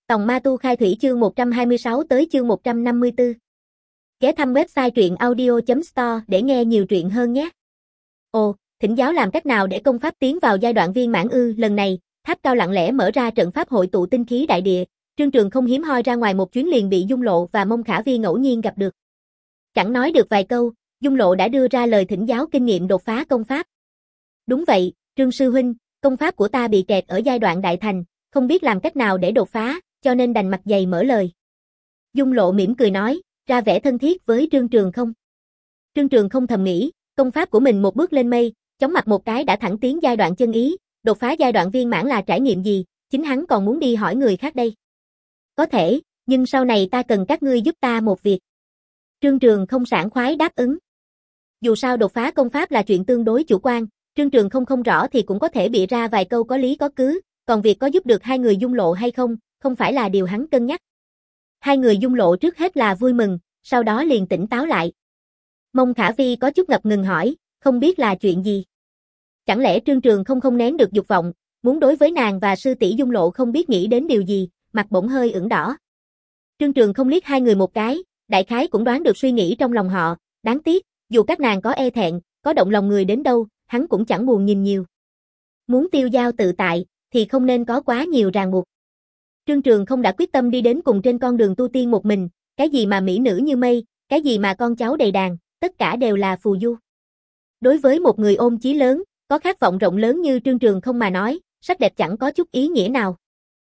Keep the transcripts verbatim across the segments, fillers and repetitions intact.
Tòng Ma Tu Khai Thủy chương một trăm hai mươi sáu tới chương một trăm năm mươi tư. Ghé thăm website truyện audio chấm store để nghe nhiều truyện hơn nhé. Ồ, thỉnh giáo làm cách nào để công pháp tiến vào giai đoạn viên mãn ư? Lần này, Tháp Cao lặng lẽ mở ra trận pháp hội tụ tinh khí đại địa, Trương Trường không hiếm hoi ra ngoài một chuyến liền bị Dung Lộ và Mông Khả Vi ngẫu nhiên gặp được. Chẳng nói được vài câu, Dung Lộ đã đưa ra lời thỉnh giáo kinh nghiệm đột phá công pháp. Đúng vậy, Trương sư huynh, công pháp của ta bị kẹt ở giai đoạn đại thành, không biết làm cách nào để đột phá, cho nên đành mặt dày mở lời. Dung Lộ mỉm cười nói, ra vẻ thân thiết với Trương Trường không. Trương Trường không thầm nghĩ, công pháp của mình một bước lên mây, chóng mặt một cái đã thẳng tiến giai đoạn chân ý, đột phá giai đoạn viên mãn là trải nghiệm gì, chính hắn còn muốn đi hỏi người khác đây. Có thể, nhưng sau này ta cần các ngươi giúp ta một việc. Trương Trường không sảng khoái đáp ứng. Dù sao đột phá công pháp là chuyện tương đối chủ quan, Trương Trường không không rõ thì cũng có thể bịa ra vài câu có lý có cứ, còn việc có giúp được hai người Dung Lộ hay không, không phải là điều hắn cân nhắc. Hai người Dung Lộ trước hết là vui mừng, sau đó liền tỉnh táo lại. Mông Khả Vi có chút ngập ngừng hỏi, không biết là chuyện gì. Chẳng lẽ Trương Trường không không nén được dục vọng, muốn đối với nàng và sư tỷ Dung Lộ không biết nghĩ đến điều gì, mặt bỗng hơi ửng đỏ. Trương Trường không liếc hai người một cái, đại khái cũng đoán được suy nghĩ trong lòng họ, đáng tiếc, dù các nàng có e thẹn, có động lòng người đến đâu, hắn cũng chẳng buồn nhìn nhiều. Muốn tiêu dao tự tại, thì không nên có quá nhiều ràng buộc. Trương Trường không đã quyết tâm đi đến cùng trên con đường tu tiên một mình, cái gì mà mỹ nữ như mây, cái gì mà con cháu đầy đàn, tất cả đều là phù du. Đối với một người ôm chí lớn, có khát vọng rộng lớn như Trương Trường không mà nói, sắc đẹp chẳng có chút ý nghĩa nào.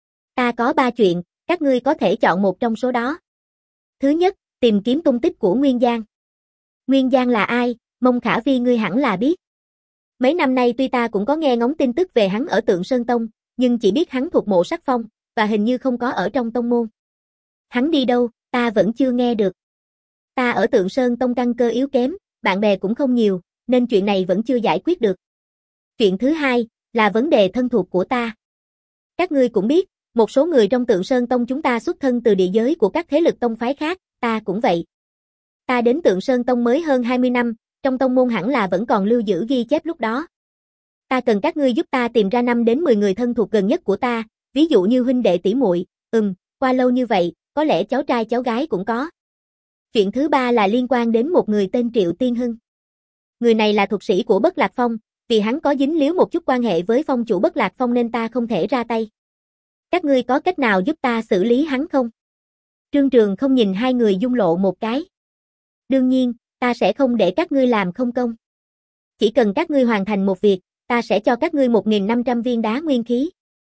Ta có ba chuyện, các ngươi có thể chọn một trong số đó. Thứ nhất, tìm kiếm tung tích của Nguyên Giang. Nguyên Giang là ai, Mông Khả Vi ngươi hẳn là biết. Mấy năm nay tuy ta cũng có nghe ngóng tin tức về hắn ở Tượng Sơn Tông, nhưng chỉ biết hắn thuộc mộ sắc phong, và hình như không có ở trong tông môn. Hắn đi đâu, ta vẫn chưa nghe được. Ta ở Tượng Sơn Tông căn cơ yếu kém, bạn bè cũng không nhiều, nên chuyện này vẫn chưa giải quyết được. Chuyện thứ hai, là vấn đề thân thuộc của ta. Các ngươi cũng biết, một số người trong Tượng Sơn Tông chúng ta xuất thân từ địa giới của các thế lực tông phái khác, ta cũng vậy. Ta đến Tượng Sơn Tông mới hơn hai mươi năm, trong tông môn hẳn là vẫn còn lưu giữ ghi chép lúc đó. Ta cần các ngươi giúp ta tìm ra năm đến mười người thân thuộc gần nhất của ta, ví dụ như huynh đệ tỷ muội, ừm, qua lâu như vậy, có lẽ cháu trai cháu gái cũng có. Chuyện thứ ba là liên quan đến một người tên Triệu Tiên Hưng. Người này là thuật sĩ của Bất Lạc Phong, vì hắn có dính líu một chút quan hệ với phong chủ Bất Lạc Phong nên ta không thể ra tay. Các ngươi có cách nào giúp ta xử lý hắn không? Trương Trường không nhìn hai người Dung Lộ một cái. Đương nhiên, ta sẽ không để các ngươi làm không công. Chỉ cần các ngươi hoàn thành một việc, ta sẽ cho các ngươi một nghìn năm trăm viên đá nguyên khí.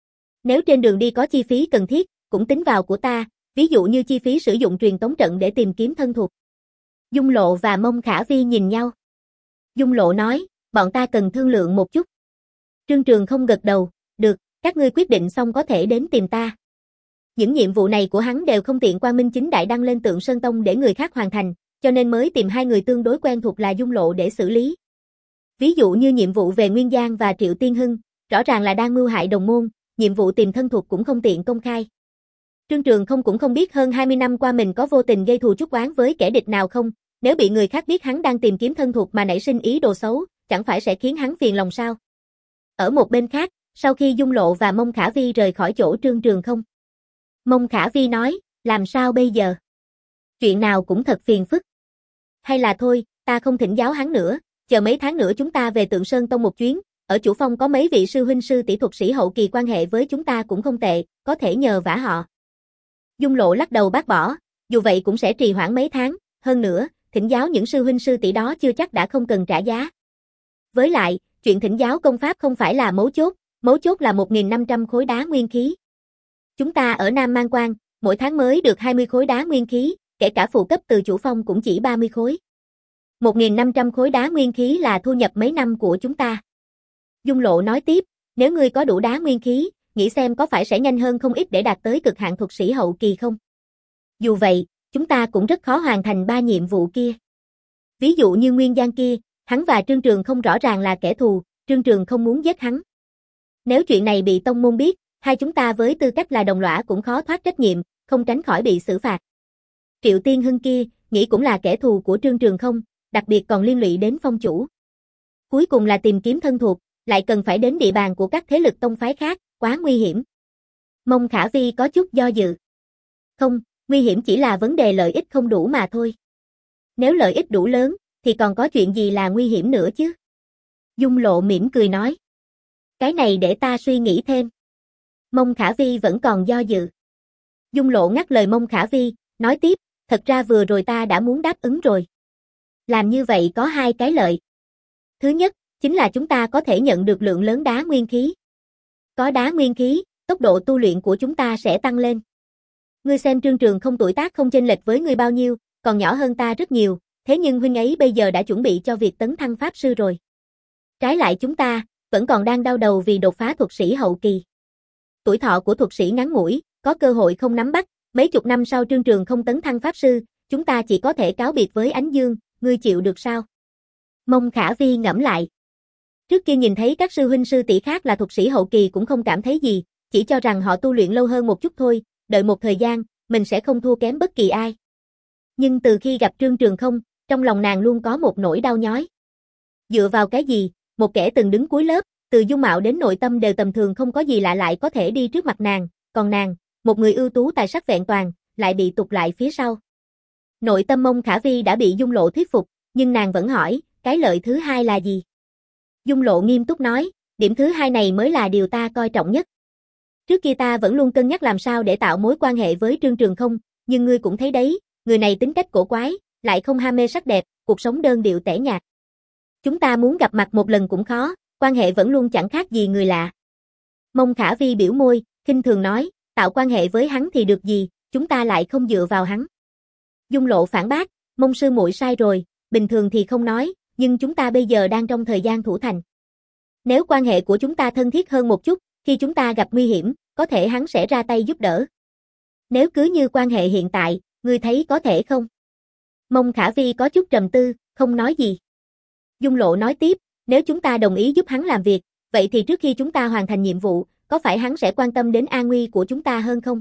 Nếu trên đường đi có chi phí cần thiết, cũng tính vào của ta, ví dụ như chi phí sử dụng truyền tống trận để tìm kiếm thân thuộc. Dung Lộ và Mông Khả Vi nhìn nhau. Dung Lộ nói, bọn ta cần thương lượng một chút. Trương Trường không gật đầu, được, các ngươi quyết định xong có thể đến tìm ta. Những nhiệm vụ này của hắn đều không tiện quang minh chính đại đăng lên Tượng Sơn Tông để người khác hoàn thành, cho nên mới tìm hai người tương đối quen thuộc là Dung Lộ để xử lý. Ví dụ như nhiệm vụ về Nguyên Giang và Triệu Tiên Hưng, rõ ràng là đang mưu hại đồng môn, nhiệm vụ tìm thân thuộc cũng không tiện công khai. Trương Trường không cũng không biết hơn hai mươi năm qua mình có vô tình gây thù chuốc oán với kẻ địch nào không, nếu bị người khác biết hắn đang tìm kiếm thân thuộc mà nảy sinh ý đồ xấu, chẳng phải sẽ khiến hắn phiền lòng sao? Ở một bên khác, sau khi Dung Lộ và Mông Khả Vi rời khỏi chỗ Trương Trường không, Mông Khả Vi nói, làm sao bây giờ? Chuyện nào cũng thật phiền phức. Hay là thôi, ta không thỉnh giáo hắn nữa, chờ mấy tháng nữa chúng ta về Tượng Sơn Tông một chuyến, ở Chủ Phong có mấy vị sư huynh sư tỷ thuật sĩ hậu kỳ quan hệ với chúng ta cũng không tệ, có thể nhờ vả họ. Dung Lộ lắc đầu bác bỏ, dù vậy cũng sẽ trì hoãn mấy tháng, hơn nữa, thỉnh giáo những sư huynh sư tỷ đó chưa chắc đã không cần trả giá. Với lại, chuyện thỉnh giáo công pháp không phải là mấu chốt, mấu chốt là một nghìn năm trăm khối đá nguyên khí. Chúng ta ở Nam Mang Quan, mỗi tháng mới được hai mươi khối đá nguyên khí, kể cả phụ cấp từ Chủ Phong cũng chỉ ba mươi khối. một nghìn năm trăm khối đá nguyên khí là thu nhập mấy năm của chúng ta. Dung Lộ nói tiếp, nếu ngươi có đủ đá nguyên khí, nghĩ xem có phải sẽ nhanh hơn không ít để đạt tới cực hạn thuật sĩ hậu kỳ không? Dù vậy, chúng ta cũng rất khó hoàn thành ba nhiệm vụ kia. Ví dụ như Nguyên Giang kia, hắn và Trương Trường không rõ ràng là kẻ thù, Trương Trường không muốn giết hắn. Nếu chuyện này bị tông môn biết, hai chúng ta với tư cách là đồng lõa cũng khó thoát trách nhiệm, không tránh khỏi bị xử phạt. Triệu Tiên Hưng kia, nghĩ cũng là kẻ thù của Trương Trường không, đặc biệt còn liên lụy đến phong chủ. Cuối cùng là tìm kiếm thân thuộc, lại cần phải đến địa bàn của các thế lực tông phái khác, quá nguy hiểm. Mông Khả Vi có chút do dự. Không, nguy hiểm chỉ là vấn đề lợi ích không đủ mà thôi. Nếu lợi ích đủ lớn, thì còn có chuyện gì là nguy hiểm nữa chứ? Dung Lộ mỉm cười nói. Cái này để ta suy nghĩ thêm. Mông Khả Vi vẫn còn do dự. Dung Lộ ngắt lời Mông Khả Vi, nói tiếp, thật ra vừa rồi ta đã muốn đáp ứng rồi. Làm như vậy có hai cái lợi. Thứ nhất, chính là chúng ta có thể nhận được lượng lớn đá nguyên khí. Có đá nguyên khí, tốc độ tu luyện của chúng ta sẽ tăng lên. Ngươi xem Trương Trường Không tuổi tác không chênh lệch với ngươi bao nhiêu, còn nhỏ hơn ta rất nhiều, thế nhưng huynh ấy bây giờ đã chuẩn bị cho việc tấn thăng pháp sư rồi. Trái lại chúng ta, vẫn còn đang đau đầu vì đột phá thuật sĩ hậu kỳ. Tuổi thọ của thuật sĩ ngắn ngủi, có cơ hội không nắm bắt, mấy chục năm sau Trương Trường Không tấn thăng pháp sư, chúng ta chỉ có thể cáo biệt với ánh dương, ngươi chịu được sao? Mông Khả Vi ngẫm lại. Trước kia nhìn thấy các sư huynh sư tỷ khác là thuật sĩ hậu kỳ cũng không cảm thấy gì, chỉ cho rằng họ tu luyện lâu hơn một chút thôi, đợi một thời gian, mình sẽ không thua kém bất kỳ ai. Nhưng từ khi gặp Trương Trường Không, trong lòng nàng luôn có một nỗi đau nhói. Dựa vào cái gì, một kẻ từng đứng cuối lớp, từ dung mạo đến nội tâm đều tầm thường không có gì lạ lại có thể đi trước mặt nàng, còn nàng, một người ưu tú tài sắc vẹn toàn, lại bị tụt lại phía sau. Nội tâm Mông Khả Vi đã bị Dung Lộ thuyết phục, nhưng nàng vẫn hỏi, cái lợi thứ hai là gì? Dung Lộ nghiêm túc nói, điểm thứ hai này mới là điều ta coi trọng nhất. Trước kia ta vẫn luôn cân nhắc làm sao để tạo mối quan hệ với Trương Trường Không, nhưng ngươi cũng thấy đấy, người này tính cách cổ quái, lại không ham mê sắc đẹp, cuộc sống đơn điệu tẻ nhạt. Chúng ta muốn gặp mặt một lần cũng khó, quan hệ vẫn luôn chẳng khác gì người lạ. Mông Khả Vi biểu môi, khinh thường nói, tạo quan hệ với hắn thì được gì, chúng ta lại không dựa vào hắn. Dung Lộ phản bác, Mông sư muội sai rồi, bình thường thì không nói, nhưng chúng ta bây giờ đang trong thời gian thủ thành. Nếu quan hệ của chúng ta thân thiết hơn một chút, khi chúng ta gặp nguy hiểm, có thể hắn sẽ ra tay giúp đỡ. Nếu cứ như quan hệ hiện tại, ngươi thấy có thể không? Mông Khả Vi có chút trầm tư, không nói gì. Dung Lộ nói tiếp, nếu chúng ta đồng ý giúp hắn làm việc, vậy thì trước khi chúng ta hoàn thành nhiệm vụ, có phải hắn sẽ quan tâm đến an nguy của chúng ta hơn không?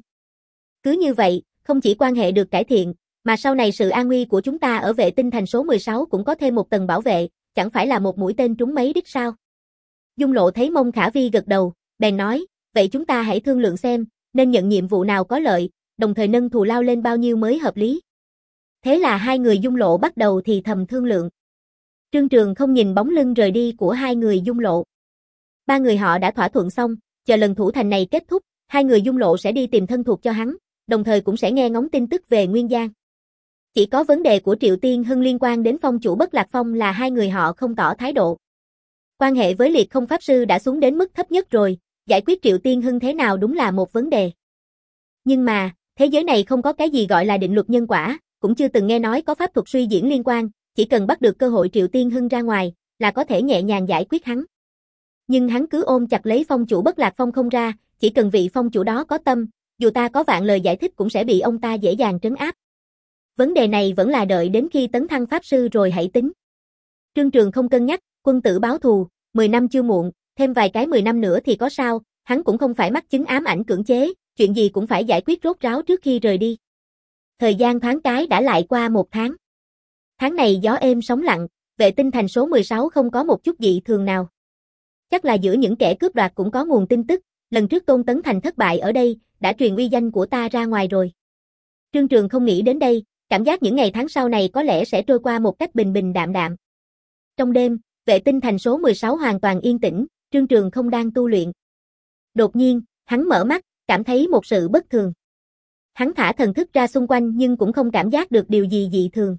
Cứ như vậy, không chỉ quan hệ được cải thiện, mà sau này sự an nguy của chúng ta ở vệ tinh thành số mười sáu cũng có thêm một tầng bảo vệ, chẳng phải là một mũi tên trúng mấy đích sao? Dung Lộ thấy Mông Khả Vi gật đầu, bèn nói, vậy chúng ta hãy thương lượng xem, nên nhận nhiệm vụ nào có lợi, đồng thời nâng thù lao lên bao nhiêu mới hợp lý. Thế là hai người Dung Lộ bắt đầu thì thầm thương lượng. Trương Trường Không nhìn bóng lưng rời đi của hai người Dung Lộ. Ba người họ đã thỏa thuận xong, chờ lần thủ thành này kết thúc, hai người Dung Lộ sẽ đi tìm thân thuộc cho hắn, đồng thời cũng sẽ nghe ngóng tin tức về Nguyên Giang. Chỉ có vấn đề của Triệu Tiên Hưng liên quan đến phong chủ Bất Lạc Phong là hai người họ không tỏ thái độ. Quan hệ với Liệt Không Pháp Sư đã xuống đến mức thấp nhất rồi, giải quyết Triệu Tiên Hưng thế nào đúng là một vấn đề. Nhưng mà, thế giới này không có cái gì gọi là định luật nhân quả, cũng chưa từng nghe nói có pháp thuật suy diễn liên quan, chỉ cần bắt được cơ hội Triệu Tiên Hưng ra ngoài, là có thể nhẹ nhàng giải quyết hắn. Nhưng hắn cứ ôm chặt lấy phong chủ Bất Lạc Phong không ra, chỉ cần vị phong chủ đó có tâm, dù ta có vạn lời giải thích cũng sẽ bị ông ta dễ dàng trấn áp. Vấn đề này vẫn là đợi đến khi tấn thăng pháp sư rồi hãy tính. Trương Trường Không cân nhắc, quân tử báo thù, mười năm chưa muộn, thêm vài cái mười năm nữa thì có sao, hắn cũng không phải mắc chứng ám ảnh cưỡng chế, chuyện gì cũng phải giải quyết rốt ráo trước khi rời đi. Thời gian thoáng cái đã lại qua một tháng. Tháng này gió êm sóng lặng, vệ tinh thành số mười sáu không có một chút dị thường nào. Chắc là giữa những kẻ cướp đoạt cũng có nguồn tin tức, lần trước Tôn Tấn Thành thất bại ở đây, đã truyền uy danh của ta ra ngoài rồi. Trương Trường Không nghĩ đến đây, cảm giác những ngày tháng sau này có lẽ sẽ trôi qua một cách bình bình đạm đạm. Trong đêm, vệ tinh thành số mười sáu hoàn toàn yên tĩnh, Trương Trường Không đang tu luyện. Đột nhiên, hắn mở mắt, cảm thấy một sự bất thường. Hắn thả thần thức ra xung quanh nhưng cũng không cảm giác được điều gì dị thường.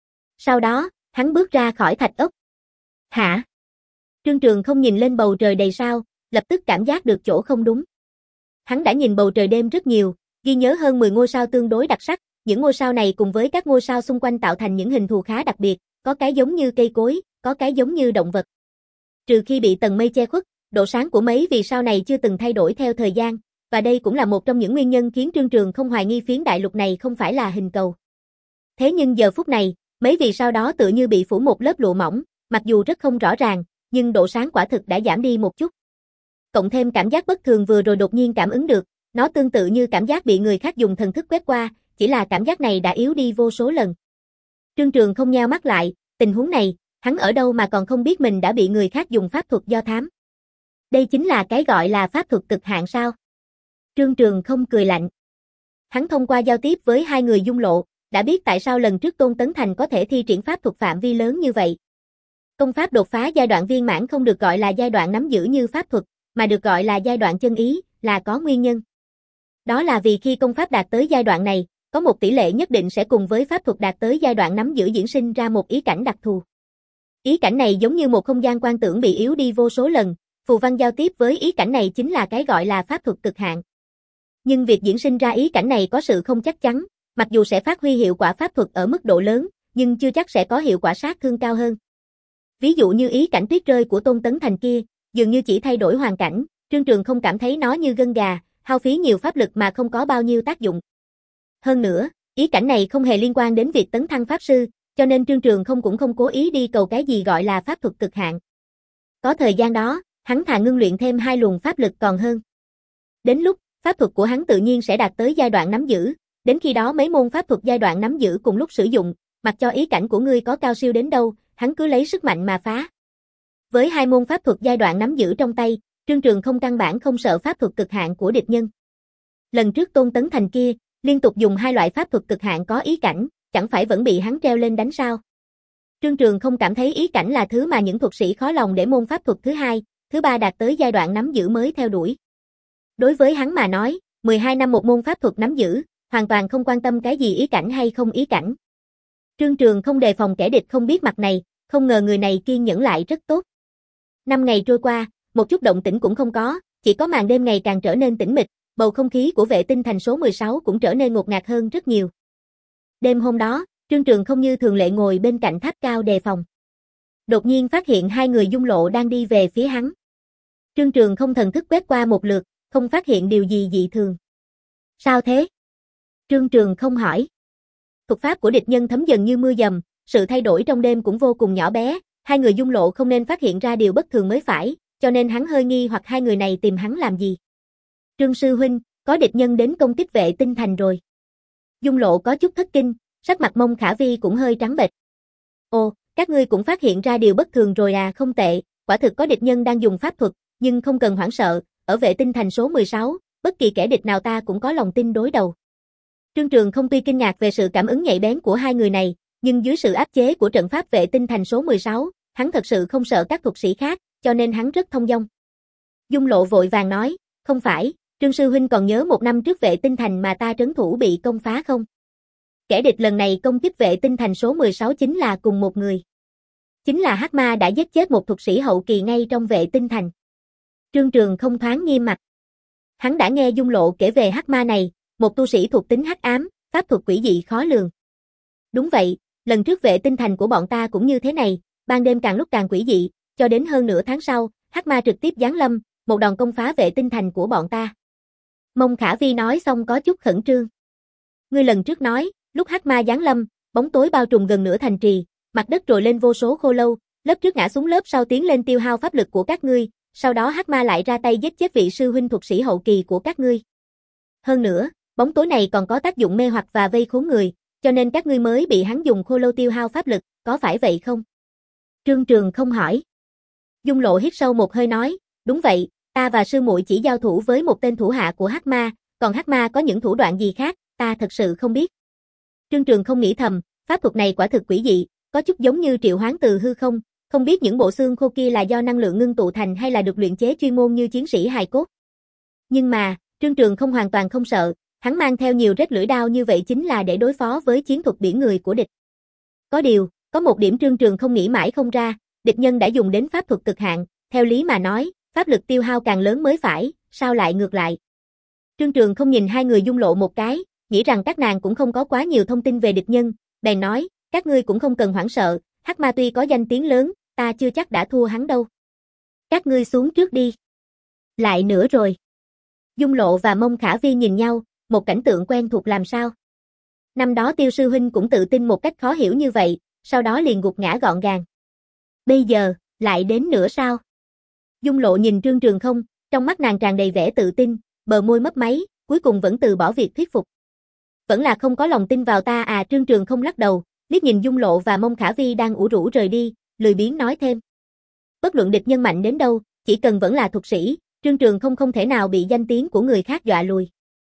Sau đó, hắn bước ra khỏi thạch ốc. Hả? Trương Trường Không nhìn lên bầu trời đầy sao, lập tức cảm giác được chỗ không đúng. Hắn đã nhìn bầu trời đêm rất nhiều, ghi nhớ hơn mười ngôi sao tương đối đặc sắc, những ngôi sao này cùng với các ngôi sao xung quanh tạo thành những hình thù khá đặc biệt, có cái giống như cây cối, có cái giống như động vật. Trừ khi bị tầng mây che khuất, độ sáng của mấy vì sao này chưa từng thay đổi theo thời gian, và đây cũng là một trong những nguyên nhân khiến Trương Trường Không hoài nghi phiến đại lục này không phải là hình cầu. Thế nhưng giờ phút này, mấy vì sao đó tự như bị phủ một lớp lụa mỏng, mặc dù rất không rõ ràng, nhưng độ sáng quả thực đã giảm đi một chút. Cộng thêm cảm giác bất thường vừa rồi đột nhiên cảm ứng được, nó tương tự như cảm giác bị người khác dùng thần thức quét qua, chỉ là cảm giác này đã yếu đi vô số lần. Trương Trường Không nheo mắt lại, tình huống này, hắn ở đâu mà còn không biết mình đã bị người khác dùng pháp thuật do thám. Đây chính là cái gọi là pháp thuật cực hạn sao? Trương Trường Không cười lạnh. Hắn thông qua giao tiếp với hai người Dung Lộ, đã biết tại sao lần trước Tôn Tấn Thành có thể thi triển pháp thuật phạm vi lớn như vậy. Công pháp đột phá giai đoạn viên mãn không được gọi là giai đoạn nắm giữ như pháp thuật, mà được gọi là giai đoạn chân ý, là có nguyên nhân. Đó là vì khi công pháp đạt tới giai đoạn này, có một tỷ lệ nhất định sẽ cùng với pháp thuật đạt tới giai đoạn nắm giữ diễn sinh ra một ý cảnh đặc thù. Ý cảnh này giống như một không gian quan tưởng bị yếu đi vô số lần, phù văn giao tiếp với ý cảnh này chính là cái gọi là pháp thuật cực hạn. Nhưng việc diễn sinh ra ý cảnh này có sự không chắc chắn, mặc dù sẽ phát huy hiệu quả pháp thuật ở mức độ lớn, nhưng chưa chắc sẽ có hiệu quả sát thương cao hơn. Ví dụ như ý cảnh tuyết rơi của Tôn Tấn Thành kia, dường như chỉ thay đổi hoàn cảnh, Trương Trường không cảm thấy nó như gân gà, hao phí nhiều pháp lực mà không có bao nhiêu tác dụng. Hơn nữa, ý cảnh này không hề liên quan đến việc tấn thăng pháp sư, cho nên Trương Trường không cũng không cố ý đi cầu cái gì gọi là pháp thuật cực hạn. Có thời gian đó, hắn thà ngưng luyện thêm hai luồng pháp lực còn hơn. Đến lúc, pháp thuật của hắn tự nhiên sẽ đạt tới giai đoạn nắm giữ, đến khi đó mấy môn pháp thuật giai đoạn nắm giữ cùng lúc sử dụng, mặc cho ý cảnh của ngươi có cao siêu đến đâu, hắn cứ lấy sức mạnh mà phá. Với hai môn pháp thuật giai đoạn nắm giữ trong tay, Trương Trường không căn bản không sợ pháp thuật cực hạn của địch nhân. Lần trước Tôn Tấn Thành kia, liên tục dùng hai loại pháp thuật cực hạn có ý cảnh, chẳng phải vẫn bị hắn treo lên đánh sao? Trương Trường không cảm thấy ý cảnh là thứ mà những thuật sĩ khó lòng để môn pháp thuật thứ hai, thứ ba đạt tới giai đoạn nắm giữ mới theo đuổi. Đối với hắn mà nói, mười hai năm một môn pháp thuật nắm giữ, hoàn toàn không quan tâm cái gì ý cảnh hay không ý cảnh. Trương Trường không đề phòng kẻ địch không biết mặt này, không ngờ người này kiên nhẫn lại rất tốt. Năm ngày trôi qua, một chút động tĩnh cũng không có, chỉ có màn đêm ngày càng trở nên tĩnh mịch, bầu không khí của vệ tinh thành số mười sáu cũng trở nên ngột ngạt hơn rất nhiều. Đêm hôm đó, Trương Trường không như thường lệ ngồi bên cạnh tháp cao đề phòng. Đột nhiên phát hiện hai người Dung Lộ đang đi về phía hắn. Trương Trường không thần thức quét qua một lượt, không phát hiện điều gì dị thường. Sao thế? Trương Trường không hỏi. Thuật pháp của địch nhân thấm dần như mưa dầm, sự thay đổi trong đêm cũng vô cùng nhỏ bé, hai người Dung Lộ không nên phát hiện ra điều bất thường mới phải, cho nên hắn hơi nghi hoặc hai người này tìm hắn làm gì. Trương sư huynh, có địch nhân đến công kích vệ tinh thành rồi. Dung Lộ có chút thất kinh, sắc mặt Mông Khả Vi cũng hơi trắng bệch. Ồ, các ngươi cũng phát hiện ra điều bất thường rồi à, không tệ, quả thực có địch nhân đang dùng pháp thuật, nhưng không cần hoảng sợ, ở vệ tinh thành số mười sáu, bất kỳ kẻ địch nào ta cũng có lòng tin đối đầu. Trương Trường không tuy kinh ngạc về sự cảm ứng nhạy bén của hai người này, nhưng dưới sự áp chế của trận pháp vệ tinh thành số mười sáu, hắn thật sự không sợ các thuật sĩ khác, cho nên hắn rất thông dong. Dung Lộ vội vàng nói, không phải, Trương sư huynh còn nhớ một năm trước vệ tinh thành mà ta trấn thủ bị công phá không? Kẻ địch lần này công kích vệ tinh thành số mười sáu chính là cùng một người. Chính là Hắc Ma đã giết chết một thuật sĩ hậu kỳ ngay trong vệ tinh thành. Trương Trường không thoáng nghiêm mặt. Hắn đã nghe Dung Lộ kể về Hắc Ma này, một tu sĩ thuộc tính hắc ám, pháp thuật quỷ dị khó lường. Đúng vậy, lần trước vệ tinh thành của bọn ta cũng như thế này, ban đêm càng lúc càng quỷ dị, cho đến hơn nửa tháng sau, Hắc Ma trực tiếp giáng lâm, một đòn công phá vệ tinh thành của bọn ta. Mông Khả Vi nói xong có chút khẩn trương. Ngươi lần trước nói, lúc Hắc Ma giáng lâm, bóng tối bao trùm gần nửa thành trì, mặt đất trồi lên vô số khô lâu, lớp trước ngã xuống lớp sau tiến lên tiêu hao pháp lực của các ngươi, sau đó Hắc Ma lại ra tay giết chết vị sư huynh thuật sĩ hậu kỳ của các ngươi. Hơn nữa, bóng tối này còn có tác dụng mê hoặc và vây khốn người, cho nên các ngươi mới bị hắn dùng khô lâu tiêu hao pháp lực, có phải vậy không? Trương Trường không hỏi. Dung Lộ hít sâu một hơi nói, đúng vậy, ta và sư muội chỉ giao thủ với một tên thủ hạ của Hắc Ma, còn Hắc Ma có những thủ đoạn gì khác, ta thật sự không biết. Trương Trường không nghĩ thầm, pháp thuật này quả thực quỷ dị, có chút giống như triệu hoán từ hư không, không biết những bộ xương khô kia là do năng lượng ngưng tụ thành hay là được luyện chế chuyên môn như chiến sĩ hài cốt. Nhưng mà, Trương Trường không hoàn toàn không sợ, hắn mang theo nhiều rết lưỡi đao như vậy chính là để đối phó với chiến thuật biển người của địch. Có điều, có một điểm Trương Trường không nghĩ mãi không ra, địch nhân đã dùng đến pháp thuật cực hạn, theo lý mà nói, pháp lực tiêu hao càng lớn mới phải, sao lại ngược lại. Trương Trường không nhìn hai người Dung Lộ một cái, nghĩ rằng các nàng cũng không có quá nhiều thông tin về địch nhân, bèn nói, các ngươi cũng không cần hoảng sợ, Hắc Ma tuy có danh tiếng lớn, ta chưa chắc đã thua hắn đâu. Các ngươi xuống trước đi. Lại nữa rồi. Dung Lộ và Mông Khả Vi nhìn nhau, một cảnh tượng quen thuộc làm sao. Năm đó Tiêu sư huynh cũng tự tin một cách khó hiểu như vậy, sau đó liền gục ngã gọn gàng. Bây giờ, lại đến nữa sao? Dung Lộ nhìn Trương Trường không, trong mắt nàng tràn đầy vẻ tự tin, bờ môi mấp máy, cuối cùng vẫn từ bỏ việc thuyết phục. Vẫn là không có lòng tin vào ta à? Trương Trường không lắc đầu, liếc nhìn Dung Lộ và Mông Khả Vi đang ủ rũ rời đi, lười biếng nói thêm. Bất luận địch nhân mạnh đến đâu, chỉ cần vẫn là thuật sĩ, Trương Trường không không thể nào bị danh tiếng của người khác dọa lùi.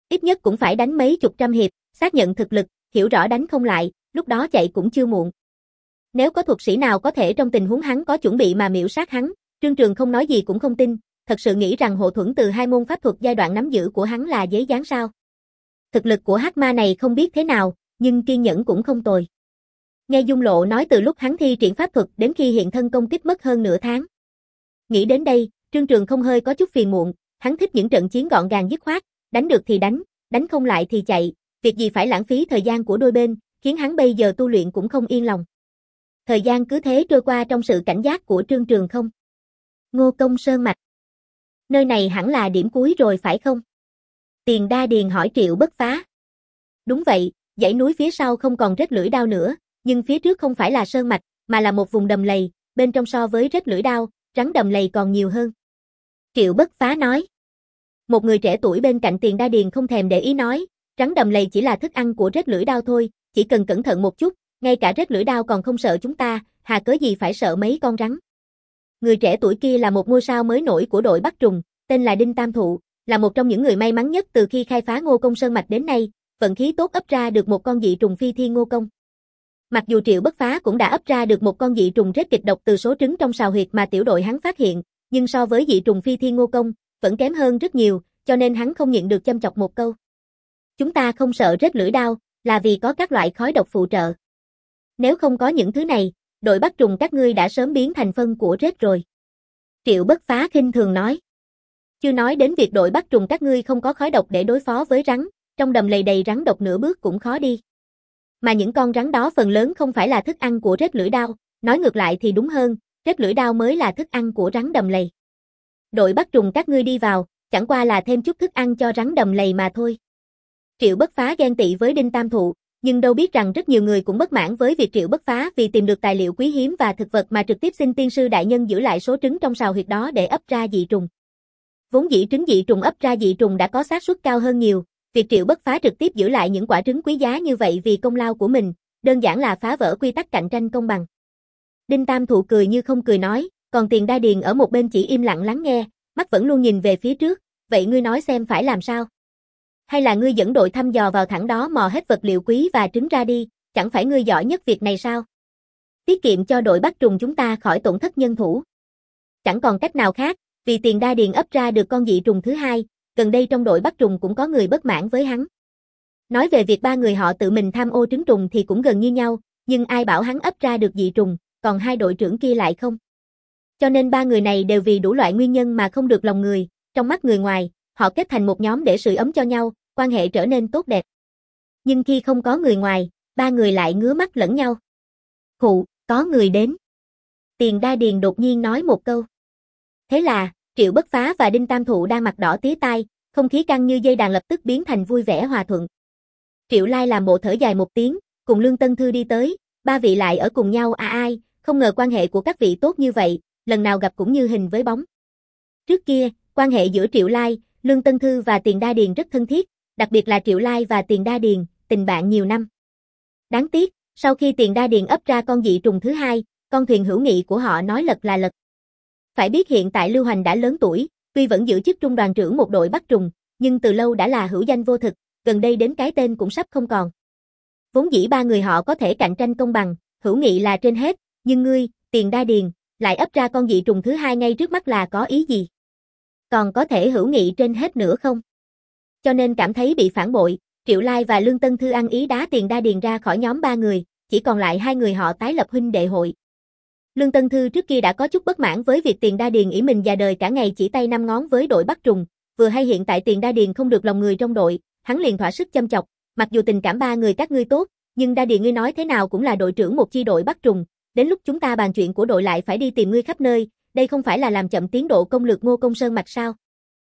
Ít nhất cũng phải đánh mấy chục trăm hiệp, xác nhận thực lực, hiểu rõ đánh không lại, lúc đó chạy cũng chưa muộn. Nếu có thuật sĩ nào có thể trong tình huống hắn có chuẩn bị mà miễu sát hắn, Trương Trường không nói gì cũng không tin, thật sự nghĩ rằng hộ thuẫn từ hai môn pháp thuật giai đoạn nắm giữ của hắn là giấy dán sao. Thực lực của hắc ma này không biết thế nào, nhưng kiên nhẫn cũng không tồi. Nghe Dung Lộ nói từ lúc hắn thi triển pháp thuật đến khi hiện thân công kích mất hơn nửa tháng. Nghĩ đến đây, Trương Trường không hơi có chút phiền muộn, hắn thích những trận chiến gọn gàng dứt khoát, đánh được thì đánh, đánh không lại thì chạy, việc gì phải lãng phí thời gian của đôi bên, khiến hắn bây giờ tu luyện cũng không yên lòng. Thời gian cứ thế trôi qua trong sự cảnh giác của Trương Trường không. Ngô Công Sơn Mạch. Nơi này hẳn là điểm cuối rồi phải không? Tiền Đa Điền hỏi Triệu Bất Phá. Đúng vậy, dãy núi phía sau không còn rết lưỡi đao nữa, nhưng phía trước không phải là sơn mạch, mà là một vùng đầm lầy, bên trong so với rết lưỡi đao, rắn đầm lầy còn nhiều hơn. Triệu Bất Phá nói. Một người trẻ tuổi bên cạnh Tiền Đa Điền không thèm để ý nói, rắn đầm lầy chỉ là thức ăn của rết lưỡi đao thôi, chỉ cần cẩn thận một chút, ngay cả rết lưỡi đao còn không sợ chúng ta, hà cớ gì phải sợ mấy con rắn. Người trẻ tuổi kia là một ngôi sao mới nổi của đội Bắc Trùng, tên là Đinh Tam Thụ, là một trong những người may mắn nhất từ khi khai phá Ngô Công Sơn Mạch đến nay, vận khí tốt ấp ra được một con dị trùng phi thiên ngô công. Mặc dù Triệu Bất Phá cũng đã ấp ra được một con dị trùng rết kịch độc từ số trứng trong sào huyệt mà tiểu đội hắn phát hiện, nhưng so với dị trùng phi thiên ngô công, vẫn kém hơn rất nhiều, cho nên hắn không nhịn được châm chọc một câu. Chúng ta không sợ rết lưỡi đao, là vì có các loại khói độc phụ trợ. Nếu không có những thứ này, đội Bắc Trùng các ngươi đã sớm biến thành phân của rết rồi. Triệu Bất Phá khinh thường nói. Chưa nói đến việc đội Bắc Trùng các ngươi không có khói độc để đối phó với rắn, trong đầm lầy đầy rắn độc nửa bước cũng khó đi. Mà những con rắn đó phần lớn không phải là thức ăn của rết lưỡi đao, nói ngược lại thì đúng hơn, rết lưỡi đao mới là thức ăn của rắn đầm lầy. Đội Bắc Trùng các ngươi đi vào, chẳng qua là thêm chút thức ăn cho rắn đầm lầy mà thôi. Triệu Bất Phá ghen tị với Đinh Tam Thụ, nhưng đâu biết rằng rất nhiều người cũng bất mãn với việc Triệu Bất Phá vì tìm được tài liệu quý hiếm và thực vật mà trực tiếp xin tiên sư đại nhân giữ lại số trứng trong sào huyệt đó để ấp ra dị trùng. Vốn dĩ trứng dị trùng ấp ra dị trùng đã có xác suất cao hơn nhiều, việc Triệu Bất Phá trực tiếp giữ lại những quả trứng quý giá như vậy vì công lao của mình, đơn giản là phá vỡ quy tắc cạnh tranh công bằng. Đinh Tam Thụ cười như không cười nói, còn Tiền Đa Điền ở một bên chỉ im lặng lắng nghe, mắt vẫn luôn nhìn về phía trước, vậy ngươi nói xem phải làm sao? Hay là ngươi dẫn đội thăm dò vào thẳng đó mò hết vật liệu quý và trứng ra đi, chẳng phải ngươi giỏi nhất việc này sao? Tiết kiệm cho đội Bắc Trùng chúng ta khỏi tổn thất nhân thủ. Chẳng còn cách nào khác, vì Tiền Đa Điền ấp ra được con dị trùng thứ hai, gần đây trong đội Bắc Trùng cũng có người bất mãn với hắn. Nói về việc ba người họ tự mình tham ô trứng trùng thì cũng gần như nhau, nhưng ai bảo hắn ấp ra được dị trùng, còn hai đội trưởng kia lại không. Cho nên ba người này đều vì đủ loại nguyên nhân mà không được lòng người, trong mắt người ngoài, họ kết thành một nhóm để sưởi ấm cho nhau, quan hệ trở nên tốt đẹp. Nhưng khi không có người ngoài, ba người lại ngứa mắt lẫn nhau. Khụ, có người đến. Tiền Đa Điền đột nhiên nói một câu. Thế là, Triệu Bất Phá và Đinh Tam Thụ đang mặt đỏ tía tai, không khí căng như dây đàn lập tức biến thành vui vẻ hòa thuận. Triệu Lai làm bộ thở dài một tiếng, cùng Lương Tân Thư đi tới, ba vị lại ở cùng nhau à ai, không ngờ quan hệ của các vị tốt như vậy, lần nào gặp cũng như hình với bóng. Trước kia, quan hệ giữa Triệu Lai, Lương Tân Thư và Tiền Đa Điền rất thân thiết, đặc biệt là Triệu Lai và Tiền Đa Điền, tình bạn nhiều năm. Đáng tiếc, sau khi Tiền Đa Điền ấp ra con dị trùng thứ hai, con thuyền hữu nghị của họ nói lật là lật. Phải biết hiện tại Lưu Hoành đã lớn tuổi, tuy vẫn giữ chức trung đoàn trưởng một đội Bắc Trùng, nhưng từ lâu đã là hữu danh vô thực, gần đây đến cái tên cũng sắp không còn. Vốn dĩ ba người họ có thể cạnh tranh công bằng, hữu nghị là trên hết, nhưng ngươi, Tiền Đa Điền, lại ấp ra con dị trùng thứ hai ngay trước mắt là có ý gì? Còn có thể hữu nghị trên hết nữa không? Cho nên cảm thấy bị phản bội, Triệu Lai và Lương Tân Thư ăn ý đá Tiền Đa Điền ra khỏi nhóm ba người, chỉ còn lại hai người họ tái lập huynh đệ hội. Lương Tân Thư trước kia đã có chút bất mãn với việc Tiền Đa Điền ỷ mình già đời cả ngày chỉ tay năm ngón với đội Bắc Trùng, vừa hay hiện tại Tiền Đa Điền không được lòng người trong đội, hắn liền thỏa sức châm chọc, mặc dù tình cảm ba người các ngươi tốt, nhưng Đa Điền ngươi nói thế nào cũng là đội trưởng một chi đội Bắc Trùng, đến lúc chúng ta bàn chuyện của đội lại phải đi tìm ngươi khắp nơi, đây không phải là làm chậm tiến độ công lược Ngô Công Sơn Mạch sao?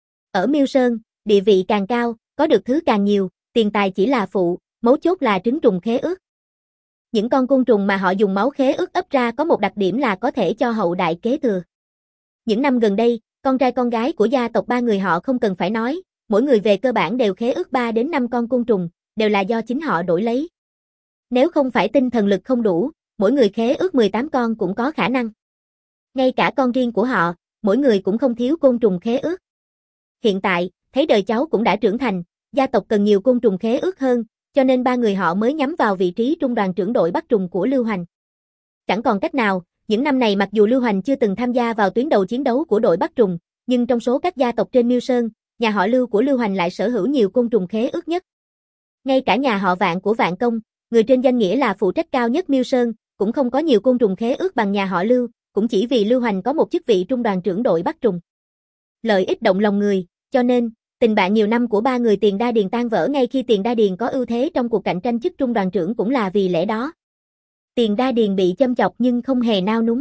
Ở Miêu Sơn, địa vị càng cao, có được thứ càng nhiều, tiền tài chỉ là phụ, mấu chốt là trứng trùng khế ước. Những con côn trùng mà họ dùng máu khế ước ấp ra có một đặc điểm là có thể cho hậu đại kế thừa. Những năm gần đây, con trai con gái của gia tộc ba người họ không cần phải nói, mỗi người về cơ bản đều khế ước ba đến năm con côn trùng, đều là do chính họ đổi lấy. Nếu không phải tinh thần lực không đủ, mỗi người khế ước mười tám con cũng có khả năng. Ngay cả con riêng của họ, mỗi người cũng không thiếu côn trùng khế ước. Hiện tại, thấy đời cháu cũng đã trưởng thành, Gia tộc cần nhiều côn trùng khế ước hơn, cho nên ba người họ mới nhắm vào vị trí trung đoàn trưởng đội bắt trùng của Lưu Hoành. Chẳng còn cách nào, những năm này mặc dù Lưu Hoành chưa từng tham gia vào tuyến đầu chiến đấu của đội bắt trùng, nhưng trong số các gia tộc trên Miêu Sơn, nhà họ Lưu của Lưu Hoành lại sở hữu nhiều côn trùng khế ước nhất. Ngay cả nhà họ Vạn của Vạn Công, người trên danh nghĩa là phụ trách cao nhất Miêu Sơn, cũng không có nhiều côn trùng khế ước bằng nhà họ Lưu, cũng chỉ vì Lưu Hoành có một chức vị trung đoàn trưởng đội bắt trùng. Lợi ích động lòng người, cho nên, tình bạn nhiều năm của ba người Tiền Đa Điền tan vỡ ngay khi Tiền Đa Điền có ưu thế trong cuộc cạnh tranh chức trung đoàn trưởng cũng là vì lẽ đó. Tiền Đa Điền bị châm chọc nhưng không hề nao núng.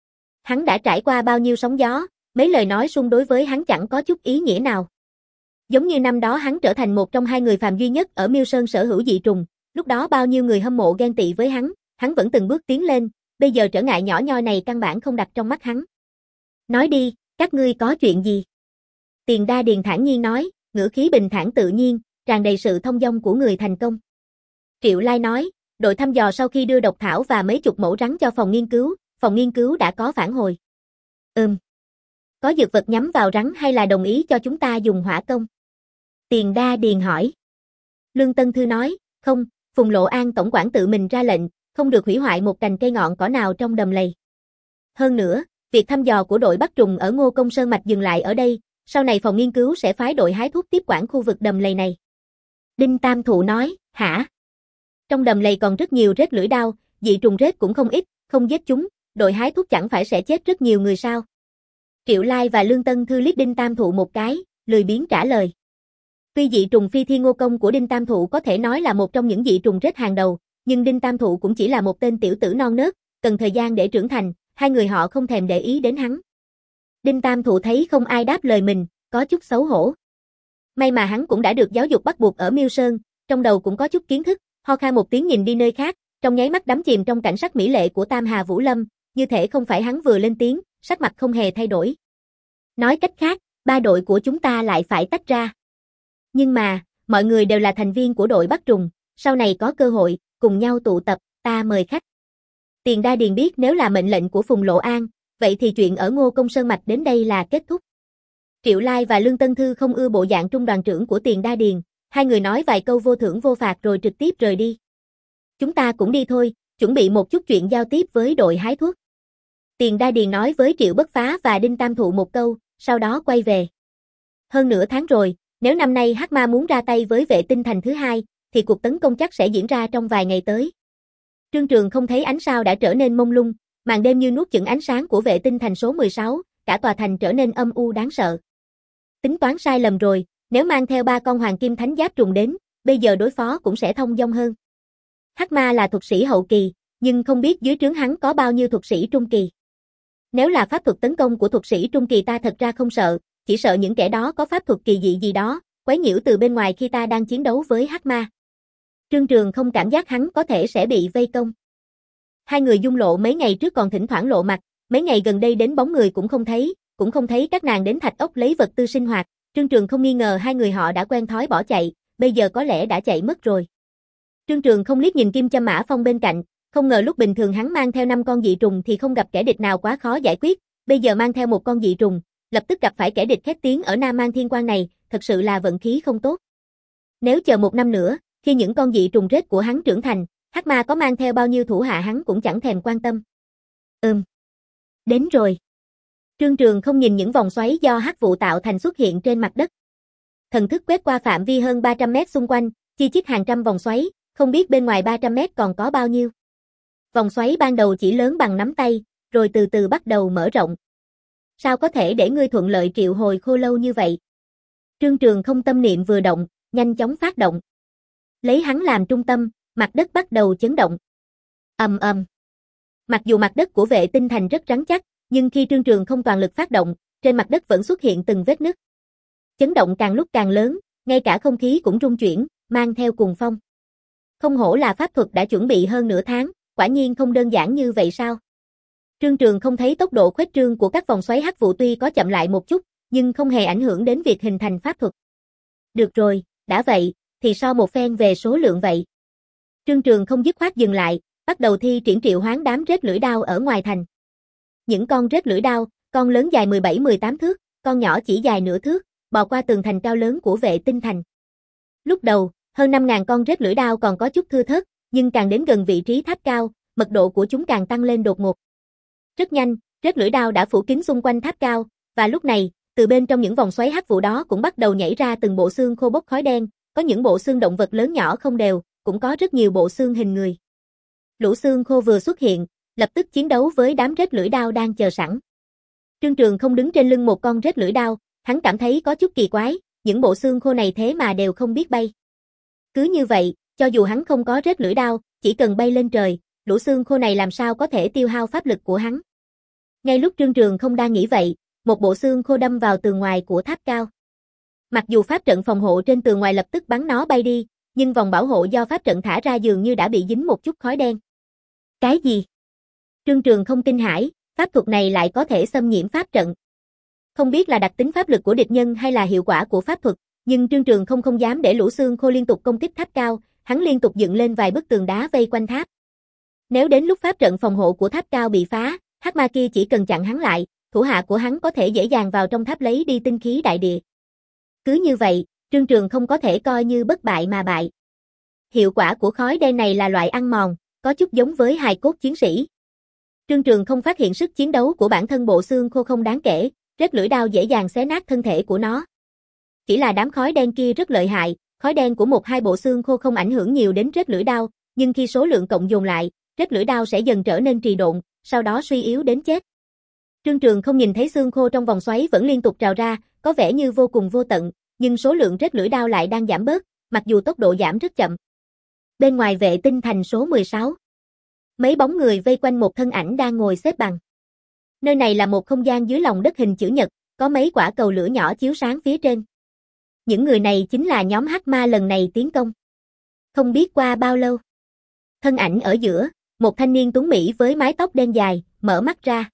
Hắn đã trải qua bao nhiêu sóng gió, mấy lời nói xung đối với hắn chẳng có chút ý nghĩa nào. Giống như năm đó hắn trở thành một trong hai người phàm duy nhất ở Miêu Sơn sở hữu dị trùng, lúc đó bao nhiêu người hâm mộ ghen tị với hắn, hắn vẫn từng bước tiến lên, bây giờ trở ngại nhỏ nhoi này căn bản không đặt trong mắt hắn. Nói đi, các ngươi có chuyện gì? Tiền Đa Điền thản nhiên nói, ngữ khí bình thản tự nhiên, tràn đầy sự thông dong của người thành công. Triệu Lai nói, đội thăm dò sau khi đưa độc thảo và mấy chục mẫu rắn cho phòng nghiên cứu, phòng nghiên cứu đã có phản hồi. Ừm. Có dược vật nhắm vào rắn hay là đồng ý cho chúng ta dùng hỏa công? Tiền Đa Điền hỏi. Lương Tân Thư nói, không, Phùng Lộ An tổng quản tự mình ra lệnh, không được hủy hoại một cành cây ngọn cỏ nào trong đầm lầy. Hơn nữa, việc thăm dò của đội bắt trùng ở Ngô Công Sơn Mạch dừng lại ở đây, sau này phòng nghiên cứu sẽ phái đội hái thuốc tiếp quản khu vực đầm lầy này. Đinh Tam Thụ nói, hả? Trong đầm lầy còn rất nhiều rết lưỡi đao, dị trùng rết cũng không ít, không giết chúng, đội hái thuốc chẳng phải sẽ chết rất nhiều người sao? Triệu Lai và Lương Tân Thư liếc Đinh Tam Thụ một cái, lười biếng trả lời. Tuy dị trùng phi thiên ngô công của Đinh Tam Thụ có thể nói là một trong những dị trùng rết hàng đầu, nhưng Đinh Tam Thụ cũng chỉ là một tên tiểu tử non nớt, cần thời gian để trưởng thành, hai người họ không thèm để ý đến hắn. Đinh Tam Thụ thấy không ai đáp lời mình, có chút xấu hổ. May mà hắn cũng đã được giáo dục bắt buộc ở Miêu Sơn, trong đầu cũng có chút kiến thức, ho khan một tiếng nhìn đi nơi khác, trong nháy mắt đắm chìm trong cảnh sắc mỹ lệ của Tam Hà Vũ Lâm, như thể không phải hắn vừa lên tiếng, sắc mặt không hề thay đổi. Nói cách khác, ba đội của chúng ta lại phải tách ra. Nhưng mà, mọi người đều là thành viên của đội bắt trùng, sau này có cơ hội, cùng nhau tụ tập, ta mời khách. Tiền Đa Điền biết nếu là mệnh lệnh của Phùng Lộ An, vậy thì chuyện ở Ngô Công Sơn Mạch đến đây là kết thúc. Triệu Lai và Lương Tân Thư không ưa bộ dạng trung đoàn trưởng của Tiền Đa Điền, hai người nói vài câu vô thưởng vô phạt rồi trực tiếp rời đi. Chúng ta cũng đi thôi, chuẩn bị một chút chuyện giao tiếp với đội hái thuốc. Tiền Đa Điền nói với Triệu Bất Phá và Đinh Tam Thụ một câu, sau đó quay về. Hơn nửa tháng rồi, nếu năm nay Hắc Ma muốn ra tay với vệ tinh thành thứ hai, thì cuộc tấn công chắc sẽ diễn ra trong vài ngày tới. Trương Trường không thấy ánh sao đã trở nên mông lung, màn đêm như nuốt chửng ánh sáng của vệ tinh thành số mười sáu, cả tòa thành trở nên âm u đáng sợ. Tính toán sai lầm rồi, nếu mang theo ba con hoàng kim thánh giáp trùng đến, bây giờ đối phó cũng sẽ thông dong hơn. Hắc Ma là thuật sĩ hậu kỳ, nhưng không biết dưới trướng hắn có bao nhiêu thuật sĩ trung kỳ. Nếu là pháp thuật tấn công của thuật sĩ trung kỳ ta thật ra không sợ, chỉ sợ những kẻ đó có pháp thuật kỳ dị gì đó, quấy nhiễu từ bên ngoài khi ta đang chiến đấu với Hắc Ma. Trương Trường không cảm giác hắn có thể sẽ bị vây công. Hai người dung lộ mấy ngày trước còn thỉnh thoảng lộ mặt, mấy ngày gần đây đến bóng người cũng không thấy, cũng không thấy các nàng đến thạch ốc lấy vật tư sinh hoạt, Trương Trường không nghi ngờ hai người họ đã quen thói bỏ chạy, bây giờ có lẽ đã chạy mất rồi. Trương Trường không liếc nhìn Kim Châm Mã Phong bên cạnh, không ngờ lúc bình thường hắn mang theo năm con dị trùng thì không gặp kẻ địch nào quá khó giải quyết, bây giờ mang theo một con dị trùng, lập tức gặp phải kẻ địch khét tiếng ở Nam Mang Thiên Quan này, thật sự là vận khí không tốt. Nếu chờ một năm nữa, khi những con dị trùng rết của hắn trưởng thành, Hắc Ma có mang theo bao nhiêu thủ hạ hắn cũng chẳng thèm quan tâm. Ừm. Đến rồi. Trương Trường không nhìn những vòng xoáy do hắc vụ tạo thành xuất hiện trên mặt đất. Thần thức quét qua phạm vi hơn ba trăm mét xung quanh, chi chít hàng trăm vòng xoáy, không biết bên ngoài ba trăm mét còn có bao nhiêu. Vòng xoáy ban đầu chỉ lớn bằng nắm tay, rồi từ từ bắt đầu mở rộng. Sao có thể để ngươi thuận lợi triệu hồi khô lâu như vậy? Trương Trường không tâm niệm vừa động, nhanh chóng phát động. Lấy hắn làm trung tâm, mặt đất bắt đầu chấn động. Ầm ầm. Mặc dù mặt đất của vệ tinh thành rất rắn chắc, nhưng khi Trương Trường không toàn lực phát động, trên mặt đất vẫn xuất hiện từng vết nứt. Chấn động càng lúc càng lớn, ngay cả không khí cũng rung chuyển, mang theo cuồng phong. Không hổ là pháp thuật đã chuẩn bị hơn nửa tháng, quả nhiên không đơn giản như vậy sao? Trương Trường không thấy tốc độ khuếch trương của các vòng xoáy hắc vụ tuy có chậm lại một chút, nhưng không hề ảnh hưởng đến việc hình thành pháp thuật. Được rồi, đã vậy, thì so một phen về số lượng vậy. Trương Trường không dứt khoát dừng lại, bắt đầu thi triển triệu hoán đám rết lưỡi đao ở ngoài thành. Những con rết lưỡi đao, con lớn dài mười bảy mười tám thước, con nhỏ chỉ dài nửa thước, bò qua tường thành cao lớn của vệ tinh thành. Lúc đầu, hơn năm nghìn con rết lưỡi đao còn có chút thưa thớt, nhưng càng đến gần vị trí tháp cao, mật độ của chúng càng tăng lên đột ngột. Rất nhanh, rết lưỡi đao đã phủ kín xung quanh tháp cao, và lúc này, từ bên trong những vòng xoáy hắc vụ đó cũng bắt đầu nhảy ra từng bộ xương khô bốc khói đen, có những bộ xương động vật lớn nhỏ không đều, cũng có rất nhiều bộ xương hình người. Lũ xương khô vừa xuất hiện, lập tức chiến đấu với đám rết lưỡi đao đang chờ sẵn. Trương Trường không đứng trên lưng một con rết lưỡi đao, hắn cảm thấy có chút kỳ quái, những bộ xương khô này thế mà đều không biết bay. Cứ như vậy, cho dù hắn không có rết lưỡi đao, chỉ cần bay lên trời, lũ xương khô này làm sao có thể tiêu hao pháp lực của hắn. Ngay lúc Trương Trường không đang nghĩ vậy, một bộ xương khô đâm vào tường ngoài của tháp cao. Mặc dù pháp trận phòng hộ trên tường ngoài lập tức bắn nó bay đi, nhưng vòng bảo hộ do pháp trận thả ra dường như đã bị dính một chút khói đen. Cái gì? Trương Trường không kinh hãi, pháp thuật này lại có thể xâm nhiễm pháp trận. Không biết là đặc tính pháp lực của địch nhân hay là hiệu quả của pháp thuật, nhưng Trương Trường không không dám để lũ xương khô liên tục công kích tháp cao, hắn liên tục dựng lên vài bức tường đá vây quanh tháp. Nếu đến lúc pháp trận phòng hộ của tháp cao bị phá, hắc ma kia chỉ cần chặn hắn lại, thủ hạ của hắn có thể dễ dàng vào trong tháp lấy đi tinh khí đại địa. Cứ như vậy, Trương Trường không có thể coi như bất bại mà bại. Hiệu quả của khói đen này là loại ăn mòn, có chút giống với hài cốt chiến sĩ. Trương Trường không phát hiện sức chiến đấu của bản thân bộ xương khô không đáng kể, rết lưỡi đao dễ dàng xé nát thân thể của nó. Chỉ là đám khói đen kia rất lợi hại, khói đen của một hai bộ xương khô không ảnh hưởng nhiều đến rết lưỡi đao, nhưng khi số lượng cộng dồn lại, rết lưỡi đao sẽ dần trở nên trì độn, sau đó suy yếu đến chết. Trương Trường không nhìn thấy xương khô trong vòng xoáy vẫn liên tục trào ra, có vẻ như vô cùng vô tận, nhưng số lượng rết lưỡi đao lại đang giảm bớt, mặc dù tốc độ giảm rất chậm. Bên ngoài vệ tinh thành số mười sáu, mấy bóng người vây quanh một thân ảnh đang ngồi xếp bằng. Nơi này là một không gian dưới lòng đất hình chữ nhật, có mấy quả cầu lửa nhỏ chiếu sáng phía trên. Những người này chính là nhóm hắc ma lần này tiến công. Không biết qua bao lâu. Thân ảnh ở giữa, một thanh niên tuấn Mỹ với mái tóc đen dài, mở mắt ra.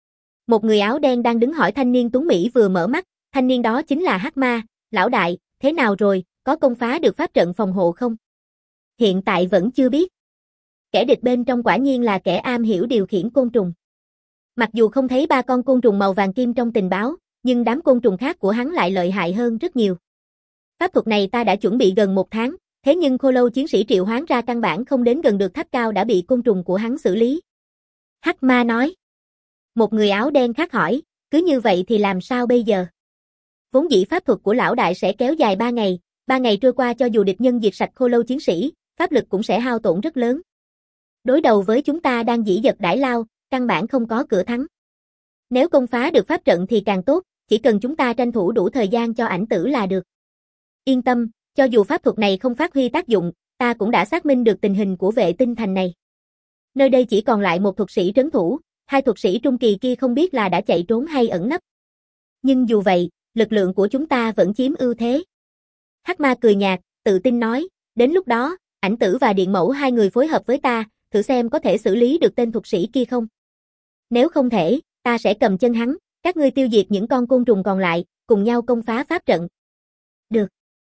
Một người áo đen đang đứng hỏi thanh niên tuấn Mỹ vừa mở mắt, thanh niên đó chính là hắc ma, lão đại, thế nào rồi, có công phá được pháp trận phòng hộ không? Hiện tại vẫn chưa biết. Kẻ địch bên trong quả nhiên là kẻ am hiểu điều khiển côn trùng. Mặc dù không thấy ba con côn trùng màu vàng kim trong tình báo, nhưng đám côn trùng khác của hắn lại lợi hại hơn rất nhiều. Pháp thuật này ta đã chuẩn bị gần một tháng, thế nhưng khô lâu chiến sĩ triệu hoán ra căn bản không đến gần được tháp cao đã bị côn trùng của hắn xử lý. Hắc ma nói. Một người áo đen khác hỏi, cứ như vậy thì làm sao bây giờ? Vốn dĩ pháp thuật của lão đại sẽ kéo dài ba ngày, ba ngày trôi qua cho dù địch nhân diệt sạch khô lâu chiến sĩ, pháp lực cũng sẽ hao tổn rất lớn. Đối đầu với chúng ta đang dĩ dật đãi lao, căn bản không có cửa thắng. Nếu công phá được pháp trận thì càng tốt, chỉ cần chúng ta tranh thủ đủ thời gian cho ảnh tử là được. Yên tâm, cho dù pháp thuật này không phát huy tác dụng, ta cũng đã xác minh được tình hình của vệ tinh thành này. Nơi đây chỉ còn lại một thuật sĩ trấn thủ, hai thuật sĩ trung kỳ kia không biết là đã chạy trốn hay ẩn nấp. Nhưng dù vậy, lực lượng của chúng ta vẫn chiếm ưu thế. Hắc ma cười nhạt, tự tin nói, đến lúc đó, ảnh tử và điện mẫu hai người phối hợp với ta, thử xem có thể xử lý được tên thuật sĩ kia không. Nếu không thể, ta sẽ cầm chân hắn, các ngươi tiêu diệt những con côn trùng còn lại, cùng nhau công phá pháp trận. Được.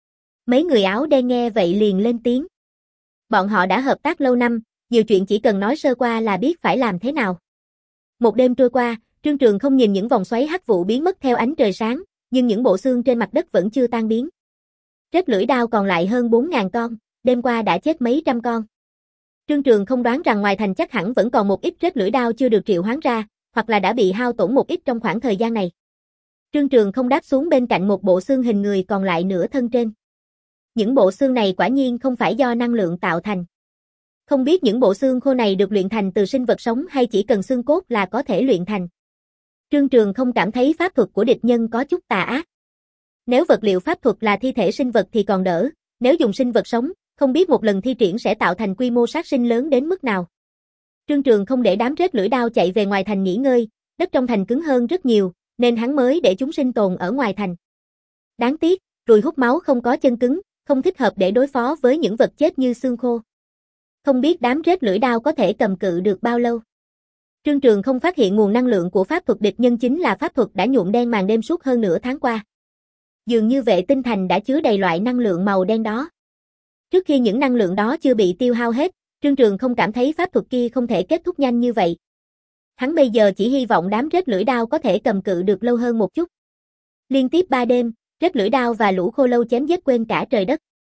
Mấy người áo đen nghe vậy liền lên tiếng. Bọn họ đã hợp tác lâu năm, nhiều chuyện chỉ cần nói sơ qua là biết phải làm thế nào. Một đêm trôi qua, Trương Trường không nhìn những vòng xoáy hắc vụ biến mất theo ánh trời sáng, nhưng những bộ xương trên mặt đất vẫn chưa tan biến. Rết lưỡi đao còn lại hơn bốn nghìn con, đêm qua đã chết mấy trăm con. Trương Trường không đoán rằng ngoài thành chắc hẳn vẫn còn một ít rết lưỡi đao chưa được triệu hoán ra, hoặc là đã bị hao tổn một ít trong khoảng thời gian này. Trương Trường không đáp xuống bên cạnh một bộ xương hình người còn lại nửa thân trên. Những bộ xương này quả nhiên không phải do năng lượng tạo thành. Không biết những bộ xương khô này được luyện thành từ sinh vật sống hay chỉ cần xương cốt là có thể luyện thành. Trương Trường không cảm thấy pháp thuật của địch nhân có chút tà ác. Nếu vật liệu pháp thuật là thi thể sinh vật thì còn đỡ, nếu dùng sinh vật sống, không biết một lần thi triển sẽ tạo thành quy mô sát sinh lớn đến mức nào. Trương Trường không để đám rết lưỡi đao chạy về ngoài thành nghỉ ngơi, đất trong thành cứng hơn rất nhiều, nên hắn mới để chúng sinh tồn ở ngoài thành. Đáng tiếc, ruồi hút máu không có chân cứng, không thích hợp để đối phó với những vật chết như xương khô. Không biết đám rết lưỡi đao có thể cầm cự được bao lâu. Trương Trường không phát hiện nguồn năng lượng của pháp thuật địch nhân chính là pháp thuật đã nhuộm đen màn đêm suốt hơn nửa tháng qua. Dường như vệ tinh thành đã chứa đầy loại năng lượng màu đen đó. Trước khi những năng lượng đó chưa bị tiêu hao hết, Trương Trường không cảm thấy pháp thuật kia không thể kết thúc nhanh như vậy. Hắn bây giờ chỉ hy vọng đám rết lưỡi đao có thể cầm cự được lâu hơn một chút. Liên tiếp ba đêm, rết lưỡi đao và lũ khô lâu chém giết quên cả trời đất.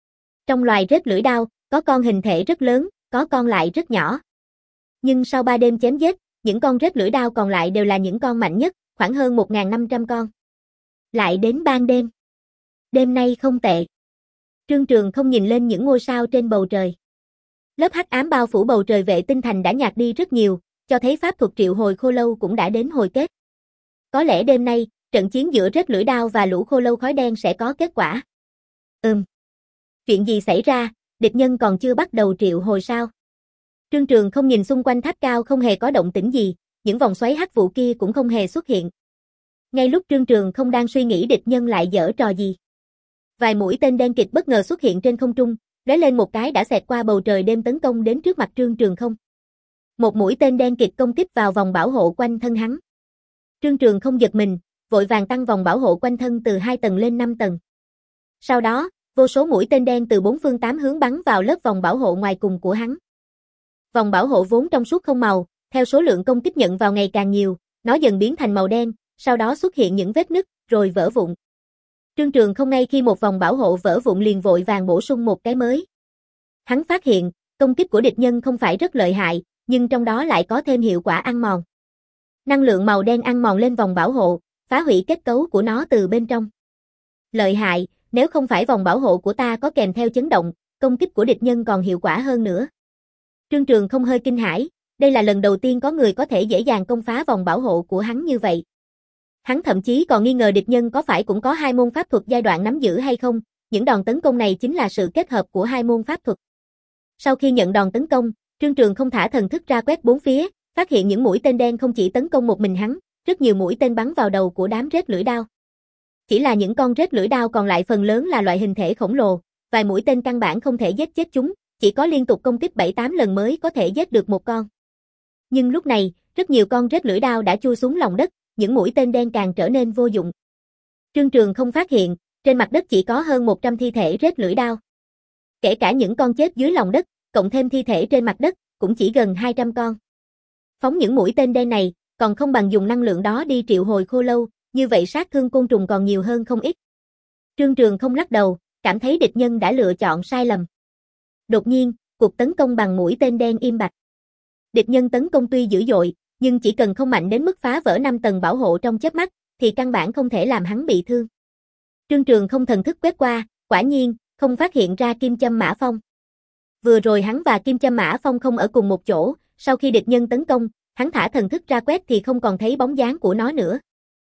Trong loài rết lưỡi đao, có con hình thể rất lớn, có con lại rất nhỏ. Nhưng sau ba đêm chém giết, những con rết lưỡi đao còn lại đều là những con mạnh nhất, khoảng hơn một nghìn năm trăm con. Lại đến ban đêm. Đêm nay không tệ. Trương Trường không nhìn lên những ngôi sao trên bầu trời. Lớp hắc ám bao phủ bầu trời vệ tinh thành đã nhạt đi rất nhiều, cho thấy pháp thuật triệu hồi khô lâu cũng đã đến hồi kết. Có lẽ đêm nay, trận chiến giữa rết lưỡi đao và lũ khô lâu khói đen sẽ có kết quả. Ừm. Chuyện gì xảy ra, địch nhân còn chưa bắt đầu triệu hồi sao? Trương Trường không nhìn xung quanh tháp cao không hề có động tĩnh gì, những vòng xoáy hắc vụ kia cũng không hề xuất hiện. Ngay lúc Trương Trường không đang suy nghĩ địch nhân lại giở trò gì. Vài mũi tên đen kịt bất ngờ xuất hiện trên không trung, lóe lên một cái đã xẹt qua bầu trời đêm tấn công đến trước mặt Trương Trường không. Một mũi tên đen kịt công kích vào vòng bảo hộ quanh thân hắn. Trương Trường không giật mình, vội vàng tăng vòng bảo hộ quanh thân từ hai tầng lên năm tầng. Sau đó, vô số mũi tên đen từ bốn phương tám hướng bắn vào lớp vòng bảo hộ ngoài cùng của hắn. Vòng bảo hộ vốn trong suốt không màu, theo số lượng công kích nhận vào ngày càng nhiều, nó dần biến thành màu đen, sau đó xuất hiện những vết nứt, rồi vỡ vụn. Trương Trường không ngay khi một vòng bảo hộ vỡ vụn liền vội vàng bổ sung một cái mới. Hắn phát hiện, công kích của địch nhân không phải rất lợi hại, nhưng trong đó lại có thêm hiệu quả ăn mòn. Năng lượng màu đen ăn mòn lên vòng bảo hộ, phá hủy kết cấu của nó từ bên trong. Lợi hại, nếu không phải vòng bảo hộ của ta có kèm theo chấn động, công kích của địch nhân còn hiệu quả hơn nữa. Trương Trường không hơi kinh hãi, đây là lần đầu tiên có người có thể dễ dàng công phá vòng bảo hộ của hắn như vậy. Hắn thậm chí còn nghi ngờ địch nhân có phải cũng có hai môn pháp thuật giai đoạn nắm giữ hay không, những đòn tấn công này chính là sự kết hợp của hai môn pháp thuật. Sau khi nhận đòn tấn công, Trương Trường không thả thần thức ra quét bốn phía, phát hiện những mũi tên đen không chỉ tấn công một mình hắn, rất nhiều mũi tên bắn vào đầu của đám rết lưỡi đao. Chỉ là những con rết lưỡi đao còn lại phần lớn là loại hình thể khổng lồ, vài mũi tên căn bản không thể giết chết chúng, chỉ có liên tục công kích bảy tám lần mới có thể giết được một con. Nhưng lúc này, rất nhiều con rết lưỡi đao đã chui xuống lòng đất, những mũi tên đen càng trở nên vô dụng. Trương Trường không phát hiện, trên mặt đất chỉ có hơn một trăm thi thể rết lưỡi đao. Kể cả những con chết dưới lòng đất, cộng thêm thi thể trên mặt đất, cũng chỉ gần hai trăm con. Phóng những mũi tên đen này, còn không bằng dùng năng lượng đó đi triệu hồi khô lâu, như vậy sát thương côn trùng còn nhiều hơn không ít. Trương Trường không lắc đầu, cảm thấy địch nhân đã lựa chọn sai lầm. Đột nhiên, cuộc tấn công bằng mũi tên đen im bặt. Địch nhân tấn công tuy dữ dội, nhưng chỉ cần không mạnh đến mức phá vỡ năm tầng bảo hộ trong chớp mắt, thì căn bản không thể làm hắn bị thương. Trương Trường không thần thức quét qua, quả nhiên, không phát hiện ra Kim Châm Mã Phong. Vừa rồi hắn và Kim Châm Mã Phong không ở cùng một chỗ, sau khi địch nhân tấn công, hắn thả thần thức ra quét thì không còn thấy bóng dáng của nó nữa.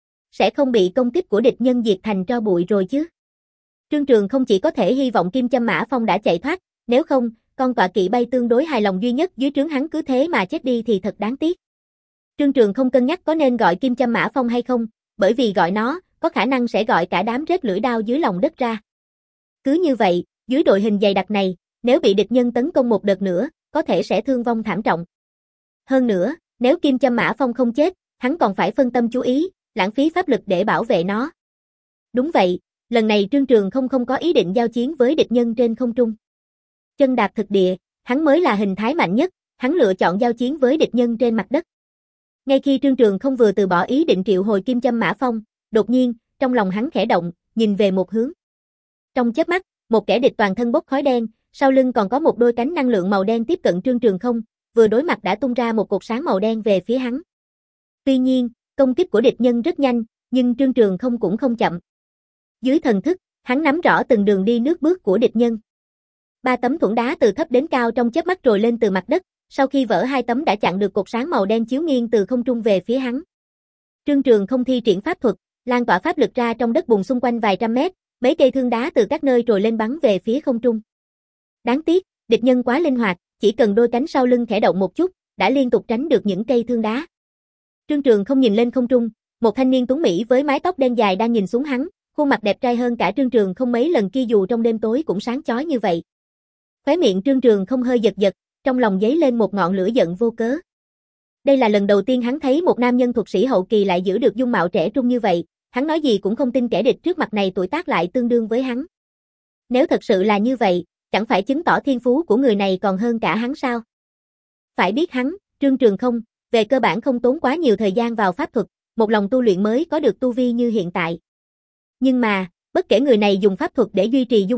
Sẽ không bị công kích của địch nhân diệt thành tro bụi rồi chứ. Trương Trường không chỉ có thể hy vọng Kim Châm Mã Phong đã chạy thoát, nếu không, con tọa kỵ bay tương đối hài lòng duy nhất dưới trướng hắn cứ thế mà chết đi thì thật đáng tiếc. Trương Trường không cân nhắc có nên gọi Kim Châm Mã Phong hay không, bởi vì gọi nó, có khả năng sẽ gọi cả đám rết lưỡi đao dưới lòng đất ra. Cứ như vậy, dưới đội hình dày đặc này, nếu bị địch nhân tấn công một đợt nữa, có thể sẽ thương vong thảm trọng. Hơn nữa, nếu Kim Châm Mã Phong không chết, hắn còn phải phân tâm chú ý, lãng phí pháp lực để bảo vệ nó. Đúng vậy, lần này Trương Trường không không có ý định giao chiến với địch nhân trên không trung. Chân đạp thực địa, hắn mới là hình thái mạnh nhất, hắn lựa chọn giao chiến với địch nhân trên mặt đất. Ngay khi Trương Trường không vừa từ bỏ ý định triệu hồi Kim Châm Mã Phong, đột nhiên, trong lòng hắn khẽ động, nhìn về một hướng. Trong chớp mắt, một kẻ địch toàn thân bốc khói đen, sau lưng còn có một đôi cánh năng lượng màu đen tiếp cận Trương Trường không, vừa đối mặt đã tung ra một cột sáng màu đen về phía hắn. Tuy nhiên, công kích của địch nhân rất nhanh, nhưng Trương Trường không cũng không chậm. Dưới thần thức, hắn nắm rõ từng đường đi nước bước của địch nhân. Ba tấm thuẫn đá từ thấp đến cao trong chớp mắt trồi lên từ mặt đất, sau khi vỡ hai tấm đã chặn được cột sáng màu đen chiếu nghiêng từ không trung về phía hắn. Trương Trường không thi triển pháp thuật, lan tỏa pháp lực ra trong đất bùn xung quanh vài trăm mét, mấy cây thương đá từ các nơi trồi lên bắn về phía không trung. Đáng tiếc, địch nhân quá linh hoạt, chỉ cần đôi cánh sau lưng khẽ động một chút, đã liên tục tránh được những cây thương đá. Trương Trường không nhìn lên không trung, một thanh niên tuấn mỹ với mái tóc đen dài đang nhìn xuống hắn, khuôn mặt đẹp trai hơn cả Trương Trường không mấy lần kia dù trong đêm tối cũng sáng chói như vậy. Khóe miệng Trương Trường không hơi giật giật, trong lòng dấy lên một ngọn lửa giận vô cớ. Đây là lần đầu tiên hắn thấy một nam nhân thuật sĩ hậu kỳ lại giữ được dung mạo trẻ trung như vậy, hắn nói gì cũng không tin kẻ địch trước mặt này tuổi tác lại tương đương với hắn. Nếu thật sự là như vậy, chẳng phải chứng tỏ thiên phú của người này còn hơn cả hắn sao? Phải biết hắn, Trương Trường không, về cơ bản không tốn quá nhiều thời gian vào pháp thuật, một lòng tu luyện mới có được tu vi như hiện tại. Nhưng mà, bất kể người này dùng pháp thuật để duy trì dung mạo,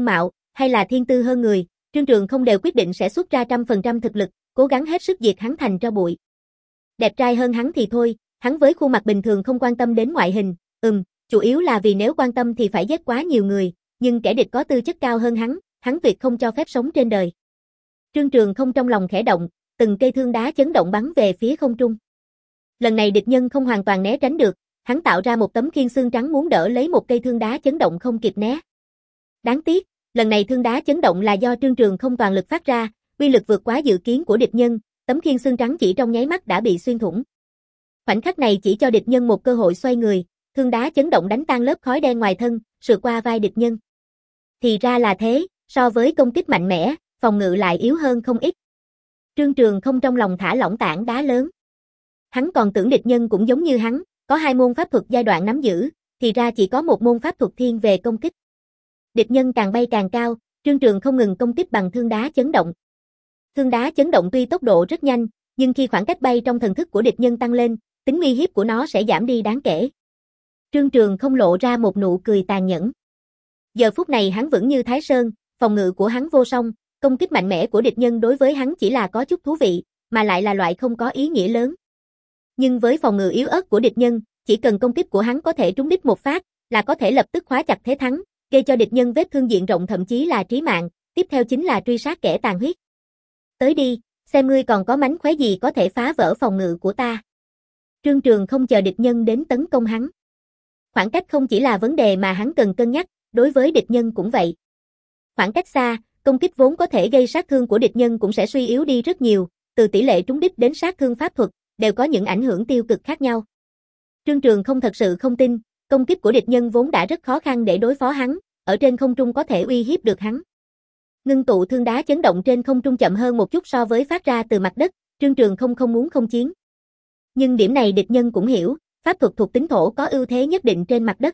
hay là thiên tư hơn người, Trương Trường không đều quyết định sẽ xuất ra trăm phần trăm thực lực, cố gắng hết sức diệt hắn thành tro bụi. Đẹp trai hơn hắn thì thôi, hắn với khuôn mặt bình thường không quan tâm đến ngoại hình, ừm, chủ yếu là vì nếu quan tâm thì phải giết quá nhiều người, nhưng kẻ địch có tư chất cao hơn hắn, hắn tuyệt không cho phép sống trên đời. Trương Trường không trong lòng khẽ động, từng cây thương đá chấn động bắn về phía không trung. Lần này địch nhân không hoàn toàn né tránh được, hắn tạo ra một tấm khiên xương trắng muốn đỡ lấy một cây thương đá chấn động không kịp né. Đáng tiếc, lần này thương đá chấn động là do Trương Trường không toàn lực phát ra, uy lực vượt quá dự kiến của địch nhân, tấm khiên xương trắng chỉ trong nháy mắt đã bị xuyên thủng. Khoảnh khắc này chỉ cho địch nhân một cơ hội xoay người, thương đá chấn động đánh tan lớp khói đen ngoài thân, sượt qua vai địch nhân. Thì ra là thế, so với công kích mạnh mẽ, phòng ngự lại yếu hơn không ít. Trương Trường không trong lòng thả lỏng tảng đá lớn. Hắn còn tưởng địch nhân cũng giống như hắn, có hai môn pháp thuật giai đoạn nắm giữ, thì ra chỉ có một môn pháp thuật thiên về công kích. Địch nhân càng bay càng cao, Trương Trường không ngừng công kích bằng thương đá chấn động. Thương đá chấn động tuy tốc độ rất nhanh, nhưng khi khoảng cách bay trong thần thức của địch nhân tăng lên, tính uy hiếp của nó sẽ giảm đi đáng kể. Trương Trường không lộ ra một nụ cười tàn nhẫn. Giờ phút này hắn vững như Thái Sơn, phòng ngự của hắn vô song, công kích mạnh mẽ của địch nhân đối với hắn chỉ là có chút thú vị, mà lại là loại không có ý nghĩa lớn. Nhưng với phòng ngự yếu ớt của địch nhân, chỉ cần công kích của hắn có thể trúng đích một phát, là có thể lập tức khóa chặt thế thắng, gây cho địch nhân vết thương diện rộng thậm chí là trí mạng, tiếp theo chính là truy sát kẻ tàn huyết. Tới đi, xem ngươi còn có mánh khóe gì có thể phá vỡ phòng ngự của ta. Trương Trường không chờ địch nhân đến tấn công hắn. Khoảng cách không chỉ là vấn đề mà hắn cần cân nhắc, đối với địch nhân cũng vậy. Khoảng cách xa, công kích vốn có thể gây sát thương của địch nhân cũng sẽ suy yếu đi rất nhiều, từ tỷ lệ trúng đích đến sát thương pháp thuật, đều có những ảnh hưởng tiêu cực khác nhau. Trương Trường không thật sự không tin, công kích của địch nhân vốn đã rất khó khăn để đối phó hắn, ở trên không trung có thể uy hiếp được hắn. Ngưng tụ thương đá chấn động trên không trung chậm hơn một chút so với phát ra từ mặt đất, Trương Trường không không muốn không chiến. Nhưng điểm này địch nhân cũng hiểu, pháp thuật thuộc tính thổ có ưu thế nhất định trên mặt đất.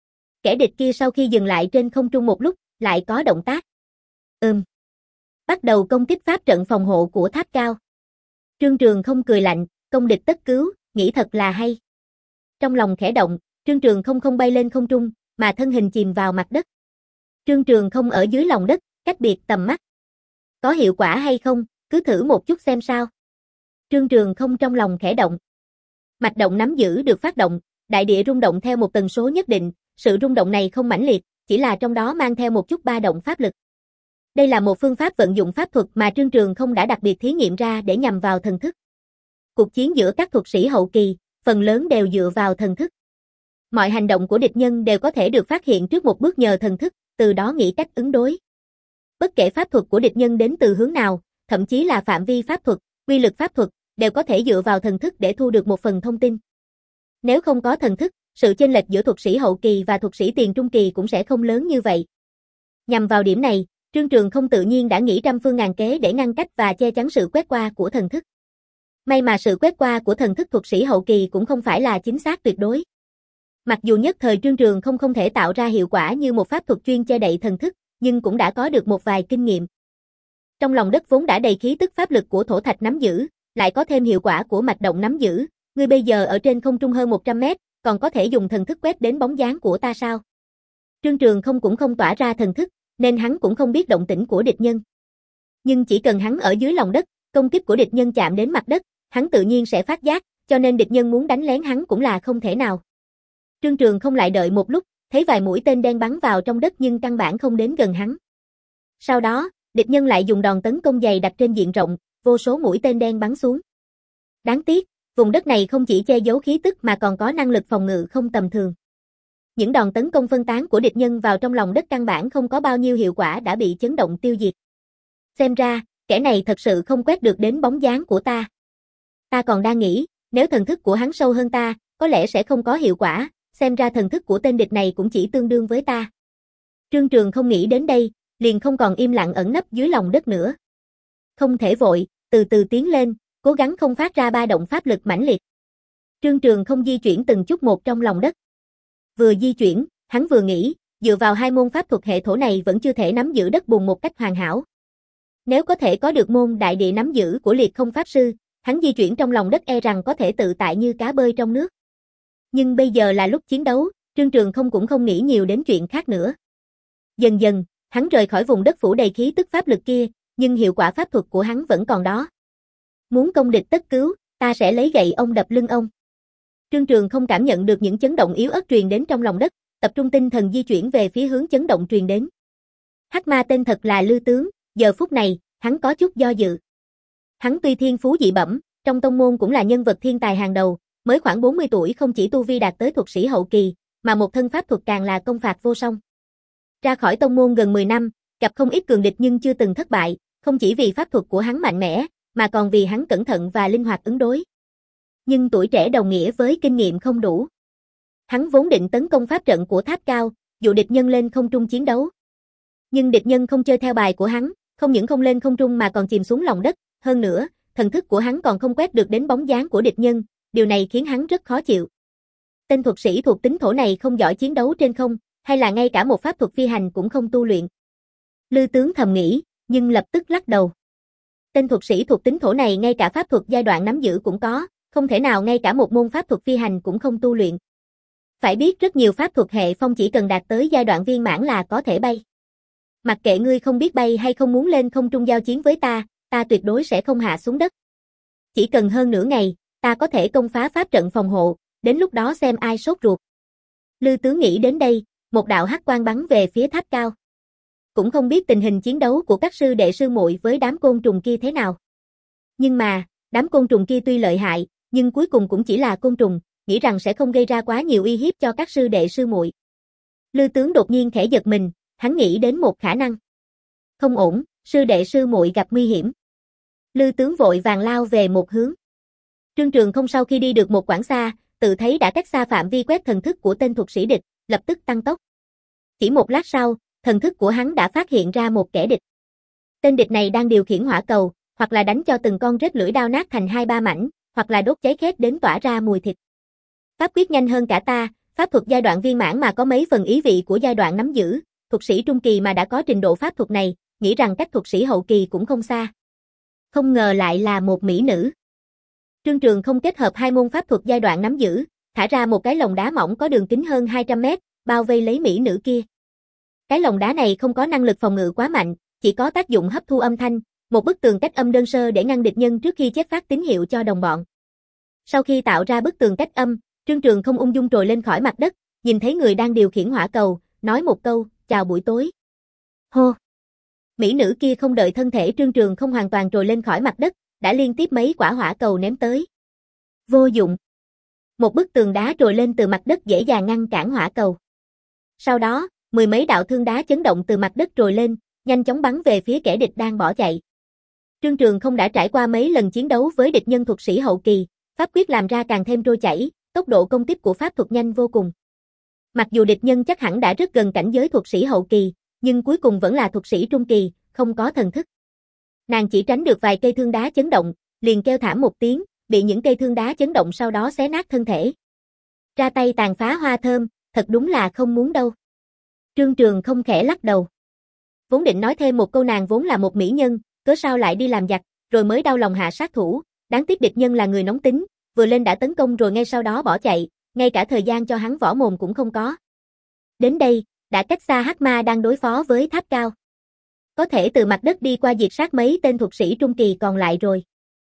Kẻ địch kia sau khi dừng lại trên không trung một lúc, lại có động tác. Ừm. Bắt đầu công kích pháp trận phòng hộ của tháp cao. Trương Trường không cười lạnh, công địch tất cứu, nghĩ thật là hay. Trong lòng khẽ động, Trương Trường không không bay lên không trung, mà thân hình chìm vào mặt đất. Trương Trường không ở dưới lòng đất, cách biệt tầm mắt. Có hiệu quả hay không, cứ thử một chút xem sao. Trương Trường không trong lòng khẽ động. Mạch động nắm giữ được phát động, đại địa rung động theo một tần số nhất định, sự rung động này không mãnh liệt, chỉ là trong đó mang theo một chút ba động pháp lực. Đây là một phương pháp vận dụng pháp thuật mà Trương Trường không đã đặc biệt thí nghiệm ra để nhằm vào thần thức. Cuộc chiến giữa các thuật sĩ hậu kỳ, phần lớn đều dựa vào thần thức. Mọi hành động của địch nhân đều có thể được phát hiện trước một bước nhờ thần thức, từ đó nghĩ cách ứng đối. Bất kể pháp thuật của địch nhân đến từ hướng nào, thậm chí là phạm vi pháp thuật, quy lực pháp thuật, đều có thể dựa vào thần thức để thu được một phần thông tin. Nếu không có thần thức, sự chênh lệch giữa thuật sĩ hậu kỳ và thuật sĩ tiền trung kỳ cũng sẽ không lớn như vậy. Nhằm vào điểm này, Trương Trường không tự nhiên đã nghĩ trăm phương ngàn kế để ngăn cách và che chắn sự quét qua của thần thức. May mà sự quét qua của thần thức thuật sĩ hậu kỳ cũng không phải là chính xác tuyệt đối. Mặc dù nhất thời Trương Trường không không thể tạo ra hiệu quả như một pháp thuật chuyên che đậy thần thức, nhưng cũng đã có được một vài kinh nghiệm. Trong lòng đất vốn đã đầy khí tức pháp lực của thổ thạch nắm giữ, lại có thêm hiệu quả của mạch động nắm giữ, ngươi bây giờ ở trên không trung hơn một trăm mét, còn có thể dùng thần thức quét đến bóng dáng của ta sao? Trương Trường không cũng không tỏa ra thần thức, nên hắn cũng không biết động tĩnh của địch nhân. Nhưng chỉ cần hắn ở dưới lòng đất, công kích của địch nhân chạm đến mặt đất, hắn tự nhiên sẽ phát giác, cho nên địch nhân muốn đánh lén hắn cũng là không thể nào. Trương Trường không lại đợi một lúc, thấy vài mũi tên đen bắn vào trong đất nhưng căn bản không đến gần hắn. Sau đó, địch nhân lại dùng đòn tấn công dày đặc trên diện rộng, vô số mũi tên đen bắn xuống. Đáng tiếc, vùng đất này không chỉ che giấu khí tức mà còn có năng lực phòng ngự không tầm thường. Những đòn tấn công phân tán của địch nhân vào trong lòng đất căn bản không có bao nhiêu hiệu quả đã bị chấn động tiêu diệt. Xem ra, kẻ này thật sự không quét được đến bóng dáng của ta. Ta còn đang nghĩ, nếu thần thức của hắn sâu hơn ta, có lẽ sẽ không có hiệu quả, xem ra thần thức của tên địch này cũng chỉ tương đương với ta. Trương Trường không nghĩ đến đây, liền không còn im lặng ẩn nấp dưới lòng đất nữa. Không thể vội, từ từ tiến lên, cố gắng không phát ra ba động pháp lực mãnh liệt. Trương Trường không di chuyển từng chút một trong lòng đất. Vừa di chuyển, hắn vừa nghĩ, dựa vào hai môn pháp thuật hệ thổ này vẫn chưa thể nắm giữ đất bùn một cách hoàn hảo. Nếu có thể có được môn đại địa nắm giữ của liệt không pháp sư, hắn di chuyển trong lòng đất e rằng có thể tự tại như cá bơi trong nước. Nhưng bây giờ là lúc chiến đấu, Trương Trường không cũng không nghĩ nhiều đến chuyện khác nữa. Dần dần, Hắn rời khỏi vùng đất phủ đầy khí tức pháp lực kia, nhưng hiệu quả pháp thuật của hắn vẫn còn đó. Muốn công địch tất cứu, ta sẽ lấy gậy ông đập lưng ông. Trương Trường không cảm nhận được những chấn động yếu ớt truyền đến trong lòng đất, tập trung tinh thần di chuyển về phía hướng chấn động truyền đến. Hắc ma tên thật là Lư Tướng, giờ phút này, hắn có chút do dự. Hắn tuy thiên phú dị bẩm, trong tông môn cũng là nhân vật thiên tài hàng đầu, mới khoảng bốn mươi tuổi không chỉ tu vi đạt tới thuật sĩ hậu kỳ, mà một thân pháp thuật càng là công phạt vô song. Ra khỏi tông môn gần mười năm, gặp không ít cường địch nhưng chưa từng thất bại, không chỉ vì pháp thuật của hắn mạnh mẽ, mà còn vì hắn cẩn thận và linh hoạt ứng đối. Nhưng tuổi trẻ đồng nghĩa với kinh nghiệm không đủ. Hắn vốn định tấn công pháp trận của tháp cao, dụ địch nhân lên không trung chiến đấu. Nhưng địch nhân không chơi theo bài của hắn, không những không lên không trung mà còn chìm xuống lòng đất, hơn nữa, thần thức của hắn còn không quét được đến bóng dáng của địch nhân, điều này khiến hắn rất khó chịu. Tên thuật sĩ thuộc tính thổ này không giỏi chiến đấu trên không, hay là ngay cả một pháp thuật phi hành cũng không tu luyện. Lư Tướng thầm nghĩ, nhưng lập tức lắc đầu. Tên thuật sĩ thuộc tính thổ này ngay cả pháp thuật giai đoạn nắm giữ cũng có, không thể nào ngay cả một môn pháp thuật phi hành cũng không tu luyện. Phải biết rất nhiều pháp thuật hệ phong chỉ cần đạt tới giai đoạn viên mãn là có thể bay. Mặc kệ ngươi không biết bay hay không muốn lên không trung giao chiến với ta, ta tuyệt đối sẽ không hạ xuống đất. Chỉ cần hơn nửa ngày, ta có thể công phá pháp trận phòng hộ, đến lúc đó xem ai sốt ruột. Lư Tướng nghĩ đến đây, một đạo hắc quang bắn về phía tháp cao. Cũng không biết tình hình chiến đấu của các sư đệ sư muội với đám côn trùng kia thế nào. Nhưng mà, đám côn trùng kia tuy lợi hại, nhưng cuối cùng cũng chỉ là côn trùng, nghĩ rằng sẽ không gây ra quá nhiều uy hiếp cho các sư đệ sư muội. Lư Tướng đột nhiên khẽ giật mình, hắn nghĩ đến một khả năng. Không ổn, sư đệ sư muội gặp nguy hiểm. Lư Tướng vội vàng lao về một hướng. Trương Trường không sau khi đi được một quãng xa, tự thấy đã cách xa phạm vi quét thần thức của tên thuật sĩ địch, lập tức tăng tốc. Chỉ một lát sau, thần thức của hắn đã phát hiện ra một kẻ địch. Tên địch này đang điều khiển hỏa cầu, hoặc là đánh cho từng con rết lưỡi đao nát thành hai ba mảnh, hoặc là đốt cháy khét đến tỏa ra mùi thịt. Pháp quyết nhanh hơn cả ta, pháp thuật giai đoạn viên mãn mà có mấy phần ý vị của giai đoạn nắm giữ, thuật sĩ trung kỳ mà đã có trình độ pháp thuật này, nghĩ rằng cách thuật sĩ hậu kỳ cũng không xa. Không ngờ lại là một mỹ nữ. Trương Trường không kết hợp hai môn pháp thuật giai đoạn nắm giữ, thả ra một cái lồng đá mỏng có đường kính hơn hai trăm mét, bao vây lấy mỹ nữ kia. Cái lồng đá này không có năng lực phòng ngự quá mạnh, chỉ có tác dụng hấp thu âm thanh, một bức tường cách âm đơn sơ để ngăn địch nhân trước khi chép phát tín hiệu cho đồng bọn. Sau khi tạo ra bức tường cách âm, Trương Trường không ung dung trồi lên khỏi mặt đất, nhìn thấy người đang điều khiển hỏa cầu, nói một câu, chào buổi tối. Hô! Mỹ nữ kia không đợi thân thể Trương Trường không hoàn toàn trồi lên khỏi mặt đất, đã liên tiếp mấy quả hỏa cầu ném tới. Vô dụng. Một bức tường đá trồi lên từ mặt đất dễ dàng ngăn cản hỏa cầu. Sau đó, mười mấy đạo thương đá chấn động từ mặt đất trồi lên, nhanh chóng bắn về phía kẻ địch đang bỏ chạy. Trương Trường không đã trải qua mấy lần chiến đấu với địch nhân thuật sĩ hậu kỳ, pháp quyết làm ra càng thêm trôi chảy, tốc độ công kích của pháp thuật nhanh vô cùng. Mặc dù địch nhân chắc hẳn đã rất gần cảnh giới thuật sĩ hậu kỳ, nhưng cuối cùng vẫn là thuật sĩ trung kỳ, không có thần thức. Nàng chỉ tránh được vài cây thương đá chấn động, liền kêu thảm một tiếng, bị những cây thương đá chấn động sau đó xé nát thân thể. Ra tay tàn phá hoa thơm, thật đúng là không muốn đâu. Trương Trường không khẽ lắc đầu. Vốn định nói thêm một câu nàng vốn là một mỹ nhân, cớ sao lại đi làm giặc, rồi mới đau lòng hạ sát thủ, đáng tiếc địch nhân là người nóng tính, vừa lên đã tấn công rồi ngay sau đó bỏ chạy, ngay cả thời gian cho hắn võ mồm cũng không có. Đến đây, đã cách xa hắc ma đang đối phó với tháp cao. Có thể từ mặt đất đi qua diệt sát mấy tên thuật sĩ trung kỳ còn lại rồi.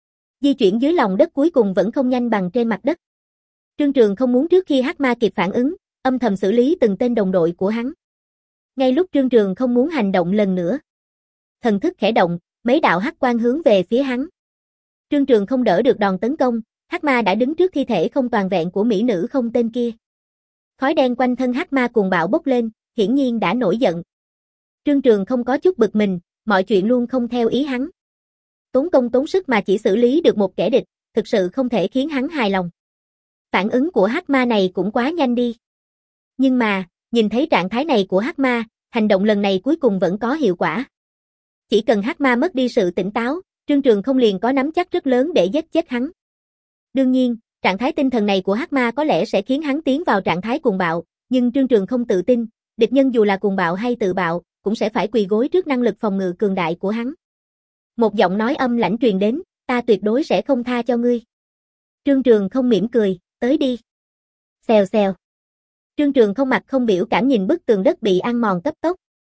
Di chuyển dưới lòng đất cuối cùng vẫn không nhanh bằng trên mặt đất. Trương Trường không muốn trước khi hắc ma kịp phản ứng, âm thầm xử lý từng tên đồng đội của hắn. Ngay lúc Trương Trường không muốn hành động lần nữa, thần thức khẽ động, mấy đạo hắc quang hướng về phía hắn. Trương Trường không đỡ được đòn tấn công, hắc ma đã đứng trước thi thể không toàn vẹn của mỹ nữ không tên kia. Khói đen quanh thân hắc ma cuồng bạo bốc lên, hiển nhiên đã nổi giận. Trương Trường không có chút bực mình, mọi chuyện luôn không theo ý hắn. Tốn công tốn sức mà chỉ xử lý được một kẻ địch, thực sự không thể khiến hắn hài lòng. Phản ứng của hắc ma này cũng quá nhanh đi. Nhưng mà, nhìn thấy trạng thái này của hắc ma, hành động lần này cuối cùng vẫn có hiệu quả. Chỉ cần hắc ma mất đi sự tỉnh táo, Trương Trường không liền có nắm chắc rất lớn để giết chết hắn. Đương nhiên, trạng thái tinh thần này của hắc ma có lẽ sẽ khiến hắn tiến vào trạng thái cuồng bạo, nhưng Trương Trường không tự tin, địch nhân dù là cuồng bạo hay tự bạo, cũng sẽ phải quỳ gối trước năng lực phòng ngự cường đại của hắn. Một giọng nói âm lãnh truyền đến, ta tuyệt đối sẽ không tha cho ngươi. Trương Trường không mỉm cười, tới đi. Xèo xèo. Trương Trường không mặt không biểu cảm nhìn bức tường đất bị ăn mòn cấp tốc.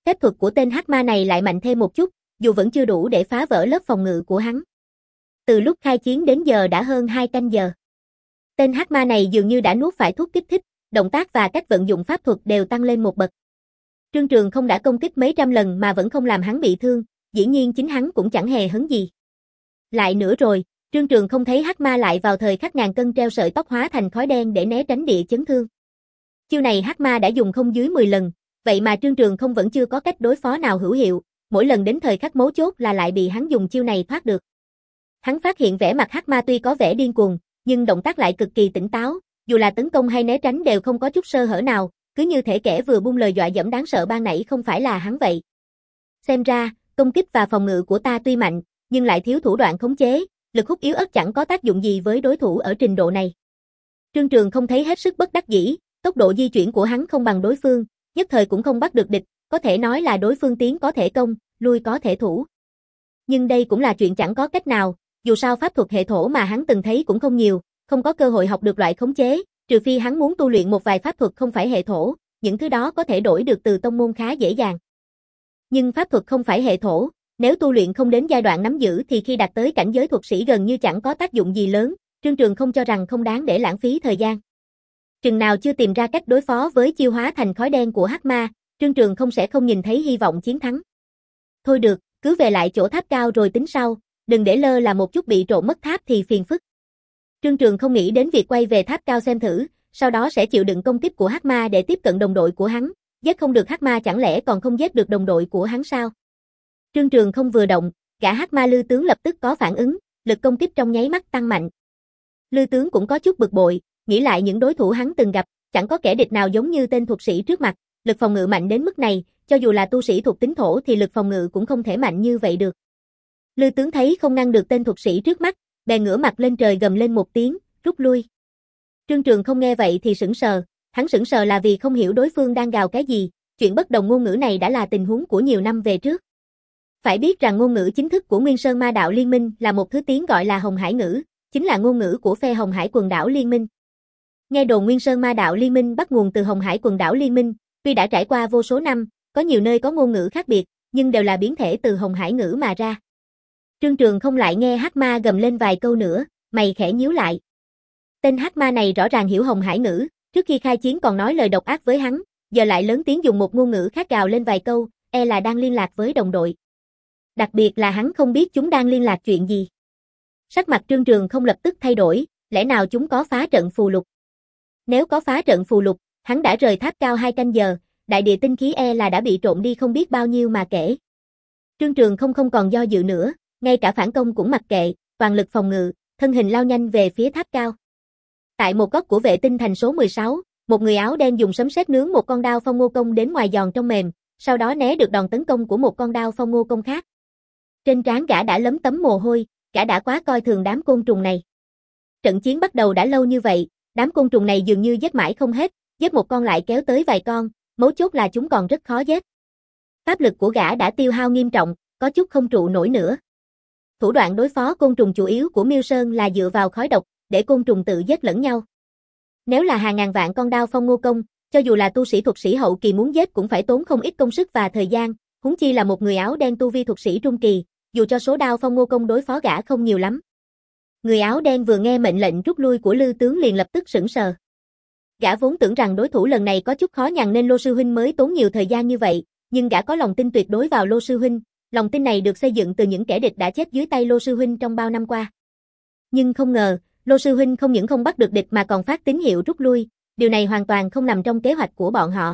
Phép thuật của tên hắc ma này lại mạnh thêm một chút, dù vẫn chưa đủ để phá vỡ lớp phòng ngự của hắn. Từ lúc khai chiến đến giờ đã hơn hai canh giờ. Tên hắc ma này dường như đã nuốt phải thuốc kích thích, động tác và cách vận dụng pháp thuật đều tăng lên một bậc. Trương Trường không đã công kích mấy trăm lần mà vẫn không làm hắn bị thương, dĩ nhiên chính hắn cũng chẳng hề hấn gì. Lại nữa rồi, Trương Trường không thấy hắc ma lại vào thời khắc ngàn cân treo sợi tóc hóa thành khói đen để né tránh địa chấn thương. Chiêu này hắc ma đã dùng không dưới mười lần, vậy mà Trương Trường không vẫn chưa có cách đối phó nào hữu hiệu, mỗi lần đến thời khắc mấu chốt là lại bị hắn dùng chiêu này thoát được. Hắn phát hiện vẻ mặt hắc ma tuy có vẻ điên cuồng, nhưng động tác lại cực kỳ tỉnh táo, dù là tấn công hay né tránh đều không có chút sơ hở nào, cứ như thể kẻ vừa buông lời dọa dẫm đáng sợ ban nãy không phải là hắn vậy. Xem ra, công kích và phòng ngự của ta tuy mạnh, nhưng lại thiếu thủ đoạn khống chế, lực hút yếu ớt chẳng có tác dụng gì với đối thủ ở trình độ này. Trương Trường không thấy hết sức bất đắc dĩ, tốc độ di chuyển của hắn không bằng đối phương, nhất thời cũng không bắt được địch, có thể nói là đối phương tiến có thể công, lui có thể thủ. Nhưng đây cũng là chuyện chẳng có cách nào, dù sao pháp thuật hệ thổ mà hắn từng thấy cũng không nhiều, không có cơ hội học được loại khống chế, trừ phi hắn muốn tu luyện một vài pháp thuật không phải hệ thổ, những thứ đó có thể đổi được từ tông môn khá dễ dàng. Nhưng pháp thuật không phải hệ thổ, nếu tu luyện không đến giai đoạn nắm giữ thì khi đạt tới cảnh giới thuật sĩ gần như chẳng có tác dụng gì lớn, Trương Trường không cho rằng không đáng để lãng phí thời gian. Chừng nào chưa tìm ra cách đối phó với chiêu hóa thành khói đen của hắc ma, Trương Trường không sẽ không nhìn thấy hy vọng chiến thắng. Thôi được, cứ về lại chỗ tháp cao rồi tính sau, đừng để lơ là một chút bị trộm mất tháp thì phiền phức. Trương Trường không nghĩ đến việc quay về tháp cao xem thử, sau đó sẽ chịu đựng công kích của hắc ma để tiếp cận đồng đội của hắn, giết không được hắc ma chẳng lẽ còn không giết được đồng đội của hắn sao? Trương Trường không vừa động, gã hắc ma Lư tướng lập tức có phản ứng, lực công kích trong nháy mắt tăng mạnh. Lư tướng cũng có chút bực bội, nghĩ lại những đối thủ hắn từng gặp, chẳng có kẻ địch nào giống như tên thuật sĩ trước mặt, lực phòng ngự mạnh đến mức này, cho dù là tu sĩ thuộc tính thổ thì lực phòng ngự cũng không thể mạnh như vậy được. Lư tướng thấy không ngăn được tên thuật sĩ trước mắt, bèn ngửa mặt lên trời gầm lên một tiếng, rút lui. Trương Trường không nghe vậy thì sững sờ, hắn sững sờ là vì không hiểu đối phương đang gào cái gì, chuyện bất đồng ngôn ngữ này đã là tình huống của nhiều năm về trước. Phải biết rằng ngôn ngữ chính thức của Nguyên Sơn Ma Đạo Liên Minh là một thứ tiếng gọi là Hồng Hải ngữ, chính là ngôn ngữ của phe Hồng Hải quần đảo Liên Minh. Nghe đồn Nguyên Sơn Ma Đạo Liên Minh bắt nguồn từ Hồng Hải quần đảo Liên Minh, tuy đã trải qua vô số năm, có nhiều nơi có ngôn ngữ khác biệt, nhưng đều là biến thể từ Hồng Hải ngữ mà ra. Trương Trường không lại nghe hắc ma gầm lên vài câu nữa, mày khẽ nhíu lại. Tên hắc ma này rõ ràng hiểu Hồng Hải ngữ, trước khi khai chiến còn nói lời độc ác với hắn, giờ lại lớn tiếng dùng một ngôn ngữ khác gào lên vài câu, e là đang liên lạc với đồng đội. Đặc biệt là hắn không biết chúng đang liên lạc chuyện gì. Sắc mặt Trương Trường không lập tức thay đổi, lẽ nào chúng có phá trận phù lục? Nếu có phá trận phù lục, hắn đã rời tháp cao hai canh giờ, đại địa tinh khí e là đã bị trộn đi không biết bao nhiêu mà kể. Trương Trường không không còn do dự nữa, ngay cả phản công cũng mặc kệ, toàn lực phòng ngự, thân hình lao nhanh về phía tháp cao. Tại một góc của vệ tinh thành số mười sáu, một người áo đen dùng sấm sét nướng một con đao phong ngô công đến ngoài giòn trong mềm, sau đó né được đòn tấn công của một con đao phong ngô công khác. Trên trán gã đã lấm tấm mồ hôi, gã đã quá coi thường đám côn trùng này. Trận chiến bắt đầu đã lâu như vậy, đám côn trùng này dường như giết mãi không hết, giết một con lại kéo tới vài con, mấu chốt là chúng còn rất khó giết. Pháp lực của gã đã tiêu hao nghiêm trọng, có chút không trụ nổi nữa. Thủ đoạn đối phó côn trùng chủ yếu của Miêu Sơn là dựa vào khói độc, để côn trùng tự giết lẫn nhau. Nếu là hàng ngàn vạn con đao phong ngô công, cho dù là tu sĩ thuật sĩ hậu kỳ muốn giết cũng phải tốn không ít công sức và thời gian, huống chi là một người áo đen tu vi thuật sĩ trung kỳ, dù cho số đao phong ngô công đối phó gã không nhiều lắm. Người áo đen vừa nghe mệnh lệnh rút lui của Lư tướng liền lập tức sững sờ. Gã vốn tưởng rằng đối thủ lần này có chút khó nhằn nên Lô sư huynh mới tốn nhiều thời gian như vậy, nhưng gã có lòng tin tuyệt đối vào Lô sư huynh, lòng tin này được xây dựng từ những kẻ địch đã chết dưới tay Lô sư huynh trong bao năm qua. Nhưng không ngờ, Lô sư huynh không những không bắt được địch mà còn phát tín hiệu rút lui, điều này hoàn toàn không nằm trong kế hoạch của bọn họ.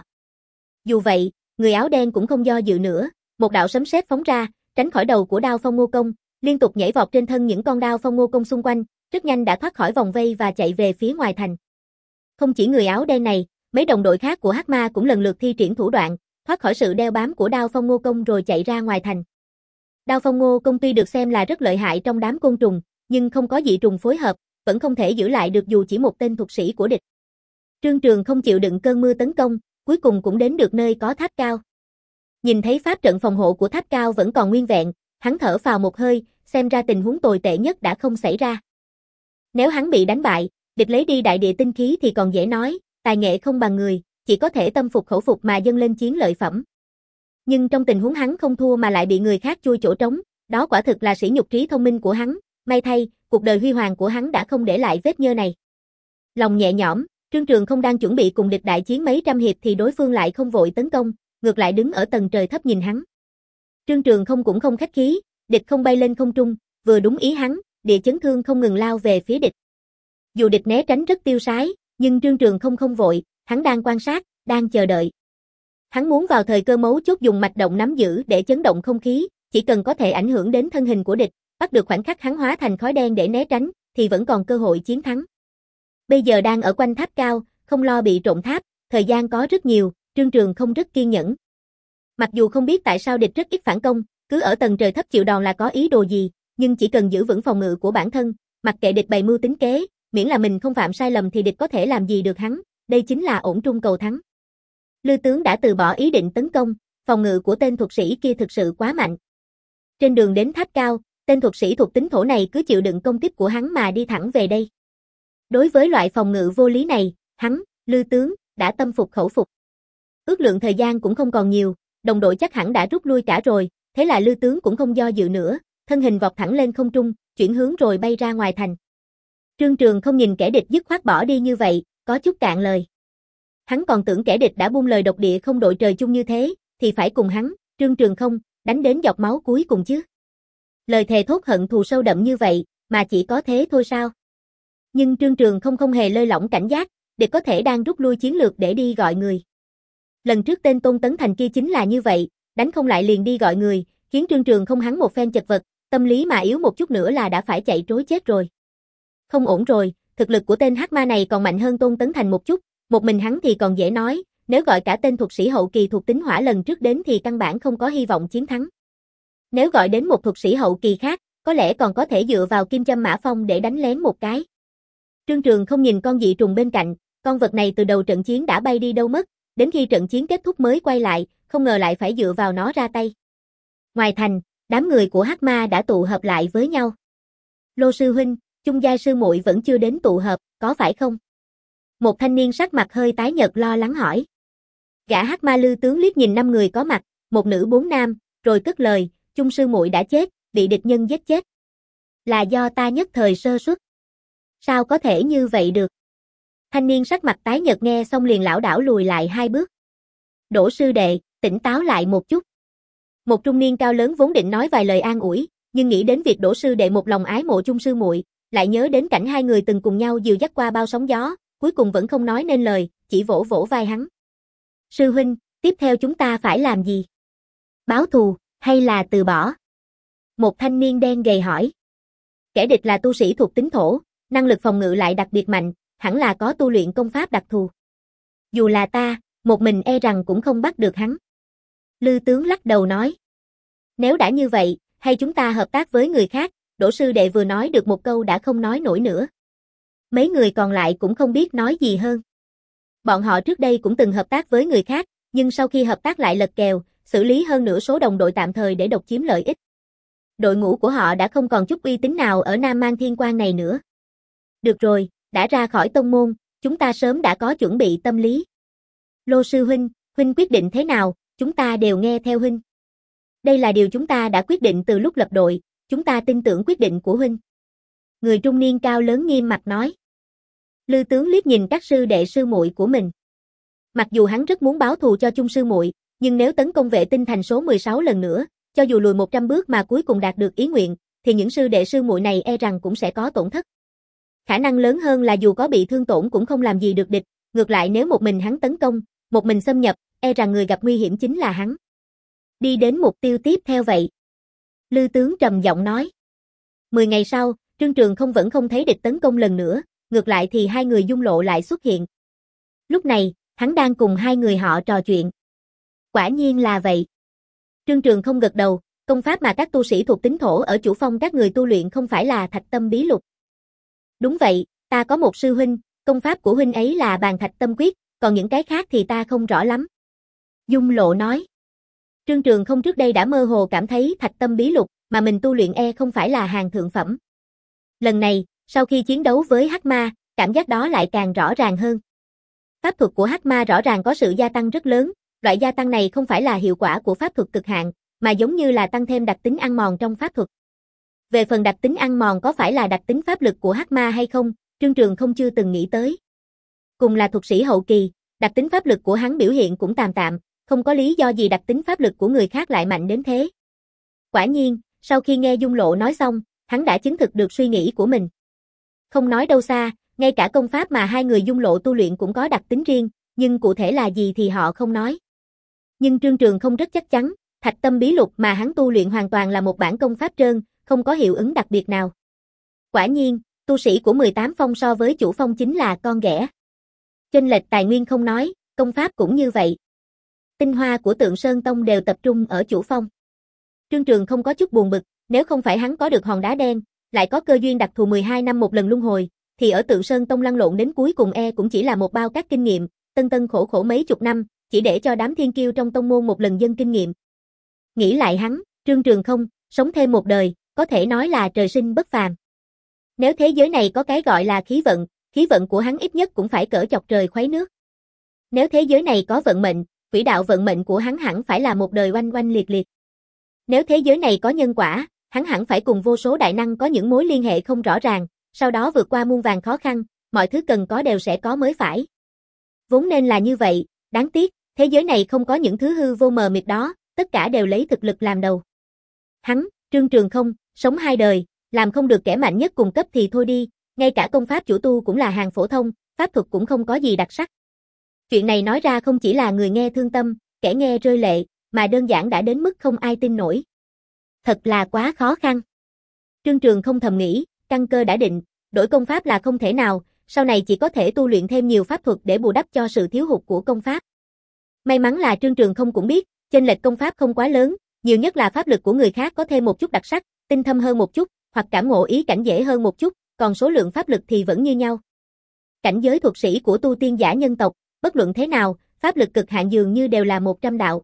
Dù vậy, người áo đen cũng không do dự nữa, một đạo sấm sét phóng ra, tránh khỏi đầu của đao phong ngô công, liên tục nhảy vọt trên thân những con đao phong ngô công xung quanh, rất nhanh đã thoát khỏi vòng vây và chạy về phía ngoài thành. Không chỉ người áo đen này, mấy đồng đội khác của hắc ma cũng lần lượt thi triển thủ đoạn, thoát khỏi sự đeo bám của đao phong ngô công rồi chạy ra ngoài thành. Đao phong ngô công tuy được xem là rất lợi hại trong đám côn trùng, nhưng không có dị trùng phối hợp, vẫn không thể giữ lại được dù chỉ một tên thuật sĩ của địch. Trương Trường không chịu đựng cơn mưa tấn công, cuối cùng cũng đến được nơi có tháp cao. Nhìn thấy pháp trận phòng hộ của tháp cao vẫn còn nguyên vẹn, hắn thở phào một hơi, xem ra tình huống tồi tệ nhất đã không xảy ra. Nếu hắn bị đánh bại, địch lấy đi đại địa tinh khí thì còn dễ nói, tài nghệ không bằng người, chỉ có thể tâm phục khẩu phục mà dâng lên chiến lợi phẩm. Nhưng trong tình huống hắn không thua mà lại bị người khác chui chỗ trống, đó quả thực là sỉ nhục trí thông minh của hắn, may thay, cuộc đời huy hoàng của hắn đã không để lại vết nhơ này. Lòng nhẹ nhõm, Trương Trường không đang chuẩn bị cùng địch đại chiến mấy trăm hiệp thì đối phương lại không vội tấn công, ngược lại đứng ở tầng trời thấp nhìn hắn. Trương Trường không cũng không khách khí, địch không bay lên không trung, vừa đúng ý hắn, địa chấn thương không ngừng lao về phía địch. Dù địch né tránh rất tiêu sái, nhưng Trương Trường không không vội, hắn đang quan sát, đang chờ đợi. Hắn muốn vào thời cơ mấu chốt dùng mạch động nắm giữ để chấn động không khí, chỉ cần có thể ảnh hưởng đến thân hình của địch, bắt được khoảnh khắc hắn hóa thành khói đen để né tránh, thì vẫn còn cơ hội chiến thắng. Bây giờ đang ở quanh tháp cao, không lo bị trộm tháp, thời gian có rất nhiều, Trương Trường không rất kiên nhẫn. Mặc dù không biết tại sao địch rất ít phản công, cứ ở tầng trời thấp chịu đòn là có ý đồ gì, nhưng chỉ cần giữ vững phòng ngự của bản thân, mặc kệ địch bày mưu tính kế, miễn là mình không phạm sai lầm thì địch có thể làm gì được hắn, đây chính là ổn trung cầu thắng. Lư tướng đã từ bỏ ý định tấn công, phòng ngự của tên thuật sĩ kia thực sự quá mạnh. Trên đường đến tháp cao, tên thuật sĩ thuộc tính thổ này cứ chịu đựng công kích của hắn mà đi thẳng về đây. Đối với loại phòng ngự vô lý này, hắn, Lư tướng, đã tâm phục khẩu phục. Ước lượng thời gian cũng không còn nhiều, đồng đội chắc hẳn đã rút lui cả rồi, thế là Lư tướng cũng không do dự nữa, thân hình vọt thẳng lên không trung, chuyển hướng rồi bay ra ngoài thành. Trương Trường không nhìn kẻ địch dứt khoát bỏ đi như vậy, có chút cạn lời. Hắn còn tưởng kẻ địch đã buông lời độc địa không đội trời chung như thế, thì phải cùng hắn, Trương Trường không, đánh đến giọt máu cuối cùng chứ. Lời thề thốt hận thù sâu đậm như vậy, mà chỉ có thế thôi sao? Nhưng Trương Trường không không hề lơi lỏng cảnh giác, địch có thể đang rút lui chiến lược để đi gọi người. Lần trước tên Tôn Tấn Thành kia chính là như vậy, đánh không lại liền đi gọi người, khiến Trương Trường không hắn một phen chật vật, tâm lý mà yếu một chút nữa là đã phải chạy trối chết rồi. Không ổn rồi, thực lực của tên hắc ma này còn mạnh hơn Tôn Tấn Thành một chút, một mình hắn thì còn dễ nói, nếu gọi cả tên thuật sĩ hậu kỳ thuộc tính hỏa lần trước đến thì căn bản không có hy vọng chiến thắng. Nếu gọi đến một thuật sĩ hậu kỳ khác, có lẽ còn có thể dựa vào kim châm mã phong để đánh lén một cái. Trương Trường không nhìn con dị trùng bên cạnh, con vật này từ đầu trận chiến đã bay đi đâu mất, đến khi trận chiến kết thúc mới quay lại, không ngờ lại phải dựa vào nó ra tay. Ngoài thành, đám người của hắc ma đã tụ hợp lại với nhau. Lô sư huynh, Chung giai sư muội vẫn chưa đến tụ hợp, có phải không? Một thanh niên sắc mặt hơi tái nhợt lo lắng hỏi. Gã hắc ma Lư tướng liếc nhìn năm người có mặt, một nữ bốn nam, rồi cất lời, Chung sư muội đã chết, bị địch nhân giết chết. Là do ta nhất thời sơ suất. Sao có thể như vậy được? Thanh niên sắc mặt tái nhợt nghe xong liền lảo đảo lùi lại hai bước. Đỗ sư đệ, tỉnh táo lại một chút. Một trung niên cao lớn vốn định nói vài lời an ủi, nhưng nghĩ đến việc Đỗ sư đệ một lòng ái mộ Chung sư muội, lại nhớ đến cảnh hai người từng cùng nhau dìu dắt qua bao sóng gió, cuối cùng vẫn không nói nên lời, chỉ vỗ vỗ vai hắn. Sư huynh, tiếp theo chúng ta phải làm gì? Báo thù, hay là từ bỏ? Một thanh niên đen gầy hỏi. Kẻ địch là tu sĩ thuộc tính thổ, năng lực phòng ngự lại đặc biệt mạnh, hẳn là có tu luyện công pháp đặc thù. Dù là ta, một mình e rằng cũng không bắt được hắn. Lư tướng lắc đầu nói. Nếu đã như vậy, hay chúng ta hợp tác với người khác, Đỗ sư đệ vừa nói được một câu đã không nói nổi nữa. Mấy người còn lại cũng không biết nói gì hơn. Bọn họ trước đây cũng từng hợp tác với người khác, nhưng sau khi hợp tác lại lật kèo, xử lý hơn nửa số đồng đội tạm thời để độc chiếm lợi ích. Đội ngũ của họ đã không còn chút uy tín nào ở Nam Mang Thiên Quan này nữa. Được rồi, đã ra khỏi tông môn, chúng ta sớm đã có chuẩn bị tâm lý. Lô sư huynh, huynh quyết định thế nào, chúng ta đều nghe theo huynh. Đây là điều chúng ta đã quyết định từ lúc lập đội, chúng ta tin tưởng quyết định của huynh. Người trung niên cao lớn nghiêm mặt nói. Lư tướng liếc nhìn các sư đệ sư muội của mình. Mặc dù hắn rất muốn báo thù cho Chung sư muội, nhưng nếu tấn công vệ tinh thành số mười sáu lần nữa, cho dù lùi một trăm bước mà cuối cùng đạt được ý nguyện, thì những sư đệ sư muội này e rằng cũng sẽ có tổn thất. Khả năng lớn hơn là dù có bị thương tổn cũng không làm gì được địch, ngược lại nếu một mình hắn tấn công, một mình xâm nhập, e rằng người gặp nguy hiểm chính là hắn. Đi đến mục tiêu tiếp theo vậy. Lư tướng trầm giọng nói. Mười ngày sau, Trương Trường không vẫn không thấy địch tấn công lần nữa, ngược lại thì hai người dung lộ lại xuất hiện. Lúc này, hắn đang cùng hai người họ trò chuyện. Quả nhiên là vậy. Trương Trường không gật đầu, công pháp mà các tu sĩ thuộc tính thổ ở chủ phong các người tu luyện không phải là Thạch Tâm Bí Lục. Đúng vậy, ta có một sư huynh, công pháp của huynh ấy là Bàn Thạch Tâm Quyết, còn những cái khác thì ta không rõ lắm. Dung Lộ nói. Trương Trường không trước đây đã mơ hồ cảm thấy Thạch Tâm Bí Lục mà mình tu luyện e không phải là hàng thượng phẩm. Lần này, sau khi chiến đấu với Hắc Ma, cảm giác đó lại càng rõ ràng hơn. Pháp thuật của Hắc Ma rõ ràng có sự gia tăng rất lớn, Loại gia tăng này không phải là hiệu quả của pháp thuật cực hạn, mà giống như là tăng thêm đặc tính ăn mòn trong pháp thuật. Về phần đặc tính ăn mòn có phải là đặc tính pháp lực của hắc ma hay không, Trương Trường không chưa từng nghĩ tới. Cùng là thuật sĩ hậu kỳ, đặc tính pháp lực của hắn biểu hiện cũng tạm tạm, không có lý do gì đặc tính pháp lực của người khác lại mạnh đến thế. Quả nhiên, sau khi nghe Dung Lộ nói xong, hắn đã chứng thực được suy nghĩ của mình. Không nói đâu xa, ngay cả công pháp mà hai người Dung Lộ tu luyện cũng có đặc tính riêng, nhưng cụ thể là gì thì họ không nói. Nhưng Trương Trường không rất chắc chắn, Thạch Tâm Bí Lục mà hắn tu luyện hoàn toàn là một bản công pháp trơn, không có hiệu ứng đặc biệt nào. Quả nhiên, tu sĩ của mười tám phong so với chủ phong chính là con ghẻ. Chênh lệch tài nguyên không nói, công pháp cũng như vậy. Tinh hoa của Tượng Sơn Tông đều tập trung ở chủ phong. Trương Trường không có chút buồn bực, nếu không phải hắn có được hòn đá đen, lại có cơ duyên đặc thù mười hai năm một lần luân hồi, thì ở Tượng Sơn Tông lăn lộn đến cuối cùng e cũng chỉ là một bao các kinh nghiệm, tân tân khổ khổ mấy chục năm, chỉ để cho đám thiên kiêu trong tông môn một lần dân kinh nghiệm. Nghĩ lại hắn, Trương Trường không, sống thêm một đời, có thể nói là trời sinh bất phàm. Nếu thế giới này có cái gọi là khí vận, khí vận của hắn ít nhất cũng phải cỡ chọc trời khuấy nước. Nếu thế giới này có vận mệnh, quỹ đạo vận mệnh của hắn hẳn phải là một đời oanh oanh liệt liệt. Nếu thế giới này có nhân quả, hắn hẳn phải cùng vô số đại năng có những mối liên hệ không rõ ràng, sau đó vượt qua muôn vàn khó khăn, mọi thứ cần có đều sẽ có mới phải. Vốn nên là như vậy, đáng tiếc, thế giới này không có những thứ hư vô mờ mịt đó, tất cả đều lấy thực lực làm đầu. Hắn, Trương Trường không, sống hai đời, làm không được kẻ mạnh nhất cùng cấp thì thôi đi, ngay cả công pháp chủ tu cũng là hàng phổ thông, pháp thuật cũng không có gì đặc sắc. Chuyện này nói ra không chỉ là người nghe thương tâm, kẻ nghe rơi lệ, mà đơn giản đã đến mức không ai tin nổi. Thật là quá khó khăn. Trương Trường không thầm nghĩ, căn cơ đã định, đổi công pháp là không thể nào, sau này chỉ có thể tu luyện thêm nhiều pháp thuật để bù đắp cho sự thiếu hụt của công pháp. May mắn là Trương Trường không cũng biết, chênh lệch công pháp không quá lớn, nhiều nhất là pháp lực của người khác có thêm một chút đặc sắc, tinh thâm hơn một chút, hoặc cảm ngộ ý cảnh dễ hơn một chút, còn số lượng pháp lực thì vẫn như nhau. Cảnh giới thuật sĩ của tu tiên giả nhân tộc, bất luận thế nào, pháp lực cực hạn dường như đều là một trăm đạo.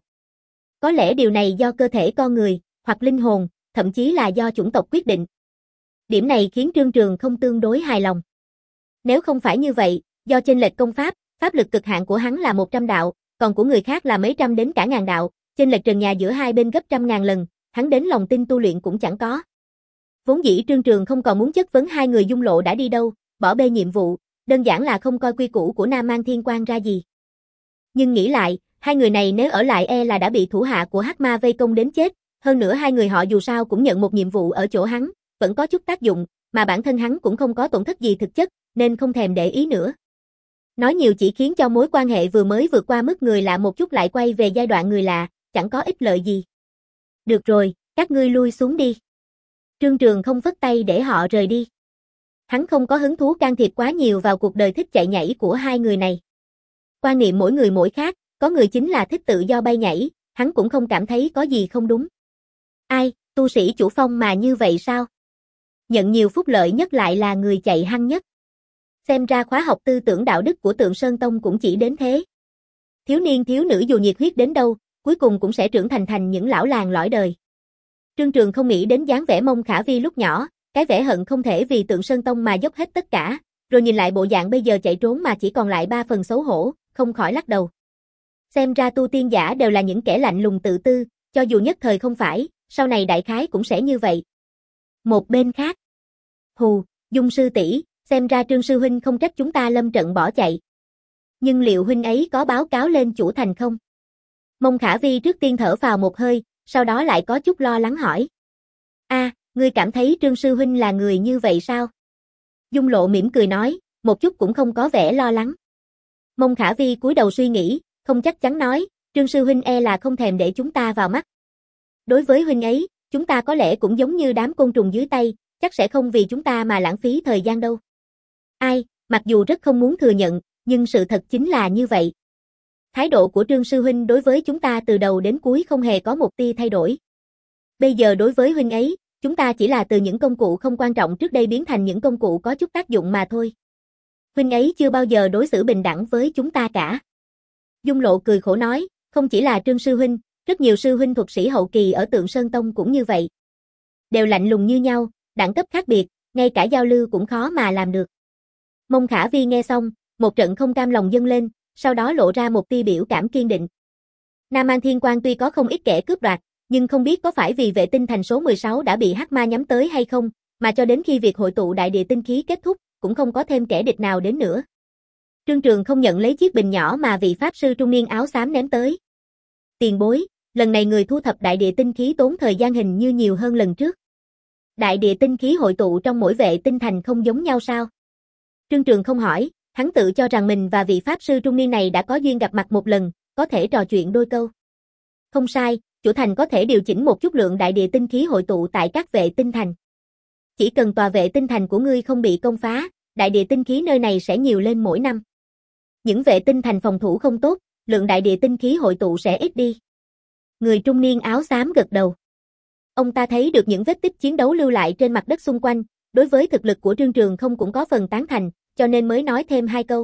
Có lẽ điều này do cơ thể con người, hoặc linh hồn, thậm chí là do chủng tộc quyết định. Điểm này khiến Trương Trường không tương đối hài lòng. Nếu không phải như vậy, do chênh lệch công pháp, pháp lực cực hạn của hắn là một trăm đạo, còn của người khác là mấy trăm đến cả ngàn đạo, chênh lệch trần nhà giữa hai bên gấp trăm ngàn lần, hắn đến lòng tin tu luyện cũng chẳng có. Vốn dĩ Trương Trường không còn muốn chất vấn hai người Dung Lộ đã đi đâu, bỏ bê nhiệm vụ, đơn giản là không coi quy củ của Nam Mang Thiên Quan ra gì. Nhưng nghĩ lại, hai người này nếu ở lại e là đã bị thủ hạ của Hắc Ma vây công đến chết, hơn nữa hai người họ dù sao cũng nhận một nhiệm vụ ở chỗ hắn, vẫn có chút tác dụng, mà bản thân hắn cũng không có tổn thất gì thực chất, nên không thèm để ý nữa. Nói nhiều chỉ khiến cho mối quan hệ vừa mới vượt qua mức người lạ một chút lại quay về giai đoạn người lạ, chẳng có ích lợi gì. Được rồi, các ngươi lui xuống đi. Trương Trường không phất tay để họ rời đi. Hắn không có hứng thú can thiệp quá nhiều vào cuộc đời thích chạy nhảy của hai người này. Quan niệm mỗi người mỗi khác, có người chính là thích tự do bay nhảy, hắn cũng không cảm thấy có gì không đúng. Ai, tu sĩ chủ phong mà như vậy sao? Nhận nhiều phúc lợi nhất lại là người chạy hăng nhất. Xem ra khóa học tư tưởng đạo đức của Tượng Sơn Tông cũng chỉ đến thế. Thiếu niên thiếu nữ dù nhiệt huyết đến đâu, cuối cùng cũng sẽ trưởng thành thành những lão làng lõi đời. Trương Trường không nghĩ đến dáng vẻ Mông Khả Vi lúc nhỏ, cái vẻ hận không thể vì Tượng Sơn Tông mà dốc hết tất cả, rồi nhìn lại bộ dạng bây giờ chạy trốn mà chỉ còn lại ba phần xấu hổ, không khỏi lắc đầu. Xem ra tu tiên giả đều là những kẻ lạnh lùng tự tư, cho dù nhất thời không phải, sau này đại khái cũng sẽ như vậy. Một bên khác. Hù, Dung sư tỷ, xem ra Trương sư huynh không trách chúng ta lâm trận bỏ chạy. Nhưng liệu huynh ấy có báo cáo lên chủ thành không? Mông Khả Vi trước tiên thở phào một hơi, sau đó lại có chút lo lắng hỏi. A, à, ngươi cảm thấy Trương sư huynh là người như vậy sao? Dung Lộ mỉm cười nói, một chút cũng không có vẻ lo lắng. Mông Khả Vi cúi đầu suy nghĩ, không chắc chắn nói, Trương sư huynh e là không thèm để chúng ta vào mắt. Đối với huynh ấy, chúng ta có lẽ cũng giống như đám côn trùng dưới tay, chắc sẽ không vì chúng ta mà lãng phí thời gian đâu. Ai, mặc dù rất không muốn thừa nhận, nhưng sự thật chính là như vậy. Thái độ của Trương sư huynh đối với chúng ta từ đầu đến cuối không hề có một tia thay đổi. Bây giờ đối với huynh ấy, chúng ta chỉ là từ những công cụ không quan trọng trước đây biến thành những công cụ có chút tác dụng mà thôi. Huynh ấy chưa bao giờ đối xử bình đẳng với chúng ta cả. Dung Lộ cười khổ nói, không chỉ là Trương sư huynh, rất nhiều sư huynh thuật sĩ hậu kỳ ở Tượng Sơn Tông cũng như vậy. Đều lạnh lùng như nhau, đẳng cấp khác biệt, ngay cả giao lưu cũng khó mà làm được. Mông Khả Vi nghe xong, một trận không cam lòng dâng lên, sau đó lộ ra một tia biểu cảm kiên định. Nam An Thiên Quang tuy có không ít kẻ cướp đoạt, nhưng không biết có phải vì vệ tinh thành số mười sáu đã bị hắc ma nhắm tới hay không, mà cho đến khi việc hội tụ đại địa tinh khí kết thúc, cũng không có thêm kẻ địch nào đến nữa. Trương Trường không nhận lấy chiếc bình nhỏ mà vị pháp sư trung niên áo xám ném tới. Tiền bối, lần này người thu thập đại địa tinh khí tốn thời gian hình như nhiều hơn lần trước. Đại địa tinh khí hội tụ trong mỗi vệ tinh thành không giống nhau sao? Trương Trường không hỏi, hắn tự cho rằng mình và vị pháp sư trung niên này đã có duyên gặp mặt một lần, có thể trò chuyện đôi câu. Không sai, chủ thành có thể điều chỉnh một chút lượng đại địa tinh khí hội tụ tại các vệ tinh thành. Chỉ cần tòa vệ tinh thành của ngươi không bị công phá, đại địa tinh khí nơi này sẽ nhiều lên mỗi năm. Những vệ tinh thành phòng thủ không tốt, lượng đại địa tinh khí hội tụ sẽ ít đi. Người trung niên áo xám gật đầu. Ông ta thấy được những vết tích chiến đấu lưu lại trên mặt đất xung quanh, đối với thực lực của Trương Trường không cũng có phần tán thành, cho nên mới nói thêm hai câu.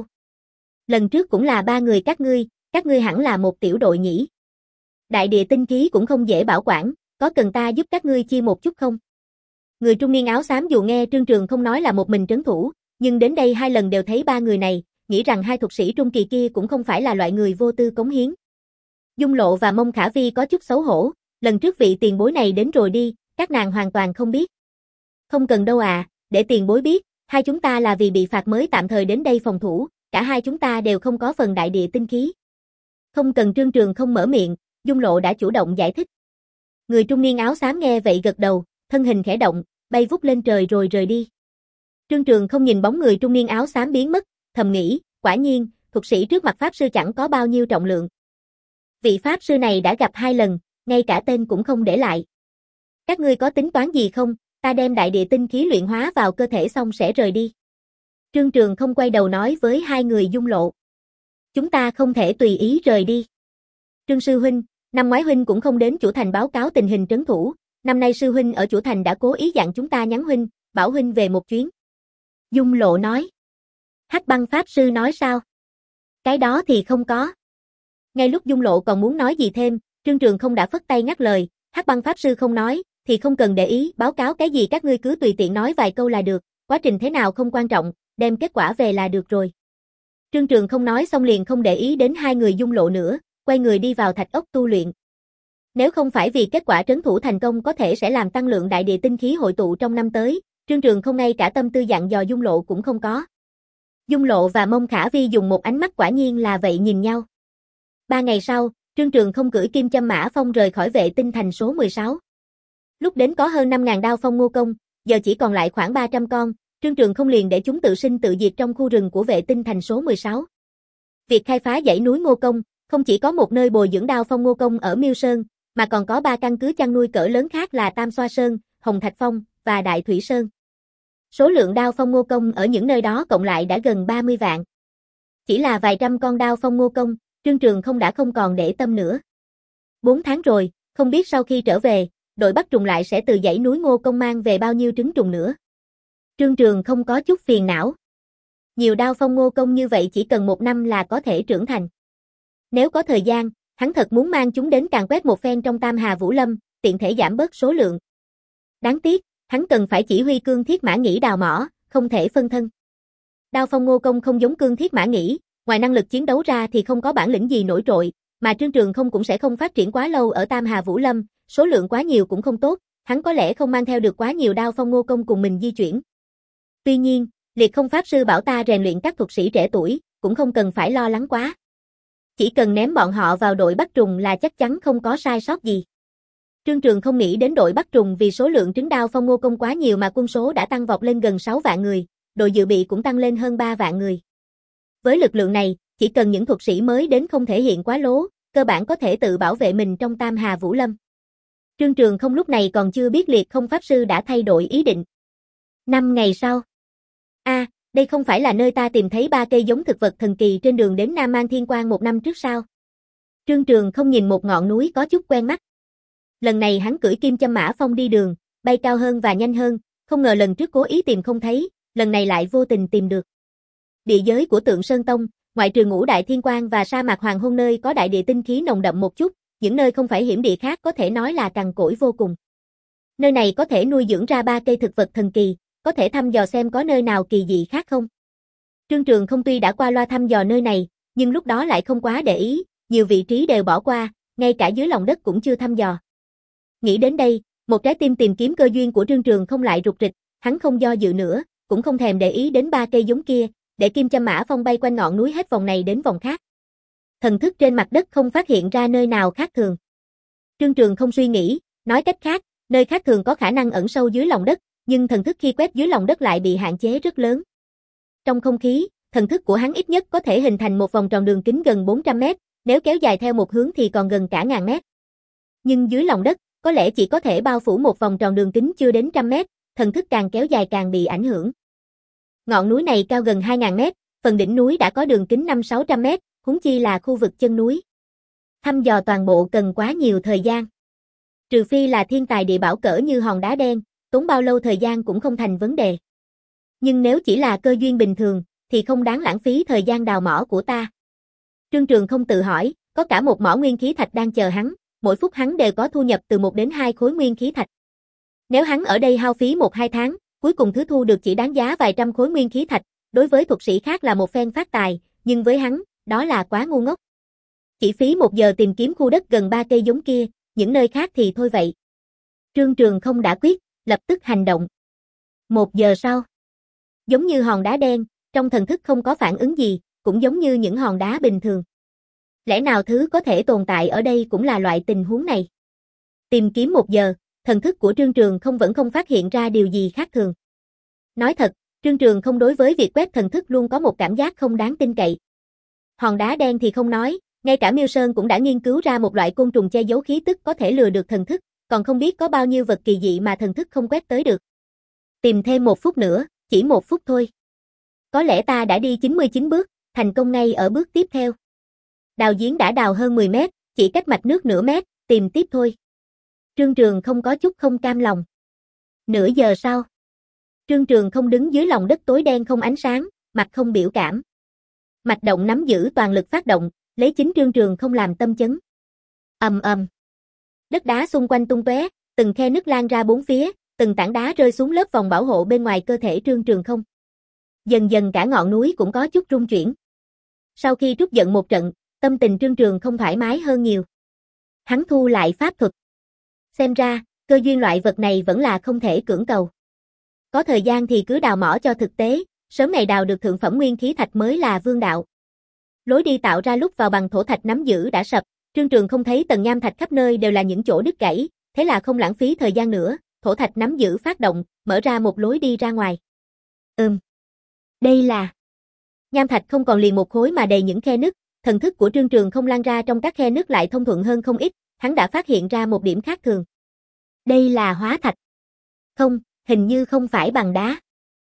Lần trước cũng là ba người các ngươi, các ngươi hẳn là một tiểu đội nhỉ. Đại địa tinh khí cũng không dễ bảo quản, có cần ta giúp các ngươi chia một chút không? Người trung niên áo xám dù nghe Trương Trường không nói là một mình trấn thủ, nhưng đến đây hai lần đều thấy ba người này, nghĩ rằng hai thuật sĩ trung kỳ kia cũng không phải là loại người vô tư cống hiến. Dung Lộ và Mông Khả Vi có chút xấu hổ, lần trước vị tiền bối này đến rồi đi, các nàng hoàn toàn không biết. Không cần đâu à, để tiền bối biết, hai chúng ta là vì bị phạt mới tạm thời đến đây phòng thủ, cả hai chúng ta đều không có phần đại địa tinh khí. Không cần Trương Trường không mở miệng, Dung Lộ đã chủ động giải thích. Người trung niên áo xám nghe vậy gật đầu, thân hình khẽ động, bay vút lên trời rồi rời đi. Trương Trường không nhìn bóng người trung niên áo xám biến mất, thầm nghĩ, quả nhiên, thuật sĩ trước mặt pháp sư chẳng có bao nhiêu trọng lượng. Vị pháp sư này đã gặp hai lần, ngay cả tên cũng không để lại. Các ngươi có tính toán gì không, ta đem đại địa tinh khí luyện hóa vào cơ thể xong sẽ rời đi. Trương Trường không quay đầu nói với hai người Dung Lộ. Chúng ta không thể tùy ý rời đi. Trương sư huynh, năm ngoái huynh cũng không đến chủ thành báo cáo tình hình trấn thủ, năm nay sư huynh ở chủ thành đã cố ý dặn chúng ta nhắn huynh, bảo huynh về một chuyến. Dung Lộ nói. Hắc Băng pháp sư nói sao? Cái đó thì không có. Ngay lúc Dung Lộ còn muốn nói gì thêm, Trương Trường không đã phất tay ngắt lời, Hắc Băng pháp sư không nói, thì không cần để ý, báo cáo cái gì các ngươi cứ tùy tiện nói vài câu là được, quá trình thế nào không quan trọng, đem kết quả về là được rồi. Trương Trường không nói xong liền không để ý đến hai người Dung Lộ nữa, quay người đi vào thạch ốc tu luyện. Nếu không phải vì kết quả trấn thủ thành công có thể sẽ làm tăng lượng đại địa tinh khí hội tụ trong năm tới, Trương Trường không ngay cả tâm tư dặn dò Dung Lộ cũng không có. Dung Lộ và Mông Khả Vi dùng một ánh mắt quả nhiên là vậy nhìn nhau. Ba ngày sau, Trương Trường không cưỡi kim châm mã phong rời khỏi vệ tinh thành số mười sáu. Lúc đến có hơn năm nghìn đao phong ngô công, giờ chỉ còn lại khoảng ba trăm con, Trương Trường không liền để chúng tự sinh tự diệt trong khu rừng của vệ tinh thành số mười sáu. Việc khai phá dãy núi Ngô Công, không chỉ có một nơi bồi dưỡng đao phong ngô công ở Miêu Sơn, mà còn có ba căn cứ chăn nuôi cỡ lớn khác là Tam Xoa Sơn, Hồng Thạch Phong và Đại Thủy Sơn. Số lượng đao phong ngô công ở những nơi đó cộng lại đã gần ba mươi vạn. Chỉ là vài trăm con đao phong ngô công, Trương Trường không đã không còn để tâm nữa. Bốn tháng rồi, không biết sau khi trở về, đội bắt trùng lại sẽ từ dãy núi Ngô Công mang về bao nhiêu trứng trùng nữa. Trương Trường không có chút phiền não. Nhiều đao phong ngô công như vậy chỉ cần một năm là có thể trưởng thành. Nếu có thời gian, hắn thật muốn mang chúng đến càn quét một phen trong Tam Hà Vũ Lâm, tiện thể giảm bớt số lượng. Đáng tiếc, hắn cần phải chỉ huy cương thiết mã nghĩ đào mỏ, không thể phân thân. Đao phong ngô công không giống cương thiết mã nghĩ, ngoài năng lực chiến đấu ra thì không có bản lĩnh gì nổi trội, mà Trương Trường không cũng sẽ không phát triển quá lâu ở Tam Hà Vũ Lâm, số lượng quá nhiều cũng không tốt, hắn có lẽ không mang theo được quá nhiều đao phong ngô công cùng mình di chuyển. Tuy nhiên, Liệt Không Pháp Sư bảo ta rèn luyện các thuật sĩ trẻ tuổi, cũng không cần phải lo lắng quá. Chỉ cần ném bọn họ vào đội bắt trùng là chắc chắn không có sai sót gì. Trương Trường không nghĩ đến đội bắt trùng vì số lượng trứng đao phong ngô công quá nhiều mà quân số đã tăng vọt lên gần sáu vạn người, đội dự bị cũng tăng lên hơn ba vạn người. Với lực lượng này, chỉ cần những thuật sĩ mới đến không thể hiện quá lố, cơ bản có thể tự bảo vệ mình trong Tam Hà Vũ Lâm. Trương Trường không lúc này còn chưa biết Liệt Không Pháp Sư đã thay đổi ý định. Năm ngày sau. A, à, đây không phải là nơi ta tìm thấy ba cây giống thực vật thần kỳ trên đường đến Nam An Thiên Quang một năm trước sao? Trương Trường không nhìn một ngọn núi có chút quen mắt. Lần này hắn cưỡi kim châm mã phong đi đường, bay cao hơn và nhanh hơn, không ngờ lần trước cố ý tìm không thấy, lần này lại vô tình tìm được. Địa giới của Tượng Sơn Tông, ngoại trừ Ngũ Đại Thiên Quang và sa mạc Hoàng Hôn nơi có đại địa tinh khí nồng đậm một chút, những nơi không phải hiểm địa khác có thể nói là cằn cỗi vô cùng. Nơi này có thể nuôi dưỡng ra ba cây thực vật thần kỳ, có thể thăm dò xem có nơi nào kỳ dị khác không. Trương Trường không tuy đã qua loa thăm dò nơi này, nhưng lúc đó lại không quá để ý, nhiều vị trí đều bỏ qua, ngay cả dưới lòng đất cũng chưa thăm dò. Nghĩ đến đây, một trái tim tìm kiếm cơ duyên của Trương Trường không lại rụt rịch, hắn không do dự nữa, cũng không thèm để ý đến ba cây giống kia, để kim châm mã phong bay quanh ngọn núi hết vòng này đến vòng khác. Thần thức trên mặt đất không phát hiện ra nơi nào khác thường. Trương Trường không suy nghĩ, nói cách khác, nơi khác thường có khả năng ẩn sâu dưới lòng đất, nhưng thần thức khi quét dưới lòng đất lại bị hạn chế rất lớn. Trong không khí, thần thức của hắn ít nhất có thể hình thành một vòng tròn đường kính gần bốn trăm mét, nếu kéo dài theo một hướng thì còn gần cả ngàn mét. Nhưng dưới lòng đất, có lẽ chỉ có thể bao phủ một vòng tròn đường kính chưa đến trăm mét, thần thức càng kéo dài càng bị ảnh hưởng. Ngọn núi này cao gần hai ngàn mét, phần đỉnh núi đã có đường kính năm sáu trăm mét, huống chi là khu vực chân núi. Thăm dò toàn bộ cần quá nhiều thời gian. Trừ phi là thiên tài địa bảo cỡ như hòn đá đen, tốn bao lâu thời gian cũng không thành vấn đề. Nhưng nếu chỉ là cơ duyên bình thường, thì không đáng lãng phí thời gian đào mỏ của ta. Trương Trường không tự hỏi, có cả một mỏ nguyên khí thạch đang chờ hắn, mỗi phút hắn đều có thu nhập từ một đến hai khối nguyên khí thạch. Nếu hắn ở đây hao phí một hai tháng, cuối cùng thứ thu được chỉ đáng giá vài trăm khối nguyên khí thạch, đối với thuật sĩ khác là một phen phát tài, nhưng với hắn, đó là quá ngu ngốc. Chỉ phí một giờ tìm kiếm khu đất gần ba cây giống kia, những nơi khác thì thôi vậy. Trương Trường không đã quyết, lập tức hành động. Một giờ sau, giống như hòn đá đen, trong thần thức không có phản ứng gì, cũng giống như những hòn đá bình thường. Lẽ nào thứ có thể tồn tại ở đây cũng là loại tình huống này? Tìm kiếm một giờ, thần thức của Trương Trường không vẫn không phát hiện ra điều gì khác thường. Nói thật, Trương Trường không đối với việc quét thần thức luôn có một cảm giác không đáng tin cậy. Hòn đá đen thì không nói, ngay cả Miêu Sơn cũng đã nghiên cứu ra một loại côn trùng che giấu khí tức có thể lừa được thần thức, còn không biết có bao nhiêu vật kỳ dị mà thần thức không quét tới được. Tìm thêm một phút nữa, chỉ một phút thôi. Có lẽ ta đã đi chín mươi chín bước, thành công ngay ở bước tiếp theo. Đào giếng đã đào hơn mười mét, chỉ cách mạch nước nửa mét, tìm tiếp thôi. Trương Trường không có chút không cam lòng. Nửa giờ sau, Trương Trường không đứng dưới lòng đất tối đen không ánh sáng, mặt không biểu cảm. Mạch động nắm giữ toàn lực phát động, lấy chính Trương Trường không làm tâm chấn. Ầm ầm. Đất đá xung quanh tung tóe, từng khe nứt lan ra bốn phía, từng tảng đá rơi xuống lớp vòng bảo hộ bên ngoài cơ thể Trương Trường không. Dần dần cả ngọn núi cũng có chút rung chuyển. Sau khi trút giận một trận, tâm tình Trương Trường không thoải mái hơn nhiều. Hắn thu lại pháp thuật. Xem ra, cơ duyên loại vật này vẫn là không thể cưỡng cầu. Có thời gian thì cứ đào mỏ cho thực tế, sớm ngày đào được thượng phẩm nguyên khí thạch mới là vương đạo. Lối đi tạo ra lúc vào bằng thổ thạch nắm giữ đã sập, Trương Trường không thấy tầng nham thạch khắp nơi đều là những chỗ đứt gãy, thế là không lãng phí thời gian nữa, thổ thạch nắm giữ phát động, mở ra một lối đi ra ngoài. Ừm. Đây là... Nham thạch không còn liền một khối mà đầy những khe nứt, thần thức của Trương Trường không lan ra trong các khe nứt lại thông thuận hơn không ít, hắn đã phát hiện ra một điểm khác thường. Đây là hóa thạch. Không, hình như không phải bằng đá.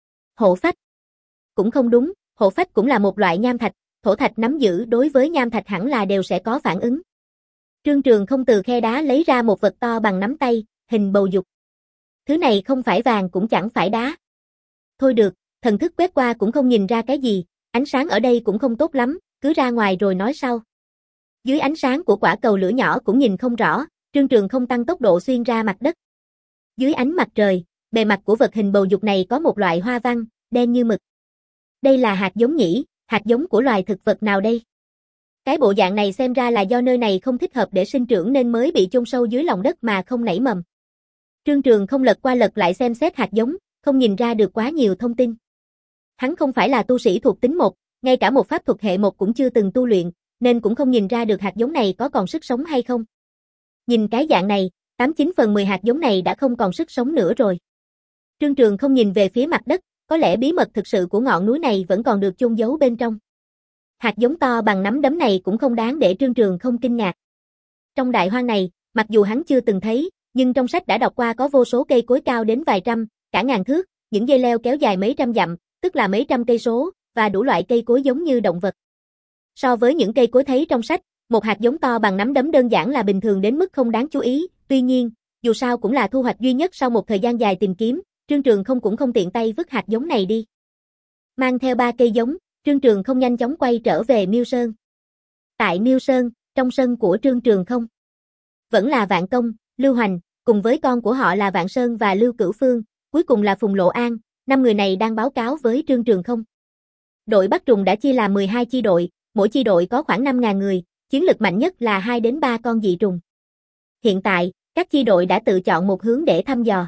Hộ phách. Cũng không đúng, hộ phách cũng là một loại nham thạch, thổ thạch nắm giữ đối với nham thạch hẳn là đều sẽ có phản ứng. Trương Trường không từ khe đá lấy ra một vật to bằng nắm tay, hình bầu dục. Thứ này không phải vàng cũng chẳng phải đá. Thôi được, thần thức quét qua cũng không nhìn ra cái gì, ánh sáng ở đây cũng không tốt lắm, cứ ra ngoài rồi nói sau. Dưới ánh sáng của quả cầu lửa nhỏ cũng nhìn không rõ, Trương Trường không tăng tốc độ xuyên ra mặt đất. Dưới ánh mặt trời, bề mặt của vật hình bầu dục này có một loại hoa văn, đen như mực. Đây là hạt giống nhỉ, hạt giống của loài thực vật nào đây? Cái bộ dạng này xem ra là do nơi này không thích hợp để sinh trưởng nên mới bị chôn sâu dưới lòng đất mà không nảy mầm. Trương Trường không lật qua lật lại xem xét hạt giống, không nhìn ra được quá nhiều thông tin. Hắn không phải là tu sĩ thuộc tính một, ngay cả một pháp thuật hệ một cũng chưa từng tu luyện, nên cũng không nhìn ra được hạt giống này có còn sức sống hay không. Nhìn cái dạng này, tám chín phần mười hạt giống này đã không còn sức sống nữa rồi. Trương Trường không nhìn về phía mặt đất, có lẽ bí mật thực sự của ngọn núi này vẫn còn được chôn giấu bên trong. Hạt giống to bằng nắm đấm này cũng không đáng để Trương Trường không kinh ngạc. Trong đại hoang này, mặc dù hắn chưa từng thấy, nhưng trong sách đã đọc qua có vô số cây cối cao đến vài trăm, cả ngàn thước, những dây leo kéo dài mấy trăm dặm, tức là mấy trăm cây số, và đủ loại cây cối giống như động vật. So với những cây cối thấy trong sách, một hạt giống to bằng nắm đấm đơn giản là bình thường đến mức không đáng chú ý, tuy nhiên, dù sao cũng là thu hoạch duy nhất sau một thời gian dài tìm kiếm, Trương Trường không cũng không tiện tay vứt hạt giống này đi. Mang theo ba cây giống, Trương Trường không nhanh chóng quay trở về Miêu Sơn. Tại Miêu Sơn, trong sân của Trương Trường không, vẫn là Vạn Công, Lưu Hoành, cùng với con của họ là Vạn Sơn và Lưu Cửu Phương, cuối cùng là Phùng Lộ An, năm người này đang báo cáo với Trương Trường không. Đội bắt trùng đã chia làm mười hai chi đội, mỗi chi đội có khoảng năm nghìn người, chiến lực mạnh nhất là hai đến ba con dị trùng. Hiện tại, các chi đội đã tự chọn một hướng để thăm dò.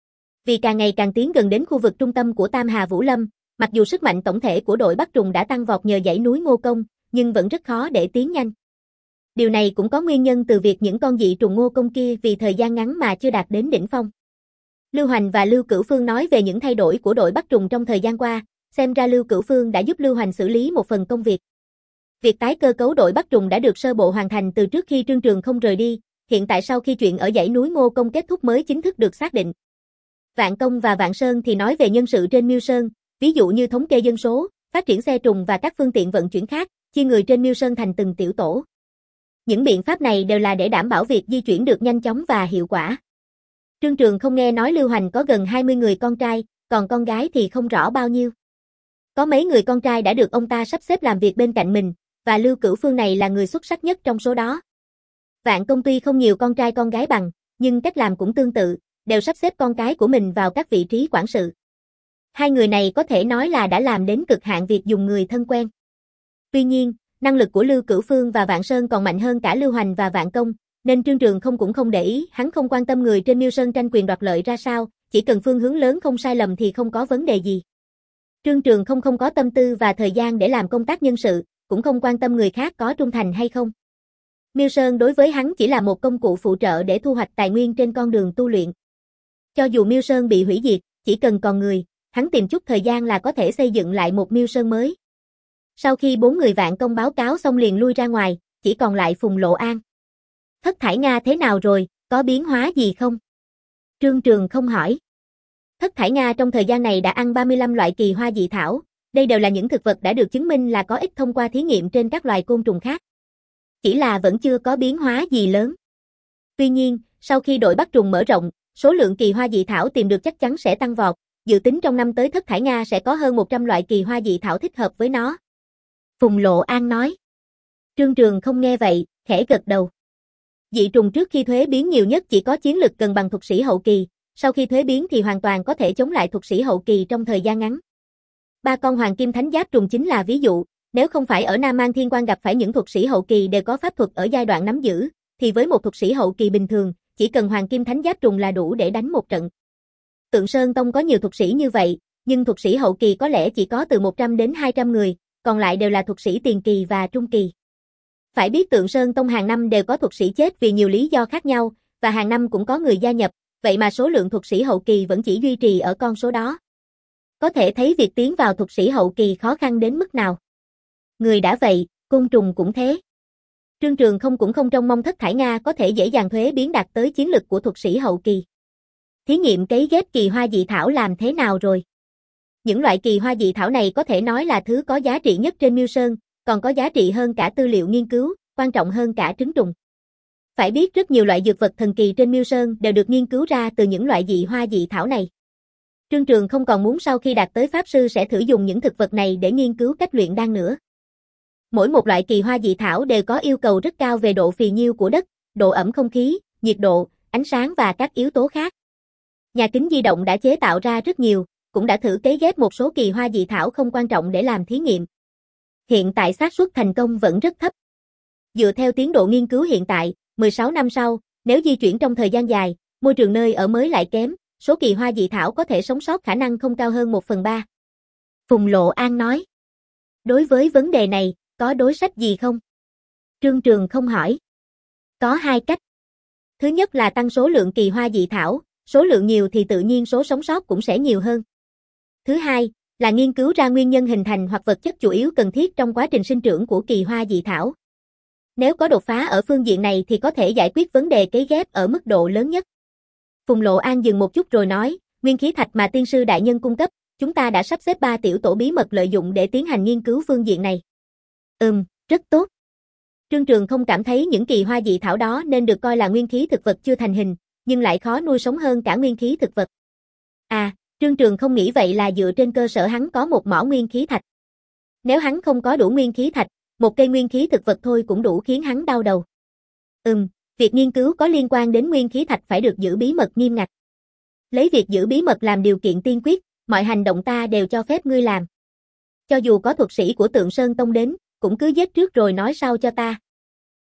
Vì càng ngày càng tiến gần đến khu vực trung tâm của Tam Hà Vũ Lâm, mặc dù sức mạnh tổng thể của đội Bắc Trùng đã tăng vọt nhờ dãy núi Ngô Công, nhưng vẫn rất khó để tiến nhanh. Điều này cũng có nguyên nhân từ việc những con dị trùng Ngô Công kia vì thời gian ngắn mà chưa đạt đến đỉnh phong. Lưu Hoành và Lưu Cửu Phương nói về những thay đổi của đội Bắc Trùng trong thời gian qua, xem ra Lưu Cửu Phương đã giúp Lưu Hoành xử lý một phần công việc. Việc tái cơ cấu đội Bắc Trùng đã được sơ bộ hoàn thành từ trước khi Trương Trường không rời đi, hiện tại sau khi chuyện ở dãy núi Ngô Công kết thúc mới chính thức được xác định. Vạn Công và Vạn Sơn thì nói về nhân sự trên Miêu Sơn, ví dụ như thống kê dân số, phát triển xe trùng và các phương tiện vận chuyển khác, chia người trên Miêu Sơn thành từng tiểu tổ. Những biện pháp này đều là để đảm bảo việc di chuyển được nhanh chóng và hiệu quả. Trương Trường không nghe nói Lưu Hoành có gần hai mươi người con trai, còn con gái thì không rõ bao nhiêu. Có mấy người con trai đã được ông ta sắp xếp làm việc bên cạnh mình, và Lưu Cửu Phương này là người xuất sắc nhất trong số đó. Vạn Công tuy không nhiều con trai con gái bằng, nhưng cách làm cũng tương tự, đều sắp xếp con cái của mình vào các vị trí quản sự. Hai người này có thể nói là đã làm đến cực hạn việc dùng người thân quen. Tuy nhiên, năng lực của Lưu Cửu Phương và Vạn Sơn còn mạnh hơn cả Lưu Hoành và Vạn Công, nên Trương Trường không cũng không để ý, hắn không quan tâm người trên Miêu Sơn tranh quyền đoạt lợi ra sao, chỉ cần phương hướng lớn không sai lầm thì không có vấn đề gì. Trương Trường không không có tâm tư và thời gian để làm công tác nhân sự, cũng không quan tâm người khác có trung thành hay không. Miêu Sơn đối với hắn chỉ là một công cụ phụ trợ để thu hoạch tài nguyên trên con đường tu luyện. Cho dù Miêu Sơn bị hủy diệt, chỉ cần còn người, hắn tìm chút thời gian là có thể xây dựng lại một Miêu Sơn mới. Sau khi bốn người Vạn Công báo cáo xong liền lui ra ngoài, chỉ còn lại Phùng Lộ An. Thất Thải Nga thế nào rồi, có biến hóa gì không? Trương Trường không hỏi. Thất Thải Nga trong thời gian này đã ăn ba mươi lăm loại kỳ hoa dị thảo, đây đều là những thực vật đã được chứng minh là có ích thông qua thí nghiệm trên các loài côn trùng khác. Chỉ là vẫn chưa có biến hóa gì lớn. Tuy nhiên, sau khi đội Bắc Trùng mở rộng, số lượng kỳ hoa dị thảo tìm được chắc chắn sẽ tăng vọt, dự tính trong năm tới Thất Thải Nga sẽ có hơn một trăm loại kỳ hoa dị thảo thích hợp với nó. Phùng Lộ An nói. Trương Trường không nghe vậy, khẽ gật đầu. Dị trùng trước khi thuế biến nhiều nhất chỉ có chiến lực gần bằng thuật sĩ hậu kỳ, sau khi thuế biến thì hoàn toàn có thể chống lại thuật sĩ hậu kỳ trong thời gian ngắn. Ba con hoàng kim thánh giáp trùng chính là ví dụ, nếu không phải ở Nam Mang Thiên Quan gặp phải những thuật sĩ hậu kỳ đều có pháp thuật ở giai đoạn nắm giữ, thì với một thuật sĩ hậu kỳ bình thường, chỉ cần hoàng kim thánh giáp trùng là đủ để đánh một trận. Tượng Sơn Tông có nhiều thuật sĩ như vậy, nhưng thuật sĩ hậu kỳ có lẽ chỉ có từ một trăm đến hai trăm người, còn lại đều là thuật sĩ tiền kỳ và trung kỳ. Phải biết Tượng Sơn Tông hàng năm đều có thuật sĩ chết vì nhiều lý do khác nhau, và hàng năm cũng có người gia nhập, vậy mà số lượng thuật sĩ hậu kỳ vẫn chỉ duy trì ở con số đó. Có thể thấy việc tiến vào thuật sĩ hậu kỳ khó khăn đến mức nào. Người đã vậy, côn trùng cũng thế. Trương Trường không cũng không trông mong Thất Thải Nga có thể dễ dàng thuế biến đạt tới chiến lực của thuật sĩ hậu kỳ. Thí nghiệm cấy ghép kỳ hoa dị thảo làm thế nào rồi? Những loại kỳ hoa dị thảo này có thể nói là thứ có giá trị nhất trên Miêu Sơn, còn có giá trị hơn cả tư liệu nghiên cứu, quan trọng hơn cả trứng trùng. Phải biết rất nhiều loại dược vật thần kỳ trên Miêu Sơn đều được nghiên cứu ra từ những loại dị hoa dị thảo này. Trương Trường không còn muốn sau khi đạt tới Pháp Sư sẽ thử dùng những thực vật này để nghiên cứu cách luyện đan nữa. Mỗi một loại kỳ hoa dị thảo đều có yêu cầu rất cao về độ phì nhiêu của đất, độ ẩm không khí, nhiệt độ, ánh sáng và các yếu tố khác. Nhà kính di động đã chế tạo ra rất nhiều, cũng đã thử cấy ghép một số kỳ hoa dị thảo không quan trọng để làm thí nghiệm. Hiện tại xác suất thành công vẫn rất thấp. Dựa theo tiến độ nghiên cứu hiện tại, mười sáu năm sau, nếu di chuyển trong thời gian dài, môi trường nơi ở mới lại kém, số kỳ hoa dị thảo có thể sống sót khả năng không cao hơn một phần ba. Phùng Lộ An nói. Đối với vấn đề này, có đối sách gì không? Trương Trường không hỏi. Có hai cách. Thứ nhất là tăng số lượng kỳ hoa dị thảo, số lượng nhiều thì tự nhiên số sống sót cũng sẽ nhiều hơn. Thứ hai, là nghiên cứu ra nguyên nhân hình thành hoặc vật chất chủ yếu cần thiết trong quá trình sinh trưởng của kỳ hoa dị thảo. Nếu có đột phá ở phương diện này thì có thể giải quyết vấn đề cấy ghép ở mức độ lớn nhất. Phùng Lộ An dừng một chút rồi nói, nguyên khí thạch mà tiên sư đại nhân cung cấp, chúng ta đã sắp xếp ba tiểu tổ bí mật lợi dụng để tiến hành nghiên cứu phương diện này. Ừm, rất tốt. Trương Trường không cảm thấy những kỳ hoa dị thảo đó nên được coi là nguyên khí thực vật chưa thành hình, nhưng lại khó nuôi sống hơn cả nguyên khí thực vật. À, Trương Trường không nghĩ vậy là dựa trên cơ sở hắn có một mỏ nguyên khí thạch. Nếu hắn không có đủ nguyên khí thạch, một cây nguyên khí thực vật thôi cũng đủ khiến hắn đau đầu. Ừm, việc nghiên cứu có liên quan đến nguyên khí thạch phải được giữ bí mật nghiêm ngặt. Lấy việc giữ bí mật làm điều kiện tiên quyết, mọi hành động ta đều cho phép ngươi làm. Cho dù có thuật sĩ của Tượng Sơn Tông đến, cũng cứ giết trước rồi nói sau cho ta.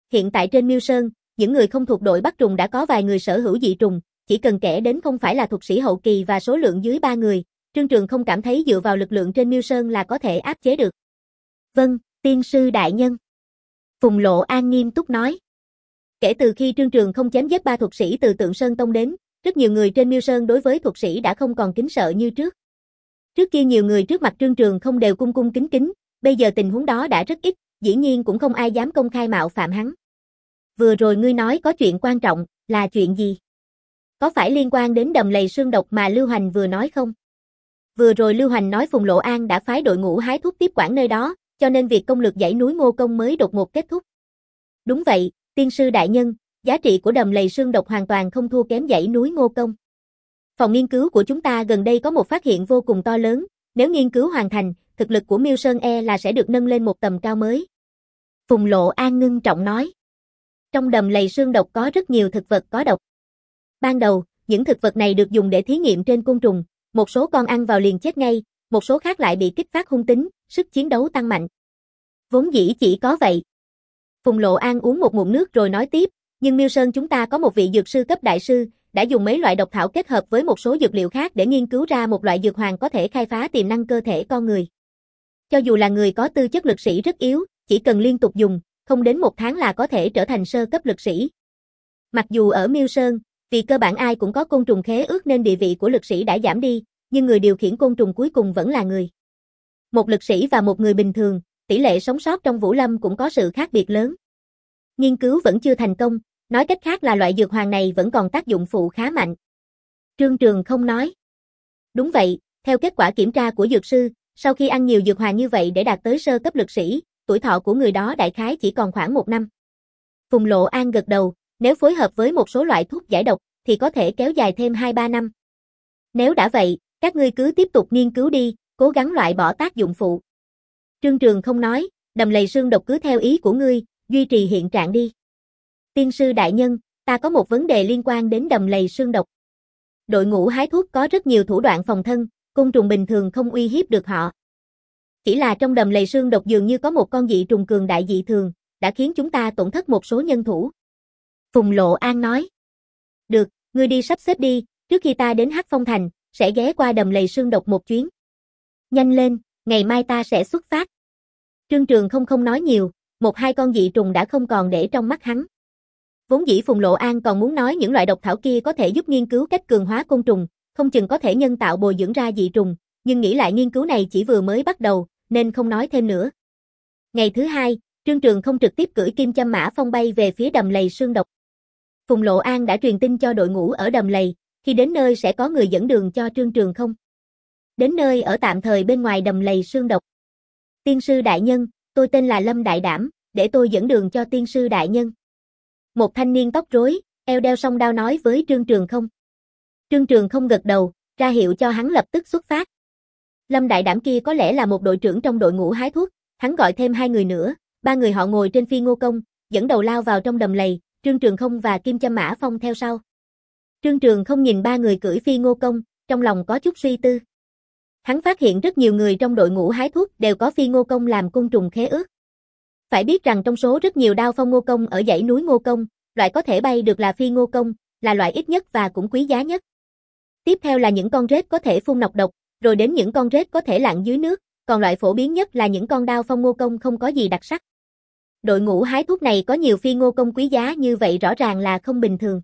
Hiện tại trên Miêu Sơn, những người không thuộc đội bắt trùng đã có vài người sở hữu dị trùng, chỉ cần kẻ đến không phải là thuật sĩ hậu kỳ và số lượng dưới ba người, Trương Trường không cảm thấy dựa vào lực lượng trên Miêu Sơn là có thể áp chế được. Vâng, tiên sư đại nhân. Phùng Lộ An nghiêm túc nói. Kể từ khi Trương Trường không chém giết ba thuật sĩ từ Tượng Sơn Tông đến, rất nhiều người trên Miêu Sơn đối với thuật sĩ đã không còn kính sợ như trước. Trước kia nhiều người trước mặt Trương Trường không đều cung cung kính kính, bây giờ tình huống đó đã rất ít, dĩ nhiên cũng không ai dám công khai mạo phạm hắn. Vừa rồi ngươi nói có chuyện quan trọng, là chuyện gì? Có phải liên quan đến đầm lầy xương độc mà Lưu Hoành vừa nói không? Vừa rồi Lưu Hoành nói Phùng Lộ An đã phái đội ngũ hái thuốc tiếp quản nơi đó, cho nên việc công lược dãy núi Ngô Công mới đột ngột kết thúc. Đúng vậy, tiên sư đại nhân, giá trị của đầm lầy xương độc hoàn toàn không thua kém dãy núi Ngô Công. Phòng nghiên cứu của chúng ta gần đây có một phát hiện vô cùng to lớn, nếu nghiên cứu hoàn thành, thực lực của Miêu Sơn e là sẽ được nâng lên một tầm cao mới. Phùng Lộ An ngưng trọng nói. Trong đầm lầy xương độc có rất nhiều thực vật có độc. Ban đầu, những thực vật này được dùng để thí nghiệm trên côn trùng, một số con ăn vào liền chết ngay, một số khác lại bị kích phát hung tính, sức chiến đấu tăng mạnh. Vốn dĩ chỉ có vậy. Phùng Lộ An uống một ngụm nước rồi nói tiếp, nhưng Miêu Sơn chúng ta có một vị dược sư cấp đại sư, đã dùng mấy loại độc thảo kết hợp với một số dược liệu khác để nghiên cứu ra một loại dược hoàng có thể khai phá tiềm năng cơ thể con người. Cho dù là người có tư chất lực sĩ rất yếu, chỉ cần liên tục dùng, không đến một tháng là có thể trở thành sơ cấp lực sĩ. Mặc dù ở Miêu Sơn, vì cơ bản ai cũng có côn trùng khế ước nên địa vị của lực sĩ đã giảm đi, nhưng người điều khiển côn trùng cuối cùng vẫn là người. Một lực sĩ và một người bình thường, tỷ lệ sống sót trong Vũ Lâm cũng có sự khác biệt lớn. Nghiên cứu vẫn chưa thành công, nói cách khác là loại dược hoàng này vẫn còn tác dụng phụ khá mạnh. Trương Trường không nói. Đúng vậy, theo kết quả kiểm tra của dược sư, sau khi ăn nhiều dược hoàng như vậy để đạt tới sơ cấp lực sĩ, tuổi thọ của người đó đại khái chỉ còn khoảng một năm. Phùng Lộ An gật đầu, nếu phối hợp với một số loại thuốc giải độc, thì có thể kéo dài thêm hai ba năm. Nếu đã vậy, các ngươi cứ tiếp tục nghiên cứu đi, cố gắng loại bỏ tác dụng phụ. Trương Trường không nói, đầm lầy xương độc cứ theo ý của ngươi, duy trì hiện trạng đi. Tiên sư đại nhân, ta có một vấn đề liên quan đến đầm lầy xương độc. Đội ngũ hái thuốc có rất nhiều thủ đoạn phòng thân, côn trùng bình thường không uy hiếp được họ. Chỉ là trong đầm lầy xương độc dường như có một con dị trùng cường đại dị thường, đã khiến chúng ta tổn thất một số nhân thủ. Phùng Lộ An nói. Được, ngươi đi sắp xếp đi, trước khi ta đến Hắc Phong Thành, sẽ ghé qua đầm lầy xương độc một chuyến. Nhanh lên, ngày mai ta sẽ xuất phát. Trương Trường không không nói nhiều, một hai con dị trùng đã không còn để trong mắt hắn. Vốn dĩ Phùng Lộ An còn muốn nói những loại độc thảo kia có thể giúp nghiên cứu cách cường hóa côn trùng, không chừng có thể nhân tạo bồi dưỡng ra dị trùng, nhưng nghĩ lại nghiên cứu này chỉ vừa mới bắt đầu, nên không nói thêm nữa. Ngày thứ hai, Trương Trường không trực tiếp cưỡi Kim Châm Mã Phong bay về phía đầm lầy xương độc. Phùng Lộ An đã truyền tin cho đội ngũ ở đầm lầy, khi đến nơi sẽ có người dẫn đường cho Trương Trường không. Đến nơi ở tạm thời bên ngoài đầm lầy xương độc. Tiên sư đại nhân, tôi tên là Lâm Đại Đảm, để tôi dẫn đường cho tiên sư đại nhân. Một thanh niên tóc rối, eo đeo song đao nói với Trương Trường không. Trương Trường không gật đầu, ra hiệu cho hắn lập tức xuất phát. Lâm Đại Đảm kia có lẽ là một đội trưởng trong đội ngũ hái thuốc, hắn gọi thêm hai người nữa, ba người họ ngồi trên phi ngô công, dẫn đầu lao vào trong đầm lầy, Trương Trường không và Kim Châm Mã Phong theo sau. Trương Trường không nhìn ba người cưỡi phi ngô công, trong lòng có chút suy tư. Hắn phát hiện rất nhiều người trong đội ngũ hái thuốc đều có phi ngô công làm côn trùng khế ước. Phải biết rằng trong số rất nhiều đao phong ngô công ở dãy núi Ngô Công, loại có thể bay được là phi ngô công, là loại ít nhất và cũng quý giá nhất. Tiếp theo là những con rết có thể phun nọc độc, rồi đến những con rết có thể lặn dưới nước, còn loại phổ biến nhất là những con đao phong ngô công không có gì đặc sắc. Đội ngũ hái thuốc này có nhiều phi ngô công quý giá như vậy rõ ràng là không bình thường.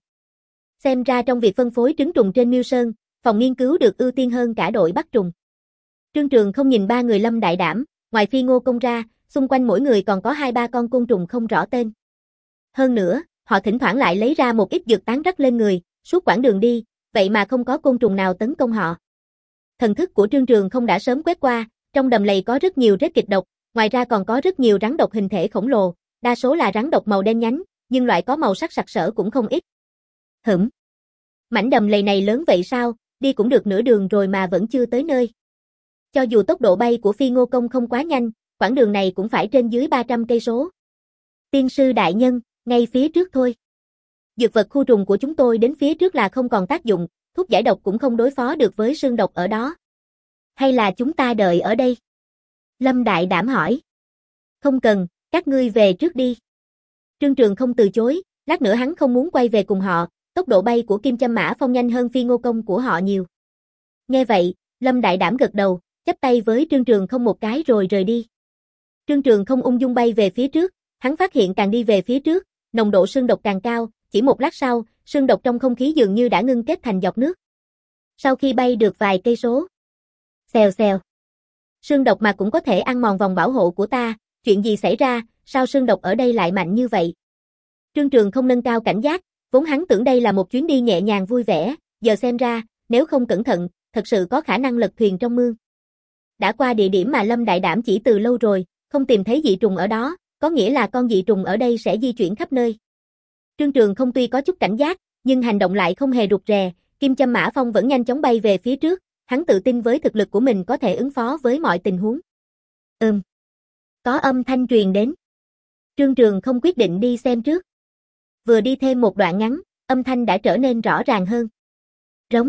Xem ra trong việc phân phối trứng trùng trên Miêu Sơn, phòng nghiên cứu được ưu tiên hơn cả đội bắt trùng. Trương Trường không nhìn ba người Lâm Đại Đảm, ngoài phi ngô công ra, xung quanh mỗi người còn có hai ba con côn trùng không rõ tên. Hơn nữa, họ thỉnh thoảng lại lấy ra một ít dược tán rắc lên người, suốt quãng đường đi, vậy mà không có côn trùng nào tấn công họ. Thần thức của Trương Trường không đã sớm quét qua, trong đầm lầy có rất nhiều rết kịch độc, ngoài ra còn có rất nhiều rắn độc hình thể khổng lồ, đa số là rắn độc màu đen nhánh, nhưng loại có màu sắc sặc sỡ cũng không ít. Hửm. Mảnh đầm lầy này lớn vậy sao, đi cũng được nửa đường rồi mà vẫn chưa tới nơi. Cho dù tốc độ bay của phi ngô công không quá nhanh, quãng đường này cũng phải trên dưới ba trăm cây số. Tiên sư đại nhân, ngay phía trước thôi. Dược vật khu trùng của chúng tôi đến phía trước là không còn tác dụng, thuốc giải độc cũng không đối phó được với xương độc ở đó. Hay là chúng ta đợi ở đây? Lâm Đại Đảm hỏi. Không cần, các ngươi về trước đi. Trương Trường không từ chối, lát nữa hắn không muốn quay về cùng họ, tốc độ bay của Kim Châm Mã Phong nhanh hơn phi ngô công của họ nhiều. Nghe vậy, Lâm Đại Đảm gật đầu, chắp tay với Trương Trường không một cái rồi rời đi. Trương Trường không ung dung bay về phía trước, hắn phát hiện càng đi về phía trước, nồng độ sương độc càng cao, chỉ một lát sau, sương độc trong không khí dường như đã ngưng kết thành giọt nước. Sau khi bay được vài cây số, xèo xèo. Sương độc mà cũng có thể ăn mòn vòng bảo hộ của ta, chuyện gì xảy ra, sao sương độc ở đây lại mạnh như vậy? Trương Trường không nâng cao cảnh giác, vốn hắn tưởng đây là một chuyến đi nhẹ nhàng vui vẻ, giờ xem ra, nếu không cẩn thận, thật sự có khả năng lật thuyền trong mương. Đã qua địa điểm mà Lâm Đại Đảm chỉ từ lâu rồi, không tìm thấy dị trùng ở đó, có nghĩa là con dị trùng ở đây sẽ di chuyển khắp nơi. Trương Trường không tuy có chút cảnh giác, nhưng hành động lại không hề rụt rè, Kim Châm Mã Phong vẫn nhanh chóng bay về phía trước, hắn tự tin với thực lực của mình có thể ứng phó với mọi tình huống. Ừm. Có âm thanh truyền đến. Trương Trường không quyết định đi xem trước. Vừa đi thêm một đoạn ngắn, âm thanh đã trở nên rõ ràng hơn. Rống.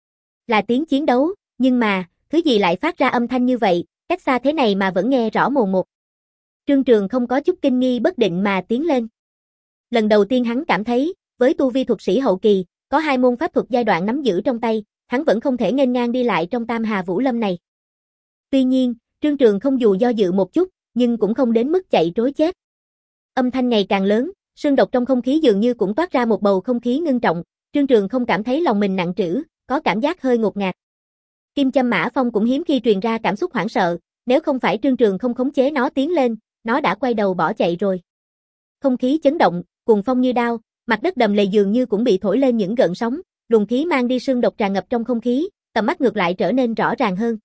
Là tiếng chiến đấu, nhưng mà, thứ gì lại phát ra âm thanh như vậy, cách xa thế này mà vẫn nghe rõ mồn một. Trương Trường không có chút kinh nghi bất định mà tiến lên. Lần đầu tiên hắn cảm thấy, với tu vi thuật sĩ hậu kỳ, có hai môn pháp thuật giai đoạn nắm giữ trong tay, hắn vẫn không thể nghênh ngang đi lại trong Tam Hà Vũ Lâm này. Tuy nhiên, Trương Trường không dù do dự một chút, nhưng cũng không đến mức chạy trối chết. Âm thanh ngày càng lớn, sương độc trong không khí dường như cũng toát ra một bầu không khí ngưng trọng, Trương Trường không cảm thấy lòng mình nặng trĩu, có cảm giác hơi ngột ngạt. Kim Châm Mã Phong cũng hiếm khi truyền ra cảm xúc hoảng sợ, nếu không phải Trương Trường không khống chế nó tiến lên, nó đã quay đầu bỏ chạy rồi. Không khí chấn động, cuồng phong như đao, mặt đất đầm lầy dường như cũng bị thổi lên những gợn sóng, luồng khí mang đi sương độc tràn ngập trong không khí, tầm mắt ngược lại trở nên rõ ràng hơn.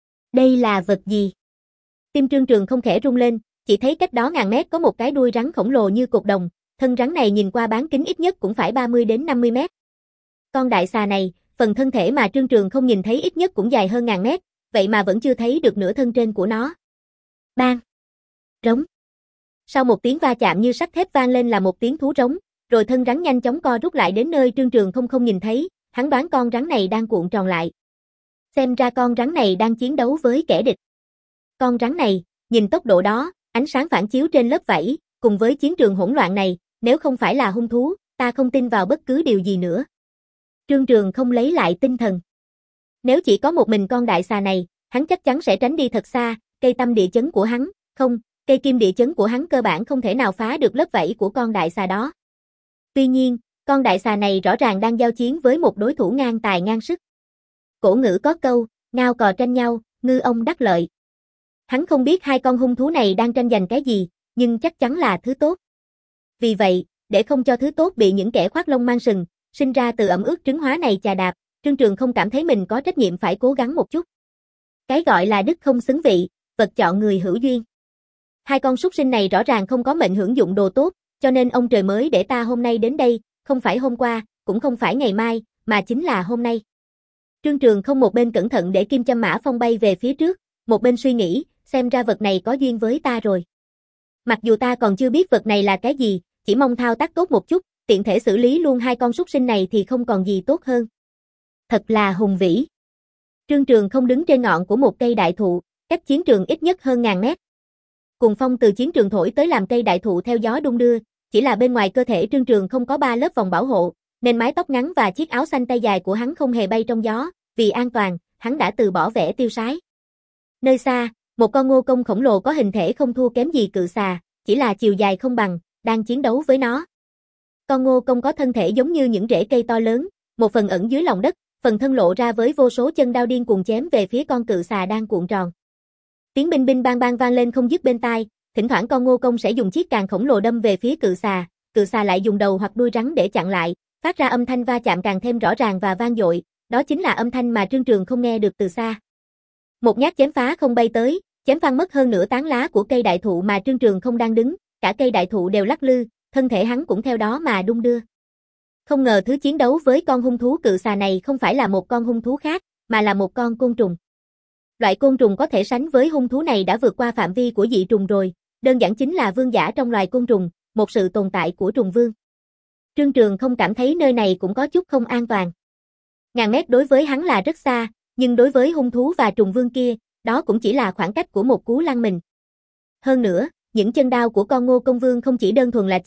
Đây là vật gì? Tim Trương Trường không khẽ rung lên, chỉ thấy cách đó ngàn mét có một cái đuôi rắn khổng lồ như cột đồng, thân rắn này nhìn qua bán kính ít nhất cũng phải ba mươi đến năm mươi mét. Con đại xà này, phần thân thể mà Trương Trường không nhìn thấy ít nhất cũng dài hơn ngàn mét, vậy mà vẫn chưa thấy được nửa thân trên của nó. Bang! Rống! Sau một tiếng va chạm như sắt thép vang lên là một tiếng thú rống, rồi thân rắn nhanh chóng co rút lại đến nơi Trương Trường không không nhìn thấy, hắn đoán con rắn này đang cuộn tròn lại. Xem ra con rắn này đang chiến đấu với kẻ địch. Con rắn này, nhìn tốc độ đó, ánh sáng phản chiếu trên lớp vảy, cùng với chiến trường hỗn loạn này, nếu không phải là hung thú, ta không tin vào bất cứ điều gì nữa. Trương Trường không lấy lại tinh thần. Nếu chỉ có một mình con đại xà này, hắn chắc chắn sẽ tránh đi thật xa, cây tâm địa chấn của hắn, không, cây kim địa chấn của hắn cơ bản không thể nào phá được lớp vảy của con đại xà đó. Tuy nhiên, con đại xà này rõ ràng đang giao chiến với một đối thủ ngang tài ngang sức. Cổ ngữ có câu, ngao cò tranh nhau, ngư ông đắc lợi. Hắn không biết hai con hung thú này đang tranh giành cái gì, nhưng chắc chắn là thứ tốt. Vì vậy, để không cho thứ tốt bị những kẻ khoác lông mang sừng, sinh ra từ ẩm ướt trứng hóa này chà đạp, Trương Trường không cảm thấy mình có trách nhiệm phải cố gắng một chút. Cái gọi là đức không xứng vị, vật chọn người hữu duyên. Hai con súc sinh này rõ ràng không có mệnh hưởng dụng đồ tốt, cho nên ông trời mới để ta hôm nay đến đây, không phải hôm qua, cũng không phải ngày mai, mà chính là hôm nay. Trương Trường không một bên cẩn thận để Kim Châm Mã Phong bay về phía trước, một bên suy nghĩ, xem ra vật này có duyên với ta rồi. Mặc dù ta còn chưa biết vật này là cái gì, chỉ mong thao tác tốt một chút, tiện thể xử lý luôn hai con súc sinh này thì không còn gì tốt hơn. Thật là hùng vĩ. Trương Trường không đứng trên ngọn của một cây đại thụ, cách chiến trường ít nhất hơn ngàn mét. Cuồng phong từ chiến trường thổi tới làm cây đại thụ theo gió đung đưa, chỉ là bên ngoài cơ thể Trương Trường không có ba lớp vòng bảo hộ, nên mái tóc ngắn và chiếc áo xanh tay dài của hắn không hề bay trong gió, vì an toàn, hắn đã từ bỏ vẻ tiêu sái. Nơi xa, một con ngô công khổng lồ có hình thể không thua kém gì cự xà, chỉ là chiều dài không bằng, đang chiến đấu với nó. Con ngô công có thân thể giống như những rễ cây to lớn, một phần ẩn dưới lòng đất, phần thân lộ ra với vô số chân đao điên cuồng chém về phía con cự xà đang cuộn tròn. Tiếng binh binh bang bang vang lên không dứt bên tai, thỉnh thoảng con ngô công sẽ dùng chiếc càn khổng lồ đâm về phía cự xà, cự xà lại dùng đầu hoặc đuôi rắn để chặn lại, phát ra âm thanh va chạm càng thêm rõ ràng và vang dội, đó chính là âm thanh mà Trương Trường không nghe được từ xa. Một nhát chém phá không bay tới, chém phăng mất hơn nửa tán lá của cây đại thụ mà Trương Trường không đang đứng, cả cây đại thụ đều lắc lư, thân thể hắn cũng theo đó mà đung đưa. Không ngờ thứ chiến đấu với con hung thú cự xà này không phải là một con hung thú khác, mà là một con côn trùng. Loại côn trùng có thể sánh với hung thú này đã vượt qua phạm vi của dị trùng rồi, đơn giản chính là vương giả trong loài côn trùng, một sự tồn tại của trùng vương. Trương Trường không cảm thấy nơi này cũng có chút không an toàn. Ngàn mét đối với hắn là rất xa, nhưng đối với hung thú và trùng vương kia, đó cũng chỉ là khoảng cách của một cú lăn mình. Hơn nữa, những chân đao của con ngô công vương không chỉ đơn thuần là chém,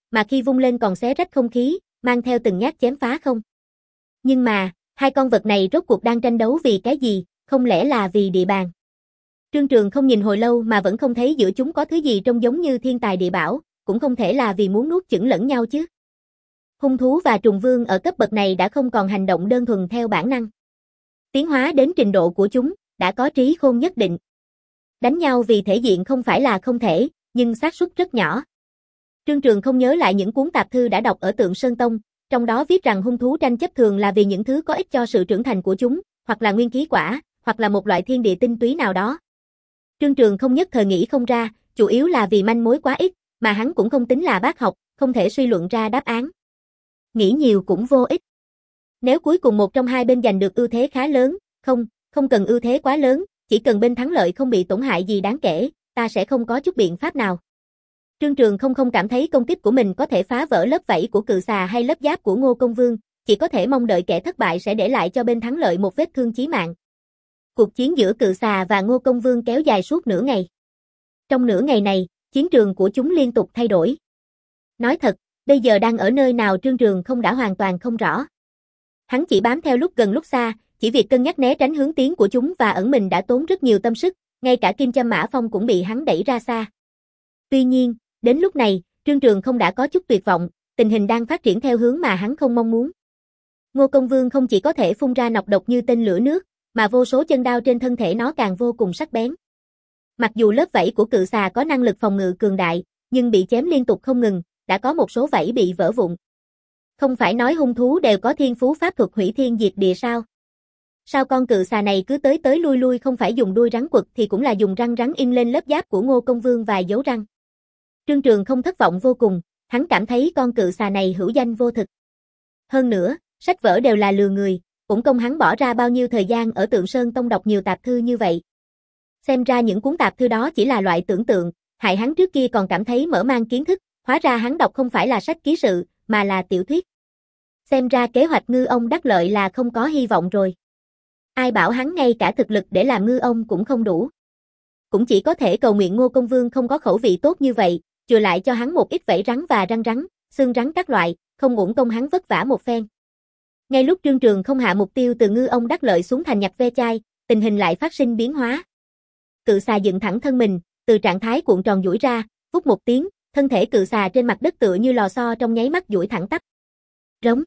mà khi vung lên còn xé rách không khí, mang theo từng nhát chém phá không. Nhưng mà, hai con vật này rốt cuộc đang tranh đấu vì cái gì, không lẽ là vì địa bàn? Trương Trường không nhìn hồi lâu mà vẫn không thấy giữa chúng có thứ gì trông giống như thiên tài địa bảo, cũng không thể là vì muốn nuốt chửng lẫn nhau chứ. Hung thú và trùng vương ở cấp bậc này đã không còn hành động đơn thuần theo bản năng. Tiến hóa đến trình độ của chúng, đã có trí khôn nhất định. Đánh nhau vì thể diện không phải là không thể, nhưng xác suất rất nhỏ. Trương Trường không nhớ lại những cuốn tạp thư đã đọc ở Tượng Sơn Tông, trong đó viết rằng hung thú tranh chấp thường là vì những thứ có ích cho sự trưởng thành của chúng, hoặc là nguyên khí quả, hoặc là một loại thiên địa tinh túy nào đó. Trương Trường không nhất thời nghĩ không ra, chủ yếu là vì manh mối quá ít, mà hắn cũng không tính là bác học, không thể suy luận ra đáp án. Nghĩ nhiều cũng vô ích. Nếu cuối cùng một trong hai bên giành được ưu thế khá lớn, không, không cần ưu thế quá lớn, chỉ cần bên thắng lợi không bị tổn hại gì đáng kể, ta sẽ không có chút biện pháp nào. Trương Trường không không cảm thấy công kích của mình có thể phá vỡ lớp vảy của cự xà hay lớp giáp của Ngô Công Vương, chỉ có thể mong đợi kẻ thất bại sẽ để lại cho bên thắng lợi một vết thương chí mạng. Cuộc chiến giữa cự xà và Ngô Công Vương kéo dài suốt nửa ngày. Trong nửa ngày này, chiến trường của chúng liên tục thay đổi. Nói thật, bây giờ đang ở nơi nào Trương Trường không đã hoàn toàn không rõ. Hắn chỉ bám theo lúc gần lúc xa, chỉ việc cân nhắc né tránh hướng tiến của chúng và ẩn mình đã tốn rất nhiều tâm sức, ngay cả Kim Châm Mã Phong cũng bị hắn đẩy ra xa. Tuy nhiên, đến lúc này, Trương Trường không đã có chút tuyệt vọng, tình hình đang phát triển theo hướng mà hắn không mong muốn. Ngô Công Vương không chỉ có thể phun ra nọc độc như tên lửa nước, mà vô số chân đao trên thân thể nó càng vô cùng sắc bén. Mặc dù lớp vảy của cự xà có năng lực phòng ngự cường đại, nhưng bị chém liên tục không ngừng, đã có một số vảy bị vỡ vụn. Không phải nói hung thú đều có thiên phú pháp thuật hủy thiên diệt địa sao? Sao con cự xà này cứ tới tới lui lui không phải dùng đuôi rắn quật thì cũng là dùng răng rắn in lên lớp giáp của Ngô Công Vương vài dấu răng. Trương Trường không thất vọng vô cùng, hắn cảm thấy con cự xà này hữu danh vô thực. Hơn nữa, sách vở đều là lừa người, cũng công hắn bỏ ra bao nhiêu thời gian ở Tượng Sơn Tông đọc nhiều tạp thư như vậy. Xem ra những cuốn tạp thư đó chỉ là loại tưởng tượng, hại hắn trước kia còn cảm thấy mở mang kiến thức, hóa ra hắn đọc không phải là sách ký sự, mà là tiểu thuyết. Xem ra kế hoạch ngư ông đắc lợi là không có hy vọng rồi. Ai bảo hắn ngay cả thực lực để làm ngư ông cũng không đủ. Cũng chỉ có thể cầu nguyện Ngô Công Vương không có khẩu vị tốt như vậy, chừa lại cho hắn một ít vảy rắn và răng rắn, xương rắn các loại, không uổng công hắn vất vả một phen. Ngay lúc Trương Trường không hạ mục tiêu từ ngư ông đắc lợi xuống thành nhặt ve chai, tình hình lại phát sinh biến hóa. Cự xà dựng thẳng thân mình, từ trạng thái cuộn tròn duỗi ra, vút một tiếng, thân thể cự xà trên mặt đất tựa như lò xo trong nháy mắt duỗi thẳng tắp. Rống.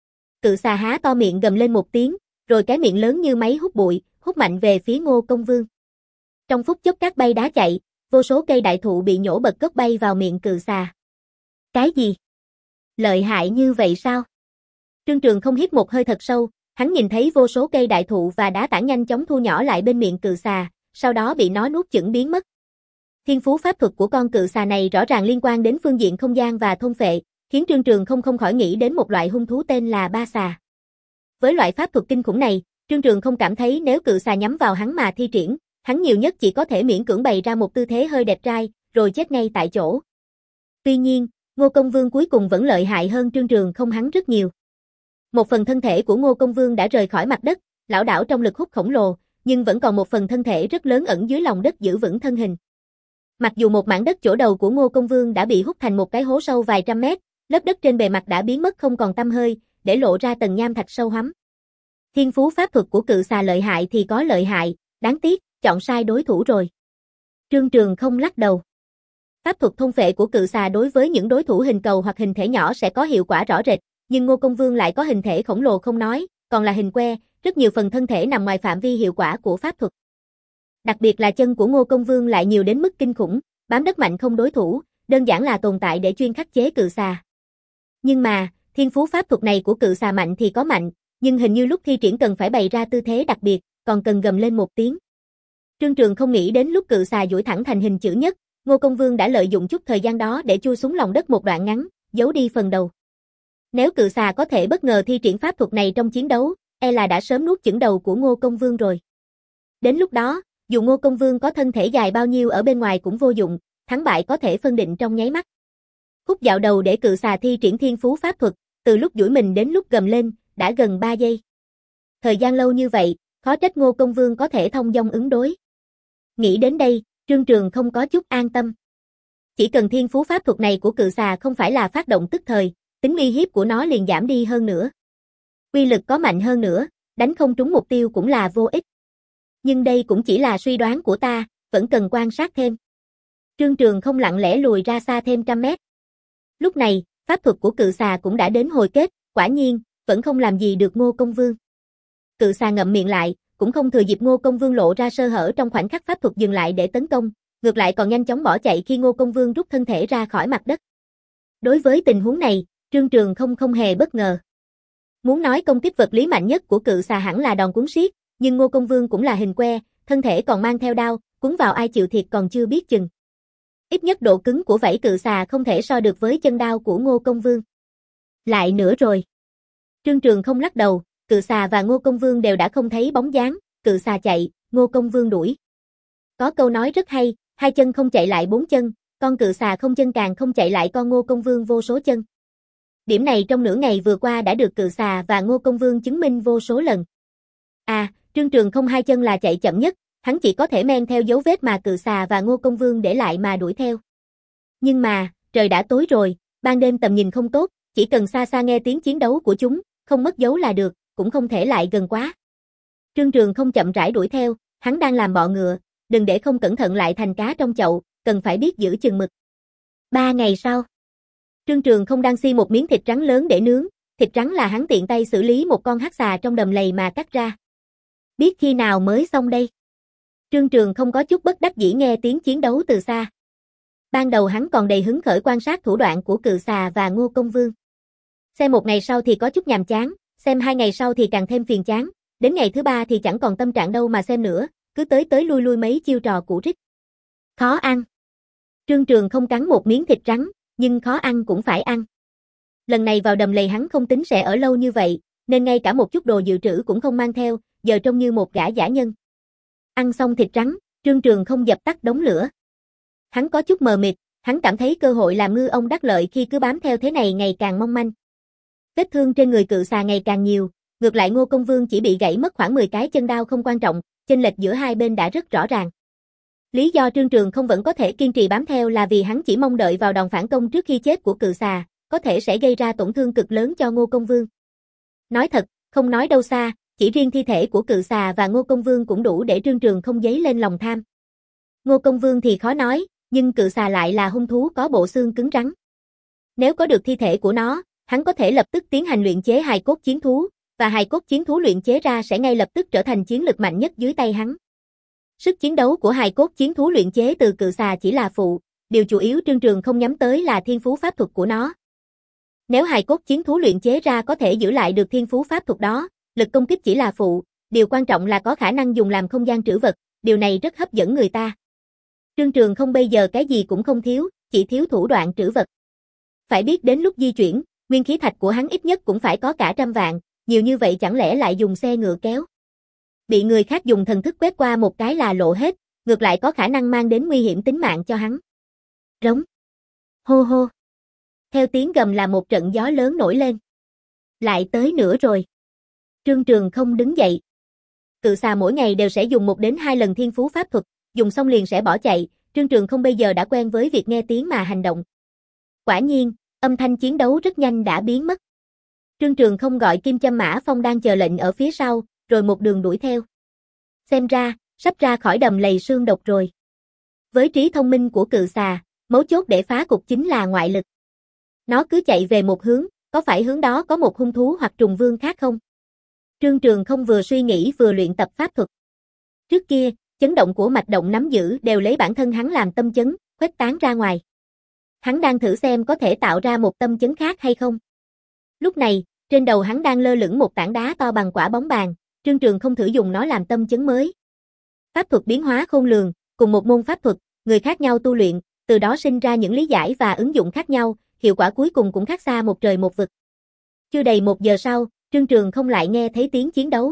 Cự xà há to miệng gầm lên một tiếng, rồi cái miệng lớn như máy hút bụi, hút mạnh về phía Ngô Công Vương. Trong phút chốc cát bay đá chạy, vô số cây đại thụ bị nhổ bật gốc bay vào miệng cự xà. Cái gì? Lợi hại như vậy sao? Trương Trường không hít một hơi thật sâu, hắn nhìn thấy vô số cây đại thụ và đá tảng nhanh chóng thu nhỏ lại bên miệng cự xà, sau đó bị nó nuốt chửng biến mất. Thiên phú pháp thuật của con cự xà này rõ ràng liên quan đến phương diện không gian và thôn phệ, khiến Trương Trường không không khỏi nghĩ đến một loại hung thú tên là ba xà. Với loại pháp thuật kinh khủng này, Trương Trường không cảm thấy nếu cự xà nhắm vào hắn mà thi triển, hắn nhiều nhất chỉ có thể miễn cưỡng bày ra một tư thế hơi đẹp trai, rồi chết ngay tại chỗ. Tuy nhiên, Ngô Công Vương cuối cùng vẫn lợi hại hơn Trương Trường không hắn rất nhiều. Một phần thân thể của Ngô Công Vương đã rời khỏi mặt đất, lảo đảo trong lực hút khổng lồ, nhưng vẫn còn một phần thân thể rất lớn ẩn dưới lòng đất giữ vững thân hình. Mặc dù một mảng đất chỗ đầu của Ngô Công Vương đã bị hút thành một cái hố sâu vài trăm mét, lớp đất trên bề mặt đã biến mất không còn tăm hơi, để lộ ra tầng nham thạch sâu hoắm. Thiên phú pháp thuật của cự xà lợi hại thì có lợi hại, đáng tiếc, chọn sai đối thủ rồi. Trương Trường không lắc đầu. Pháp thuật thôn phệ của cự xà đối với những đối thủ hình cầu hoặc hình thể nhỏ sẽ có hiệu quả rõ rệt, nhưng Ngô Công Vương lại có hình thể khổng lồ không nói, còn là hình que, rất nhiều phần thân thể nằm ngoài phạm vi hiệu quả của pháp thuật. Đặc biệt là chân của Ngô Công Vương lại nhiều đến mức kinh khủng, bám đất mạnh không đối thủ, đơn giản là tồn tại để chuyên khắc chế cự xà. Nhưng mà, thiên phú pháp thuật này của cự xà mạnh thì có mạnh, nhưng hình như lúc thi triển cần phải bày ra tư thế đặc biệt, còn cần gầm lên một tiếng. Trương Trường không nghĩ đến lúc cự xà duỗi thẳng thành hình chữ nhất, Ngô Công Vương đã lợi dụng chút thời gian đó để chui xuống lòng đất một đoạn ngắn, giấu đi phần đầu. Nếu cự xà có thể bất ngờ thi triển pháp thuật này trong chiến đấu, e là đã sớm nuốt chửng đầu của Ngô Công Vương rồi. Đến lúc đó, dù Ngô Công Vương có thân thể dài bao nhiêu ở bên ngoài cũng vô dụng, thắng bại có thể phân định trong nháy mắt. Hút dạo đầu để cự xà thi triển thiên phú pháp thuật, từ lúc duỗi mình đến lúc gầm lên, đã gần ba giây. Thời gian lâu như vậy, khó trách Ngô Công Vương có thể thông dong ứng đối. Nghĩ đến đây, Trương Trường không có chút an tâm. Chỉ cần thiên phú pháp thuật này của cự xà không phải là phát động tức thời, tính uy hiếp của nó liền giảm đi hơn nữa. Uy lực có mạnh hơn nữa, đánh không trúng mục tiêu cũng là vô ích. Nhưng đây cũng chỉ là suy đoán của ta, vẫn cần quan sát thêm. Trương Trường không lặng lẽ lùi ra xa thêm trăm mét. Lúc này, pháp thuật của cự xà cũng đã đến hồi kết, quả nhiên, vẫn không làm gì được Ngô Công Vương. Cự xà ngậm miệng lại, cũng không thừa dịp Ngô Công Vương lộ ra sơ hở trong khoảnh khắc pháp thuật dừng lại để tấn công, ngược lại còn nhanh chóng bỏ chạy khi Ngô Công Vương rút thân thể ra khỏi mặt đất. Đối với tình huống này, Trương Trường không không hề bất ngờ. Muốn nói công kích vật lý mạnh nhất của cự xà hẳn là đòn cuốn siết, nhưng Ngô Công Vương cũng là hình que, thân thể còn mang theo đao, cuốn vào ai chịu thiệt còn chưa biết chừng. Ít nhất độ cứng của vảy cự xà không thể so được với chân đao của Ngô Công Vương. Lại nữa rồi. Trương Trường không lắc đầu, cự xà và Ngô Công Vương đều đã không thấy bóng dáng, cự xà chạy, Ngô Công Vương đuổi. Có câu nói rất hay, hai chân không chạy lại bốn chân, con cự xà không chân càng không chạy lại con Ngô Công Vương vô số chân. Điểm này trong nửa ngày vừa qua đã được cự xà và Ngô Công Vương chứng minh vô số lần. À, Trương Trường không hai chân là chạy chậm nhất, hắn chỉ có thể men theo dấu vết mà cự xà và Ngô Công Vương để lại mà đuổi theo. Nhưng mà, trời đã tối rồi, ban đêm tầm nhìn không tốt, chỉ cần xa xa nghe tiếng chiến đấu của chúng, không mất dấu là được, cũng không thể lại gần quá. Trương Trường không chậm rãi đuổi theo, hắn đang làm bọ ngựa, đừng để không cẩn thận lại thành cá trong chậu, cần phải biết giữ chừng mực. Ba ngày sau, Trương Trường không đang xiên một miếng thịt trắng lớn để nướng, thịt trắng là hắn tiện tay xử lý một con hắc xà trong đầm lầy mà cắt ra. Biết khi nào mới xong đây? Trương Trường không có chút bất đắc dĩ nghe tiếng chiến đấu từ xa. Ban đầu hắn còn đầy hứng khởi quan sát thủ đoạn của cự xà và Ngô Công Vương. Xem một ngày sau thì có chút nhàm chán, xem hai ngày sau thì càng thêm phiền chán, đến ngày thứ ba thì chẳng còn tâm trạng đâu mà xem nữa, cứ tới tới lui lui mấy chiêu trò cũ rích. Khó ăn. Trương Trường không cắn một miếng thịt trắng, nhưng khó ăn cũng phải ăn. Lần này vào đầm lầy hắn không tính sẽ ở lâu như vậy, nên ngay cả một chút đồ dự trữ cũng không mang theo, giờ trông như một gã dã nhân. Ăn xong thịt trắng, Trương Trường không dập tắt đống lửa. Hắn có chút mờ mịt, hắn cảm thấy cơ hội làm ngư ông đắc lợi khi cứ bám theo thế này ngày càng mong manh. Vết thương trên người cự xà ngày càng nhiều, ngược lại Ngô Công Vương chỉ bị gãy mất khoảng mười cái chân đao không quan trọng, chênh lệch giữa hai bên đã rất rõ ràng. Lý do Trương Trường không vẫn có thể kiên trì bám theo là vì hắn chỉ mong đợi vào đòn phản công trước khi chết của cự xà, có thể sẽ gây ra tổn thương cực lớn cho Ngô Công Vương. Nói thật, không nói đâu xa, chỉ riêng thi thể của cự xà và Ngô Công Vương cũng đủ để Trương Trường không dấy lên lòng tham. Ngô Công Vương thì khó nói, nhưng cự xà lại là hung thú có bộ xương cứng rắn. Nếu có được thi thể của nó, hắn có thể lập tức tiến hành luyện chế hài cốt chiến thú, và hài cốt chiến thú luyện chế ra sẽ ngay lập tức trở thành chiến lực mạnh nhất dưới tay hắn. Sức chiến đấu của hài cốt chiến thú luyện chế từ cự xà chỉ là phụ, điều chủ yếu Trương Trường không nhắm tới là thiên phú pháp thuật của nó. Nếu hài cốt chiến thú luyện chế ra có thể giữ lại được thiên phú pháp thuật đó, lực công kích chỉ là phụ, điều quan trọng là có khả năng dùng làm không gian trữ vật, điều này rất hấp dẫn người ta. Trương Trường không bây giờ cái gì cũng không thiếu, chỉ thiếu thủ đoạn trữ vật. Phải biết đến lúc di chuyển, nguyên khí thạch của hắn ít nhất cũng phải có cả trăm vạn, nhiều như vậy chẳng lẽ lại dùng xe ngựa kéo. Bị người khác dùng thần thức quét qua một cái là lộ hết, ngược lại có khả năng mang đến nguy hiểm tính mạng cho hắn. Rống. Hô hô. Theo tiếng gầm là một trận gió lớn nổi lên. Lại tới nữa rồi. Trương Trường không đứng dậy. Cự xà mỗi ngày đều sẽ dùng một đến hai lần thiên phú pháp thuật, dùng xong liền sẽ bỏ chạy, Trương Trường không bây giờ đã quen với việc nghe tiếng mà hành động. Quả nhiên, âm thanh chiến đấu rất nhanh đã biến mất. Trương Trường không gọi Kim Châm Mã Phong đang chờ lệnh ở phía sau, rồi một đường đuổi theo. Xem ra, sắp ra khỏi đầm lầy sương độc rồi. Với trí thông minh của cự xà, mấu chốt để phá cục chính là ngoại lực. Nó cứ chạy về một hướng, có phải hướng đó có một hung thú hoặc trùng vương khác không? Trương Trường không vừa suy nghĩ vừa luyện tập pháp thuật. Trước kia, chấn động của mạch động nắm giữ đều lấy bản thân hắn làm tâm chấn, khuếch tán ra ngoài. Hắn đang thử xem có thể tạo ra một tâm chấn khác hay không. Lúc này, trên đầu hắn đang lơ lửng một tảng đá to bằng quả bóng bàn, Trương Trường không thử dùng nó làm tâm chấn mới. Pháp thuật biến hóa khôn lường, cùng một môn pháp thuật, người khác nhau tu luyện, từ đó sinh ra những lý giải và ứng dụng khác nhau, hiệu quả cuối cùng cũng khác xa một trời một vực. Chưa đầy một giờ sau, Trương Trường không lại nghe thấy tiếng chiến đấu.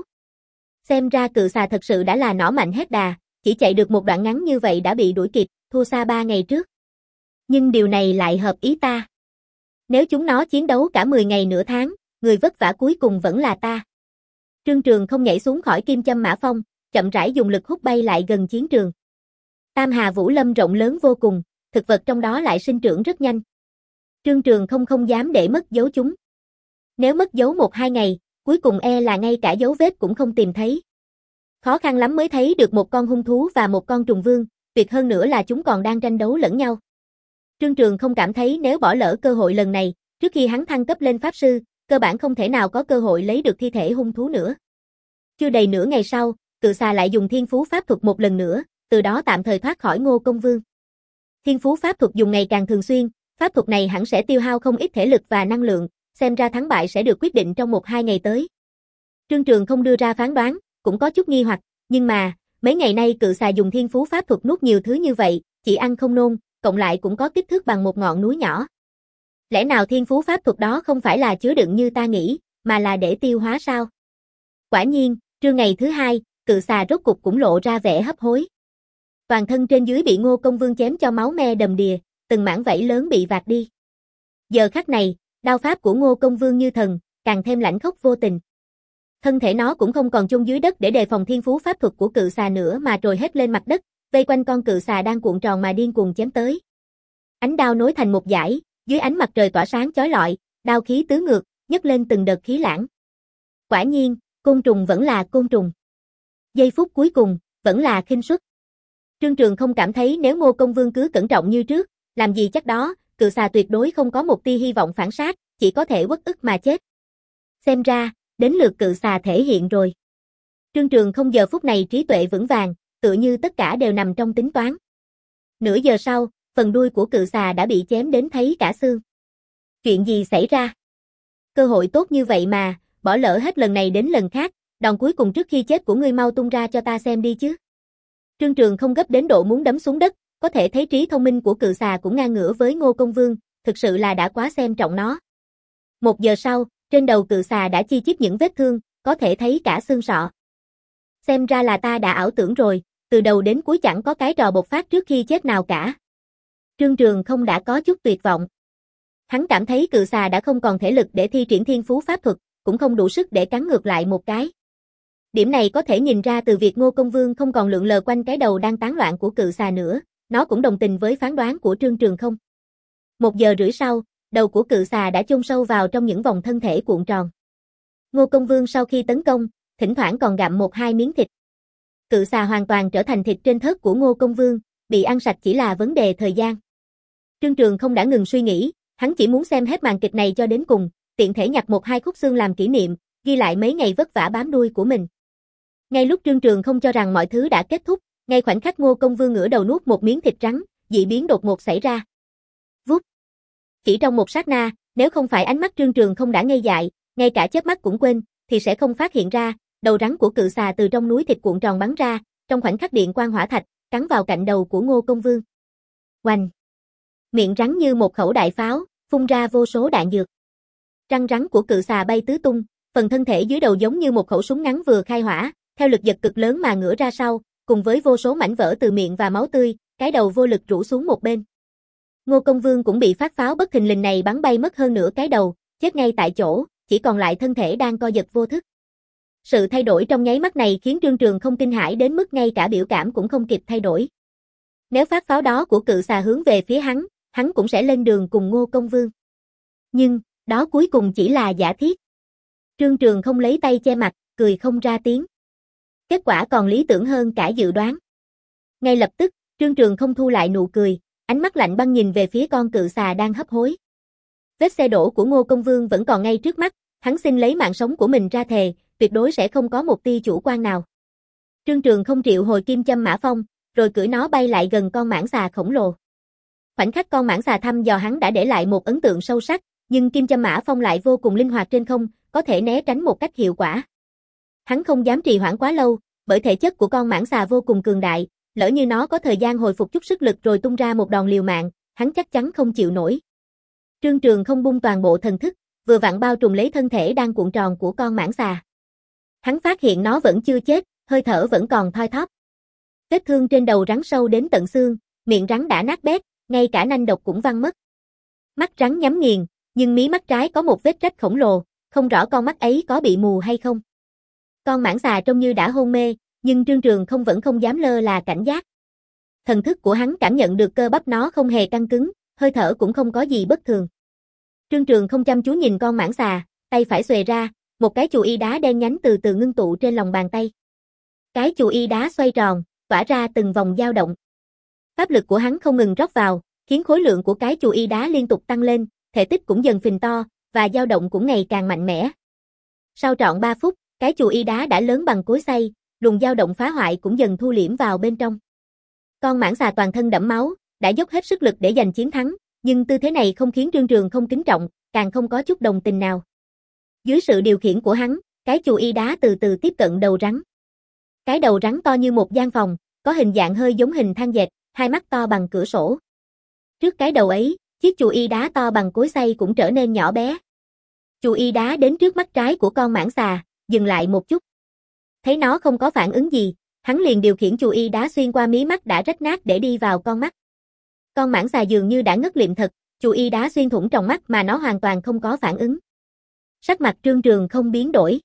Xem ra cự xà thật sự đã là nỏ mạnh hết đà, chỉ chạy được một đoạn ngắn như vậy đã bị đuổi kịp, thua xa ba ngày trước. Nhưng điều này lại hợp ý ta. Nếu chúng nó chiến đấu cả mười ngày nửa tháng, người vất vả cuối cùng vẫn là ta. Trương Trường không nhảy xuống khỏi Kim Châm Mã Phong, chậm rãi dùng lực hút bay lại gần chiến trường. Tam Hà Vũ Lâm rộng lớn vô cùng, thực vật trong đó lại sinh trưởng rất nhanh. Trương Trường không không dám để mất dấu chúng. Nếu mất dấu một hai ngày, cuối cùng e là ngay cả dấu vết cũng không tìm thấy. Khó khăn lắm mới thấy được một con hung thú và một con trùng vương, tuyệt hơn nữa là chúng còn đang tranh đấu lẫn nhau. Trương Trường không cảm thấy nếu bỏ lỡ cơ hội lần này, trước khi hắn thăng cấp lên pháp sư, cơ bản không thể nào có cơ hội lấy được thi thể hung thú nữa. Chưa đầy nửa ngày sau, cự xà lại dùng thiên phú pháp thuật một lần nữa, từ đó tạm thời thoát khỏi Ngô Công Vương. Thiên phú pháp thuật dùng ngày càng thường xuyên, pháp thuật này hẳn sẽ tiêu hao không ít thể lực và năng lượng, xem ra thắng bại sẽ được quyết định trong một hai ngày tới. Trương Trường không đưa ra phán đoán, cũng có chút nghi hoặc, nhưng mà, mấy ngày nay cự xà dùng thiên phú pháp thuật nuốt nhiều thứ như vậy, chỉ ăn không nôn, cộng lại cũng có kích thước bằng một ngọn núi nhỏ. Lẽ nào thiên phú pháp thuật đó không phải là chứa đựng như ta nghĩ, mà là để tiêu hóa sao? Quả nhiên, trưa ngày thứ hai, cự xà rốt cục cũng lộ ra vẻ hấp hối. Toàn thân trên dưới bị Ngô Công Vương chém cho máu me đầm đìa, từng mảng vảy lớn bị vạt đi. Giờ khắc này, đao pháp của Ngô Công Vương như thần, càng thêm lãnh khốc vô tình. Thân thể nó cũng không còn chôn dưới đất để đề phòng thiên phú pháp thuật của cự xà nữa mà trồi hết lên mặt đất, vây quanh con cự xà đang cuộn tròn mà điên cuồng chém tới. Ánh đao nối thành một dải, dưới ánh mặt trời tỏa sáng chói lọi, đao khí tứ ngược, nhấc lên từng đợt khí lãng. Quả nhiên, côn trùng vẫn là côn trùng. Giây phút cuối cùng, vẫn là khinh suất. Trương Trường không cảm thấy nếu Ngô Công Vương cứ cẩn trọng như trước, làm gì chắc đó, cự xà tuyệt đối không có một tia hy vọng phản sát, chỉ có thể uất ức mà chết. Xem ra, đến lượt cự xà thể hiện rồi. Trương Trường không giờ phút này trí tuệ vững vàng, tựa như tất cả đều nằm trong tính toán. Nửa giờ sau, phần đuôi của cự xà đã bị chém đến thấy cả xương. Chuyện gì xảy ra? Cơ hội tốt như vậy mà, bỏ lỡ hết lần này đến lần khác, đòn cuối cùng trước khi chết của ngươi mau tung ra cho ta xem đi chứ. Trương Trường không gấp đến độ muốn đấm xuống đất, có thể thấy trí thông minh của cự xà cũng ngang ngửa với Ngô Công Vương, thực sự là đã quá xem trọng nó. Một giờ sau, trên đầu cự xà đã chi chít những vết thương, có thể thấy cả xương sọ. Xem ra là ta đã ảo tưởng rồi, từ đầu đến cuối chẳng có cái trò bộc phát trước khi chết nào cả. Trương Trường không đã có chút tuyệt vọng. Hắn cảm thấy cự xà đã không còn thể lực để thi triển thiên phú pháp thuật, cũng không đủ sức để cắn ngược lại một cái. Điểm này có thể nhìn ra từ việc Ngô Công Vương không còn lượn lờ quanh cái đầu đang tán loạn của cự xà nữa, nó cũng đồng tình với phán đoán của Trương Trường không. Một giờ rưỡi sau, đầu của cự xà đã chôn sâu vào trong những vòng thân thể cuộn tròn. Ngô Công Vương sau khi tấn công, thỉnh thoảng còn gặm một hai miếng thịt. Cự xà hoàn toàn trở thành thịt trên thớt của Ngô Công Vương, bị ăn sạch chỉ là vấn đề thời gian. Trương Trường không đã ngừng suy nghĩ, hắn chỉ muốn xem hết màn kịch này cho đến cùng, tiện thể nhặt một hai khúc xương làm kỷ niệm, ghi lại mấy ngày vất vả bám đuôi của mình. Ngay lúc Trương Trường không cho rằng mọi thứ đã kết thúc, ngay khoảnh khắc Ngô Công Vương ngửa đầu nuốt một miếng thịt trắng, dị biến đột ngột xảy ra. Vút. Chỉ trong một sát na, nếu không phải ánh mắt Trương Trường không đã ngây dại, ngay cả chớp mắt cũng quên, thì sẽ không phát hiện ra, đầu rắn của cự xà từ trong núi thịt cuộn tròn bắn ra, trong khoảnh khắc điện quang hỏa thạch, cắn vào cạnh đầu của Ngô Công Vương. Oanh! Miệng rắn như một khẩu đại pháo, phun ra vô số đạn dược. Răng rắn của cự xà bay tứ tung, phần thân thể dưới đầu giống như một khẩu súng ngắn vừa khai hỏa, theo lực giật cực lớn mà ngửa ra sau, cùng với vô số mảnh vỡ từ miệng và máu tươi, cái đầu vô lực rũ xuống một bên. Ngô Công Vương cũng bị phát pháo bất thình lình này bắn bay mất hơn nửa cái đầu, chết ngay tại chỗ, chỉ còn lại thân thể đang co giật vô thức. Sự thay đổi trong nháy mắt này khiến Trương Trường không kinh hãi đến mức ngay cả biểu cảm cũng không kịp thay đổi. Nếu phát pháo đó của cự xà hướng về phía hắn, hắn cũng sẽ lên đường cùng Ngô Công Vương. Nhưng, đó cuối cùng chỉ là giả thiết. Trương Trường không lấy tay che mặt, cười không ra tiếng. Kết quả còn lý tưởng hơn cả dự đoán. Ngay lập tức, Trương Trường không thu lại nụ cười, ánh mắt lạnh băng nhìn về phía con cự xà đang hấp hối. Vết xe đổ của Ngô Công Vương vẫn còn ngay trước mắt, hắn xin lấy mạng sống của mình ra thề, tuyệt đối sẽ không có một tia chủ quan nào. Trương Trường không triệu hồi kim châm mã phong, rồi cưỡi nó bay lại gần con mãng xà khổng lồ. Khoảnh khắc con mãng xà thăm dò hắn đã để lại một ấn tượng sâu sắc, nhưng kim châm mã phong lại vô cùng linh hoạt trên không, có thể né tránh một cách hiệu quả. Hắn không dám trì hoãn quá lâu, bởi thể chất của con mãng xà vô cùng cường đại, lỡ như nó có thời gian hồi phục chút sức lực rồi tung ra một đòn liều mạng, hắn chắc chắn không chịu nổi. Trương Trường không bung toàn bộ thần thức, vừa vặn bao trùm lấy thân thể đang cuộn tròn của con mãng xà. Hắn phát hiện nó vẫn chưa chết, hơi thở vẫn còn thoi thóp. Vết thương trên đầu rắn sâu đến tận xương, miệng rắn đã nát bét, ngay cả nanh độc cũng văng mất. Mắt rắn nhắm nghiền, nhưng mí mắt trái có một vết rách khổng lồ, không rõ con mắt ấy có bị mù hay không. Con mãng xà trông như đã hôn mê, nhưng Trương Trường không vẫn không dám lơ là cảnh giác. Thần thức của hắn cảm nhận được cơ bắp nó không hề căng cứng, hơi thở cũng không có gì bất thường. Trương Trường không chăm chú nhìn con mãng xà, tay phải xuề ra, một cái chù y đá đen nhánh từ từ ngưng tụ trên lòng bàn tay. Cái chù y đá xoay tròn, tỏa ra từng vòng dao động. Pháp lực của hắn không ngừng rót vào, khiến khối lượng của cái chù y đá liên tục tăng lên, thể tích cũng dần phình to, và dao động cũng ngày càng mạnh mẽ. Sau trọn ba phút, cái chù y đá đã lớn bằng cối xay, luồng dao động phá hoại cũng dần thu liễm vào bên trong. Con mãng xà toàn thân đẫm máu, đã dốc hết sức lực để giành chiến thắng, nhưng tư thế này không khiến Trương Trường không kính trọng, càng không có chút đồng tình nào. Dưới sự điều khiển của hắn, cái chù y đá từ từ tiếp cận đầu rắn. Cái đầu rắn to như một gian phòng, có hình dạng hơi giống hình than dệt, hai mắt to bằng cửa sổ. Trước cái đầu ấy, chiếc chù y đá to bằng cối xay cũng trở nên nhỏ bé. Chù y đá đến trước mắt trái của con mãng xà, dừng lại một chút. Thấy nó không có phản ứng gì, hắn liền điều khiển chù y đá xuyên qua mí mắt đã rách nát để đi vào con mắt. Con mãng xà dường như đã ngất liệm thật, chù y đá xuyên thủng trong mắt mà nó hoàn toàn không có phản ứng. Sắc mặt Trương Trường không biến đổi.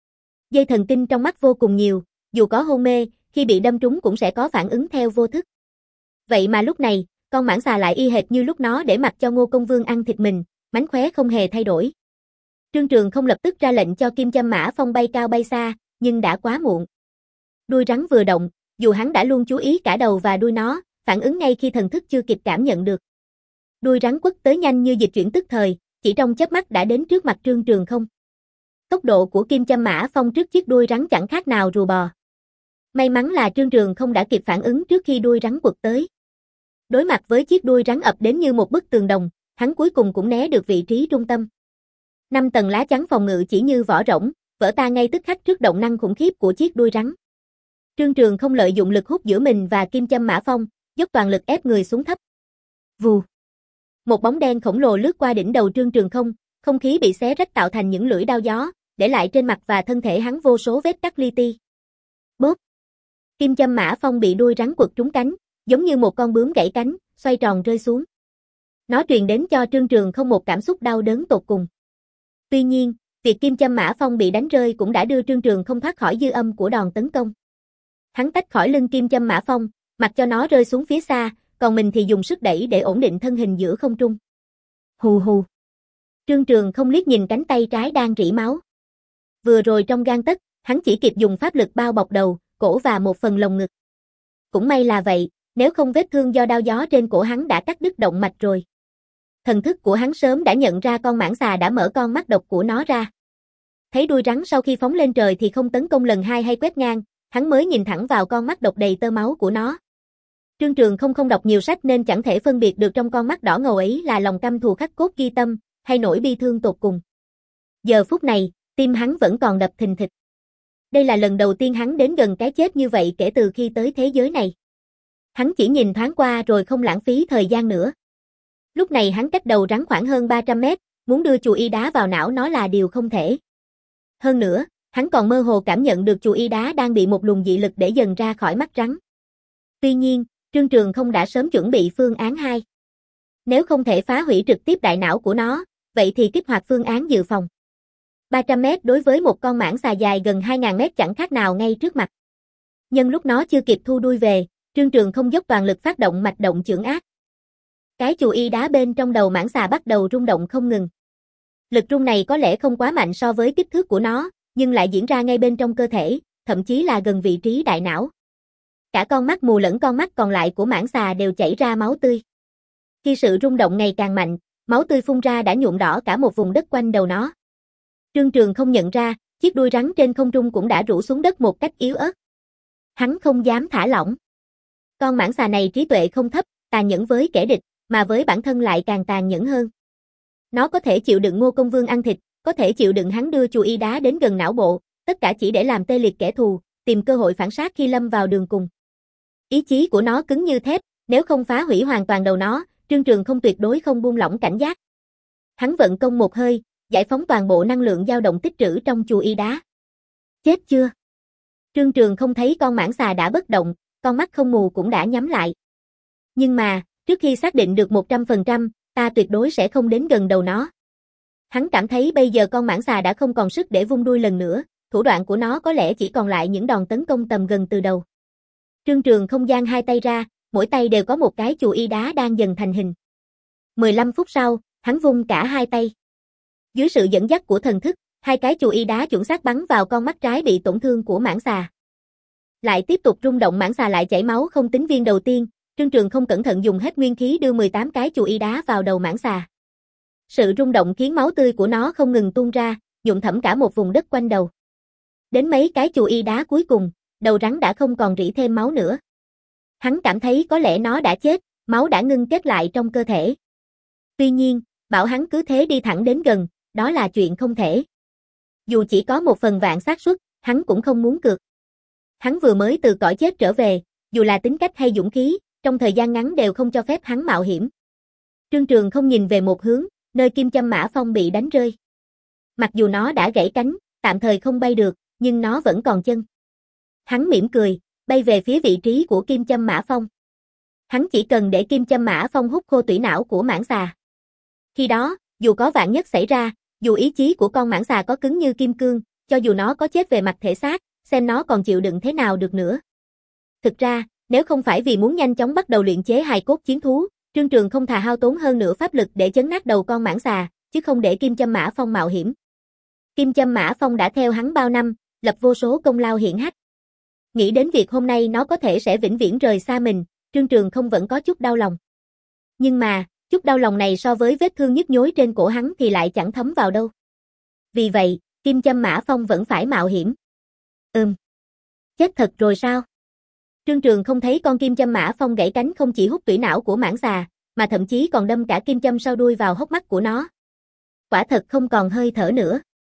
Dây thần kinh trong mắt vô cùng nhiều, dù có hôn mê, khi bị đâm trúng cũng sẽ có phản ứng theo vô thức. Vậy mà lúc này, con mãng xà lại y hệt như lúc nó để mặc cho Ngô Công Vương ăn thịt mình, mánh khóe không hề thay đổi. Trương Trường không lập tức ra lệnh cho Kim Châm Mã Phong bay cao bay xa, nhưng đã quá muộn. Đuôi rắn vừa động, dù hắn đã luôn chú ý cả đầu và đuôi nó, phản ứng ngay khi thần thức chưa kịp cảm nhận được. Đuôi rắn quất tới nhanh như dịch chuyển tức thời, chỉ trong chớp mắt đã đến trước mặt Trương Trường không. Tốc độ của Kim Châm Mã Phong trước chiếc đuôi rắn chẳng khác nào rùa bò. May mắn là Trương Trường không đã kịp phản ứng trước khi đuôi rắn quật tới. Đối mặt với chiếc đuôi rắn ập đến như một bức tường đồng, hắn cuối cùng cũng né được vị trí trung tâm. Năm tầng lá chắn phòng ngự chỉ như vỏ rỗng, vỡ tan ngay tức khắc trước động năng khủng khiếp của chiếc đuôi rắn. Trương Trường không lợi dụng lực hút giữa mình và Kim Châm Mã Phong, dốc toàn lực ép người xuống thấp. Vù. Một bóng đen khổng lồ lướt qua đỉnh đầu Trương Trường không, không khí bị xé rách tạo thành những lưỡi đao gió, để lại trên mặt và thân thể hắn vô số vết cắt li ti. Bốp. Kim Châm Mã Phong bị đuôi rắn quật trúng cánh, giống như một con bướm gãy cánh, xoay tròn rơi xuống. Nó truyền đến cho Trương Trường không một cảm xúc đau đớn tột cùng. Tuy nhiên, việc Kim Châm Mã Phong bị đánh rơi cũng đã đưa Trương Trường không thoát khỏi dư âm của đòn tấn công. Hắn tách khỏi lưng Kim Châm Mã Phong, mặc cho nó rơi xuống phía xa, còn mình thì dùng sức đẩy để ổn định thân hình giữa không trung. Hù hù. Trương Trường không liếc nhìn cánh tay trái đang rỉ máu. Vừa rồi trong gang tấc, hắn chỉ kịp dùng pháp lực bao bọc đầu, cổ và một phần lồng ngực. Cũng may là vậy, nếu không vết thương do đao gió trên cổ hắn đã cắt đứt động mạch rồi. Thần thức của hắn sớm đã nhận ra con mãng xà đã mở con mắt độc của nó ra. Thấy đuôi rắn sau khi phóng lên trời thì không tấn công lần hai hay quét ngang, hắn mới nhìn thẳng vào con mắt độc đầy tơ máu của nó. Trương Trường không không đọc nhiều sách nên chẳng thể phân biệt được trong con mắt đỏ ngầu ấy là lòng căm thù khắc cốt ghi tâm, hay nỗi bi thương tột cùng. Giờ phút này, tim hắn vẫn còn đập thình thịch. Đây là lần đầu tiên hắn đến gần cái chết như vậy kể từ khi tới thế giới này. Hắn chỉ nhìn thoáng qua rồi không lãng phí thời gian nữa. Lúc này hắn cách đầu rắn khoảng hơn ba trăm mét, muốn đưa chù y đá vào não nó là điều không thể. Hơn nữa, hắn còn mơ hồ cảm nhận được chù y đá đang bị một luồng dị lực để dần ra khỏi mắt rắn. Tuy nhiên, Trương Trường không đã sớm chuẩn bị phương án hai. Nếu không thể phá hủy trực tiếp đại não của nó, vậy thì kích hoạt phương án dự phòng. ba trăm mét đối với một con mãng xà dài gần hai nghìn mét chẳng khác nào ngay trước mặt. Nhân lúc nó chưa kịp thu đuôi về, Trương Trường không dốc toàn lực phát động mạch động chưởng ác. Cái chù y đá bên trong đầu mãng xà bắt đầu rung động không ngừng. Lực rung này có lẽ không quá mạnh so với kích thước của nó, nhưng lại diễn ra ngay bên trong cơ thể, thậm chí là gần vị trí đại não. Cả con mắt mù lẫn con mắt còn lại của mãng xà đều chảy ra máu tươi. Khi sự rung động ngày càng mạnh, máu tươi phun ra đã nhuộm đỏ cả một vùng đất quanh đầu nó. Trương Trường không nhận ra, chiếc đuôi rắn trên không trung cũng đã rũ xuống đất một cách yếu ớt. Hắn không dám thả lỏng. Con mãng xà này trí tuệ không thấp, tàn nhẫn với kẻ địch, mà với bản thân lại càng tàn nhẫn hơn. Nó có thể chịu đựng Ngô Công Vương ăn thịt, có thể chịu đựng hắn đưa chù y đá đến gần não bộ, tất cả chỉ để làm tê liệt kẻ thù, tìm cơ hội phản sát khi lâm vào đường cùng. Ý chí của nó cứng như thép, nếu không phá hủy hoàn toàn đầu nó, Trương Trường không tuyệt đối không buông lỏng cảnh giác. Hắn vận công một hơi, giải phóng toàn bộ năng lượng dao động tích trữ trong chù y đá. Chết chưa? Trương Trường không thấy con mãng xà đã bất động, con mắt không mù cũng đã nhắm lại. Nhưng mà, trước khi xác định được một trăm phần trăm, ta tuyệt đối sẽ không đến gần đầu nó. Hắn cảm thấy bây giờ con mãng xà đã không còn sức để vung đuôi lần nữa, thủ đoạn của nó có lẽ chỉ còn lại những đòn tấn công tầm gần từ đầu. Trương Trường không giang hai tay ra, mỗi tay đều có một cái chù y đá đang dần thành hình. mười lăm phút sau, hắn vung cả hai tay. Dưới sự dẫn dắt của thần thức, hai cái chù y đá chuẩn xác bắn vào con mắt trái bị tổn thương của mãng xà. Lại tiếp tục rung động, mãng xà lại chảy máu không tính viên đầu tiên, Trương Trường không cẩn thận dùng hết nguyên khí đưa mười tám cái chù y đá vào đầu mãng xà. Sự rung động khiến máu tươi của nó không ngừng tuôn ra, nhuộm thẫm cả một vùng đất quanh đầu. Đến mấy cái chù y đá cuối cùng, đầu rắn đã không còn rỉ thêm máu nữa. Hắn cảm thấy có lẽ nó đã chết, máu đã ngưng kết lại trong cơ thể. Tuy nhiên, bảo hắn cứ thế đi thẳng đến gần, đó là chuyện không thể. Dù chỉ có một phần vạn xác suất, hắn cũng không muốn cược. Hắn vừa mới từ cõi chết trở về, dù là tính cách hay dũng khí, trong thời gian ngắn đều không cho phép hắn mạo hiểm. Trương Trường không nhìn về một hướng, nơi kim châm mã phong bị đánh rơi. Mặc dù nó đã gãy cánh, tạm thời không bay được, nhưng nó vẫn còn chân. Hắn mỉm cười, bay về phía vị trí của kim châm mã phong. Hắn chỉ cần để kim châm mã phong hút khô tủy não của mãng xà. Khi đó, dù có vạn nhất xảy ra, dù ý chí của con mãng xà có cứng như kim cương, cho dù nó có chết về mặt thể xác, xem nó còn chịu đựng thế nào được nữa. Thực ra, nếu không phải vì muốn nhanh chóng bắt đầu luyện chế hài cốt chiến thú, Trương Trường không thà hao tốn hơn nửa pháp lực để chấn nát đầu con mãng xà, chứ không để kim châm mã phong mạo hiểm. Kim châm mã phong đã theo hắn bao năm, lập vô số công lao hiển hách. Nghĩ đến việc hôm nay nó có thể sẽ vĩnh viễn rời xa mình, Trương Trường không vẫn có chút đau lòng. Nhưng mà, chút đau lòng này so với vết thương nhức nhối trên cổ hắn thì lại chẳng thấm vào đâu. Vì vậy, kim châm mã phong vẫn phải mạo hiểm. Ừm. Chết thật rồi sao? Trương Trường không thấy con kim châm mã phong gãy cánh không chỉ hút tủy não của mãng xà, mà thậm chí còn đâm cả kim châm sau đuôi vào hốc mắt của nó. Quả thật không còn hơi thở nữa.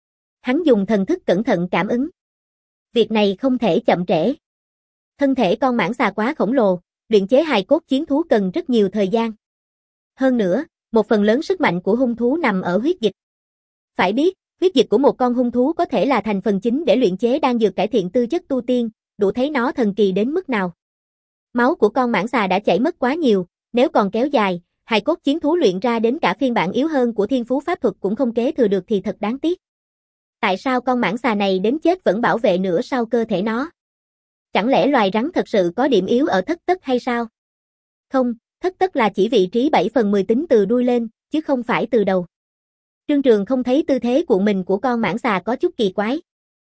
Hắn dùng thần thức cẩn thận cảm ứng. Việc này không thể chậm trễ. Thân thể con mãng xà quá khổng lồ, luyện chế hài cốt chiến thú cần rất nhiều thời gian. Hơn nữa, một phần lớn sức mạnh của hung thú nằm ở huyết dịch. Phải biết, huyết dịch của một con hung thú có thể là thành phần chính để luyện chế đan dược cải thiện tư chất tu tiên, đủ thấy nó thần kỳ đến mức nào. Máu của con mãng xà đã chảy mất quá nhiều, nếu còn kéo dài, hài cốt chiến thú luyện ra đến cả phiên bản yếu hơn của thiên phú pháp thuật cũng không kế thừa được thì thật đáng tiếc. Tại sao con mãng xà này đến chết vẫn bảo vệ nửa sau cơ thể nó? Chẳng lẽ loài rắn thật sự có điểm yếu ở thất tất hay sao? Không, thất tất là chỉ vị trí bảy phần mười tính từ đuôi lên, chứ không phải từ đầu. Trương Trường không thấy tư thế cuộn mình của con mãng xà có chút kỳ quái.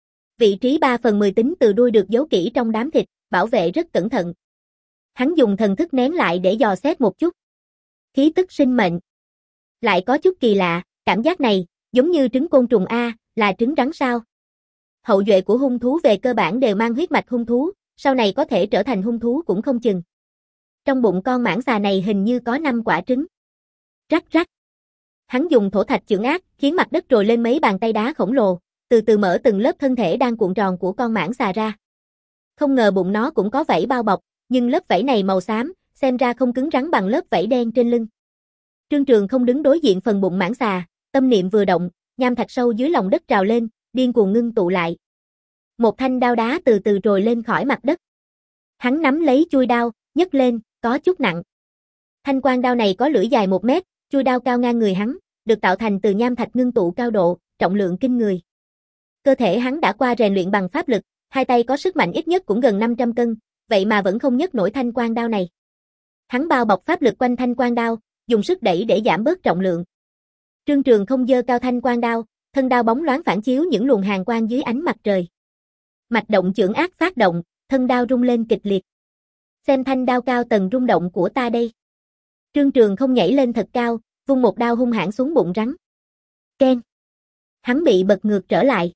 Vị trí ba phần mười tính từ đuôi được giấu kỹ trong đám thịt, bảo vệ rất cẩn thận. Hắn dùng thần thức nén lại để dò xét một chút. Khí tức sinh mệnh. Lại có chút kỳ lạ, cảm giác này, giống như trứng côn trùng A, là trứng rắn sao? Hậu duệ của hung thú về cơ bản đều mang huyết mạch hung thú, sau này có thể trở thành hung thú cũng không chừng. Trong bụng con mãng xà này hình như có năm quả trứng. Rắc rắc. Hắn dùng thổ thạch chưởng ác, khiến mặt đất trồi lên mấy bàn tay đá khổng lồ, từ từ mở từng lớp thân thể đang cuộn tròn của con mãng xà ra. Không ngờ bụng nó cũng có vảy bao bọc, nhưng lớp vảy này màu xám, xem ra không cứng rắn bằng lớp vảy đen trên lưng. Trương Trường không đứng đối diện phần bụng mãng xà, tâm niệm vừa động, nham thạch sâu dưới lòng đất trào lên, điên cuồng ngưng tụ lại. Một thanh đao đá từ từ trồi lên khỏi mặt đất. Hắn nắm lấy chuôi đao, nhấc lên, có chút nặng. Thanh quang đao này có lưỡi dài một mét, chuôi đao cao ngang người hắn, được tạo thành từ nham thạch ngưng tụ cao độ, trọng lượng kinh người. Cơ thể hắn đã qua rèn luyện bằng pháp lực, hai tay có sức mạnh ít nhất cũng gần năm trăm cân, vậy mà vẫn không nhấc nổi thanh quang đao này. Hắn bao bọc pháp lực quanh thanh quang đao, dùng sức đẩy để giảm bớt trọng lượng. Trương Trường không dơ cao thanh quang đao, thân đao bóng loáng phản chiếu những luồng hàn quang dưới ánh mặt trời. Mạch động chưởng ác phát động, thân đao rung lên kịch liệt. Xem thanh đao cao tầng rung động của ta đây. Trương Trường không nhảy lên thật cao, vung một đao hung hãn xuống bụng rắn. Keng. Hắn bị bật ngược trở lại.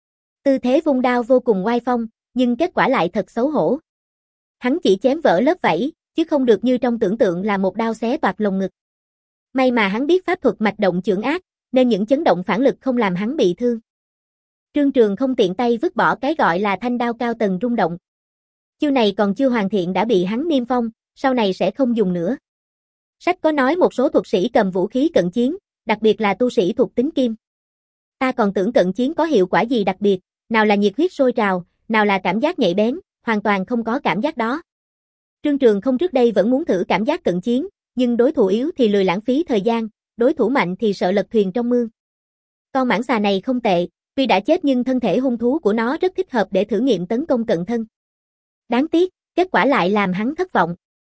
Tư thế vung đao vô cùng oai phong, nhưng kết quả lại thật xấu hổ. Hắn chỉ chém vỡ lớp vảy, chứ không được như trong tưởng tượng là một đao xé toạc lồng ngực. May mà hắn biết pháp thuật mạch động chưởng ác, nên những chấn động phản lực không làm hắn bị thương. Trương Trường không tiện tay vứt bỏ cái gọi là thanh đao cao tầng rung động. Chiêu này còn chưa hoàn thiện đã bị hắn niêm phong, sau này sẽ không dùng nữa. Sách có nói một số thuật sĩ cầm vũ khí cận chiến, đặc biệt là tu sĩ thuộc tính kim. Ta còn tưởng cận chiến có hiệu quả gì đặc biệt, nào là nhiệt huyết sôi trào, nào là cảm giác nhạy bén, hoàn toàn không có cảm giác đó. Trương Trường không trước đây vẫn muốn thử cảm giác cận chiến, nhưng đối thủ yếu thì lười lãng phí thời gian, đối thủ mạnh thì sợ lật thuyền trong mương. Con mãng xà này không tệ, tuy đã chết nhưng thân thể hung thú của nó rất thích hợp để thử nghiệm tấn công cận thân. Đáng tiếc, kết quả lại làm hắn thất vọng.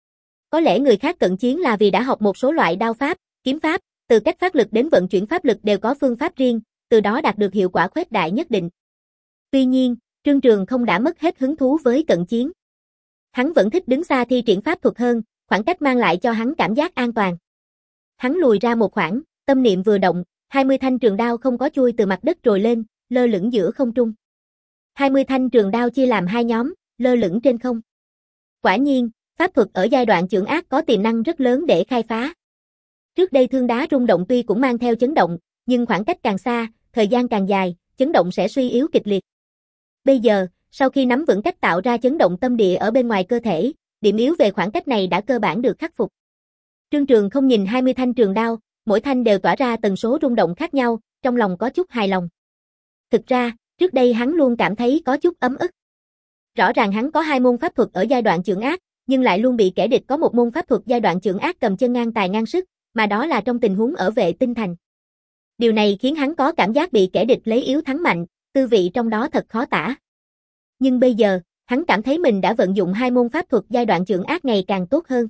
Có lẽ người khác cận chiến là vì đã học một số loại đao pháp, kiếm pháp, từ cách phát lực đến vận chuyển pháp lực đều có phương pháp riêng, từ đó đạt được hiệu quả khuếch đại nhất định. Tuy nhiên, Trương Trường không đã mất hết hứng thú với cận chiến. Hắn vẫn thích đứng xa thi triển pháp thuật hơn, khoảng cách mang lại cho hắn cảm giác an toàn. Hắn lùi ra một khoảng, tâm niệm vừa động, hai mươi thanh trường đao không có chui từ mặt đất trồi lên, lơ lửng giữa không trung. hai mươi thanh trường đao chia làm hai nhóm, lơ lửng trên không. Quả nhiên, pháp thuật ở giai đoạn chưởng ác có tiềm năng rất lớn để khai phá. Trước đây thương đá rung động tuy cũng mang theo chấn động, nhưng khoảng cách càng xa, thời gian càng dài, chấn động sẽ suy yếu kịch liệt. Bây giờ, sau khi nắm vững cách tạo ra chấn động tâm địa ở bên ngoài cơ thể, điểm yếu về khoảng cách này đã cơ bản được khắc phục. Trương Trường không nhìn hai mươi thanh trường đao, mỗi thanh đều tỏa ra tần số rung động khác nhau, trong lòng có chút hài lòng. Thực ra, trước đây hắn luôn cảm thấy có chút ấm ức. Rõ ràng hắn có hai môn pháp thuật ở giai đoạn chưởng ác, nhưng lại luôn bị kẻ địch có một môn pháp thuật giai đoạn chưởng ác cầm chân ngang tài ngang sức, mà đó là trong tình huống ở Vệ Tinh Thành. Điều này khiến hắn có cảm giác bị kẻ địch lấy yếu thắng mạnh, tư vị trong đó thật khó tả. Nhưng bây giờ, hắn cảm thấy mình đã vận dụng hai môn pháp thuật giai đoạn chưởng ác ngày càng tốt hơn.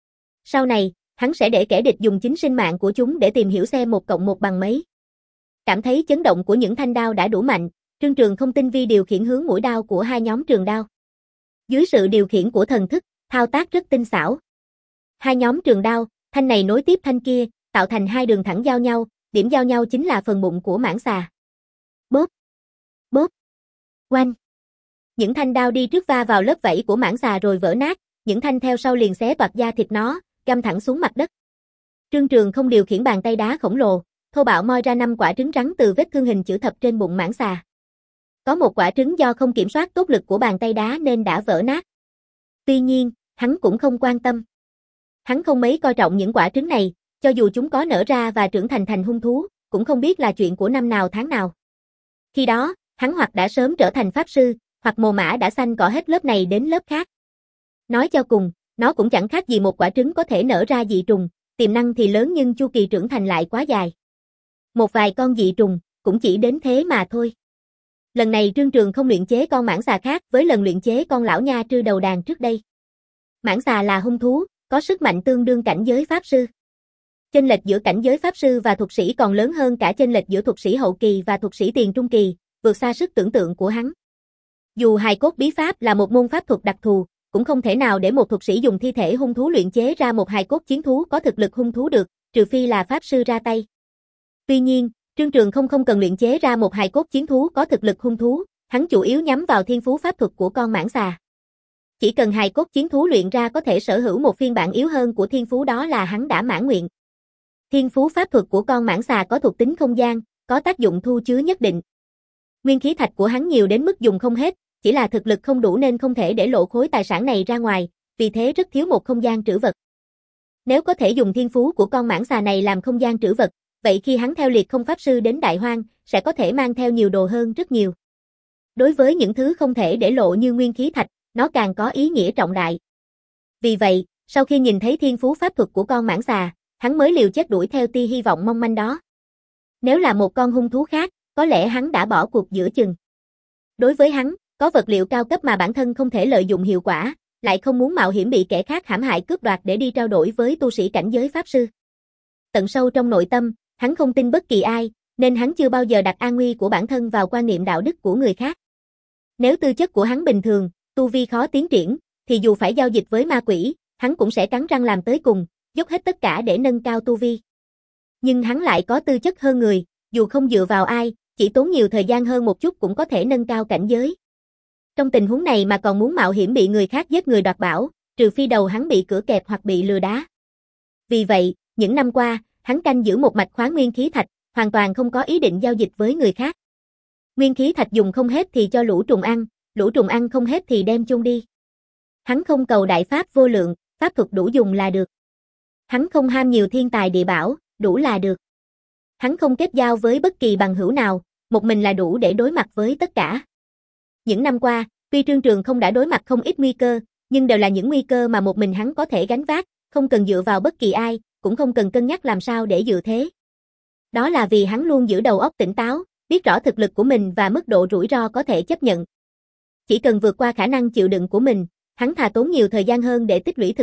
Sau này, hắn sẽ để kẻ địch dùng chính sinh mạng của chúng để tìm hiểu xem một cộng một bằng mấy. Cảm thấy chấn động của những thanh đao đã đủ mạnh, Trương Trường không tinh vi điều khiển hướng mũi đao của hai nhóm trường đao. Dưới sự điều khiển của thần thức, thao tác rất tinh xảo. Hai nhóm trường đao, thanh này nối tiếp thanh kia, tạo thành hai đường thẳng giao nhau, điểm giao nhau chính là phần bụng của mãng xà. Bóp, bóp, oanh. Những thanh đao đi trước va vào lớp vảy của mãng xà rồi vỡ nát, những thanh theo sau liền xé toạc da thịt nó, găm thẳng xuống mặt đất. Trương Trường không điều khiển bàn tay đá khổng lồ, thô bạo moi ra năm quả trứng rắn từ vết thương hình chữ thập trên bụng mãng xà. Có một quả trứng do không kiểm soát tốt lực của bàn tay đá nên đã vỡ nát. Tuy nhiên, hắn cũng không quan tâm. Hắn không mấy coi trọng những quả trứng này, cho dù chúng có nở ra và trưởng thành thành hung thú, cũng không biết là chuyện của năm nào tháng nào. Khi đó, hắn hoặc đã sớm trở thành pháp sư, hoặc mồ mã đã xanh cỏ hết lớp này đến lớp khác. Nói cho cùng, nó cũng chẳng khác gì một quả trứng có thể nở ra dị trùng, tiềm năng thì lớn nhưng chu kỳ trưởng thành lại quá dài. Một vài con dị trùng, cũng chỉ đến thế mà thôi. Lần này Trương Trường không luyện chế con mãng xà khác với lần luyện chế con lão nha trư đầu đàn trước đây. Mãng xà là hung thú, có sức mạnh tương đương cảnh giới pháp sư. Chênh lệch giữa cảnh giới pháp sư và thuật sĩ còn lớn hơn cả chênh lệch giữa thuật sĩ hậu kỳ và thuật sĩ tiền trung kỳ, vượt xa sức tưởng tượng của hắn. Dù hài cốt bí pháp là một môn pháp thuật đặc thù, cũng không thể nào để một thuật sĩ dùng thi thể hung thú luyện chế ra một hài cốt chiến thú có thực lực hung thú được, trừ phi là pháp sư ra tay. Tuy nhiên, Trương Trường không không cần luyện chế ra một hài cốt chiến thú có thực lực hung thú, hắn chủ yếu nhắm vào thiên phú pháp thuật của con mãng xà. Chỉ cần hài cốt chiến thú luyện ra có thể sở hữu một phiên bản yếu hơn của thiên phú đó là hắn đã mãn nguyện. Thiên phú pháp thuật của con mãng xà có thuộc tính không gian, có tác dụng thu chứa nhất định. Nguyên khí thạch của hắn nhiều đến mức dùng không hết, chỉ là thực lực không đủ nên không thể để lộ khối tài sản này ra ngoài, vì thế rất thiếu một không gian trữ vật. Nếu có thể dùng thiên phú của con mãng xà này làm không gian trữ vật, vậy khi hắn theo liệt không pháp sư đến Đại Hoang, sẽ có thể mang theo nhiều đồ hơn rất nhiều. Đối với những thứ không thể để lộ như nguyên khí thạch, nó càng có ý nghĩa trọng đại. Vì vậy, sau khi nhìn thấy thiên phú pháp thuật của con mãng xà, hắn mới liều chết đuổi theo tia hy vọng mong manh đó. Nếu là một con hung thú khác, có lẽ hắn đã bỏ cuộc giữa chừng. Đối với hắn, có vật liệu cao cấp mà bản thân không thể lợi dụng hiệu quả, lại không muốn mạo hiểm bị kẻ khác hãm hại cướp đoạt để đi trao đổi với tu sĩ cảnh giới pháp sư. Tận sâu trong nội tâm, hắn không tin bất kỳ ai, nên hắn chưa bao giờ đặt an nguy của bản thân vào quan niệm đạo đức của người khác. Nếu tư chất của hắn bình thường, tu vi khó tiến triển, thì dù phải giao dịch với ma quỷ, hắn cũng sẽ cắn răng làm tới cùng, dốc hết tất cả để nâng cao tu vi. Nhưng hắn lại có tư chất hơn người, dù không dựa vào ai, chỉ tốn nhiều thời gian hơn một chút cũng có thể nâng cao cảnh giới. Trong tình huống này mà còn muốn mạo hiểm bị người khác giết người đoạt bảo, trừ phi đầu hắn bị cửa kẹp hoặc bị lừa đá. Vì vậy, những năm qua, hắn canh giữ một mạch khoáng nguyên khí thạch, hoàn toàn không có ý định giao dịch với người khác. Nguyên khí thạch dùng không hết thì cho lũ trùng ăn, lũ trùng ăn không hết thì đem chôn đi. Hắn không cầu đại pháp vô lượng, pháp thuật đủ dùng là được. Hắn không ham nhiều thiên tài địa bảo, đủ là được. Hắn không kết giao với bất kỳ bằng hữu nào, một mình là đủ để đối mặt với tất cả. Những năm qua, tuy Trương Trường không đã đối mặt không ít nguy cơ, nhưng đều là những nguy cơ mà một mình hắn có thể gánh vác, không cần dựa vào bất kỳ ai, cũng không cần cân nhắc làm sao để dựa thế. Đó là vì hắn luôn giữ đầu óc tỉnh táo, biết rõ thực lực của mình và mức độ rủi ro có thể chấp nhận. Chỉ cần vượt qua khả năng chịu đựng của mình, hắn thà tốn nhiều thời gian hơn để tích lũy thực lực,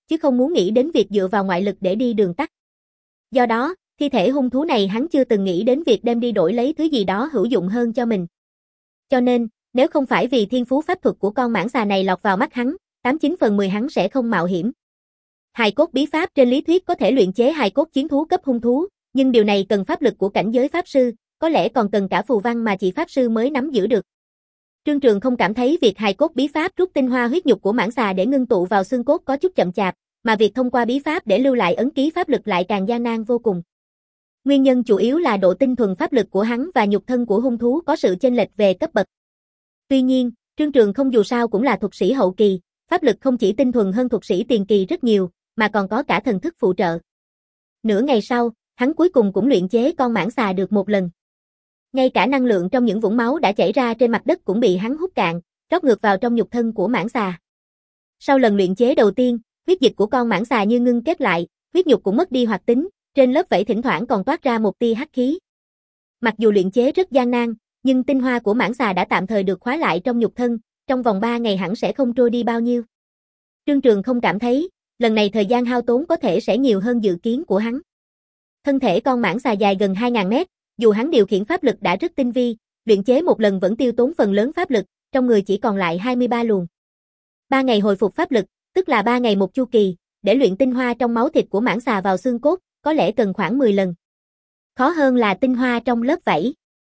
chứ không muốn nghĩ đến việc dựa vào ngoại lực để đi đường tắt. Do đó, thi thể hung thú này hắn chưa từng nghĩ đến việc đem đi đổi lấy thứ gì đó hữu dụng hơn cho mình. Cho nên, nếu không phải vì thiên phú pháp thuật của con mãng xà này lọt vào mắt hắn, tám chín phần mười hắn sẽ không mạo hiểm. Hài cốt bí pháp trên lý thuyết có thể luyện chế hài cốt chiến thú cấp hung thú, nhưng điều này cần pháp lực của cảnh giới pháp sư, có lẽ còn cần cả phù văn mà chỉ pháp sư mới nắm giữ được. Trương Trường không cảm thấy việc hài cốt bí pháp rút tinh hoa huyết nhục của mãng xà để ngưng tụ vào xương cốt có chút chậm chạp, mà việc thông qua bí pháp để lưu lại ấn ký pháp lực lại càng gian nan vô cùng. Nguyên nhân chủ yếu là độ tinh thuần pháp lực của hắn và nhục thân của hung thú có sự chênh lệch về cấp bậc. Tuy nhiên, Trương Trường không dù sao cũng là thuật sĩ hậu kỳ, pháp lực không chỉ tinh thuần hơn thuật sĩ tiền kỳ rất nhiều, mà còn có cả thần thức phụ trợ. Nửa ngày sau, hắn cuối cùng cũng luyện chế con mãng xà được một lần. Ngay cả năng lượng trong những vũng máu đã chảy ra trên mặt đất cũng bị hắn hút cạn, rót ngược vào trong nhục thân của mãng xà. Sau lần luyện chế đầu tiên, huyết dịch của con mãng xà như ngưng kết lại, huyết nhục cũng mất đi hoạt tính, trên lớp vảy thỉnh thoảng còn toát ra một tia hắc khí. Mặc dù luyện chế rất gian nan, nhưng tinh hoa của mãng xà đã tạm thời được khóa lại trong nhục thân, trong vòng ba ngày hẳn sẽ không trôi đi bao nhiêu. Trương Trường không cảm thấy, lần này thời gian hao tốn có thể sẽ nhiều hơn dự kiến của hắn. Thân thể con mãng xà dài gần hai nghìn mét, dù hắn điều khiển pháp lực đã rất tinh vi, luyện chế một lần vẫn tiêu tốn phần lớn pháp lực, trong người chỉ còn lại hai mươi ba luồng. ba ngày hồi phục pháp lực, tức là ba ngày một chu kỳ, để luyện tinh hoa trong máu thịt của mãng xà vào xương cốt, có lẽ cần khoảng mười lần. Khó hơn là tinh hoa trong lớp vảy.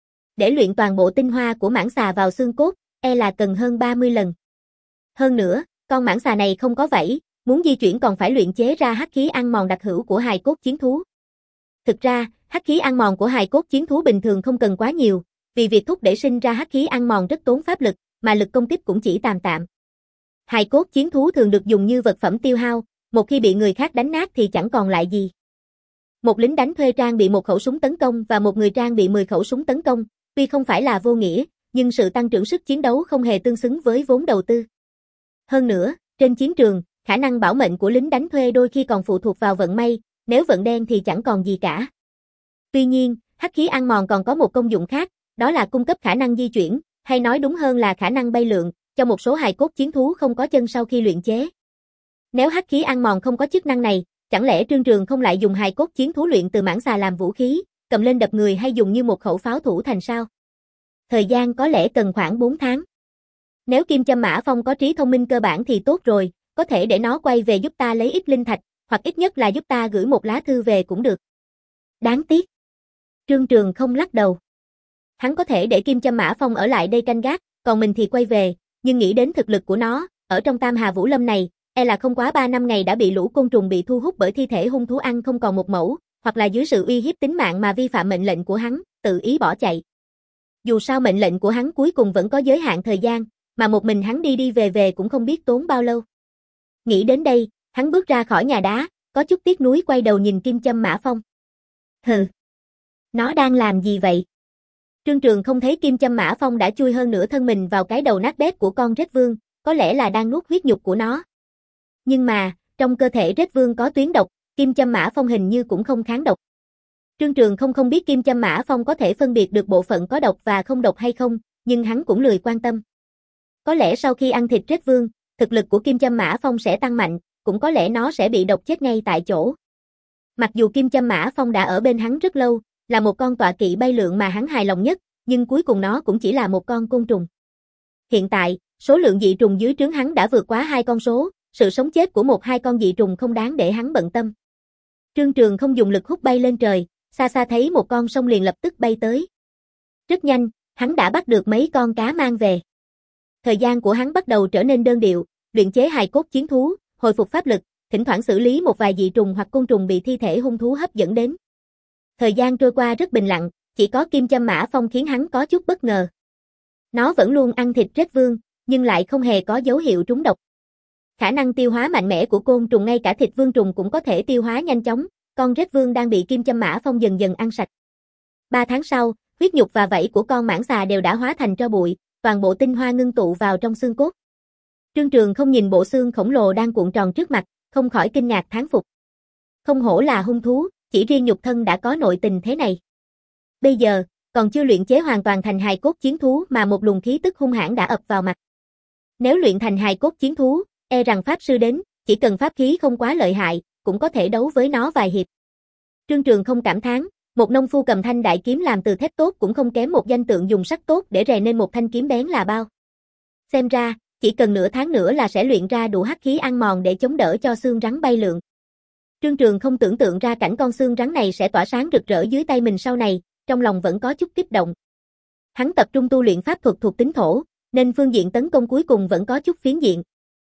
Để luyện toàn bộ tinh hoa của mãng xà vào xương cốt, e là cần hơn ba mươi lần. Hơn nữa, con mãng xà này không có vảy, muốn di chuyển còn phải luyện chế ra hắc khí ăn mòn đặc hữu của hài cốt chiến thú. Thực ra, hắc khí ăn mòn của hài cốt chiến thú bình thường không cần quá nhiều, vì việc thúc đẩy sinh ra hắc khí ăn mòn rất tốn pháp lực, mà lực công kích cũng chỉ tạm tạm. Hài cốt chiến thú thường được dùng như vật phẩm tiêu hao, một khi bị người khác đánh nát thì chẳng còn lại gì. Một lính đánh thuê trang bị một khẩu súng tấn công và một người trang bị mười khẩu súng tấn công, tuy không phải là vô nghĩa, nhưng sự tăng trưởng sức chiến đấu không hề tương xứng với vốn đầu tư. Hơn nữa, trên chiến trường, khả năng bảo mệnh của lính đánh thuê đôi khi còn phụ thuộc vào vận may, nếu vận đen thì chẳng còn gì cả. Tuy nhiên, hắc khí ăn mòn còn có một công dụng khác, đó là cung cấp khả năng di chuyển, hay nói đúng hơn là khả năng bay lượn, cho một số hài cốt chiến thú không có chân sau khi luyện chế. Nếu hắc khí ăn mòn không có chức năng này, chẳng lẽ Trương Trường không lại dùng hài cốt chiến thú luyện từ mãng xà làm vũ khí, cầm lên đập người hay dùng như một khẩu pháo thủ thành sao? Thời gian có lẽ cần khoảng bốn tháng. Nếu Kim Châm Mã Phong có trí thông minh cơ bản thì tốt rồi, có thể để nó quay về giúp ta lấy ít linh thạch, hoặc ít nhất là giúp ta gửi một lá thư về cũng được. Đáng tiếc. Trương Trường không lắc đầu. Hắn có thể để Kim Châm Mã Phong ở lại đây canh gác, còn mình thì quay về, nhưng nghĩ đến thực lực của nó, ở trong Tam Hà Vũ Lâm này, e là không quá ba năm ngày đã bị lũ côn trùng bị thu hút bởi thi thể hung thú ăn không còn một mẩu, hoặc là dưới sự uy hiếp tính mạng mà vi phạm mệnh lệnh của hắn, tự ý bỏ chạy. Dù sao mệnh lệnh của hắn cuối cùng vẫn có giới hạn thời gian, mà một mình hắn đi đi về về cũng không biết tốn bao lâu. Nghĩ đến đây, hắn bước ra khỏi nhà đá, có chút tiếc nuối quay đầu nhìn Kim Châm Mã Phong. Hừ, nó đang làm gì vậy? Trương Trường không thấy Kim Châm Mã Phong đã chui hơn nửa thân mình vào cái đầu nát bét của con rết vương, có lẽ là đang nuốt huyết nhục của nó. Nhưng mà, trong cơ thể rết vương có tuyến độc, Kim Châm Mã Phong hình như cũng không kháng độc. Trương Trường không không biết Kim Châm Mã Phong có thể phân biệt được bộ phận có độc và không độc hay không, nhưng hắn cũng lười quan tâm. Có lẽ sau khi ăn thịt rết vương, thực lực của Kim Châm Mã Phong sẽ tăng mạnh, cũng có lẽ nó sẽ bị độc chết ngay tại chỗ. Mặc dù Kim Châm Mã Phong đã ở bên hắn rất lâu, là một con tọa kỵ bay lượn mà hắn hài lòng nhất, nhưng cuối cùng nó cũng chỉ là một con côn trùng. Hiện tại, số lượng dị trùng dưới trướng hắn đã vượt quá hai con số, sự sống chết của một hai con dị trùng không đáng để hắn bận tâm. Trương Trường không dùng lực hút bay lên trời, xa xa thấy một con sông liền lập tức bay tới. Rất nhanh, hắn đã bắt được mấy con cá mang về. Thời gian của hắn bắt đầu trở nên đơn điệu, luyện chế hài cốt chiến thú, hồi phục pháp lực, thỉnh thoảng xử lý một vài dị trùng hoặc côn trùng bị thi thể hung thú hấp dẫn đến. Thời gian trôi qua rất bình lặng, chỉ có Kim Châm Mã Phong khiến hắn có chút bất ngờ. Nó vẫn luôn ăn thịt rết vương, nhưng lại không hề có dấu hiệu trúng độc. Khả năng tiêu hóa mạnh mẽ của côn trùng ngay cả thịt vương trùng cũng có thể tiêu hóa nhanh chóng, con rết vương đang bị Kim Châm Mã Phong dần dần ăn sạch. Ba tháng sau, huyết nhục và vảy của con mãng xà đều đã hóa thành tro bụi, toàn bộ tinh hoa ngưng tụ vào trong xương cốt. Trương Trường không nhìn bộ xương khổng lồ đang cuộn tròn trước mặt, không khỏi kinh ngạc thán phục. Không hổ là hung thú, chỉ riêng nhục thân đã có nội tình thế này. Bây giờ, còn chưa luyện chế hoàn toàn thành hài cốt chiến thú mà một luồng khí tức hung hãn đã ập vào mặt. Nếu luyện thành hài cốt chiến thú, e rằng pháp sư đến, chỉ cần pháp khí không quá lợi hại, cũng có thể đấu với nó vài hiệp. Trương Trường không cảm thán, một nông phu cầm thanh đại kiếm làm từ thép tốt cũng không kém một danh tượng dùng sắt tốt để rèn nên một thanh kiếm bén là bao. Xem ra, chỉ cần nửa tháng nữa là sẽ luyện ra đủ hắc khí ăn mòn để chống đỡ cho xương rắn bay lượn. Trương Trường không tưởng tượng ra cảnh con xương rắn này sẽ tỏa sáng rực rỡ dưới tay mình sau này, trong lòng vẫn có chút kích động. Hắn tập trung tu luyện pháp thuật thuộc tính thổ, nên phương diện tấn công cuối cùng vẫn có chút phiến diện.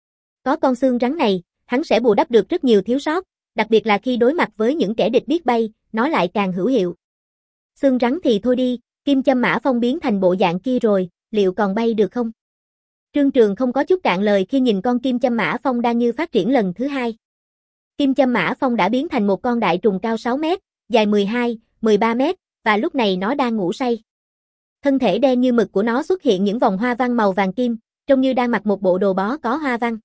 Có con xương rắn này, hắn sẽ bù đắp được rất nhiều thiếu sót, đặc biệt là khi đối mặt với những kẻ địch biết bay, nó lại càng hữu hiệu. Xương rắn thì thôi đi, Kim Châm Mã Phong biến thành bộ dạng kia rồi, liệu còn bay được không? Trương Trường không có chút cạn lời khi nhìn con Kim Châm Mã Phong đang như phát triển lần thứ hai. Kim Châm Mã Phong đã biến thành một con đại trùng cao sáu mét, dài mười hai, mười ba mét, và lúc này nó đang ngủ say. Thân thể đen như mực của nó xuất hiện những vòng hoa văn màu vàng kim, trông như đang mặc một bộ đồ bó có hoa văn.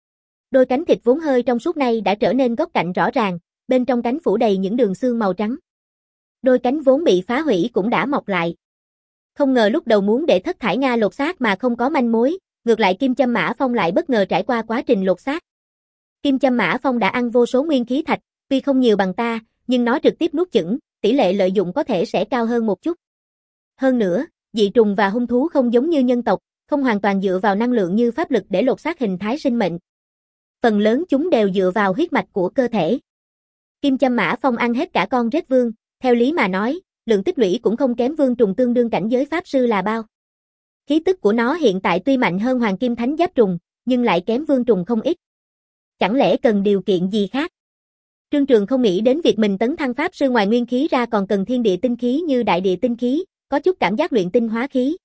Đôi cánh thịt vốn hơi trong suốt này đã trở nên góc cạnh rõ ràng, bên trong cánh phủ đầy những đường xương màu trắng. Đôi cánh vốn bị phá hủy cũng đã mọc lại. Không ngờ lúc đầu muốn để Thất Thải Nga lột xác mà không có manh mối, ngược lại Kim Châm Mã Phong lại bất ngờ trải qua quá trình lột xác. Kim Châm Mã Phong đã ăn vô số nguyên khí thạch, tuy không nhiều bằng ta, nhưng nó trực tiếp nuốt chửng, tỷ lệ lợi dụng có thể sẽ cao hơn một chút. Hơn nữa, dị trùng và hung thú không giống như nhân tộc, không hoàn toàn dựa vào năng lượng như pháp lực để lột xác hình thái sinh mệnh. Phần lớn chúng đều dựa vào huyết mạch của cơ thể. Kim Châm Mã Phong ăn hết cả con rết vương, theo lý mà nói, lượng tích lũy cũng không kém vương trùng tương đương cảnh giới pháp sư là bao. Khí tức của nó hiện tại tuy mạnh hơn Hoàng Kim Thánh Giáp trùng, nhưng lại kém vương trùng không ít. Chẳng lẽ cần điều kiện gì khác? Trương Trường không nghĩ đến việc mình tấn thăng pháp sư ngoài nguyên khí ra còn cần thiên địa tinh khí như đại địa tinh khí, có chút cảm giác luyện tinh hóa khí.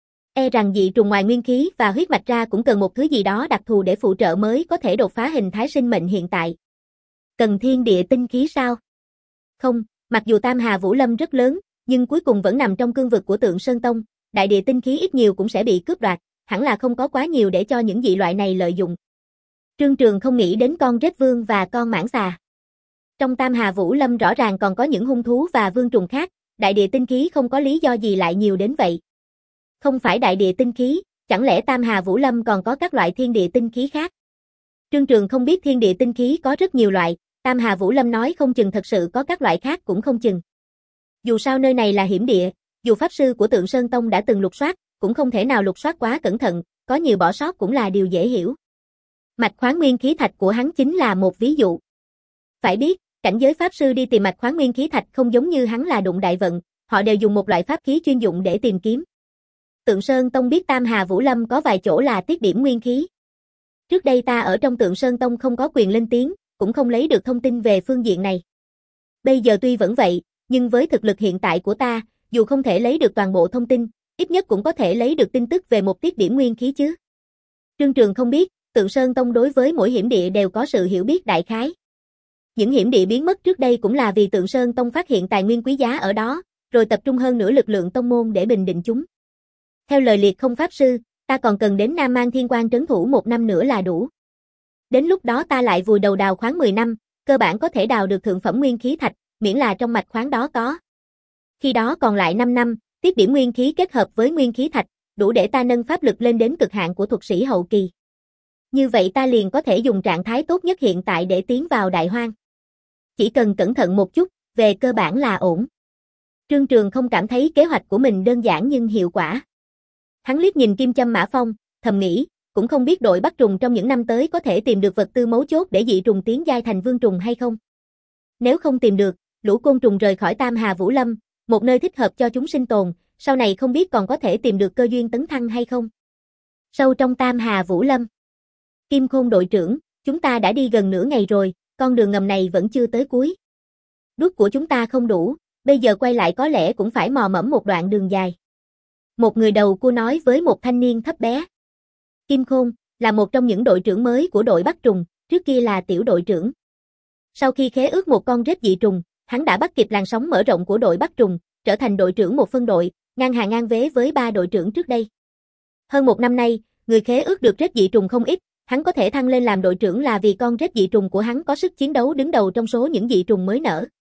E rằng dị trùng ngoài nguyên khí và huyết mạch ra cũng cần một thứ gì đó đặc thù để phụ trợ mới có thể đột phá hình thái sinh mệnh hiện tại. Cần thiên địa tinh khí sao? Không, mặc dù Tam Hà Vũ Lâm rất lớn, nhưng cuối cùng vẫn nằm trong cương vực của Tượng Sơn Tông, đại địa tinh khí ít nhiều cũng sẽ bị cướp đoạt, hẳn là không có quá nhiều để cho những dị loại này lợi dụng. Trương Trường không nghĩ đến con rết vương và con mãng xà. Trong Tam Hà Vũ Lâm rõ ràng còn có những hung thú và vương trùng khác, đại địa tinh khí không có lý do gì lại nhiều đến vậy. Không phải đại địa tinh khí, chẳng lẽ Tam Hà Vũ Lâm còn có các loại thiên địa tinh khí khác? Trương Trường không biết thiên địa tinh khí có rất nhiều loại, Tam Hà Vũ Lâm nói không chừng thật sự có các loại khác cũng không chừng. Dù sao nơi này là hiểm địa, dù pháp sư của Tượng Sơn Tông đã từng lục soát, cũng không thể nào lục soát quá cẩn thận, có nhiều bỏ sót cũng là điều dễ hiểu. Mạch khoáng nguyên khí thạch của hắn chính là một ví dụ. Phải biết, cảnh giới pháp sư đi tìm mạch khoáng nguyên khí thạch không giống như hắn là đụng đại vận, họ đều dùng một loại pháp khí chuyên dụng để tìm kiếm. Tượng Sơn Tông biết Tam Hà Vũ Lâm có vài chỗ là tiết điểm nguyên khí. Trước đây ta ở trong Tượng Sơn Tông không có quyền lên tiếng, cũng không lấy được thông tin về phương diện này. Bây giờ tuy vẫn vậy, nhưng với thực lực hiện tại của ta, dù không thể lấy được toàn bộ thông tin, ít nhất cũng có thể lấy được tin tức về một tiết điểm nguyên khí chứ. Trương Trường không biết, Tượng Sơn Tông đối với mỗi hiểm địa đều có sự hiểu biết đại khái. Những hiểm địa biến mất trước đây cũng là vì Tượng Sơn Tông phát hiện tài nguyên quý giá ở đó, rồi tập trung hơn nữa lực lượng tông môn để bình định chúng. Theo lời liệt không pháp sư, ta còn cần đến Nam Mang Thiên Quan trấn thủ một năm nữa là đủ. Đến lúc đó ta lại vùi đầu đào khoáng mười năm, cơ bản có thể đào được thượng phẩm nguyên khí thạch, miễn là trong mạch khoáng đó có. Khi đó còn lại năm năm, tiết điểm nguyên khí kết hợp với nguyên khí thạch, đủ để ta nâng pháp lực lên đến cực hạn của thuật sĩ hậu kỳ. Như vậy ta liền có thể dùng trạng thái tốt nhất hiện tại để tiến vào đại hoang. Chỉ cần cẩn thận một chút, về cơ bản là ổn. Trương Trường không cảm thấy kế hoạch của mình đơn giản nhưng hiệu quả. Hắn liếc nhìn Kim Châm Mã Phong, thầm nghĩ, cũng không biết đội bắt trùng trong những năm tới có thể tìm được vật tư mấu chốt để dị trùng tiến giai thành vương trùng hay không. Nếu không tìm được, lũ côn trùng rời khỏi Tam Hà Vũ Lâm, một nơi thích hợp cho chúng sinh tồn, sau này không biết còn có thể tìm được cơ duyên tấn thăng hay không. Sâu trong Tam Hà Vũ Lâm. Kim Khôn đội trưởng, chúng ta đã đi gần nửa ngày rồi, con đường ngầm này vẫn chưa tới cuối. Đuốc của chúng ta không đủ, bây giờ quay lại có lẽ cũng phải mò mẫm một đoạn đường dài. Một người đầu cua nói với một thanh niên thấp bé. Kim Khôn là một trong những đội trưởng mới của đội bắt trùng, trước kia là tiểu đội trưởng. Sau khi khế ước một con rết dị trùng, hắn đã bắt kịp làn sóng mở rộng của đội bắt trùng, trở thành đội trưởng một phân đội, ngang hàng ngang vế với ba đội trưởng trước đây. Hơn một năm nay, người khế ước được rết dị trùng không ít, hắn có thể thăng lên làm đội trưởng là vì con rết dị trùng của hắn có sức chiến đấu đứng đầu trong số những dị trùng mới nở.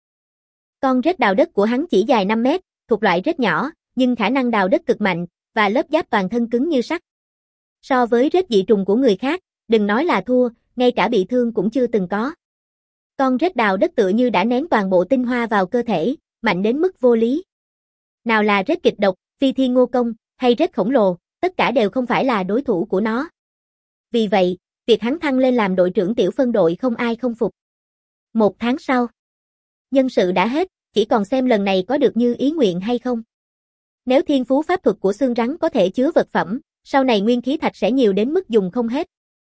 Con rết đào đất của hắn chỉ dài năm mét, thuộc loại rết nhỏ, nhưng khả năng đào đất cực mạnh, và lớp giáp toàn thân cứng như sắt. So với rết dị trùng của người khác, đừng nói là thua, ngay cả bị thương cũng chưa từng có. Con rết đào đất tựa như đã nén toàn bộ tinh hoa vào cơ thể, mạnh đến mức vô lý. Nào là rết kịch độc, phi thiên ngô công, hay rết khổng lồ, tất cả đều không phải là đối thủ của nó. Vì vậy, việc hắn thăng lên làm đội trưởng tiểu phân đội không ai không phục. Một tháng sau, nhân sự đã hết, chỉ còn xem lần này có được như ý nguyện hay không. Nếu thiên phú pháp thuật của xương rắn có thể chứa vật phẩm, sau này nguyên khí thạch sẽ nhiều đến mức dùng không hết.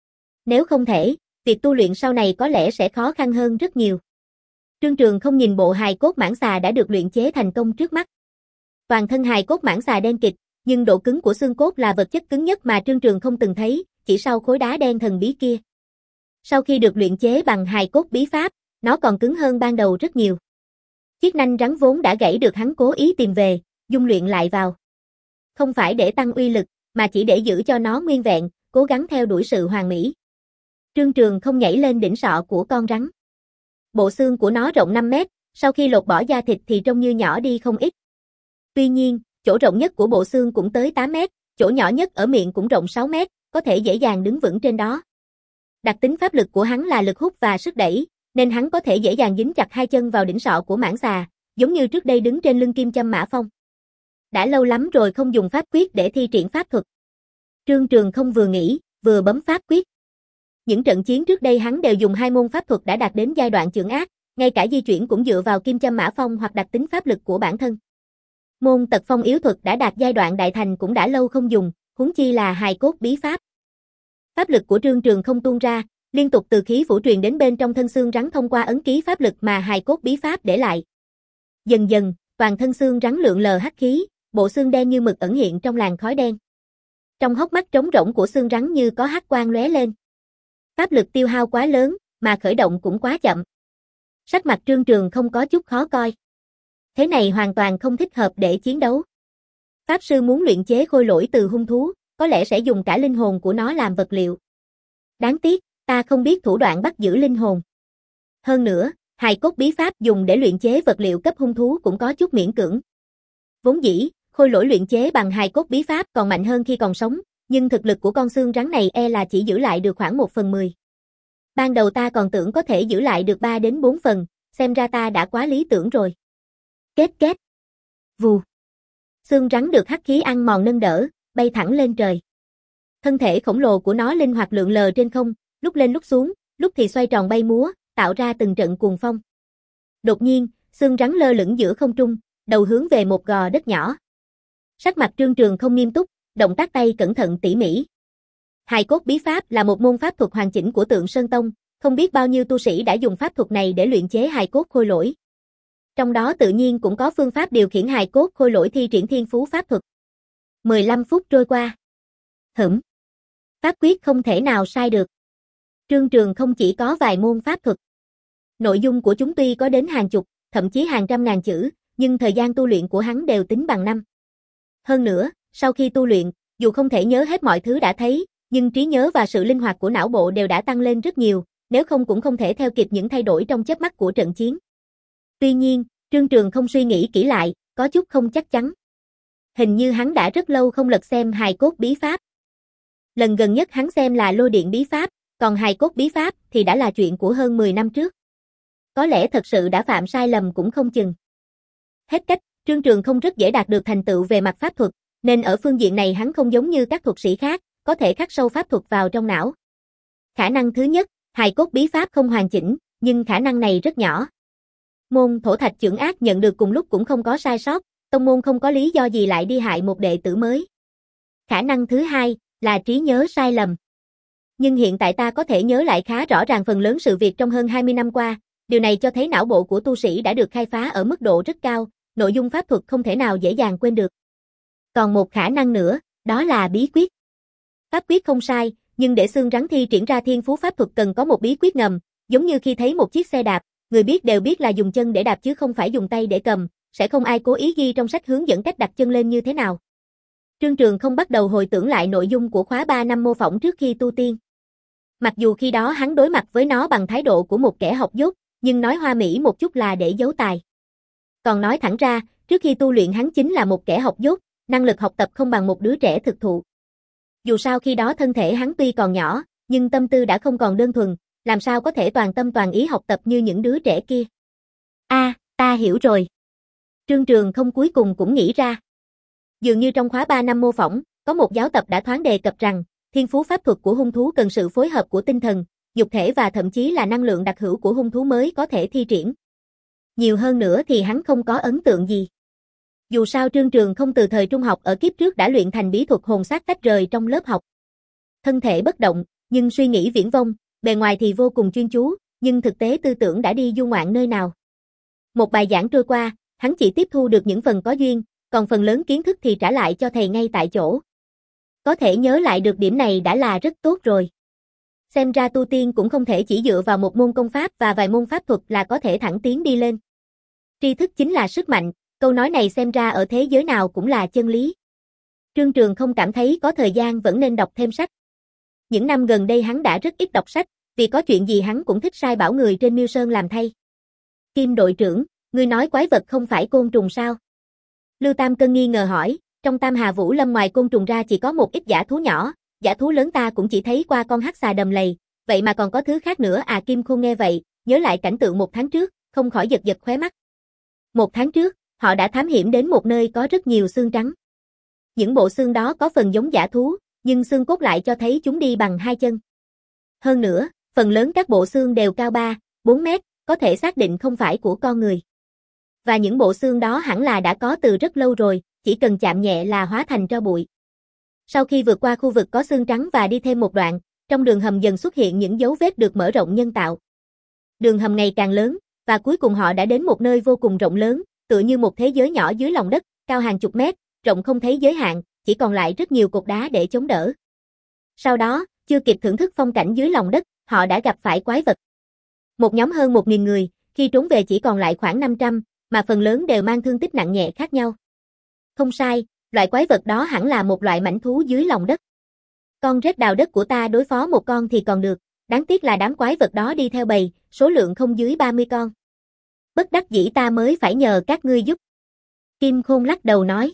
Nếu không thể, việc tu luyện sau này có lẽ sẽ khó khăn hơn rất nhiều. Trương Trường không nhìn bộ hài cốt mãng xà đã được luyện chế thành công trước mắt. Toàn thân hài cốt mãng xà đen kịt, nhưng độ cứng của xương cốt là vật chất cứng nhất mà Trương Trường không từng thấy, chỉ sau khối đá đen thần bí kia. Sau khi được luyện chế bằng hài cốt bí pháp, nó còn cứng hơn ban đầu rất nhiều. Chiếc nanh rắn vốn đã gãy được hắn cố ý tìm về, dung luyện lại vào. Không phải để tăng uy lực, mà chỉ để giữ cho nó nguyên vẹn, cố gắng theo đuổi sự hoàn mỹ. Trương Trường không nhảy lên đỉnh sọ của con rắn. Bộ xương của nó rộng năm mét, sau khi lột bỏ da thịt thì trông như nhỏ đi không ít. Tuy nhiên, chỗ rộng nhất của bộ xương cũng tới tám mét, chỗ nhỏ nhất ở miệng cũng rộng sáu mét, có thể dễ dàng đứng vững trên đó. Đặc tính pháp lực của hắn là lực hút và sức đẩy, nên hắn có thể dễ dàng dính chặt hai chân vào đỉnh sọ của mãng xà, giống như trước đây đứng trên lưng kim châm mã phong. Đã lâu lắm rồi không dùng pháp quyết để thi triển pháp thuật. Trương Trường không vừa nghĩ, vừa bấm pháp quyết. Những trận chiến trước đây hắn đều dùng hai môn pháp thuật đã đạt đến giai đoạn chưởng ác, ngay cả di chuyển cũng dựa vào kim châm mã phong hoặc đặc tính pháp lực của bản thân. Môn tật phong yếu thuật đã đạt giai đoạn đại thành cũng đã lâu không dùng, huống chi là hài cốt bí pháp. Pháp lực của Trương Trường không tuôn ra, liên tục từ khí vũ truyền đến bên trong thân xương rắn thông qua ấn ký pháp lực mà hài cốt bí pháp để lại. Dần dần, toàn thân xương rắn lượn lờ hắc khí, bộ xương đen như mực ẩn hiện trong làn khói đen. Trong hốc mắt trống rỗng của xương rắn như có hắc quang lóe lên. Pháp lực tiêu hao quá lớn, mà khởi động cũng quá chậm. Sắc mặt Trương Trường không có chút khó coi. Thế này hoàn toàn không thích hợp để chiến đấu. Pháp sư muốn luyện chế khôi lỗi từ hung thú, có lẽ sẽ dùng cả linh hồn của nó làm vật liệu. Đáng tiếc, ta không biết thủ đoạn bắt giữ linh hồn. Hơn nữa, hài cốt bí pháp dùng để luyện chế vật liệu cấp hung thú cũng có chút miễn cưỡng. Vốn dĩ, khôi lỗi luyện chế bằng hài cốt bí pháp còn mạnh hơn khi còn sống, nhưng thực lực của con xương rắn này e là chỉ giữ lại được khoảng một phần mười. Ban đầu ta còn tưởng có thể giữ lại được ba đến bốn phần, xem ra ta đã quá lý tưởng rồi. Kết kết. Vù. Xương rắn được hắc khí ăn mòn nâng đỡ, bay thẳng lên trời. Thân thể khổng lồ của nó linh hoạt lượn lờ trên không, lúc lên lúc xuống, lúc thì xoay tròn bay múa, tạo ra từng trận cuồng phong. Đột nhiên, xương rắn lơ lửng giữa không trung, đầu hướng về một gò đất nhỏ. Sắc mặt Trương Trường không nghiêm túc, động tác tay cẩn thận tỉ mỉ. Hài cốt bí pháp là một môn pháp thuật hoàn chỉnh của Tượng Sơn Tông, không biết bao nhiêu tu sĩ đã dùng pháp thuật này để luyện chế hài cốt khôi lỗi. Trong đó tự nhiên cũng có phương pháp điều khiển hài cốt khôi lỗi thi triển thiên phú pháp thuật. mười lăm phút trôi qua. Hửm. Pháp quyết không thể nào sai được. Trương Trường không chỉ có vài môn pháp thuật. Nội dung của chúng tuy có đến hàng chục, thậm chí hàng trăm ngàn chữ, nhưng thời gian tu luyện của hắn đều tính bằng năm. Hơn nữa, sau khi tu luyện, dù không thể nhớ hết mọi thứ đã thấy, nhưng trí nhớ và sự linh hoạt của não bộ đều đã tăng lên rất nhiều, nếu không cũng không thể theo kịp những thay đổi trong chớp mắt của trận chiến. Tuy nhiên, Trương Trường không suy nghĩ kỹ lại, có chút không chắc chắn. Hình như hắn đã rất lâu không lật xem hài cốt bí pháp. Lần gần nhất hắn xem là lôi điện bí pháp, còn hài cốt bí pháp thì đã là chuyện của hơn mười năm trước. Có lẽ thật sự đã phạm sai lầm cũng không chừng. Hết cách, Trương Trường không rất dễ đạt được thành tựu về mặt pháp thuật, nên ở phương diện này hắn không giống như các thuật sĩ khác, có thể khắc sâu pháp thuật vào trong não. Khả năng thứ nhất, hài cốt bí pháp không hoàn chỉnh, nhưng khả năng này rất nhỏ. Môn thổ thạch chưởng ác nhận được cùng lúc cũng không có sai sót, tông môn không có lý do gì lại đi hại một đệ tử mới. Khả năng thứ hai, là trí nhớ sai lầm. Nhưng hiện tại ta có thể nhớ lại khá rõ ràng phần lớn sự việc trong hơn hai mươi năm qua, điều này cho thấy não bộ của tu sĩ đã được khai phá ở mức độ rất cao, nội dung pháp thuật không thể nào dễ dàng quên được. Còn một khả năng nữa, đó là bí quyết. Pháp quyết không sai, nhưng để xương rắn thi triển ra thiên phú pháp thuật cần có một bí quyết ngầm, giống như khi thấy một chiếc xe đạp, người biết đều biết là dùng chân để đạp chứ không phải dùng tay để cầm, sẽ không ai cố ý ghi trong sách hướng dẫn cách đặt chân lên như thế nào. Trương Trường không bắt đầu hồi tưởng lại nội dung của khóa ba năm mô phỏng trước khi tu tiên. Mặc dù khi đó hắn đối mặt với nó bằng thái độ của một kẻ học dốt, nhưng nói hoa mỹ một chút là để giấu tài. Còn nói thẳng ra, trước khi tu luyện hắn chính là một kẻ học dốt, năng lực học tập không bằng một đứa trẻ thực thụ. Dù sao khi đó thân thể hắn tuy còn nhỏ, nhưng tâm tư đã không còn đơn thuần, làm sao có thể toàn tâm toàn ý học tập như những đứa trẻ kia. A, à, ta hiểu rồi. Trương Trường không cuối cùng cũng nghĩ ra. Dường như trong khóa ba năm mô phỏng, có một giáo tập đã thoáng đề cập rằng, thiên phú pháp thuật của hung thú cần sự phối hợp của tinh thần, dục thể và thậm chí là năng lượng đặc hữu của hung thú mới có thể thi triển. Nhiều hơn nữa thì hắn không có ấn tượng gì. Dù sao Trương Trường không từ thời trung học ở kiếp trước đã luyện thành bí thuật hồn xác tách rời trong lớp học. Thân thể bất động, nhưng suy nghĩ viển vông, bề ngoài thì vô cùng chuyên chú, nhưng thực tế tư tưởng đã đi du ngoạn nơi nào. Một bài giảng trôi qua, hắn chỉ tiếp thu được những phần có duyên, còn phần lớn kiến thức thì trả lại cho thầy ngay tại chỗ. Có thể nhớ lại được điểm này đã là rất tốt rồi. Xem ra tu tiên cũng không thể chỉ dựa vào một môn công pháp và vài môn pháp thuật là có thể thẳng tiến đi lên. Tri thức chính là sức mạnh, câu nói này xem ra ở thế giới nào cũng là chân lý. Trương Trường không cảm thấy có thời gian vẫn nên đọc thêm sách. Những năm gần đây hắn đã rất ít đọc sách, vì có chuyện gì hắn cũng thích sai bảo người trên Miêu Sơn làm thay. Kim đội trưởng, ngươi nói quái vật không phải côn trùng sao? Lưu Tam Cân nghi ngờ hỏi, trong Tam Hà Vũ Lâm ngoài côn trùng ra chỉ có một ít dã thú nhỏ, dã thú lớn ta cũng chỉ thấy qua con hắc xà đầm lầy, vậy mà còn có thứ khác nữa à? Kim Khôn nghe vậy, nhớ lại cảnh tượng một tháng trước, không khỏi giật giật khóe mắt. Một tháng trước, họ đã thám hiểm đến một nơi có rất nhiều xương trắng. Những bộ xương đó có phần giống dã thú, nhưng xương cốt lại cho thấy chúng đi bằng hai chân. Hơn nữa, phần lớn các bộ xương đều cao ba, bốn mét, có thể xác định không phải của con người. Và những bộ xương đó hẳn là đã có từ rất lâu rồi, chỉ cần chạm nhẹ là hóa thành tro bụi. Sau khi vượt qua khu vực có xương trắng và đi thêm một đoạn, trong đường hầm dần xuất hiện những dấu vết được mở rộng nhân tạo. Đường hầm ngày càng lớn, và cuối cùng họ đã đến một nơi vô cùng rộng lớn, tựa như một thế giới nhỏ dưới lòng đất, cao hàng chục mét, rộng không thấy giới hạn, chỉ còn lại rất nhiều cột đá để chống đỡ. Sau đó, chưa kịp thưởng thức phong cảnh dưới lòng đất, họ đã gặp phải quái vật. Một nhóm hơn một nghìn người, khi trốn về chỉ còn lại khoảng năm trăm, mà phần lớn đều mang thương tích nặng nhẹ khác nhau. Không sai, loại quái vật đó hẳn là một loại mãnh thú dưới lòng đất. Con rết đào đất của ta đối phó một con thì còn được, đáng tiếc là đám quái vật đó đi theo bầy, số lượng không dưới ba mươi con. Bất đắc dĩ ta mới phải nhờ các ngươi giúp. Kim Khôn lắc đầu nói.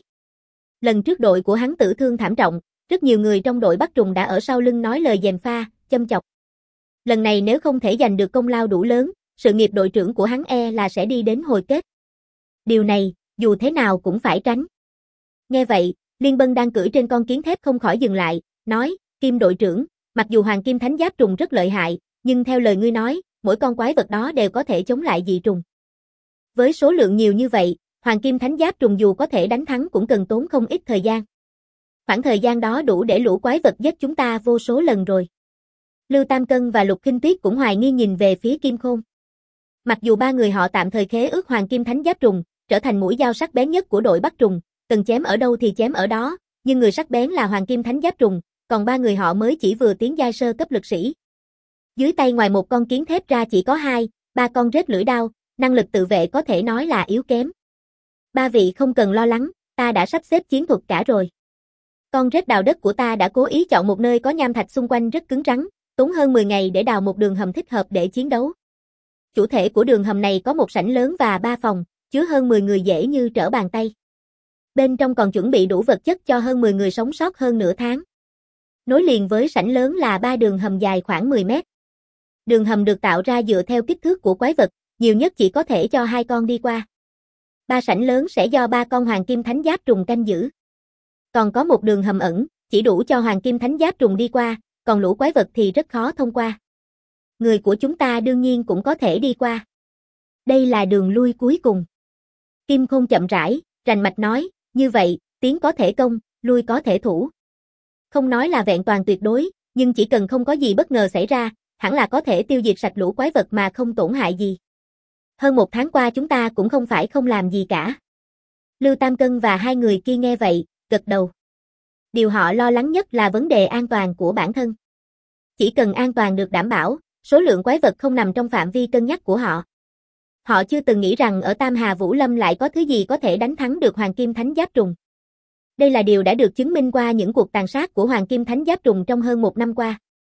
Lần trước đội của hắn tử thương thảm trọng, rất nhiều người trong đội bắt trùng đã ở sau lưng nói lời gièm pha, châm chọc. Lần này nếu không thể giành được công lao đủ lớn, sự nghiệp đội trưởng của hắn e là sẽ đi đến hồi kết. Điều này, dù thế nào cũng phải tránh. Nghe vậy, Liên Bân đang cưỡi trên con kiến thép không khỏi dừng lại, nói, Kim đội trưởng, mặc dù Hoàng Kim Thánh Giáp Trùng rất lợi hại, nhưng theo lời ngươi nói, mỗi con quái vật đó đều có thể chống lại dị trùng. Với số lượng nhiều như vậy, Hoàng Kim Thánh Giáp Trùng dù có thể đánh thắng cũng cần tốn không ít thời gian. Khoảng thời gian đó đủ để lũ quái vật giết chúng ta vô số lần rồi. Lưu Tam Cân và Lục Kinh Tuyết cũng hoài nghi nhìn về phía Kim Khôn. Mặc dù ba người họ tạm thời khế ước Hoàng Kim Thánh Giáp Trùng, trở thành mũi dao sắc bén nhất của đội bắt trùng, cần chém ở đâu thì chém ở đó, nhưng người sắc bén là Hoàng Kim Thánh Giáp Trùng, còn ba người họ mới chỉ vừa tiến giai sơ cấp lực sĩ. Dưới tay ngoài một con kiến thép ra chỉ có hai, ba con rết lưỡi đao, năng lực tự vệ có thể nói là yếu kém. Ba vị không cần lo lắng, ta đã sắp xếp chiến thuật cả rồi. Con rết đào đất của ta đã cố ý chọn một nơi có nham thạch xung quanh rất cứng rắn, tốn hơn mười ngày để đào một đường hầm thích hợp để chiến đấu. Chủ thể của đường hầm này có một sảnh lớn và ba phòng, chứa hơn mười người dễ như trở bàn tay. Bên trong còn chuẩn bị đủ vật chất cho hơn mười người sống sót hơn nửa tháng. Nối liền với sảnh lớn là ba đường hầm dài khoảng mười mét. Đường hầm được tạo ra dựa theo kích thước của quái vật, nhiều nhất chỉ có thể cho hai con đi qua. Ba sảnh lớn sẽ do ba con Hoàng Kim Thánh Giáp Trùng canh giữ. Còn có một đường hầm ẩn, chỉ đủ cho Hoàng Kim Thánh Giáp Trùng đi qua, còn lũ quái vật thì rất khó thông qua. Người của chúng ta đương nhiên cũng có thể đi qua. Đây là đường lui cuối cùng. Kim Khôn chậm rãi, rành mạch nói, như vậy, tiến có thể công, lui có thể thủ. Không nói là vẹn toàn tuyệt đối, nhưng chỉ cần không có gì bất ngờ xảy ra, hẳn là có thể tiêu diệt sạch lũ quái vật mà không tổn hại gì. Hơn một tháng qua chúng ta cũng không phải không làm gì cả. Lưu Tam Cân và hai người kia nghe vậy, gật đầu. Điều họ lo lắng nhất là vấn đề an toàn của bản thân. Chỉ cần an toàn được đảm bảo, số lượng quái vật không nằm trong phạm vi cân nhắc của họ. Họ chưa từng nghĩ rằng ở Tam Hà Vũ Lâm lại có thứ gì có thể đánh thắng được Hoàng Kim Thánh Giáp Trùng. Đây là điều đã được chứng minh qua những cuộc tàn sát của Hoàng Kim Thánh Giáp Trùng trong hơn một năm qua.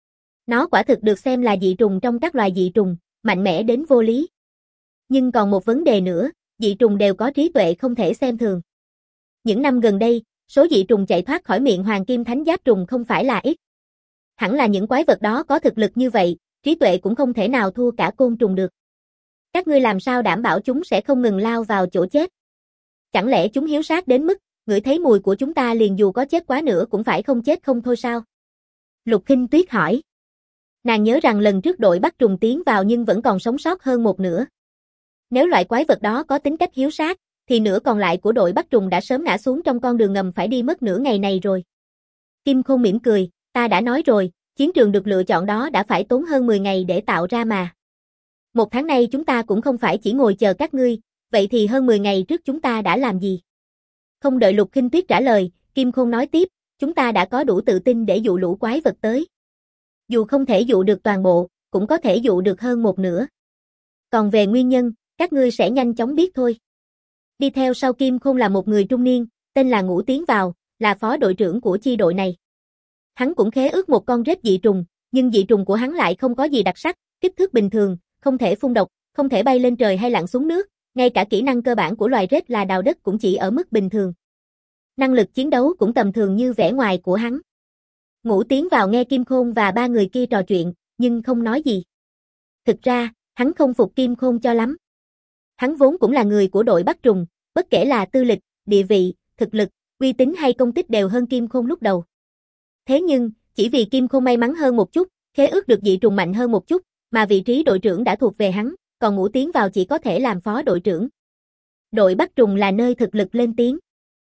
Nó quả thực được xem là dị trùng trong các loài dị trùng, mạnh mẽ đến vô lý. Nhưng còn một vấn đề nữa, dị trùng đều có trí tuệ không thể xem thường. Những năm gần đây, số dị trùng chạy thoát khỏi miệng Hoàng Kim Thánh Giáp Trùng không phải là ít. Hẳn là những quái vật đó có thực lực như vậy, trí tuệ cũng không thể nào thua cả côn trùng được. Các ngươi làm sao đảm bảo chúng sẽ không ngừng lao vào chỗ chết? Chẳng lẽ chúng hiếu sát đến mức, ngửi thấy mùi của chúng ta liền dù có chết quá nữa cũng phải không chết không thôi sao? Lục Khinh Tuyết hỏi. Nàng nhớ rằng lần trước đội bắt trùng tiến vào nhưng vẫn còn sống sót hơn một nửa. Nếu loại quái vật đó có tính cách hiếu sát, thì nửa còn lại của đội bắt trùng đã sớm ngã xuống trong con đường ngầm phải đi mất nửa ngày này rồi. Kim Khôn mỉm cười, ta đã nói rồi, chiến trường được lựa chọn đó đã phải tốn hơn mười ngày để tạo ra mà. Một tháng nay chúng ta cũng không phải chỉ ngồi chờ các ngươi, vậy thì hơn mười ngày trước chúng ta đã làm gì? Không đợi Lục Khinh Tuyết trả lời, Kim Khôn nói tiếp, chúng ta đã có đủ tự tin để dụ lũ quái vật tới. Dù không thể dụ được toàn bộ, cũng có thể dụ được hơn một nửa. Còn về nguyên nhân, các ngươi sẽ nhanh chóng biết thôi. Đi theo sau Kim Khôn là một người trung niên, tên là Ngũ Tiến Vào, là phó đội trưởng của chi đội này. Hắn cũng khế ước một con rết dị trùng, nhưng dị trùng của hắn lại không có gì đặc sắc, kích thước bình thường, không thể phun độc, không thể bay lên trời hay lặn xuống nước, ngay cả kỹ năng cơ bản của loài rết là đào đất cũng chỉ ở mức bình thường. Năng lực chiến đấu cũng tầm thường như vẻ ngoài của hắn. Ngũ Tiến Vào nghe Kim Khôn và ba người kia trò chuyện, nhưng không nói gì. Thực ra, hắn không phục Kim Khôn cho lắm. Hắn vốn cũng là người của đội bắt trùng, bất kể là tư lịch, địa vị, thực lực, uy tín hay công tích đều hơn Kim Khôn lúc đầu. Thế nhưng, chỉ vì Kim Khôn may mắn hơn một chút, khế ước được dị trùng mạnh hơn một chút, mà vị trí đội trưởng đã thuộc về hắn, còn Ngũ Tiến Vào chỉ có thể làm phó đội trưởng. Đội bắt trùng là nơi thực lực lên tiếng.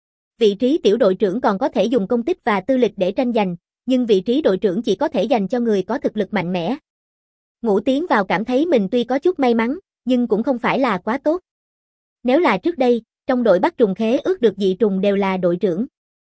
Vị trí tiểu đội trưởng còn có thể dùng công tích và tư lịch để tranh giành, nhưng vị trí đội trưởng chỉ có thể dành cho người có thực lực mạnh mẽ. Ngũ Tiến Vào cảm thấy mình tuy có chút may mắn, nhưng cũng không phải là quá tốt. Nếu là trước đây, trong đội bắt trùng khế ước được dị trùng đều là đội trưởng.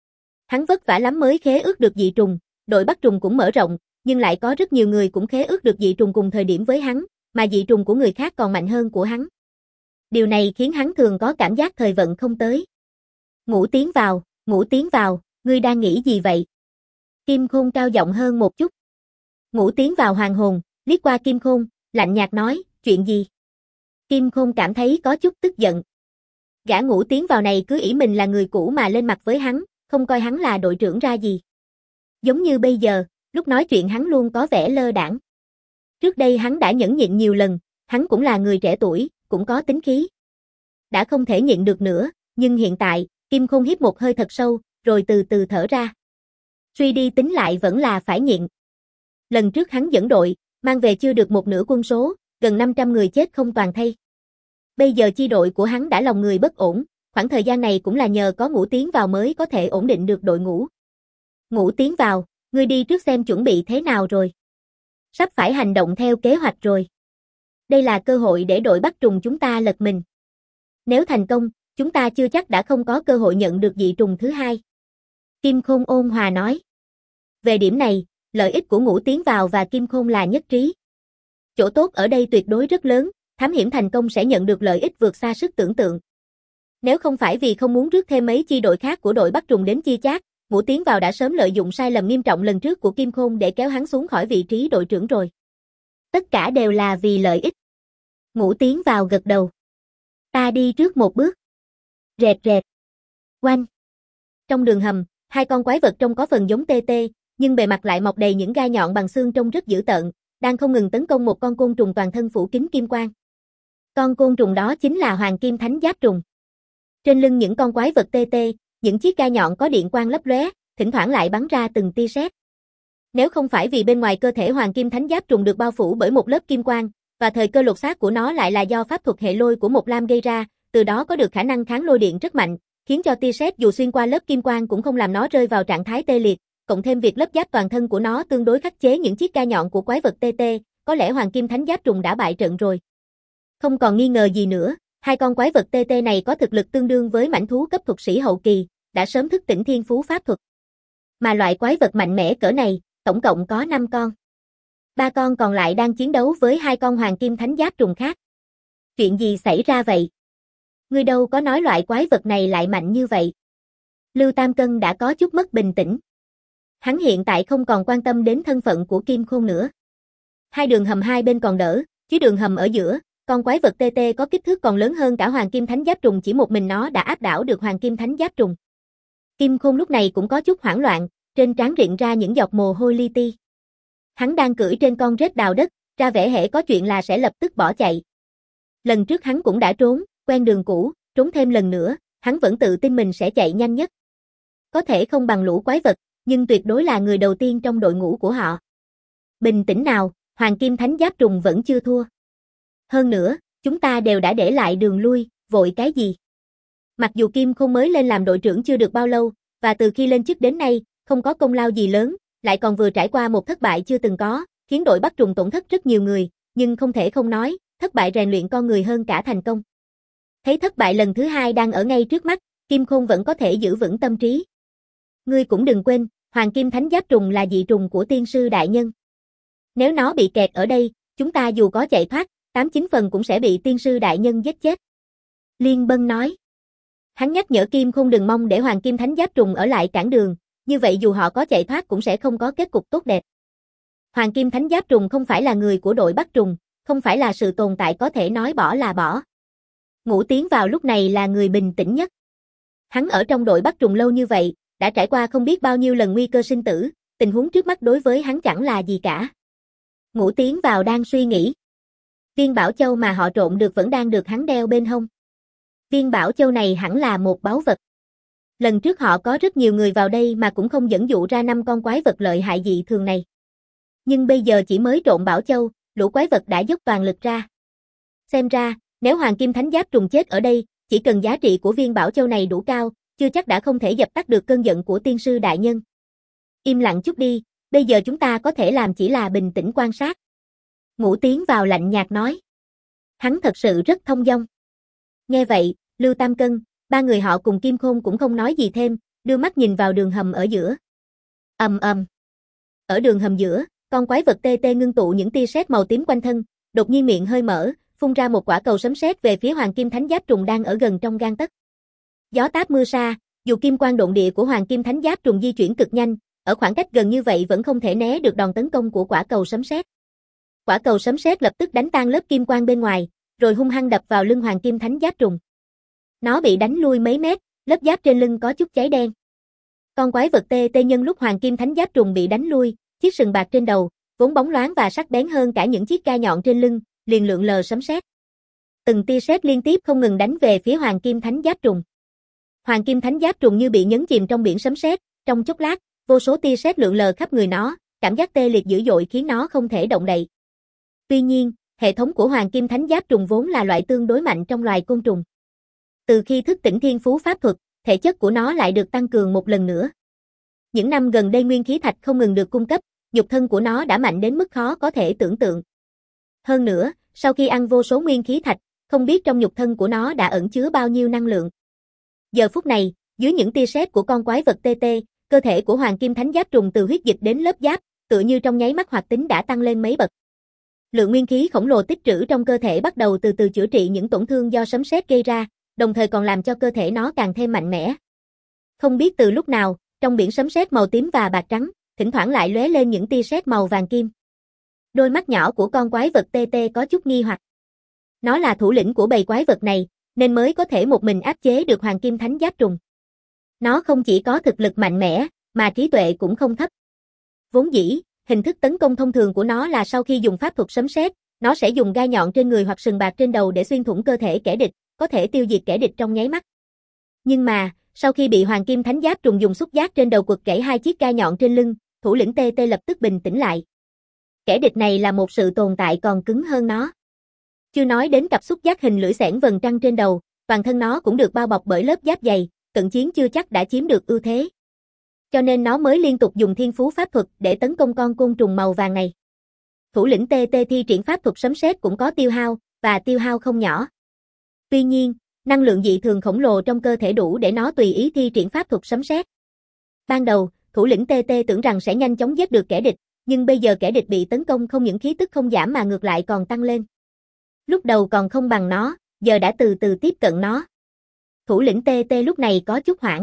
Hắn vất vả lắm mới khế ước được dị trùng, đội bắt trùng cũng mở rộng, nhưng lại có rất nhiều người cũng khế ước được dị trùng cùng thời điểm với hắn, mà dị trùng của người khác còn mạnh hơn của hắn. Điều này khiến hắn thường có cảm giác thời vận không tới. Ngũ Tiến Vào, Ngũ Tiến Vào, ngươi đang nghĩ gì vậy? Kim Khôn cao giọng hơn một chút. Ngũ Tiến Vào hoàn hồn, liếc qua Kim Khôn, lạnh nhạt nói, chuyện gì? Kim Khôn cảm thấy có chút tức giận. Gã Ngũ Tiến Vào này cứ ỷ mình là người cũ mà lên mặt với hắn, không coi hắn là đội trưởng ra gì. Giống như bây giờ, lúc nói chuyện hắn luôn có vẻ lơ đãng. Trước đây hắn đã nhẫn nhịn nhiều lần, hắn cũng là người trẻ tuổi, cũng có tính khí. Đã không thể nhịn được nữa, nhưng hiện tại, Kim Khôn hít một hơi thật sâu, rồi từ từ thở ra. Suy đi tính lại vẫn là phải nhịn. Lần trước hắn dẫn đội, mang về chưa được một nửa quân số, gần năm trăm người chết không toàn thây. Bây giờ chi đội của hắn đã lòng người bất ổn, khoảng thời gian này cũng là nhờ có Ngũ Tiến Vào mới có thể ổn định được đội ngũ. Ngũ Tiến Vào, ngươi đi trước xem chuẩn bị thế nào rồi. Sắp phải hành động theo kế hoạch rồi. Đây là cơ hội để đội bắt trùng chúng ta lật mình. Nếu thành công, chúng ta chưa chắc đã không có cơ hội nhận được dị trùng thứ hai. Kim Khôn ôn hòa nói. Về điểm này, lợi ích của Ngũ Tiến Vào và Kim Khôn là nhất trí. Chỗ tốt ở đây tuyệt đối rất lớn, thám hiểm thành công sẽ nhận được lợi ích vượt xa sức tưởng tượng. Nếu không phải vì không muốn rước thêm mấy chi đội khác của đội bắt trùng đến chia chác, Ngũ Tiến Vào đã sớm lợi dụng sai lầm nghiêm trọng lần trước của Kim Khôn để kéo hắn xuống khỏi vị trí đội trưởng rồi. Tất cả đều là vì lợi ích. Ngũ Tiến Vào gật đầu. Ta đi trước một bước. Rẹt rẹt. Oanh. Trong đường hầm, hai con quái vật trông có phần giống tê tê, nhưng bề mặt lại mọc đầy những gai nhọn bằng xương trông rất dữ tợn, đang không ngừng tấn công một con côn trùng toàn thân phủ kín kim quang. Con côn trùng đó chính là Hoàng Kim Thánh Giáp Trùng. Trên lưng những con quái vật tê tê, những chiếc gai nhọn có điện quang lấp lóe, thỉnh thoảng lại bắn ra từng tia sét. Nếu không phải vì bên ngoài cơ thể Hoàng Kim Thánh Giáp Trùng được bao phủ bởi một lớp kim quang, và thời cơ lột xác của nó lại là do pháp thuật hệ lôi của một lam gây ra, từ đó có được khả năng kháng lôi điện rất mạnh, khiến cho tia sét dù xuyên qua lớp kim quang cũng không làm nó rơi vào trạng thái tê liệt, cộng thêm việc lớp giáp toàn thân của nó tương đối khắc chế những chiếc gai nhọn của quái vật tê tê, có lẽ Hoàng Kim Thánh Giáp Trùng đã bại trận rồi. Không còn nghi ngờ gì nữa, hai con quái vật tê tê này có thực lực tương đương với mãnh thú cấp thuật sĩ hậu kỳ, đã sớm thức tỉnh thiên phú pháp thuật. Mà loại quái vật mạnh mẽ cỡ này, tổng cộng có năm con. Ba con còn lại đang chiến đấu với hai con Hoàng Kim Thánh Giáp Trùng khác. Chuyện gì xảy ra vậy? Ngươi đâu có nói loại quái vật này lại mạnh như vậy. Lưu Tam Cân đã có chút mất bình tĩnh. Hắn hiện tại không còn quan tâm đến thân phận của Kim Khôn nữa. Hai đường hầm hai bên còn đỡ, chứ đường hầm ở giữa, con quái vật tê tê có kích thước còn lớn hơn cả Hoàng Kim Thánh Giáp Trùng, chỉ một mình nó đã áp đảo được Hoàng Kim Thánh Giáp Trùng. Kim Khôn lúc này cũng có chút hoảng loạn, trên trán rịn ra những giọt mồ hôi li ti. Hắn đang cưỡi trên con rết đào đất, ra vẻ hễ có chuyện là sẽ lập tức bỏ chạy. Lần trước hắn cũng đã trốn, quen đường cũ, trốn thêm lần nữa, hắn vẫn tự tin mình sẽ chạy nhanh nhất. Có thể không bằng lũ quái vật, nhưng tuyệt đối là người đầu tiên trong đội ngũ của họ. Bình tĩnh nào, Hoàng Kim Thánh Giáp Trùng vẫn chưa thua. Hơn nữa, chúng ta đều đã để lại đường lui, vội cái gì? Mặc dù Kim Khôn mới lên làm đội trưởng chưa được bao lâu, và từ khi lên chức đến nay, không có công lao gì lớn, lại còn vừa trải qua một thất bại chưa từng có, khiến đội Bắc Trùng tổn thất rất nhiều người, nhưng không thể không nói, thất bại rèn luyện con người hơn cả thành công. Thấy thất bại lần thứ hai đang ở ngay trước mắt, Kim Khôn vẫn có thể giữ vững tâm trí. Ngươi cũng đừng quên, Hoàng Kim Thánh Giáp Trùng là dị trùng của tiên sư đại nhân. Nếu nó bị kẹt ở đây, chúng ta dù có chạy thoát, tám chín phần cũng sẽ bị tiên sư đại nhân giết chết. Liên Bân nói. Hắn nhắc nhở Kim Khôn đừng mong để Hoàng Kim Thánh Giáp Trùng ở lại cản đường, như vậy dù họ có chạy thoát cũng sẽ không có kết cục tốt đẹp. Hoàng Kim Thánh Giáp Trùng không phải là người của đội Bắc Trùng, không phải là sự tồn tại có thể nói bỏ là bỏ. Ngũ Tiến vào lúc này là người bình tĩnh nhất. Hắn ở trong đội Bắc Trùng lâu như vậy, đã trải qua không biết bao nhiêu lần nguy cơ sinh tử, tình huống trước mắt đối với hắn chẳng là gì cả. Ngũ Tiến vào đang suy nghĩ. Viên Bảo Châu mà họ trộn được vẫn đang được hắn đeo bên hông. Viên Bảo Châu này hẳn là một báu vật. Lần trước họ có rất nhiều người vào đây mà cũng không dẫn dụ ra năm con quái vật lợi hại dị thường này. Nhưng bây giờ chỉ mới trộn Bảo Châu, lũ quái vật đã dốc toàn lực ra. Xem ra, nếu Hoàng Kim Thánh Giáp Trùng chết ở đây, chỉ cần giá trị của viên Bảo Châu này đủ cao, chưa chắc đã không thể dập tắt được cơn giận của tiên sư đại nhân. Im lặng chút đi, bây giờ chúng ta có thể làm chỉ là bình tĩnh quan sát. Ngũ Tiến vào lạnh nhạt nói. Hắn thật sự rất thông dong. Nghe vậy, Lưu Tam Cân, ba người họ cùng Kim Khôn cũng không nói gì thêm, đưa mắt nhìn vào đường hầm ở giữa. Ầm ầm. Ở đường hầm giữa, con quái vật tê tê ngưng tụ những tia sét màu tím quanh thân, đột nhiên miệng hơi mở, phun ra một quả cầu sấm sét về phía Hoàng Kim Thánh Giáp Trùng đang ở gần trong gang tấc. Gió táp mưa sa, dù kim quang độn địa của Hoàng Kim Thánh Giáp Trùng di chuyển cực nhanh, ở khoảng cách gần như vậy vẫn không thể né được đòn tấn công của quả cầu sấm sét. Quả cầu sấm sét lập tức đánh tan lớp kim quang bên ngoài, rồi hung hăng đập vào lưng Hoàng Kim Thánh Giáp Trùng. Nó bị đánh lui mấy mét, lớp giáp trên lưng có chút cháy đen. Con quái vật tê tê nhân lúc Hoàng Kim Thánh Giáp Trùng bị đánh lui, chiếc sừng bạc trên đầu, vốn bóng loáng và sắc bén hơn cả những chiếc gai nhọn trên lưng, liền lượn lờ sấm sét. Từng tia sét liên tiếp không ngừng đánh về phía Hoàng Kim Thánh Giáp Trùng. Hoàng Kim Thánh Giáp Trùng như bị nhấn chìm trong biển sấm sét, trong chốc lát, vô số tia sét lượn lờ khắp người nó, cảm giác tê liệt dữ dội khiến nó không thể động đậy. Tuy nhiên, hệ thống của Hoàng Kim Thánh Giáp Trùng vốn là loại tương đối mạnh trong loài côn trùng. Từ khi thức tỉnh thiên phú pháp thuật, thể chất của nó lại được tăng cường một lần nữa. Những năm gần đây nguyên khí thạch không ngừng được cung cấp, nhục thân của nó đã mạnh đến mức khó có thể tưởng tượng. Hơn nữa, sau khi ăn vô số nguyên khí thạch, không biết trong nhục thân của nó đã ẩn chứa bao nhiêu năng lượng. Giờ phút này, dưới những tia sét của con quái vật tê tê, cơ thể của Hoàng Kim Thánh Giáp Trùng từ huyết dịch đến lớp giáp, tựa như trong nháy mắt hoạt tính đã tăng lên mấy bậc. Lượng nguyên khí khổng lồ tích trữ trong cơ thể bắt đầu từ từ chữa trị những tổn thương do sấm sét gây ra, đồng thời còn làm cho cơ thể nó càng thêm mạnh mẽ. Không biết từ lúc nào, trong biển sấm sét màu tím và bạc trắng, thỉnh thoảng lại lóe lên những tia sét màu vàng kim. Đôi mắt nhỏ của con quái vật tê tê có chút nghi hoặc. Nó là thủ lĩnh của bầy quái vật này, nên mới có thể một mình áp chế được Hoàng Kim Thánh Giáp Trùng. Nó không chỉ có thực lực mạnh mẽ, mà trí tuệ cũng không thấp. Vốn dĩ, hình thức tấn công thông thường của nó là sau khi dùng pháp thuật sấm sét, nó sẽ dùng gai nhọn trên người hoặc sừng bạc trên đầu để xuyên thủng cơ thể kẻ địch, có thể tiêu diệt kẻ địch trong nháy mắt. Nhưng mà, sau khi bị Hoàng Kim Thánh Giáp Trùng dùng xúc giác trên đầu quật gãy hai chiếc gai nhọn trên lưng, thủ lĩnh tê tê lập tức bình tĩnh lại. Kẻ địch này là một sự tồn tại còn cứng hơn nó. Chưa nói đến cặp xúc giác hình lưỡi xẻng vầng trăng trên đầu, toàn thân nó cũng được bao bọc bởi lớp giáp dày, cận chiến chưa chắc đã chiếm được ưu thế. Cho nên nó mới liên tục dùng thiên phú pháp thuật để tấn công con côn trùng màu vàng này. Thủ lĩnh tê tê thi triển pháp thuật sấm sét cũng có tiêu hao, và tiêu hao không nhỏ. Tuy nhiên, năng lượng dị thường khổng lồ trong cơ thể đủ để nó tùy ý thi triển pháp thuật sấm sét. Ban đầu, thủ lĩnh tê tê tưởng rằng sẽ nhanh chóng giết được kẻ địch, nhưng bây giờ kẻ địch bị tấn công không những khí tức không giảm mà ngược lại còn tăng lên. Lúc đầu còn không bằng nó, giờ đã từ từ tiếp cận nó. Thủ lĩnh tê tê lúc này có chút hoảng.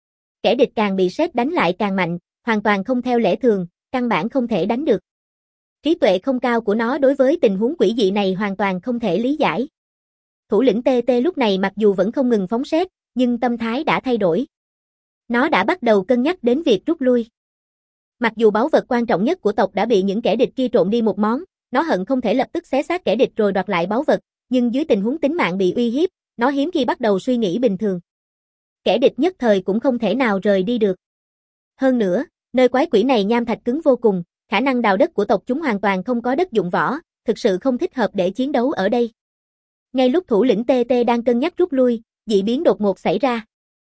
Kẻ địch càng bị sét đánh lại càng mạnh, hoàn toàn không theo lẽ thường, căn bản không thể đánh được. Trí tuệ không cao của nó đối với tình huống quỷ dị này hoàn toàn không thể lý giải. Thủ lĩnh tê tê lúc này mặc dù vẫn không ngừng phóng sét, nhưng tâm thái đã thay đổi. Nó đã bắt đầu cân nhắc đến việc rút lui. Mặc dù báu vật quan trọng nhất của tộc đã bị những kẻ địch kia trộn đi một món, Nó hận không thể lập tức xé xác kẻ địch rồi đoạt lại báu vật, nhưng dưới tình huống tính mạng bị uy hiếp, nó hiếm khi bắt đầu suy nghĩ bình thường. Kẻ địch nhất thời cũng không thể nào rời đi được. Hơn nữa, nơi quái quỷ này nham thạch cứng vô cùng, khả năng đào đất của tộc chúng hoàn toàn không có đất dụng võ, thực sự không thích hợp để chiến đấu ở đây. Ngay lúc thủ lĩnh tê tê đang cân nhắc rút lui, dị biến đột ngột xảy ra.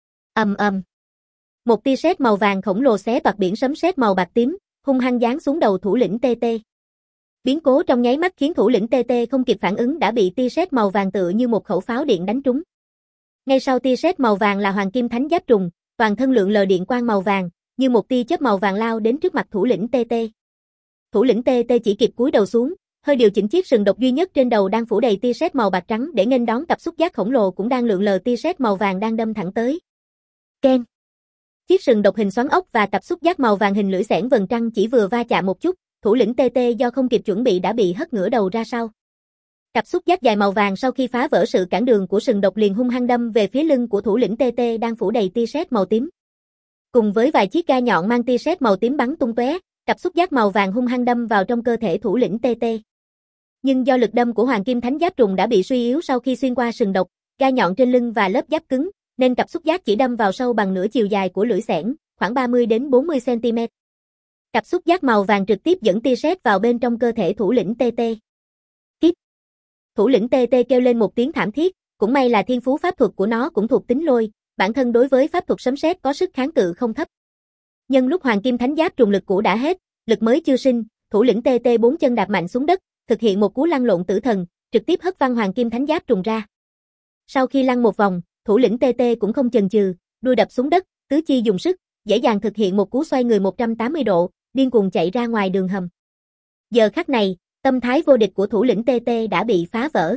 Ầm ầm. Một tia sét màu vàng khổng lồ xé toạc biển sấm sét màu bạc tím, hung hăng giáng xuống đầu thủ lĩnh tê tê. Biến cố trong nháy mắt khiến thủ lĩnh tê tê không kịp phản ứng đã bị tia sét màu vàng tựa như một khẩu pháo điện đánh trúng. Ngay sau tia sét màu vàng là Hoàng Kim Thánh Giáp Trùng, toàn thân lượn lờ điện quang màu vàng, như một tia chớp màu vàng lao đến trước mặt thủ lĩnh tê tê. Thủ lĩnh tê tê chỉ kịp cúi đầu xuống, hơi điều chỉnh chiếc sừng độc duy nhất trên đầu đang phủ đầy tia sét màu bạc trắng để nghênh đón cặp xúc giác khổng lồ cũng đang lượn lờ tia sét màu vàng đang đâm thẳng tới. Keng. Chiếc sừng độc hình xoắn ốc và cặp xúc giác màu vàng hình lưỡi xẻng vầng trăng chỉ vừa va chạm một chút, thủ lĩnh tê tê do không kịp chuẩn bị đã bị hất ngửa đầu ra sau. Cặp xúc giác dài màu vàng sau khi phá vỡ sự cản đường của sừng độc liền hung hăng đâm về phía lưng của thủ lĩnh tê tê đang phủ đầy tia sét màu tím. Cùng với vài chiếc gai nhọn mang tia sét màu tím bắn tung tóe, cặp xúc giác màu vàng hung hăng đâm vào trong cơ thể thủ lĩnh tê tê. Nhưng do lực đâm của Hoàng Kim Thánh Giáp Trùng đã bị suy yếu sau khi xuyên qua sừng độc, gai nhọn trên lưng và lớp giáp cứng, nên cặp xúc giác chỉ đâm vào sâu bằng nửa chiều dài của lưỡi xẻng, khoảng ba mươi đến bốn mươi xăng-ti-mét. Cặp xúc giác màu vàng trực tiếp dẫn tia sét vào bên trong cơ thể thủ lĩnh tê tê. Kíp. Thủ lĩnh tê tê kêu lên một tiếng thảm thiết, cũng may là thiên phú pháp thuật của nó cũng thuộc tính lôi, bản thân đối với pháp thuật sấm sét có sức kháng cự không thấp. Nhân lúc Hoàng Kim Thánh Giáp Trùng lực cũ đã hết, lực mới chưa sinh, thủ lĩnh tê tê bốn chân đạp mạnh xuống đất, thực hiện một cú lăn lộn tử thần, trực tiếp hất văng Hoàng Kim Thánh Giáp Trùng ra. Sau khi lăn một vòng, thủ lĩnh tê tê cũng không chần chừ, đuôi đập xuống đất, tứ chi dùng sức, dễ dàng thực hiện một cú xoay người một trăm tám mươi độ, điên cuồng chạy ra ngoài đường hầm. Giờ khắc này, tâm thái vô địch của thủ lĩnh tê tê đã bị phá vỡ.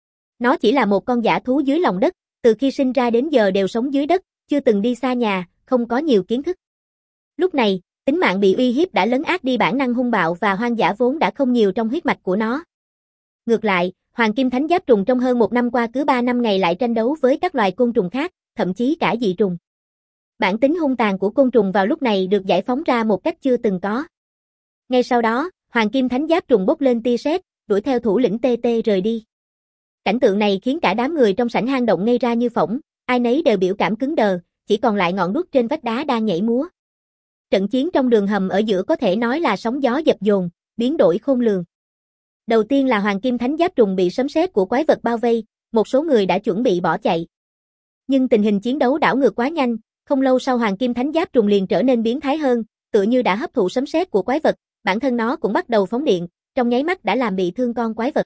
Nó chỉ là một con dã thú dưới lòng đất, từ khi sinh ra đến giờ đều sống dưới đất, chưa từng đi xa nhà, không có nhiều kiến thức. Lúc này, tính mạng bị uy hiếp đã lấn át đi bản năng hung bạo và hoang dã vốn đã không nhiều trong huyết mạch của nó. Ngược lại, Hoàng Kim Thánh Giáp Trùng trong hơn một năm qua cứ ba năm ngày lại tranh đấu với các loài côn trùng khác, thậm chí cả dị trùng. Bản tính hung tàn của côn trùng vào lúc này được giải phóng ra một cách chưa từng có. Ngay sau đó, Hoàng Kim Thánh Giáp Trùng bốc lên tia sét, đuổi theo thủ lĩnh tê tê rời đi. Cảnh tượng này khiến cả đám người trong sảnh hang động ngây ra như phỗng, ai nấy đều biểu cảm cứng đờ, chỉ còn lại ngọn đuốc trên vách đá đang nhảy múa. Trận chiến trong đường hầm ở giữa có thể nói là sóng gió dập dồn, biến đổi khôn lường. Đầu tiên là Hoàng Kim Thánh Giáp Trùng bị sấm sét của quái vật bao vây, một số người đã chuẩn bị bỏ chạy. Nhưng tình hình chiến đấu đảo ngược quá nhanh, không lâu sau Hoàng Kim Thánh Giáp Trùng liền trở nên biến thái hơn, tựa như đã hấp thụ sấm sét của quái vật, bản thân nó cũng bắt đầu phóng điện, trong nháy mắt đã làm bị thương con quái vật.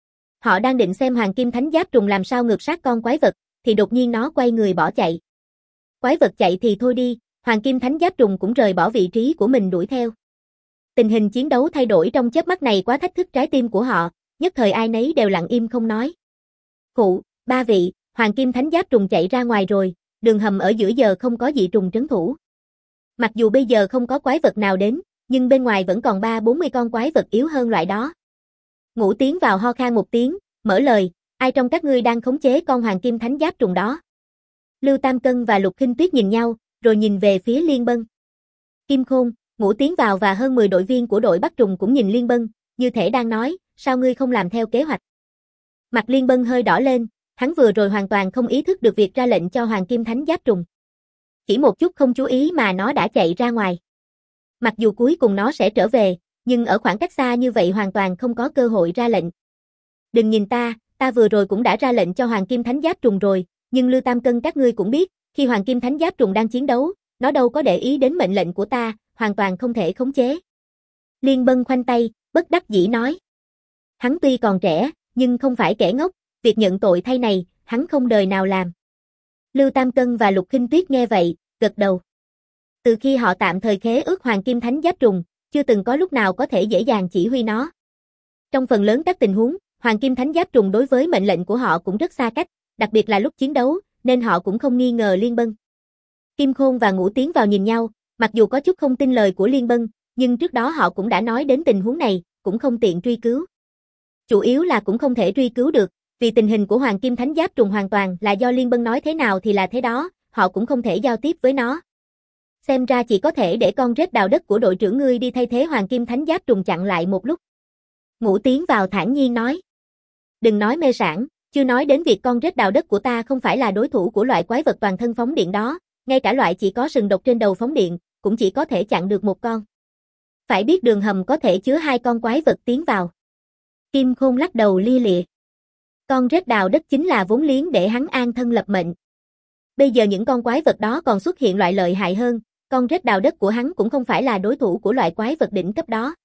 Họ đang định xem Hoàng Kim Thánh Giáp Trùng làm sao ngược sát con quái vật, thì đột nhiên nó quay người bỏ chạy. Quái vật chạy thì thôi đi, Hoàng Kim Thánh Giáp Trùng cũng rời bỏ vị trí của mình đuổi theo. Tình hình chiến đấu thay đổi trong chớp mắt này quá thách thức trái tim của họ, nhất thời ai nấy đều lặng im không nói. Khụ, ba vị, Hoàng Kim Thánh Giáp Trùng chạy ra ngoài rồi, đường hầm ở giữa giờ không có dị trùng trấn thủ. Mặc dù bây giờ không có quái vật nào đến, nhưng bên ngoài vẫn còn ba bốn mươi con quái vật yếu hơn loại đó. Ngũ tiến vào ho khan một tiếng, mở lời, ai trong các ngươi đang khống chế con Hoàng Kim Thánh Giáp Trùng đó? Lưu Tam Cân và Lục Khinh Tuyết nhìn nhau, rồi nhìn về phía Liên Bân. Kim Khôn, Ngũ tiến vào và hơn mười đội viên của đội Bắc Trùng cũng nhìn Liên Bân, như thể đang nói, sao ngươi không làm theo kế hoạch? Mặt Liên Bân hơi đỏ lên, hắn vừa rồi hoàn toàn không ý thức được việc ra lệnh cho Hoàng Kim Thánh Giáp Trùng. Chỉ một chút không chú ý mà nó đã chạy ra ngoài. Mặc dù cuối cùng nó sẽ trở về, nhưng ở khoảng cách xa như vậy hoàn toàn không có cơ hội ra lệnh. Đừng nhìn ta, ta vừa rồi cũng đã ra lệnh cho Hoàng Kim Thánh Giáp Trùng rồi, nhưng Lưu Tam Cân các ngươi cũng biết, khi Hoàng Kim Thánh Giáp Trùng đang chiến đấu, nó đâu có để ý đến mệnh lệnh của ta, hoàn toàn không thể khống chế. Liên Bân khoanh tay, bất đắc dĩ nói. Hắn tuy còn trẻ, nhưng không phải kẻ ngốc, việc nhận tội thay này, hắn không đời nào làm. Lưu Tam Cân và Lục Khinh Tuyết nghe vậy, gật đầu. Từ khi họ tạm thời khế ước Hoàng Kim Thánh Giáp Trùng, chưa từng có lúc nào có thể dễ dàng chỉ huy nó. Trong phần lớn các tình huống, Hoàng Kim Thánh Giáp Trùng đối với mệnh lệnh của họ cũng rất xa cách, đặc biệt là lúc chiến đấu, nên họ cũng không nghi ngờ Liên Bân. Kim Khôn và Ngũ tiến vào nhìn nhau, mặc dù có chút không tin lời của Liên Bân, nhưng trước đó họ cũng đã nói đến tình huống này, cũng không tiện truy cứu. Chủ yếu là cũng không thể truy cứu được, vì tình hình của Hoàng Kim Thánh Giáp Trùng hoàn toàn là do Liên Bân nói thế nào thì là thế đó, họ cũng không thể giao tiếp với nó. Xem ra chỉ có thể để con rết đào đất của đội trưởng ngươi đi thay thế Hoàng Kim Thánh Giáp Trùng chặn lại một lúc. Ngũ Tiến vào thản nhiên nói. Đừng nói mê sảng, chưa nói đến việc con rết đào đất của ta không phải là đối thủ của loại quái vật toàn thân phóng điện đó, ngay cả loại chỉ có sừng độc trên đầu phóng điện, cũng chỉ có thể chặn được một con. Phải biết đường hầm có thể chứa hai con quái vật tiến vào. Kim Khôn lắc đầu lia lịa. Con rết đào đất chính là vốn liếng để hắn an thân lập mệnh. Bây giờ những con quái vật đó còn xuất hiện loại lợi hại hơn, con rết đào đất của hắn cũng không phải là đối thủ của loại quái vật đỉnh cấp đó.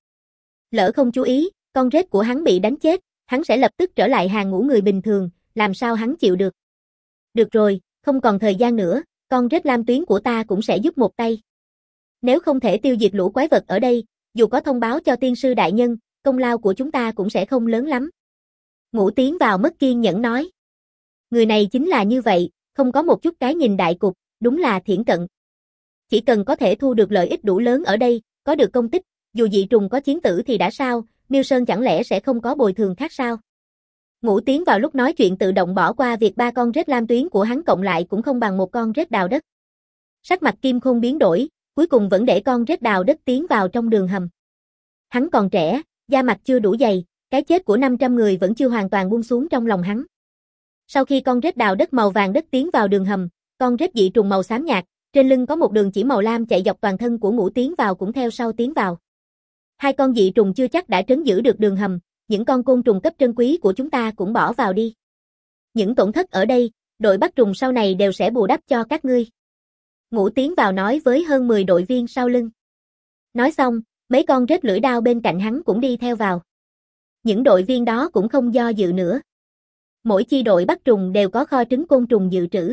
Lỡ không chú ý, con rết của hắn bị đánh chết, hắn sẽ lập tức trở lại hàng ngũ người bình thường, làm sao hắn chịu được. Được rồi, không còn thời gian nữa, con rết lam tuyến của ta cũng sẽ giúp một tay. Nếu không thể tiêu diệt lũ quái vật ở đây, dù có thông báo cho tiên sư đại nhân, công lao của chúng ta cũng sẽ không lớn lắm. Ngũ Tiến vào mất kiên nhẫn nói. Người này chính là như vậy, không có một chút cái nhìn đại cục, đúng là thiển cận. Chỉ cần có thể thu được lợi ích đủ lớn ở đây, có được công tích, dù dị trùng có chiến tử thì đã sao, Miêu Sơn chẳng lẽ sẽ không có bồi thường khác sao? Ngũ Tiến vào lúc nói chuyện tự động bỏ qua việc ba con rết lam tuyến của hắn cộng lại cũng không bằng một con rết đào đất. Sắc mặt Kim Khôn biến đổi, cuối cùng vẫn để con rết đào đất tiến vào trong đường hầm. Hắn còn trẻ, da mặt chưa đủ dày, cái chết của năm trăm người vẫn chưa hoàn toàn buông xuống trong lòng hắn. Sau khi con rết đào đất màu vàng đất tiến vào đường hầm, con rết dị trùng màu xám nhạt, trên lưng có một đường chỉ màu lam chạy dọc toàn thân của Ngũ Tiến vào cũng theo sau tiến vào. Hai con dị trùng chưa chắc đã trấn giữ được đường hầm, những con côn trùng cấp trân quý của chúng ta cũng bỏ vào đi. Những tổn thất ở đây, đội bắt trùng sau này đều sẽ bù đắp cho các ngươi. Ngũ Tiến vào nói với hơn mười đội viên sau lưng. Nói xong, mấy con rết lưỡi đao bên cạnh hắn cũng đi theo vào. Những đội viên đó cũng không do dự nữa. Mỗi chi đội bắt trùng đều có kho trứng côn trùng dự trữ.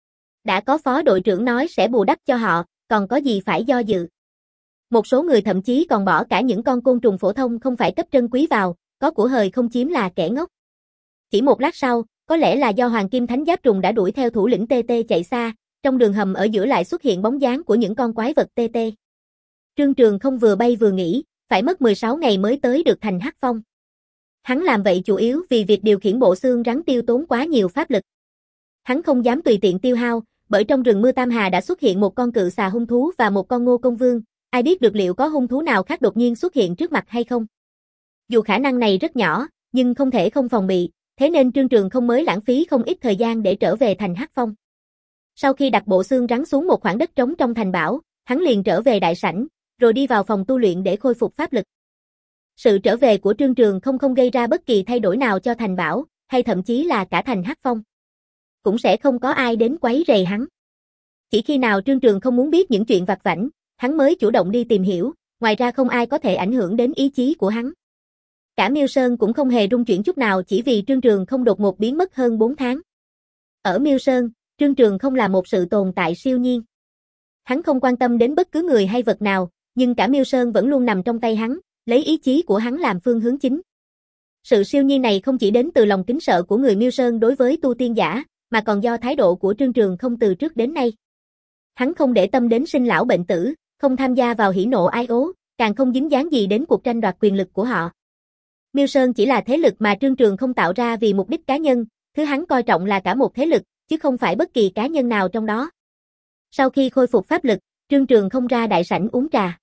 Đã có phó đội trưởng nói sẽ bù đắp cho họ, còn có gì phải do dự. Một số người thậm chí còn bỏ cả những con côn trùng phổ thông không phải cấp trân quý vào, có của hời không chiếm là kẻ ngốc. Chỉ một lát sau, có lẽ là do Hoàng Kim Thánh Giáp Trùng đã đuổi theo thủ lĩnh tê tê chạy xa, trong đường hầm ở giữa lại xuất hiện bóng dáng của những con quái vật tê tê. Trương Trường không vừa bay vừa nghĩ, phải mất mười sáu ngày mới tới được thành Hắc Phong. Hắn làm vậy chủ yếu vì việc điều khiển bộ xương rắn tiêu tốn quá nhiều pháp lực. Hắn không dám tùy tiện tiêu hao, bởi trong rừng mưa Tam Hà đã xuất hiện một con cự xà hung thú và một con ngô công vương, ai biết được liệu có hung thú nào khác đột nhiên xuất hiện trước mặt hay không. Dù khả năng này rất nhỏ, nhưng không thể không phòng bị, thế nên Trương Trường không mới lãng phí không ít thời gian để trở về thành Hắc Phong. Sau khi đặt bộ xương rắn xuống một khoảng đất trống trong thành bảo, hắn liền trở về đại sảnh, rồi đi vào phòng tu luyện để khôi phục pháp lực. Sự trở về của Trương Trường không không gây ra bất kỳ thay đổi nào cho thành bảo, hay thậm chí là cả thành Hắc Phong. Cũng sẽ không có ai đến quấy rầy hắn. Chỉ khi nào Trương Trường không muốn biết những chuyện vặt vãnh, hắn mới chủ động đi tìm hiểu, ngoài ra không ai có thể ảnh hưởng đến ý chí của hắn. Cả Miêu Sơn cũng không hề rung chuyển chút nào chỉ vì Trương Trường không đột ngột biến mất hơn bốn tháng. Ở Miêu Sơn, Trương Trường không là một sự tồn tại siêu nhiên. Hắn không quan tâm đến bất cứ người hay vật nào, nhưng cả Miêu Sơn vẫn luôn nằm trong tay hắn, lấy ý chí của hắn làm phương hướng chính. Sự siêu nhiên này không chỉ đến từ lòng kính sợ của người Miêu Sơn đối với tu tiên giả, mà còn do thái độ của Trương Trường không từ trước đến nay. Hắn không để tâm đến sinh lão bệnh tử, không tham gia vào hỉ nộ ái ố, càng không dính dáng gì đến cuộc tranh đoạt quyền lực của họ. Miêu Sơn chỉ là thế lực mà Trương Trường không tạo ra vì mục đích cá nhân, thứ hắn coi trọng là cả một thế lực, chứ không phải bất kỳ cá nhân nào trong đó. Sau khi khôi phục pháp lực, Trương Trường không ra đại sảnh uống trà.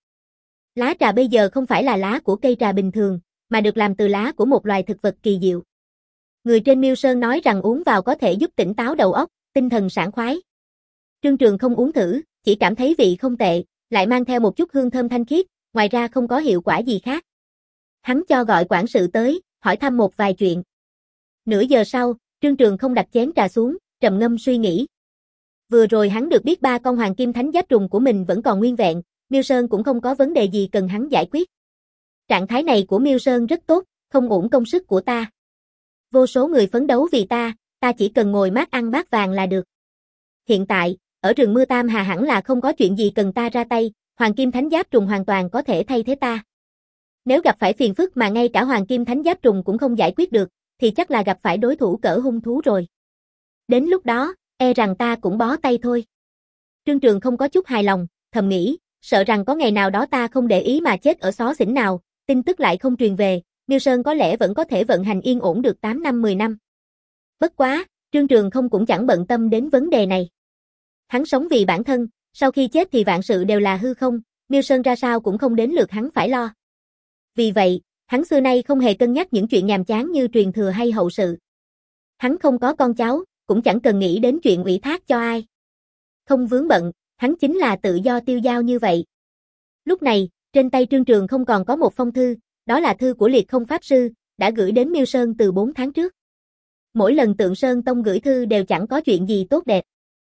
Lá trà bây giờ không phải là lá của cây trà bình thường, mà được làm từ lá của một loài thực vật kỳ diệu. Người trên Miêu Sơn nói rằng uống vào có thể giúp tỉnh táo đầu óc, tinh thần sảng khoái. Trương Trường không uống thử, chỉ cảm thấy vị không tệ, lại mang theo một chút hương thơm thanh khiết, ngoài ra không có hiệu quả gì khác. Hắn cho gọi quản sự tới, hỏi thăm một vài chuyện. Nửa giờ sau, Trương Trường không đặt chén trà xuống, trầm ngâm suy nghĩ. Vừa rồi hắn được biết ba con Hoàng Kim Thánh Giáp Trùng của mình vẫn còn nguyên vẹn, Miêu Sơn cũng không có vấn đề gì cần hắn giải quyết. Trạng thái này của Miêu Sơn rất tốt, không uổng công sức của ta. Vô số người phấn đấu vì ta, ta chỉ cần ngồi mát ăn bát vàng là được. Hiện tại, ở rừng mưa Tam Hà hẳn là không có chuyện gì cần ta ra tay, Hoàng Kim Thánh Giáp Trùng hoàn toàn có thể thay thế ta. Nếu gặp phải phiền phức mà ngay cả Hoàng Kim Thánh Giáp Trùng cũng không giải quyết được, thì chắc là gặp phải đối thủ cỡ hung thú rồi. Đến lúc đó, e rằng ta cũng bó tay thôi. Trương Trường không có chút hài lòng, thầm nghĩ, sợ rằng có ngày nào đó ta không để ý mà chết ở xó xỉnh nào, tin tức lại không truyền về, Miêu Sơn có lẽ vẫn có thể vận hành yên ổn được tám năm mười năm. Bất quá, Trương Trường không cũng chẳng bận tâm đến vấn đề này. Hắn sống vì bản thân, sau khi chết thì vạn sự đều là hư không, Miêu Sơn ra sao cũng không đến lượt hắn phải lo. Vì vậy, Hắn xưa nay không hề cân nhắc những chuyện nhàm chán như truyền thừa hay hậu sự. Hắn không có con cháu, cũng chẳng cần nghĩ đến chuyện ủy thác cho ai. Không vướng bận, hắn chính là tự do tiêu dao như vậy. Lúc này, trên tay Trương Trường không còn có một phong thư, đó là thư của Liệt Không Pháp Sư, đã gửi đến Miêu Sơn từ bốn tháng trước. Mỗi lần Tượng Sơn Tông gửi thư đều chẳng có chuyện gì tốt đẹp.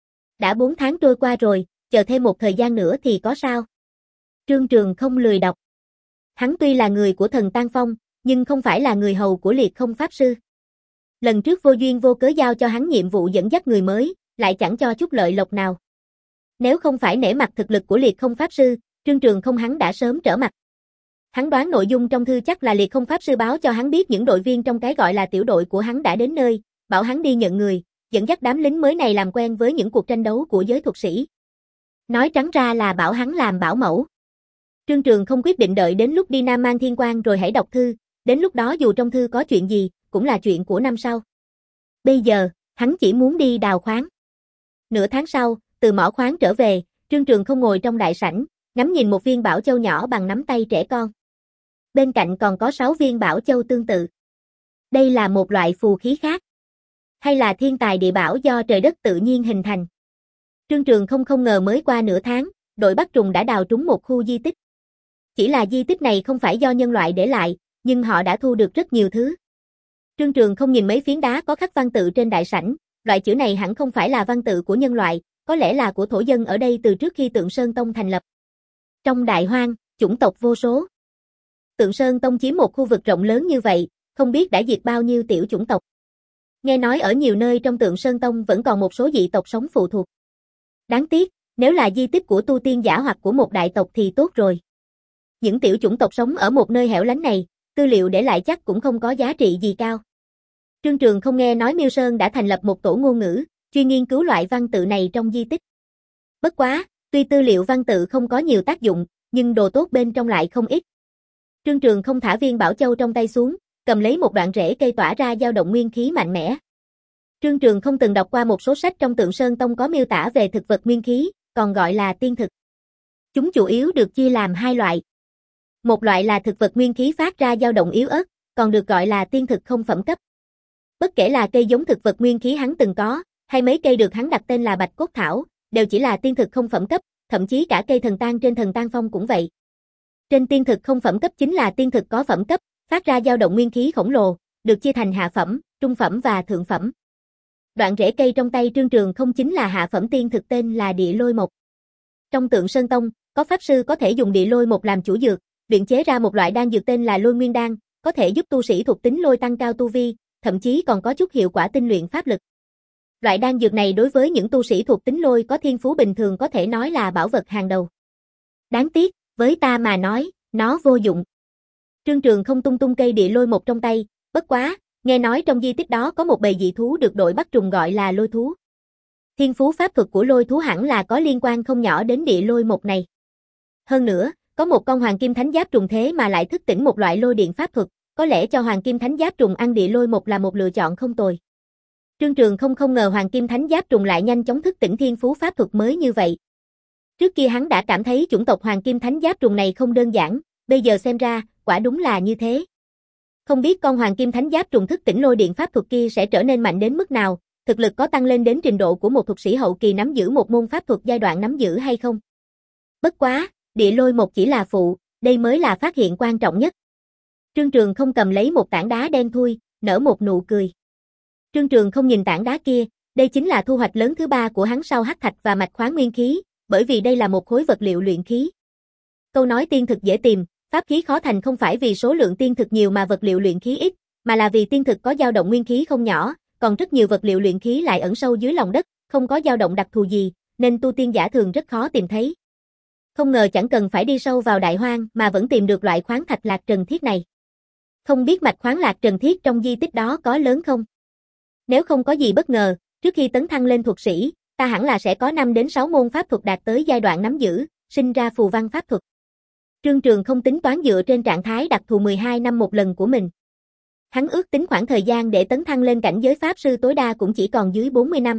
Đã bốn tháng trôi qua rồi, chờ thêm một thời gian nữa thì có sao? Trương Trường không lười đọc. Hắn tuy là người của thần Tang Phong, nhưng không phải là người hầu của Liệt Không Pháp Sư. Lần trước vô duyên vô cớ giao cho hắn nhiệm vụ dẫn dắt người mới, lại chẳng cho chút lợi lộc nào. Nếu không phải nể mặt thực lực của Liệt Không Pháp Sư, Trương Trường không hắn đã sớm trở mặt. Hắn đoán nội dung trong thư chắc là Liệt Không Pháp Sư báo cho hắn biết những đội viên trong cái gọi là tiểu đội của hắn đã đến nơi, bảo hắn đi nhận người, dẫn dắt đám lính mới này làm quen với những cuộc tranh đấu của giới thuật sĩ. Nói trắng ra là bảo hắn làm bảo mẫu. Trương Trường không quyết định đợi đến lúc đi Nam Mang Thiên Quang rồi hãy đọc thư, đến lúc đó dù trong thư có chuyện gì, cũng là chuyện của năm sau. Bây giờ, hắn chỉ muốn đi đào khoáng. Nửa tháng sau, từ mỏ khoáng trở về, Trương Trường không ngồi trong đại sảnh, ngắm nhìn một viên bảo châu nhỏ bằng nắm tay trẻ con. Bên cạnh còn có sáu viên bảo châu tương tự. Đây là một loại phù khí khác. Hay là thiên tài địa bảo do trời đất tự nhiên hình thành. Trương Trường không không ngờ mới qua nửa tháng, đội bắt trùng đã đào trúng một khu di tích. Chỉ là di tích này không phải do nhân loại để lại, nhưng họ đã thu được rất nhiều thứ. Trương Trường không nhìn mấy phiến đá có khắc văn tự trên đại sảnh, loại chữ này hẳn không phải là văn tự của nhân loại, có lẽ là của thổ dân ở đây từ trước khi Tượng Sơn Tông thành lập. Trong Đại Hoang, chủng tộc vô số. Tượng Sơn Tông chiếm một khu vực rộng lớn như vậy, không biết đã diệt bao nhiêu tiểu chủng tộc. Nghe nói ở nhiều nơi trong Tượng Sơn Tông vẫn còn một số dị tộc sống phụ thuộc. Đáng tiếc, nếu là di tích của tu tiên giả hoặc của một đại tộc thì tốt rồi. Những tiểu chủng tộc sống ở một nơi hẻo lánh này, tư liệu để lại chắc cũng không có giá trị gì cao. Trương Trường không nghe nói Miêu Sơn đã thành lập một tổ ngôn ngữ, chuyên nghiên cứu loại văn tự này trong di tích. Bất quá, tuy tư liệu văn tự không có nhiều tác dụng, nhưng đồ tốt bên trong lại không ít. Trương Trường không thả viên bảo châu trong tay xuống, cầm lấy một đoạn rễ cây tỏa ra dao động nguyên khí mạnh mẽ. Trương Trường không từng đọc qua một số sách trong Tượng Sơn Tông có miêu tả về thực vật nguyên khí, còn gọi là tiên thực. Chúng chủ yếu được chia làm hai loại. Một loại là thực vật nguyên khí phát ra dao động yếu ớt, còn được gọi là tiên thực không phẩm cấp. Bất kể là cây giống thực vật nguyên khí hắn từng có, hay mấy cây được hắn đặt tên là Bạch Cốt Thảo, đều chỉ là tiên thực không phẩm cấp, thậm chí cả cây thần tang trên thần tang phong cũng vậy. Trên tiên thực không phẩm cấp chính là tiên thực có phẩm cấp, phát ra dao động nguyên khí khổng lồ, được chia thành hạ phẩm, trung phẩm và thượng phẩm. Đoạn rễ cây trong tay Trương Trường không chính là hạ phẩm tiên thực tên là Địa Lôi Mộc. Trong Tượng Sơn Tông, có pháp sư có thể dùng Địa Lôi Mộc làm chủ dược, luyện chế ra một loại đan dược tên là Lôi Nguyên Đan, có thể giúp tu sĩ thuộc tính lôi tăng cao tu vi, thậm chí còn có chút hiệu quả tinh luyện pháp lực. Loại đan dược này đối với những tu sĩ thuộc tính lôi có thiên phú bình thường có thể nói là bảo vật hàng đầu. Đáng tiếc, với ta mà nói, nó vô dụng. Trương Trường không tung tung cây Địa Lôi Mộc trong tay, bất quá, nghe nói trong di tích đó có một bầy dị thú được đội bắt trùng gọi là lôi thú. Thiên phú pháp thuật của lôi thú hẳn là có liên quan không nhỏ đến Địa Lôi Mộc này. Hơn nữa, có một con hoàng kim thánh giáp trùng thế mà lại thức tỉnh một loại lôi điện pháp thuật, có lẽ cho hoàng kim thánh giáp trùng ăn Địa Lôi Mộc là một lựa chọn không tồi. Trương Trường không không ngờ hoàng kim thánh giáp trùng lại nhanh chóng thức tỉnh thiên phú pháp thuật mới như vậy. Trước kia hắn đã cảm thấy chủng tộc hoàng kim thánh giáp trùng này không đơn giản, bây giờ xem ra, quả đúng là như thế. Không biết con hoàng kim thánh giáp trùng thức tỉnh lôi điện pháp thuật kia sẽ trở nên mạnh đến mức nào, thực lực có tăng lên đến trình độ của một thuật sĩ hậu kỳ nắm giữ một môn pháp thuật giai đoạn nắm giữ hay không. Bất quá, Địa Lôi Mộc chỉ là phụ, đây mới là phát hiện quan trọng nhất. Trương Trường không cầm lấy một tảng đá đen thui, nở một nụ cười. Trương Trường không nhìn tảng đá kia, đây chính là thu hoạch lớn thứ ba của hắn sau hắc thạch và mạch khoáng nguyên khí, bởi vì đây là một khối vật liệu luyện khí. Câu nói tiên thực dễ tìm, pháp khí khó thành không phải vì số lượng tiên thực nhiều mà vật liệu luyện khí ít, mà là vì tiên thực có dao động nguyên khí không nhỏ, còn rất nhiều vật liệu luyện khí lại ẩn sâu dưới lòng đất, không có dao động đặc thù gì, nên tu tiên giả thường rất khó tìm thấy. Không ngờ chẳng cần phải đi sâu vào Đại Hoang mà vẫn tìm được loại khoáng thạch lạc trần thiết này. Không biết mạch khoáng lạc trần thiết trong di tích đó có lớn không? Nếu không có gì bất ngờ, trước khi tấn thăng lên thuật sĩ, ta hẳn là sẽ có năm đến sáu môn pháp thuật đạt tới giai đoạn nắm giữ, sinh ra phù văn pháp thuật. Trương Trường không tính toán dựa trên trạng thái đặc thù mười hai năm một lần của mình. Hắn ước tính khoảng thời gian để tấn thăng lên cảnh giới pháp sư tối đa cũng chỉ còn dưới bốn mươi năm.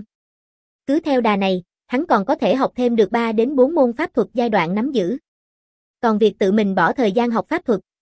Cứ theo đà này, hắn còn có thể học thêm được ba đến bốn môn pháp thuật giai đoạn nắm giữ. Còn việc tự mình bỏ thời gian học pháp thuật,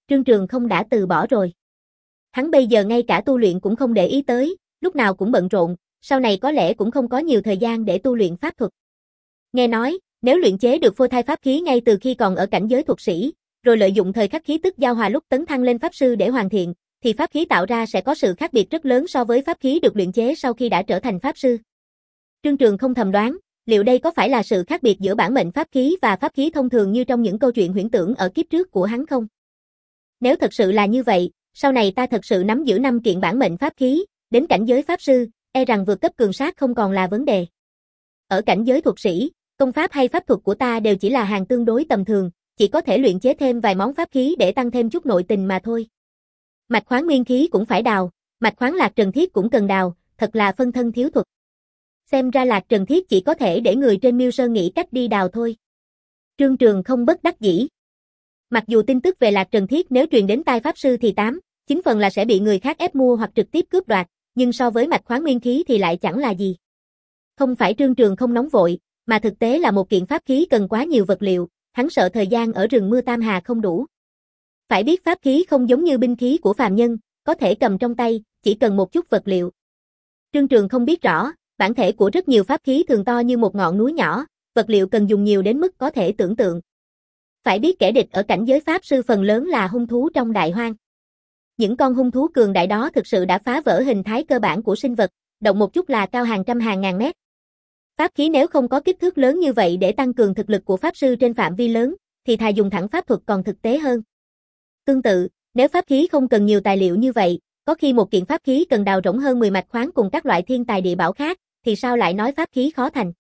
Trương Trường không đã từ bỏ rồi. Hắn bây giờ ngay cả tu luyện cũng không để ý tới, lúc nào cũng bận rộn, sau này có lẽ cũng không có nhiều thời gian để tu luyện pháp thuật. Nghe nói, nếu luyện chế được phôi thai pháp khí ngay từ khi còn ở cảnh giới thuật sĩ, rồi lợi dụng thời khắc khí tức giao hòa lúc tấn thăng lên pháp sư để hoàn thiện, thì pháp khí tạo ra sẽ có sự khác biệt rất lớn so với pháp khí được luyện chế sau khi đã trở thành pháp sư. Trương Trường không thầm đoán, liệu đây có phải là sự khác biệt giữa bản mệnh pháp khí và pháp khí thông thường như trong những câu chuyện huyễn tưởng ở kiếp trước của hắn không? Nếu thật sự là như vậy, sau này ta thật sự nắm giữ năm kiện bản mệnh pháp khí, đến cảnh giới pháp sư, e rằng vượt cấp cường sát không còn là vấn đề. Ở cảnh giới thuật sĩ, công pháp hay pháp thuật của ta đều chỉ là hàng tương đối tầm thường, chỉ có thể luyện chế thêm vài món pháp khí để tăng thêm chút nội tình mà thôi. Mạch khoáng nguyên khí cũng phải đào, mạch khoáng lạc trần thiết cũng cần đào, thật là phân thân thiếu thuật. Xem ra lạc trần thiết chỉ có thể để người trên Miêu Sơn nghĩ cách đi đào thôi. Trương Trường không bất đắc dĩ. Mặc dù tin tức về lạc trần thiết nếu truyền đến tai pháp sư thì tám, chín phần là sẽ bị người khác ép mua hoặc trực tiếp cướp đoạt, nhưng so với mạch khoáng nguyên khí thì lại chẳng là gì. Không phải Trương Trường không nóng vội, mà thực tế là một kiện pháp khí cần quá nhiều vật liệu, hắn sợ thời gian ở rừng mưa Tam Hà không đủ. Phải biết pháp khí không giống như binh khí của phàm nhân, có thể cầm trong tay, chỉ cần một chút vật liệu. Trương Trường không biết rõ, bản thể của rất nhiều pháp khí thường to như một ngọn núi nhỏ, vật liệu cần dùng nhiều đến mức có thể tưởng tượng. Phải biết kẻ địch ở cảnh giới pháp sư phần lớn là hung thú trong đại hoang. Những con hung thú cường đại đó thực sự đã phá vỡ hình thái cơ bản của sinh vật, động một chút là cao hàng trăm hàng ngàn mét. Pháp khí nếu không có kích thước lớn như vậy để tăng cường thực lực của pháp sư trên phạm vi lớn, thì thà dùng thẳng pháp thuật còn thực tế hơn. Tương tự, nếu pháp khí không cần nhiều tài liệu như vậy, có khi một kiện pháp khí cần đào rỗng hơn mười mạch khoáng cùng các loại thiên tài địa bảo khác, thì sao lại nói pháp khí khó thành.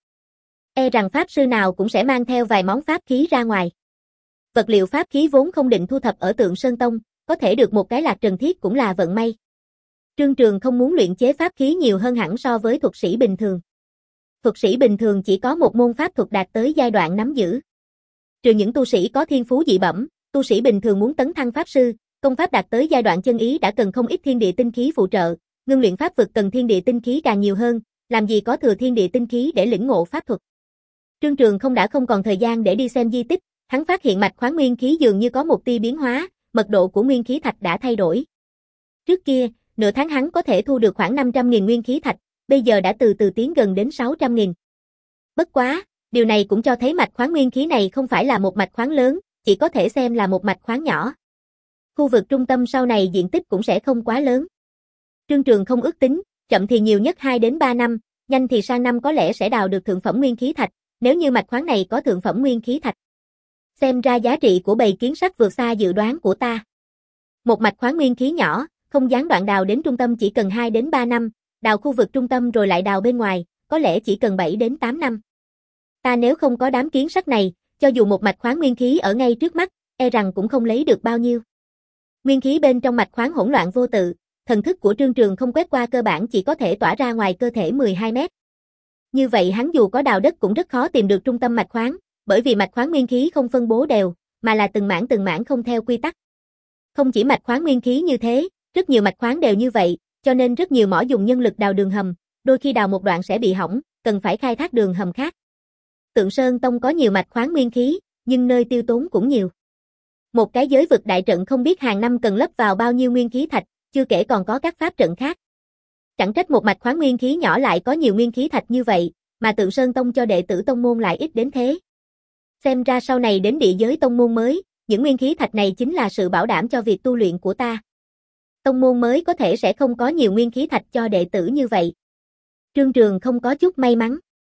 E rằng pháp sư nào cũng sẽ mang theo vài món pháp khí ra ngoài. Vật liệu pháp khí vốn không định thu thập ở Tượng Sơn Tông, có thể được một cái lạc trần thiết cũng là vận may. Trương Trường không muốn luyện chế pháp khí nhiều hơn hẳn so với thuật sĩ bình thường. Thuật sĩ bình thường chỉ có một môn pháp thuật đạt tới giai đoạn nắm giữ. Trừ những tu sĩ có thiên phú dị bẩm, tu sĩ bình thường muốn tấn thăng pháp sư, công pháp đạt tới giai đoạn chân ý đã cần không ít thiên địa tinh khí phụ trợ, ngưng luyện pháp vực cần thiên địa tinh khí càng nhiều hơn, làm gì có thừa thiên địa tinh khí để lĩnh ngộ pháp thuật. Trương Trường không đã không còn thời gian để đi xem di tích, hắn phát hiện mạch khoáng nguyên khí dường như có một tia biến hóa, mật độ của nguyên khí thạch đã thay đổi. Trước kia, nửa tháng hắn có thể thu được khoảng năm trăm nghìn nguyên khí thạch, bây giờ đã từ từ tiến gần đến sáu trăm nghìn. Bất quá, điều này cũng cho thấy mạch khoáng nguyên khí này không phải là một mạch khoáng lớn, chỉ có thể xem là một mạch khoáng nhỏ. Khu vực trung tâm sau này diện tích cũng sẽ không quá lớn. Trương Trường không ước tính, chậm thì nhiều nhất hai đến ba năm, nhanh thì sang năm có lẽ sẽ đào được thượng phẩm nguyên khí thạch, nếu như mạch khoáng này có thượng phẩm nguyên khí thạch. Xem ra giá trị của bầy kiến sắt vượt xa dự đoán của ta. Một mạch khoáng nguyên khí nhỏ, không gián đoạn đào đến trung tâm chỉ cần hai đến ba năm, đào khu vực trung tâm rồi lại đào bên ngoài, có lẽ chỉ cần bảy đến tám năm. Ta nếu không có đám kiến sắt này, cho dù một mạch khoáng nguyên khí ở ngay trước mắt, e rằng cũng không lấy được bao nhiêu. Nguyên khí bên trong mạch khoáng hỗn loạn vô tự, thần thức của Trương Trường không quét qua cơ bản chỉ có thể tỏa ra ngoài cơ thể mười hai mét. Như vậy hắn dù có đào đất cũng rất khó tìm được trung tâm mạch khoáng, bởi vì mạch khoáng nguyên khí không phân bố đều, mà là từng mảng từng mảng không theo quy tắc. Không chỉ mạch khoáng nguyên khí như thế, rất nhiều mạch khoáng đều như vậy, cho nên rất nhiều mỏ dùng nhân lực đào đường hầm, đôi khi đào một đoạn sẽ bị hỏng, cần phải khai thác đường hầm khác. Tượng Sơn Tông có nhiều mạch khoáng nguyên khí, nhưng nơi tiêu tốn cũng nhiều. Một cái giới vực đại trận không biết hàng năm cần lấp vào bao nhiêu nguyên khí thạch, chưa kể còn có các pháp trận khác. Chẳng trách một mạch khoáng nguyên khí nhỏ lại có nhiều nguyên khí thạch như vậy, mà Tượng Sơn Tông cho đệ tử tông môn lại ít đến thế. Xem ra sau này đến địa giới tông môn mới, những nguyên khí thạch này chính là sự bảo đảm cho việc tu luyện của ta. Tông môn mới có thể sẽ không có nhiều nguyên khí thạch cho đệ tử như vậy. Trương Trường không có chút may mắn.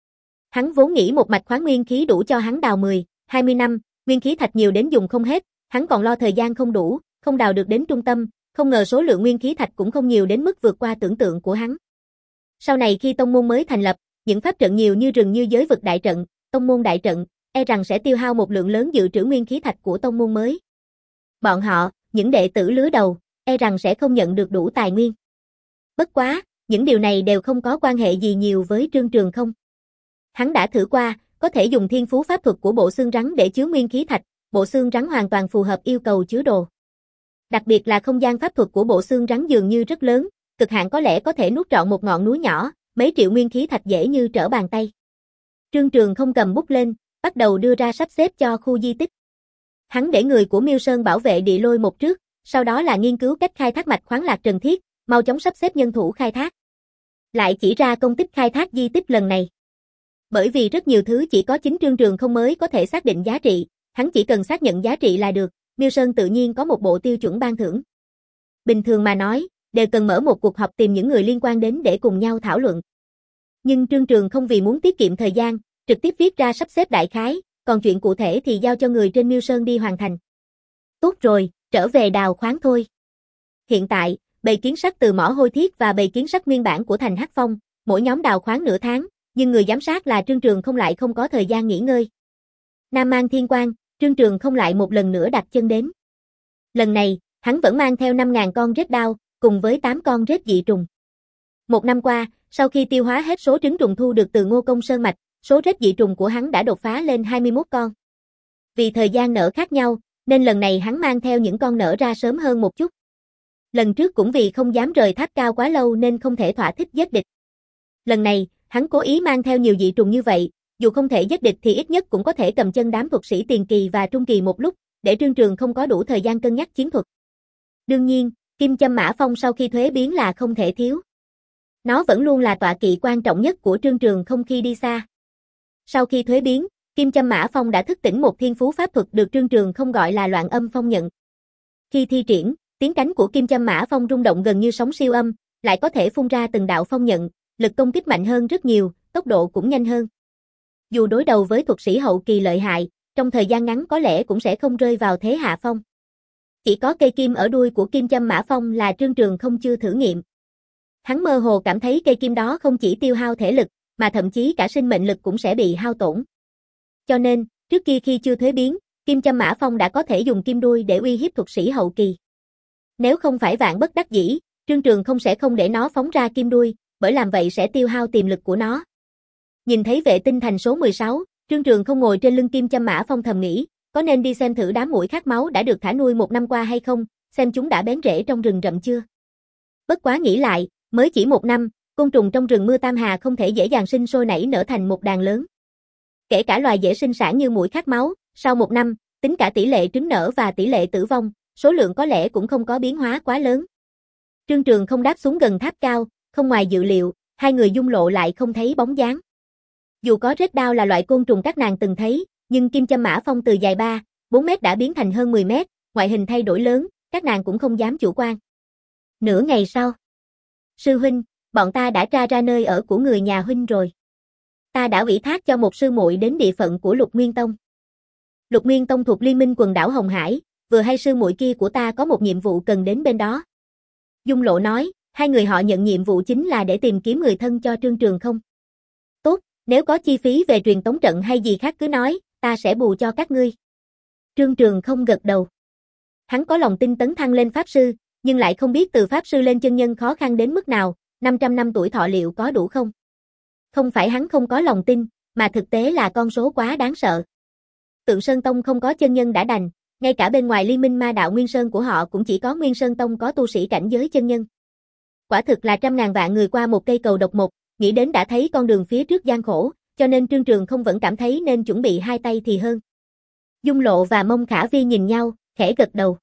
Hắn vốn nghĩ một mạch khoáng nguyên khí đủ cho hắn đào mười, hai mươi năm, nguyên khí thạch nhiều đến dùng không hết, hắn còn lo thời gian không đủ, không đào được đến trung tâm, không ngờ số lượng nguyên khí thạch cũng không nhiều đến mức vượt qua tưởng tượng của hắn. Sau này khi tông môn mới thành lập, những pháp trận nhiều như rừng như giới vực đại trận, tông môn đại trận, e rằng sẽ tiêu hao một lượng lớn dự trữ nguyên khí thạch của tông môn mới. Bọn họ, những đệ tử lứa đầu, e rằng sẽ không nhận được đủ tài nguyên. Bất quá, những điều này đều không có quan hệ gì nhiều với Trương Trường không. Hắn đã thử qua, có thể dùng thiên phú pháp thuật của bộ xương rắn để chứa nguyên khí thạch, bộ xương rắn hoàn toàn phù hợp yêu cầu chứa đồ. Đặc biệt là không gian pháp thuật của bộ xương rắn dường như rất lớn, cực hạn có lẽ có thể nuốt trọn một ngọn núi nhỏ, mấy triệu nguyên khí thạch dễ như trở bàn tay. Trương Trường không cầm bút lên, bắt đầu đưa ra sắp xếp cho khu di tích. Hắn để người của Miêu Sơn bảo vệ địa lôi một trước, sau đó là nghiên cứu cách khai thác mạch khoáng lạc Trần Thiết, mau chóng sắp xếp nhân thủ khai thác. Lại chỉ ra công tích khai thác di tích lần này. Bởi vì rất nhiều thứ chỉ có chính Trương Trường không mới có thể xác định giá trị, hắn chỉ cần xác nhận giá trị là được, Miêu Sơn tự nhiên có một bộ tiêu chuẩn ban thưởng. Bình thường mà nói, đều cần mở một cuộc họp tìm những người liên quan đến để cùng nhau thảo luận. Nhưng Trương Trường không vì muốn tiết kiệm thời gian, trực tiếp viết ra sắp xếp đại khái, còn chuyện cụ thể thì giao cho người trên Miêu Sơn đi hoàn thành. Tốt rồi, trở về đào khoáng thôi. Hiện tại, bầy kiến sắt từ mỏ Hôi Thiết và bầy kiến sắt nguyên bản của thành Hắc Phong, mỗi nhóm đào khoáng nửa tháng, nhưng người giám sát là Trương Trường không lại không có thời gian nghỉ ngơi. Nam Mang Thiên Quang, Trương Trường không lại một lần nữa đặt chân đến. Lần này, hắn vẫn mang theo năm nghìn con rết đao, cùng với tám con rết dị trùng. Một năm qua, sau khi tiêu hóa hết số trứng trùng thu được từ Ngô Công Sơn Mạch, số rết dị trùng của hắn đã đột phá lên hai mươi mốt con. Vì thời gian nở khác nhau, nên lần này hắn mang theo những con nở ra sớm hơn một chút. Lần trước cũng vì không dám rời tháp cao quá lâu nên không thể thỏa thích giết địch. Lần này, hắn cố ý mang theo nhiều dị trùng như vậy, dù không thể giết địch thì ít nhất cũng có thể cầm chân đám thuật sĩ tiền kỳ và trung kỳ một lúc, để Trương Trường không có đủ thời gian cân nhắc chiến thuật. Đương nhiên, Kim Châm Mã Phong sau khi thuế biến là không thể thiếu. Nó vẫn luôn là tọa kỵ quan trọng nhất của Trương Trường không khi đi xa. Sau khi thuế biến, Kim Châm Mã Phong đã thức tỉnh một thiên phú pháp thuật được Trương Trường không gọi là Loạn Âm Phong Nhận. Khi thi triển, tiếng cánh của Kim Châm Mã Phong rung động gần như sóng siêu âm, lại có thể phun ra từng đạo phong nhận, lực công kích mạnh hơn rất nhiều, tốc độ cũng nhanh hơn. Dù đối đầu với thuật sĩ hậu kỳ lợi hại, trong thời gian ngắn có lẽ cũng sẽ không rơi vào thế hạ phong. Chỉ có cây kim ở đuôi của Kim Châm Mã Phong là Trương Trường không chưa thử nghiệm. Hắn mơ hồ cảm thấy cây kim đó không chỉ tiêu hao thể lực, mà thậm chí cả sinh mệnh lực cũng sẽ bị hao tổn. Cho nên, trước kia khi chưa thuế biến, Kim Châm Mã Phong đã có thể dùng kim đuôi để uy hiếp thuật sĩ hậu kỳ. Nếu không phải vạn bất đắc dĩ, Trương Trường không sẽ không để nó phóng ra kim đuôi, bởi làm vậy sẽ tiêu hao tiềm lực của nó. Nhìn thấy vệ tinh thành số mười sáu, Trương Trường không ngồi trên lưng Kim Châm Mã Phong thầm nghĩ, có nên đi xem thử đám muỗi khát máu đã được thả nuôi một năm qua hay không, xem chúng đã bén rễ trong rừng rậm chưa. Bất quá nghĩ lại, mới chỉ một năm, côn trùng trong rừng mưa Tam Hà không thể dễ dàng sinh sôi nảy nở thành một đàn lớn. Kể cả loài dễ sinh sản như muỗi khát máu, sau một năm, tính cả tỷ lệ trứng nở và tỷ lệ tử vong, số lượng có lẽ cũng không có biến hóa quá lớn. Trương Trường không đáp xuống gần tháp cao, không ngoài dự liệu, hai người Dung Lộ lại không thấy bóng dáng. Dù có rết đao là loại côn trùng các nàng từng thấy, nhưng Kim Châm Mã Phong từ dài ba, bốn mét đã biến thành hơn mười mét, ngoại hình thay đổi lớn, các nàng cũng không dám chủ quan. Nửa ngày sau, sư huynh, bọn ta đã tra ra nơi ở của người nhà huynh rồi. Ta đã ủy thác cho một sư muội đến địa phận của Lục Nguyên Tông. Lục Nguyên Tông thuộc Liên minh quần đảo Hồng Hải, vừa hay sư muội kia của ta có một nhiệm vụ cần đến bên đó. Dung Lộ nói, hai người họ nhận nhiệm vụ chính là để tìm kiếm người thân cho Trương Trường không. Tốt, nếu có chi phí về truyền tống trận hay gì khác cứ nói, ta sẽ bù cho các ngươi. Trương Trường không gật đầu. Hắn có lòng tin tấn thăng lên pháp sư, nhưng lại không biết từ pháp sư lên chân nhân khó khăn đến mức nào, năm trăm năm tuổi thọ liệu có đủ không? Không phải hắn không có lòng tin, mà thực tế là con số quá đáng sợ. Tượng Sơn Tông không có chân nhân đã đành, ngay cả bên ngoài liên minh ma đạo Nguyên Sơn của họ cũng chỉ có Nguyên Sơn Tông có tu sĩ cảnh giới chân nhân. Quả thực là trăm ngàn vạn người qua một cây cầu độc một, nghĩ đến đã thấy con đường phía trước gian khổ, cho nên Trương Trường không vẫn cảm thấy nên chuẩn bị hai tay thì hơn. Dung Lộ và Mông Khả Vi nhìn nhau, khẽ gật đầu.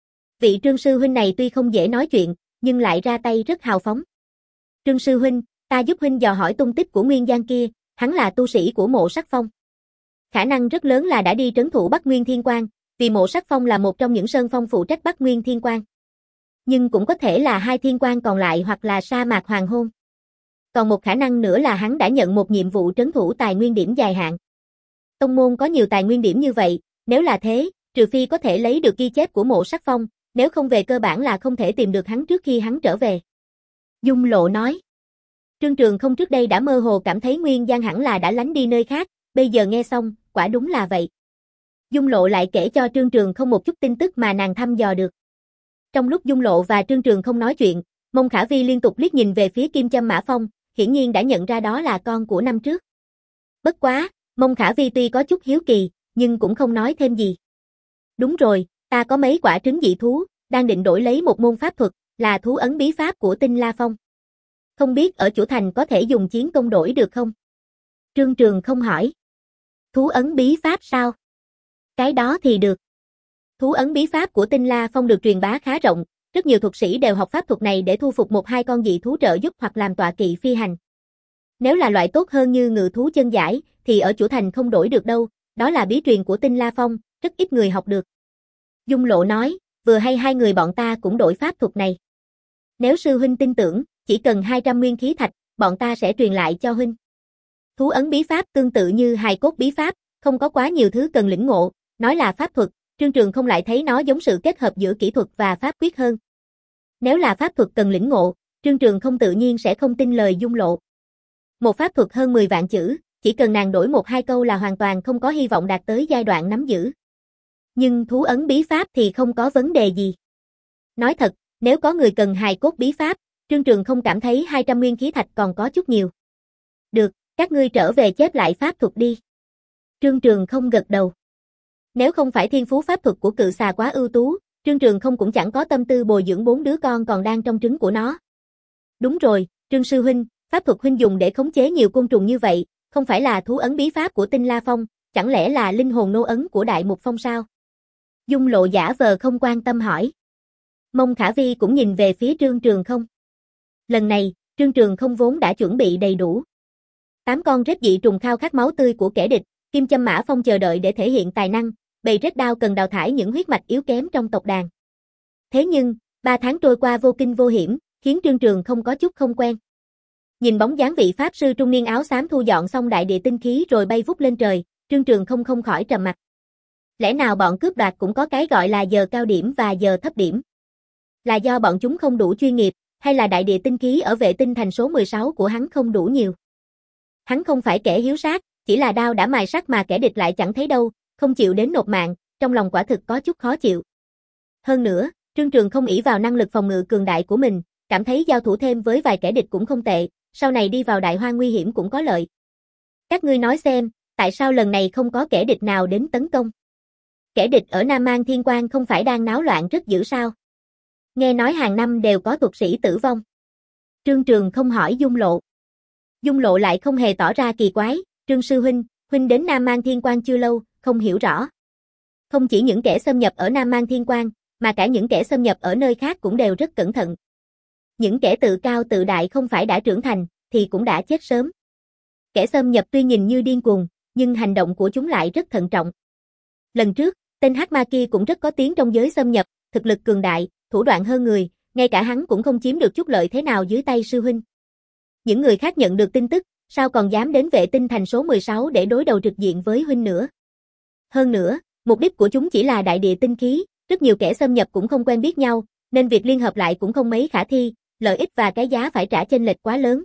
Vị Trương sư huynh này tuy không dễ nói chuyện, nhưng lại ra tay rất hào phóng. Trương sư huynh, ta giúp huynh dò hỏi tung tích của Nguyên Giang kia, hắn là tu sĩ của Mộ Sắc Phong. Khả năng rất lớn là đã đi trấn thủ Bắc Nguyên Thiên Quang, vì Mộ Sắc Phong là một trong những sơn phong phụ trách Bắc Nguyên Thiên Quang. Nhưng cũng có thể là hai thiên quang còn lại hoặc là sa mạc hoàng hôn. Còn một khả năng nữa là hắn đã nhận một nhiệm vụ trấn thủ tài nguyên điểm dài hạn. Tông môn có nhiều tài nguyên điểm như vậy, nếu là thế, trừ phi có thể lấy được ghi chép của Mộ Sắc Phong, nếu không về cơ bản là không thể tìm được hắn trước khi hắn trở về. Dung Lộ nói. Trương Trường không trước đây đã mơ hồ cảm thấy Nguyên Giang hẳn là đã lánh đi nơi khác, bây giờ nghe xong, quả đúng là vậy. Dung Lộ lại kể cho Trương Trường không một chút tin tức mà nàng thăm dò được. Trong lúc Dung Lộ và Trương Trường không nói chuyện, Mông Khả Vi liên tục liếc nhìn về phía Kim Châm Mã Phong, hiển nhiên đã nhận ra đó là con của năm trước. Bất quá, Mông Khả Vi tuy có chút hiếu kỳ, nhưng cũng không nói thêm gì. Đúng rồi, ta có mấy quả trứng dị thú, đang định đổi lấy một môn pháp thuật, là thú ấn bí pháp của Tinh La Phong. Không biết ở chủ thành có thể dùng chiến công đổi được không? Trương Trường không hỏi. Thú ấn bí pháp sao? Cái đó thì được. Thú ấn bí pháp của Tinh La Phong được truyền bá khá rộng, rất nhiều thuật sĩ đều học pháp thuật này để thu phục một hai con dị thú trợ giúp hoặc làm tọa kỵ phi hành. Nếu là loại tốt hơn như ngự thú chân giải, thì ở chủ thành không đổi được đâu, đó là bí truyền của Tinh La Phong, rất ít người học được. Dung Lộ nói, vừa hay hai người bọn ta cũng đổi pháp thuật này. Nếu sư huynh tin tưởng, chỉ cần hai trăm nguyên khí thạch, bọn ta sẽ truyền lại cho huynh. Thú ấn bí pháp tương tự như hài cốt bí pháp, không có quá nhiều thứ cần lĩnh ngộ, nói là pháp thuật, Trương Trường không lại thấy nó giống sự kết hợp giữa kỹ thuật và pháp quyết hơn. Nếu là pháp thuật cần lĩnh ngộ, Trương Trường không tự nhiên sẽ không tin lời Dung Lộ. Một pháp thuật hơn mười vạn chữ, chỉ cần nàng đổi một hai câu là hoàn toàn không có hy vọng đạt tới giai đoạn nắm giữ. Nhưng thú ấn bí pháp thì không có vấn đề gì. Nói thật, nếu có người cần hài cốt bí pháp, Trương Trường không cảm thấy hai trăm nguyên khí thạch còn có chút nhiều. Được, các ngươi trở về chép lại pháp thuật đi. Trương Trường không gật đầu. Nếu không phải thiên phú pháp thuật của cự xà quá ưu tú, Trương Trường không cũng chẳng có tâm tư bồi dưỡng bốn đứa con còn đang trong trứng của nó. Đúng rồi, Trương sư huynh, pháp thuật huynh dùng để khống chế nhiều côn trùng như vậy, không phải là thú ấn bí pháp của Tinh La Phong, chẳng lẽ là linh hồn nô ấn của Đại Mục Phong sao? Dung Lộ giả vờ không quan tâm hỏi. Mông Khả Vi cũng nhìn về phía Trương Trường không. Lần này, Trương Trường không vốn đã chuẩn bị đầy đủ. Tám con rết dị trùng khao khát máu tươi của kẻ địch, Kim Châm Mã Phong chờ đợi để thể hiện tài năng, bầy rết đao cần đào thải những huyết mạch yếu kém trong tộc đàn. Thế nhưng, ba tháng trôi qua vô kinh vô hiểm, khiến Trương Trường không có chút không quen. Nhìn bóng dáng vị pháp sư trung niên áo xám thu dọn xong đại địa tinh khí rồi bay vút lên trời, Trương Trường không không khỏi trầm mặc. Lẽ nào bọn cướp đoạt cũng có cái gọi là giờ cao điểm và giờ thấp điểm? Là do bọn chúng không đủ chuyên nghiệp, hay là đại địa tinh khí ở vệ tinh thành số mười sáu của hắn không đủ nhiều? Hắn không phải kẻ hiếu sát, chỉ là đao đã mài sắt mà kẻ địch lại chẳng thấy đâu, không chịu đến nộp mạng, trong lòng quả thực có chút khó chịu. Hơn nữa, Trương Trường không ỷ vào năng lực phòng ngự cường đại của mình, cảm thấy giao thủ thêm với vài kẻ địch cũng không tệ, sau này đi vào đại hoang nguy hiểm cũng có lợi. Các ngươi nói xem, tại sao lần này không có kẻ địch nào đến tấn công? Kẻ địch ở Nam Mang Thiên Quang không phải đang náo loạn rất dữ sao? Nghe nói hàng năm đều có thuật sĩ tử vong. Trương Trường không hỏi Dung Lộ. Dung Lộ lại không hề tỏ ra kỳ quái, Trương sư huynh, huynh đến Nam Mang Thiên Quang chưa lâu, không hiểu rõ. Không chỉ những kẻ xâm nhập ở Nam Mang Thiên Quang, mà cả những kẻ xâm nhập ở nơi khác cũng đều rất cẩn thận. Những kẻ tự cao tự đại không phải đã trưởng thành, thì cũng đã chết sớm. Kẻ xâm nhập tuy nhìn như điên cuồng, nhưng hành động của chúng lại rất thận trọng. Lần trước, tên Hắc Ma kia cũng rất có tiếng trong giới xâm nhập, thực lực cường đại, thủ đoạn hơn người, ngay cả hắn cũng không chiếm được chút lợi thế nào dưới tay sư huynh. Những người khác nhận được tin tức, sao còn dám đến vệ tinh thành số mười sáu để đối đầu trực diện với huynh nữa. Hơn nữa, mục đích của chúng chỉ là đại địa tinh khí, rất nhiều kẻ xâm nhập cũng không quen biết nhau, nên việc liên hợp lại cũng không mấy khả thi, lợi ích và cái giá phải trả chênh lệch quá lớn.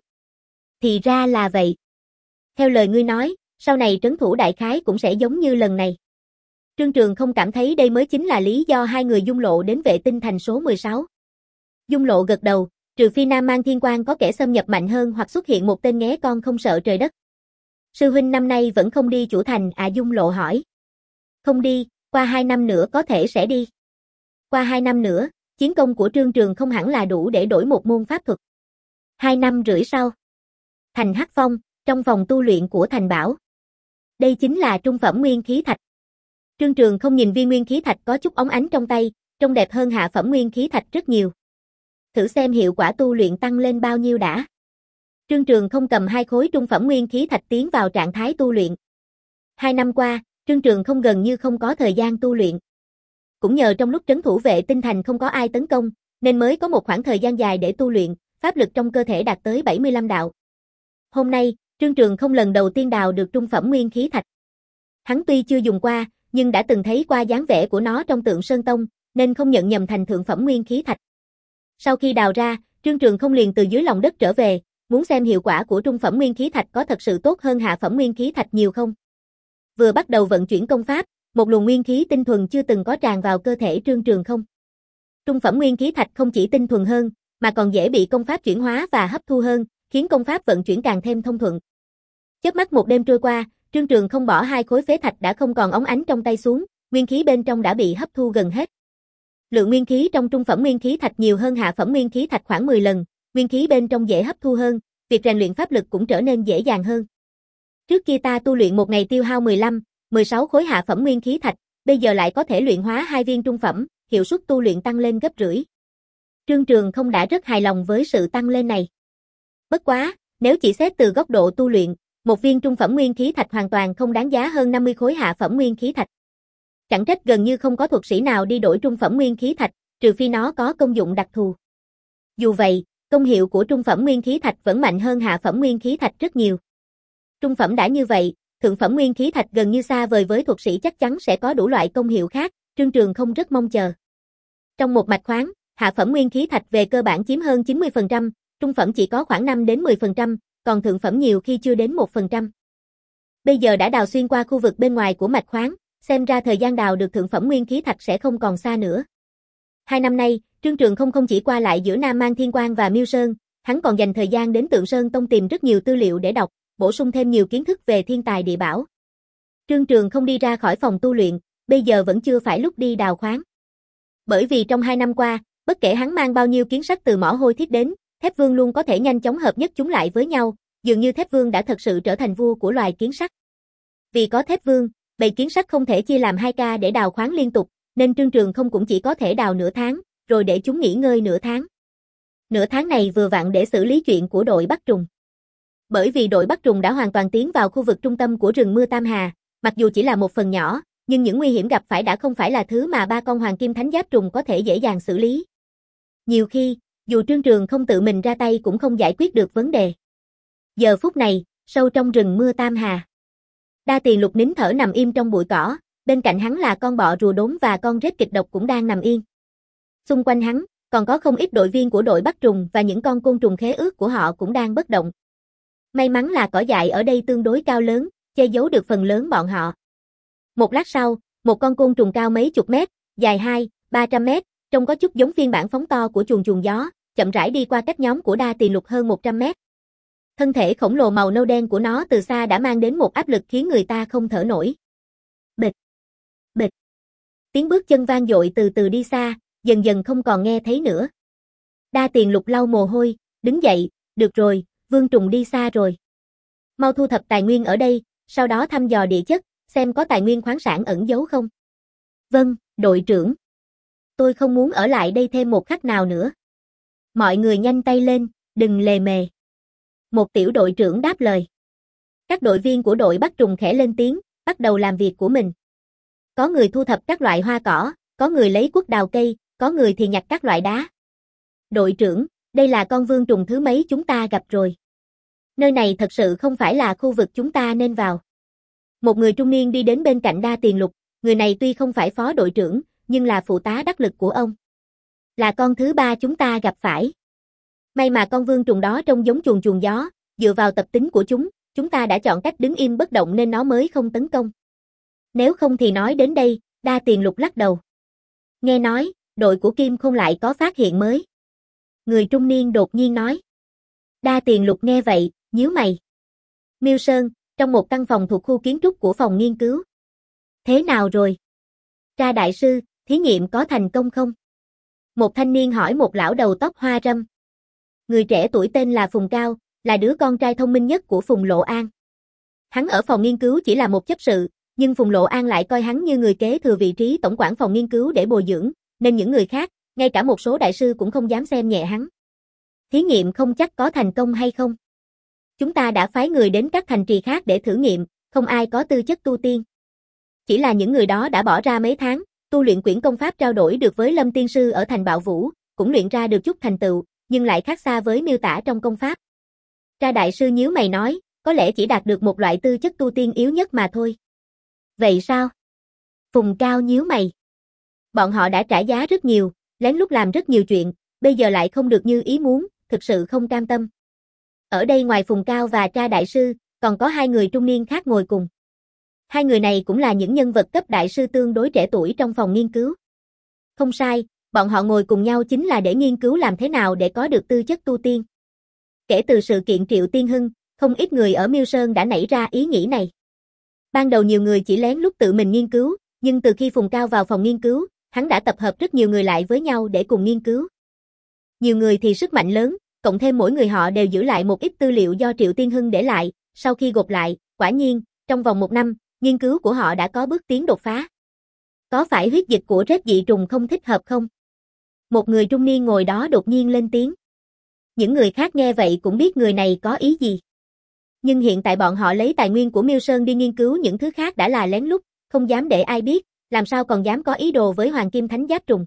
Thì ra là vậy. Theo lời ngươi nói, sau này trấn thủ đại khái cũng sẽ giống như lần này. Trương Trường không cảm thấy đây mới chính là lý do hai người Dung Lộ đến vệ tinh thành số mười sáu. Dung Lộ gật đầu, trừ phi Nam Mang Thiên Quang có kẻ xâm nhập mạnh hơn hoặc xuất hiện một tên nghé con không sợ trời đất. Sư huynh năm nay vẫn không đi chủ thành à? Dung Lộ hỏi. Không đi, qua hai năm nữa có thể sẽ đi. Qua hai năm nữa, chiến công của Trương Trường không hẳn là đủ để đổi một môn pháp thuật. Hai năm rưỡi sau. Thành Hắc Phong, trong phòng tu luyện của Thành Bảo. Đây chính là trung phẩm nguyên khí thạch. Trương Trường không nhìn viên nguyên khí thạch có chút óng ánh trong tay, trông đẹp hơn hạ phẩm nguyên khí thạch rất nhiều. Thử xem hiệu quả tu luyện tăng lên bao nhiêu đã. Trương Trường không cầm hai khối trung phẩm nguyên khí thạch tiến vào trạng thái tu luyện. Hai năm qua, Trương Trường không gần như không có thời gian tu luyện. Cũng nhờ trong lúc trấn thủ vệ tinh thành không có ai tấn công, nên mới có một khoảng thời gian dài để tu luyện, pháp lực trong cơ thể đạt tới bảy mươi lăm đạo. Hôm nay, Trương Trường không lần đầu tiên đào được trung phẩm nguyên khí thạch. Hắn tuy chưa dùng qua, nhưng đã từng thấy qua dáng vẻ của nó trong Tượng Sơn Tông, nên không nhận nhầm thành thượng phẩm nguyên khí thạch. Sau khi đào ra, Trương Trường không liền từ dưới lòng đất trở về, muốn xem hiệu quả của trung phẩm nguyên khí thạch có thật sự tốt hơn hạ phẩm nguyên khí thạch nhiều không. Vừa bắt đầu vận chuyển công pháp, một luồng nguyên khí tinh thuần chưa từng có tràn vào cơ thể Trương Trường không. Trung phẩm nguyên khí thạch không chỉ tinh thuần hơn, mà còn dễ bị công pháp chuyển hóa và hấp thu hơn, khiến công pháp vận chuyển càng thêm thông thuận. Chớp mắt một đêm trôi qua, Trương Trường không bỏ hai khối phế thạch đã không còn óng ánh trong tay xuống, nguyên khí bên trong đã bị hấp thu gần hết. Lượng nguyên khí trong trung phẩm nguyên khí thạch nhiều hơn hạ phẩm nguyên khí thạch khoảng mười lần, nguyên khí bên trong dễ hấp thu hơn, việc rèn luyện pháp lực cũng trở nên dễ dàng hơn. Trước kia ta tu luyện một ngày tiêu hao mười lăm, mười sáu khối hạ phẩm nguyên khí thạch, bây giờ lại có thể luyện hóa hai viên trung phẩm, hiệu suất tu luyện tăng lên gấp rưỡi. Trương Trường không đã rất hài lòng với sự tăng lên này. Bất quá, nếu chỉ xét từ góc độ tu luyện, một viên trung phẩm nguyên khí thạch hoàn toàn không đáng giá hơn năm mươi khối hạ phẩm nguyên khí thạch. Chẳng trách gần như không có thuật sĩ nào đi đổi trung phẩm nguyên khí thạch, trừ phi nó có công dụng đặc thù. Dù vậy, công hiệu của trung phẩm nguyên khí thạch vẫn mạnh hơn hạ phẩm nguyên khí thạch rất nhiều. Trung phẩm đã như vậy, thượng phẩm nguyên khí thạch gần như xa vời với thuật sĩ chắc chắn sẽ có đủ loại công hiệu khác, Trương Trường không rất mong chờ. Trong một mạch khoáng, hạ phẩm nguyên khí thạch về cơ bản chiếm hơn chín mươi phần trăm, trung phẩm chỉ có khoảng năm đến mười phần trăm, còn thượng phẩm nhiều khi chưa đến một phần trăm. Bây giờ đã đào xuyên qua khu vực bên ngoài của mạch khoáng, xem ra thời gian đào được thượng phẩm nguyên khí thạch sẽ không còn xa nữa. Hai năm nay, Trương Trường không không chỉ qua lại giữa Nam Mang Thiên Quang và Miêu Sơn, hắn còn dành thời gian đến Tượng Sơn Tông tìm rất nhiều tư liệu để đọc, bổ sung thêm nhiều kiến thức về thiên tài địa bảo. Trương Trường không đi ra khỏi phòng tu luyện, bây giờ vẫn chưa phải lúc đi đào khoáng. Bởi vì trong hai năm qua, bất kể hắn mang bao nhiêu kiến sách từ mỏ hôi thiết đến, Thép Vương luôn có thể nhanh chóng hợp nhất chúng lại với nhau, dường như Thép Vương đã thật sự trở thành vua của loài kiến sắt. Vì có Thép Vương, bầy kiến sắt không thể chia làm hai ca để đào khoáng liên tục, nên Trương Trường không cũng chỉ có thể đào nửa tháng, rồi để chúng nghỉ ngơi nửa tháng. Nửa tháng này vừa vặn để xử lý chuyện của đội bắt trùng. Bởi vì đội bắt trùng đã hoàn toàn tiến vào khu vực trung tâm của rừng mưa Tam Hà, mặc dù chỉ là một phần nhỏ, nhưng những nguy hiểm gặp phải đã không phải là thứ mà ba con hoàng kim thánh giáp trùng có thể dễ dàng xử lý. Nhiều khi, dù Trương Trường không tự mình ra tay cũng không giải quyết được vấn đề. Giờ phút này, sâu trong rừng mưa Tam Hà, Đa Tiền Lục nín thở nằm im trong bụi cỏ, bên cạnh hắn là con bọ rùa đốn và con rết kịch độc cũng đang nằm yên. Xung quanh hắn, còn có không ít đội viên của đội bắt trùng và những con côn trùng khế ước của họ cũng đang bất động. May mắn là cỏ dại ở đây tương đối cao lớn, che giấu được phần lớn bọn họ. Một lát sau, một con côn trùng cao mấy chục mét, dài hai, ba trăm mét, trông có chút giống phiên bản phóng to của chuồn chuồn gió, chậm rãi đi qua cách nhóm của Đa Tiền Lục hơn một trăm mét. Thân thể khổng lồ màu nâu đen của nó từ xa đã mang đến một áp lực khiến người ta không thở nổi. Bịch, bịch. Tiếng bước chân vang dội từ từ đi xa, dần dần không còn nghe thấy nữa. Đa Tiền Lục lau mồ hôi, đứng dậy, được rồi, Vương Trùng đi xa rồi. Mau thu thập tài nguyên ở đây, sau đó thăm dò địa chất, xem có tài nguyên khoáng sản ẩn giấu không. Vâng, đội trưởng. Tôi không muốn ở lại đây thêm một khắc nào nữa. Mọi người nhanh tay lên, đừng lề mề. Một tiểu đội trưởng đáp lời. Các đội viên của đội bắt trùng khẽ lên tiếng, bắt đầu làm việc của mình. Có người thu thập các loại hoa cỏ, có người lấy cuốc đào cây, có người thì nhặt các loại đá. Đội trưởng, đây là con vương trùng thứ mấy chúng ta gặp rồi. Nơi này thật sự không phải là khu vực chúng ta nên vào. Một người trung niên đi đến bên cạnh Đa Tiền Lục, người này tuy không phải phó đội trưởng, nhưng là phụ tá đắc lực của ông. Là con thứ ba chúng ta gặp phải. May mà con vương trùng đó trông giống chuồn chuồn gió, dựa vào tập tính của chúng, chúng ta đã chọn cách đứng im bất động nên nó mới không tấn công. Nếu không thì nói đến đây, Đa Tiền Lục lắc đầu. Nghe nói, đội của Kim Khôn lại có phát hiện mới. Người trung niên đột nhiên nói. Đa Tiền Lục nghe vậy, nhíu mày. Miêu Sơn, trong một căn phòng thuộc khu kiến trúc của phòng nghiên cứu. Thế nào rồi? Tra đại sư, thí nghiệm có thành công không? Một thanh niên hỏi một lão đầu tóc hoa râm. Người trẻ tuổi tên là Phùng Cao, là đứa con trai thông minh nhất của Phùng Lộ An. Hắn ở phòng nghiên cứu chỉ là một chấp sự, nhưng Phùng Lộ An lại coi hắn như người kế thừa vị trí tổng quản phòng nghiên cứu để bồi dưỡng, nên những người khác, ngay cả một số đại sư cũng không dám xem nhẹ hắn. Thí nghiệm không chắc có thành công hay không. Chúng ta đã phái người đến các thành trì khác để thử nghiệm, không ai có tư chất tu tiên. Chỉ là những người đó đã bỏ ra mấy tháng, tu luyện quyển công pháp trao đổi được với Lâm Tiên Sư ở thành Bạo Vũ, cũng luyện ra được chút thành tựu, nhưng lại khác xa với miêu tả trong công pháp. Tra đại sư nhíu mày nói, có lẽ chỉ đạt được một loại tư chất tu tiên yếu nhất mà thôi. Vậy sao? Phùng Cao nhíu mày. Bọn họ đã trả giá rất nhiều, lén lút làm rất nhiều chuyện, bây giờ lại không được như ý muốn, thực sự không cam tâm. Ở đây ngoài Phùng Cao và Tra đại sư, còn có hai người trung niên khác ngồi cùng. Hai người này cũng là những nhân vật cấp đại sư tương đối trẻ tuổi trong phòng nghiên cứu. Không sai, bọn họ ngồi cùng nhau chính là để nghiên cứu làm thế nào để có được tư chất tu tiên. Kể từ sự kiện Triệu Tiên Hưng, không ít người ở Miêu Sơn đã nảy ra ý nghĩ này. Ban đầu nhiều người chỉ lén lút tự mình nghiên cứu, nhưng từ khi Phùng Cao vào phòng nghiên cứu, hắn đã tập hợp rất nhiều người lại với nhau để cùng nghiên cứu. Nhiều người thì sức mạnh lớn, cộng thêm mỗi người họ đều giữ lại một ít tư liệu do Triệu Tiên Hưng để lại, sau khi gộp lại, quả nhiên, trong vòng một năm, nghiên cứu của họ đã có bước tiến đột phá. Có phải huyết dịch của rết dị trùng không thích hợp không? Một người trung niên ngồi đó đột nhiên lên tiếng. Những người khác nghe vậy cũng biết người này có ý gì. Nhưng hiện tại bọn họ lấy tài nguyên của Miêu Sơn đi nghiên cứu những thứ khác đã là lén lút, không dám để ai biết, làm sao còn dám có ý đồ với Hoàng Kim Thánh Giáp Trùng.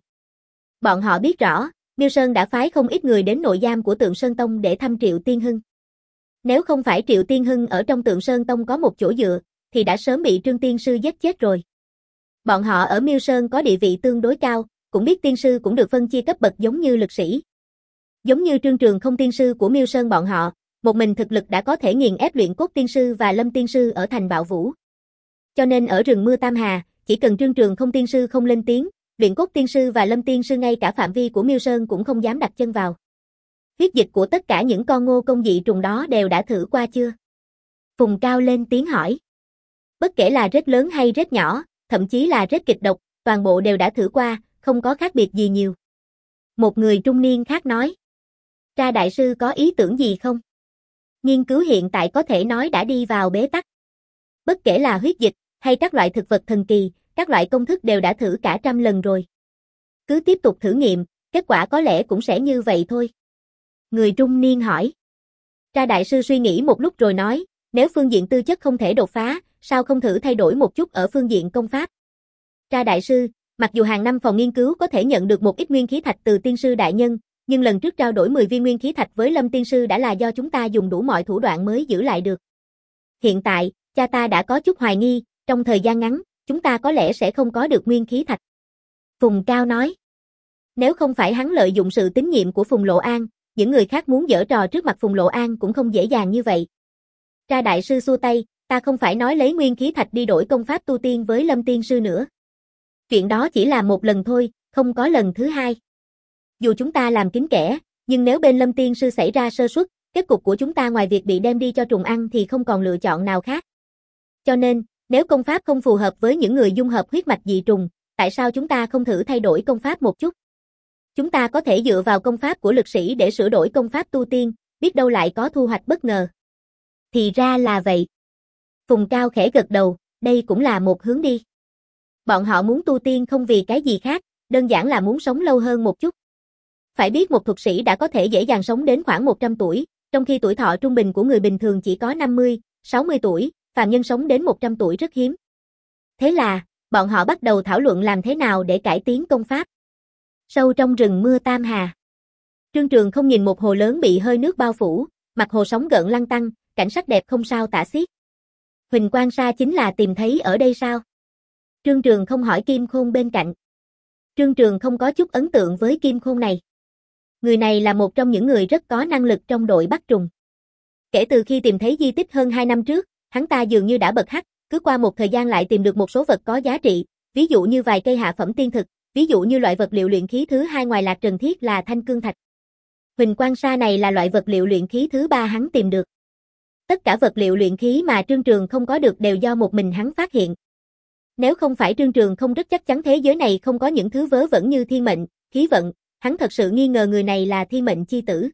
Bọn họ biết rõ, Miêu Sơn đã phái không ít người đến nội giam của Tượng Sơn Tông để thăm Triệu Tiên Hưng. Nếu không phải Triệu Tiên Hưng ở trong Tượng Sơn Tông có một chỗ dựa, thì đã sớm bị Trương Tiên Sư giết chết rồi. Bọn họ ở Miêu Sơn có địa vị tương đối cao, cũng biết tiên sư cũng được phân chia cấp bậc giống như lực sĩ. Giống như Trương Trường Không tiên sư của Miêu Sơn bọn họ, một mình thực lực đã có thể nghiền ép Luyện Cốt tiên sư và Lâm tiên sư ở thành Bạo Vũ. Cho nên ở rừng mưa Tam Hà, chỉ cần Trương Trường Không tiên sư không lên tiếng, Luyện Cốt tiên sư và Lâm tiên sư ngay cả phạm vi của Miêu Sơn cũng không dám đặt chân vào. Huyết dịch của tất cả những con ngô công dị trùng đó đều đã thử qua chưa? Phùng Cao lên tiếng hỏi. Bất kể là rết lớn hay rết nhỏ, thậm chí là rết kịch độc, toàn bộ đều đã thử qua, không có khác biệt gì nhiều. Một người trung niên khác nói. Tra đại sư có ý tưởng gì không? Nghiên cứu hiện tại có thể nói đã đi vào bế tắc. Bất kể là huyết dịch, hay các loại thực vật thần kỳ, các loại công thức đều đã thử cả trăm lần rồi. Cứ tiếp tục thử nghiệm, kết quả có lẽ cũng sẽ như vậy thôi. Người trung niên hỏi. Tra đại sư suy nghĩ một lúc rồi nói, nếu phương diện tư chất không thể đột phá, sao không thử thay đổi một chút ở phương diện công pháp? Tra đại sư, mặc dù hàng năm phòng nghiên cứu có thể nhận được một ít nguyên khí thạch từ tiên sư đại nhân, nhưng lần trước trao đổi mười viên nguyên khí thạch với Lâm tiên sư đã là do chúng ta dùng đủ mọi thủ đoạn mới giữ lại được. Hiện tại, cha ta đã có chút hoài nghi, trong thời gian ngắn, chúng ta có lẽ sẽ không có được nguyên khí thạch. Phùng Cao nói. Nếu không phải hắn lợi dụng sự tín nhiệm của Phùng Lộ An, những người khác muốn giở trò trước mặt Phùng Lộ An cũng không dễ dàng như vậy. Tra đại sư xua tay, ta không phải nói lấy nguyên khí thạch đi đổi công pháp tu tiên với Lâm tiên sư nữa. Chuyện đó chỉ là một lần thôi, không có lần thứ hai. Dù chúng ta làm kín kẽ, nhưng nếu bên Lâm tiên sư xảy ra sơ suất, kết cục của chúng ta ngoài việc bị đem đi cho trùng ăn thì không còn lựa chọn nào khác. Cho nên, nếu công pháp không phù hợp với những người dung hợp huyết mạch dị trùng, tại sao chúng ta không thử thay đổi công pháp một chút? Chúng ta có thể dựa vào công pháp của lực sĩ để sửa đổi công pháp tu tiên, biết đâu lại có thu hoạch bất ngờ. Thì ra là vậy. Phùng Cao khẽ gật đầu, đây cũng là một hướng đi. Bọn họ muốn tu tiên không vì cái gì khác, đơn giản là muốn sống lâu hơn một chút. Phải biết một thuật sĩ đã có thể dễ dàng sống đến khoảng một trăm tuổi, trong khi tuổi thọ trung bình của người bình thường chỉ có năm mươi, sáu mươi tuổi, phàm nhân sống đến một trăm tuổi rất hiếm. Thế là, bọn họ bắt đầu thảo luận làm thế nào để cải tiến công pháp. Sâu trong rừng mưa Tam Hà. Trương Trường Không nhìn một hồ lớn bị hơi nước bao phủ, mặt hồ sóng gợn lăn tăn, cảnh sắc đẹp không sao tả xiết. Huỳnh Quang Sa chính là tìm thấy ở đây sao? Trương Trường Không hỏi Kim Khôn bên cạnh. Trương Trường Không có chút ấn tượng với Kim Khôn này. Người này là một trong những người rất có năng lực trong đội bắt trùng. Kể từ khi tìm thấy di tích hơn hai năm trước, hắn ta dường như đã bật hắc, cứ qua một thời gian lại tìm được một số vật có giá trị, ví dụ như vài cây hạ phẩm tiên thực, ví dụ như loại vật liệu luyện khí thứ hai ngoài Lạc Trần Thiết là thanh cương thạch. Huỳnh Quang Sa này là loại vật liệu luyện khí thứ ba hắn tìm được. Tất cả vật liệu luyện khí mà Trương Trường Không có được đều do một mình hắn phát hiện. Nếu không phải Trương Trường Không rất chắc chắn thế giới này không có những thứ vớ vẩn như thiên mệnh, khí vận, hắn thật sự nghi ngờ người này là thiên mệnh chi tử.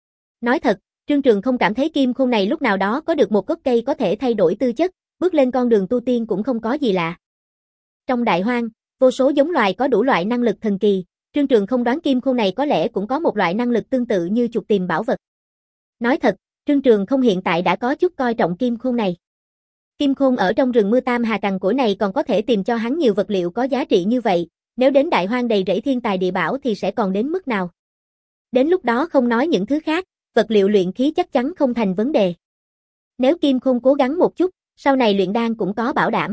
Nói thật, Trương Trường Không cảm thấy Kim Khôn này lúc nào đó có được một gốc cây có thể thay đổi tư chất, bước lên con đường tu tiên cũng không có gì lạ. Trong đại hoang, vô số giống loài có đủ loại năng lực thần kỳ, Trương Trường Không đoán Kim Khôn này có lẽ cũng có một loại năng lực tương tự như chuột tìm bảo vật. Nói thật, Trương Trường Không hiện tại đã có chút coi trọng Kim Khôn này. Kim Khôn ở trong rừng mưa Tam Hà cằn cỗi này còn có thể tìm cho hắn nhiều vật liệu có giá trị như vậy, nếu đến đại hoang đầy rẫy thiên tài địa bảo thì sẽ còn đến mức nào? Đến lúc đó không nói những thứ khác, vật liệu luyện khí chắc chắn không thành vấn đề. Nếu Kim Khôn cố gắng một chút, sau này luyện đan cũng có bảo đảm.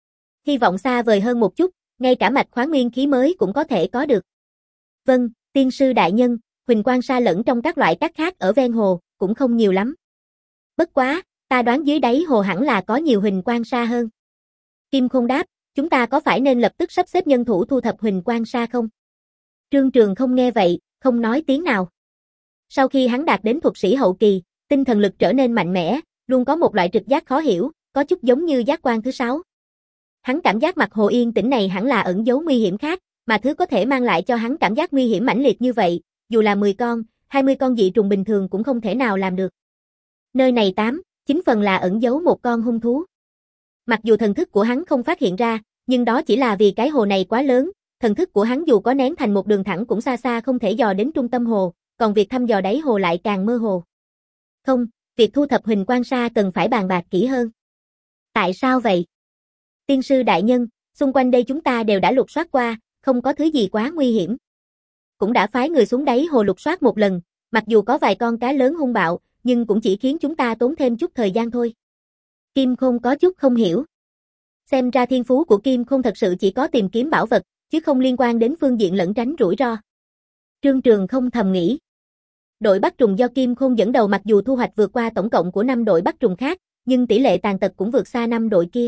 Hy vọng xa vời hơn một chút, ngay cả mạch khoáng nguyên khí mới cũng có thể có được. Vâng, tiên sư đại nhân, Huỳnh Quang Sa lẫn trong các loại cát khác ở ven hồ, cũng không nhiều lắm. Bất quá, ta đoán dưới đáy hồ hẳn là có nhiều Huỳnh Quang Sa hơn. Kim Khôn đáp, chúng ta có phải nên lập tức sắp xếp nhân thủ thu thập Huỳnh Quang Sa không? Trương Trường Không nghe vậy, không nói tiếng nào. Sau khi hắn đạt đến thuật sĩ hậu kỳ, tinh thần lực trở nên mạnh mẽ, luôn có một loại trực giác khó hiểu, có chút giống như giác quan thứ sáu. Hắn cảm giác mặt hồ yên tĩnh này hẳn là ẩn giấu nguy hiểm khác, mà thứ có thể mang lại cho hắn cảm giác nguy hiểm mãnh liệt như vậy, dù là mười con, hai mươi con dị trùng bình thường cũng không thể nào làm được. Nơi này tám, chín phần là ẩn giấu một con hung thú. Mặc dù thần thức của hắn không phát hiện ra, nhưng đó chỉ là vì cái hồ này quá lớn, thần thức của hắn dù có nén thành một đường thẳng cũng xa xa không thể dò đến trung tâm hồ, còn việc thăm dò đáy hồ lại càng mơ hồ. Không, việc thu thập huỳnh quang sa cần phải bàn bạc kỹ hơn. Tại sao vậy? Tiên sư đại nhân, xung quanh đây chúng ta đều đã lục soát qua, không có thứ gì quá nguy hiểm. Cũng đã phái người xuống đáy hồ lục soát một lần, mặc dù có vài con cá lớn hung bạo, nhưng cũng chỉ khiến chúng ta tốn thêm chút thời gian thôi. Kim Khôn có chút không hiểu. Xem ra thiên phú của Kim Khôn thật sự chỉ có tìm kiếm bảo vật, chứ không liên quan đến phương diện lẩn tránh rủi ro. Trương Trường không thầm nghĩ. Đội bắt trùng do Kim Khôn dẫn đầu mặc dù thu hoạch vượt qua tổng cộng của năm đội bắt trùng khác, nhưng tỷ lệ tàn tật cũng vượt xa năm đội kia.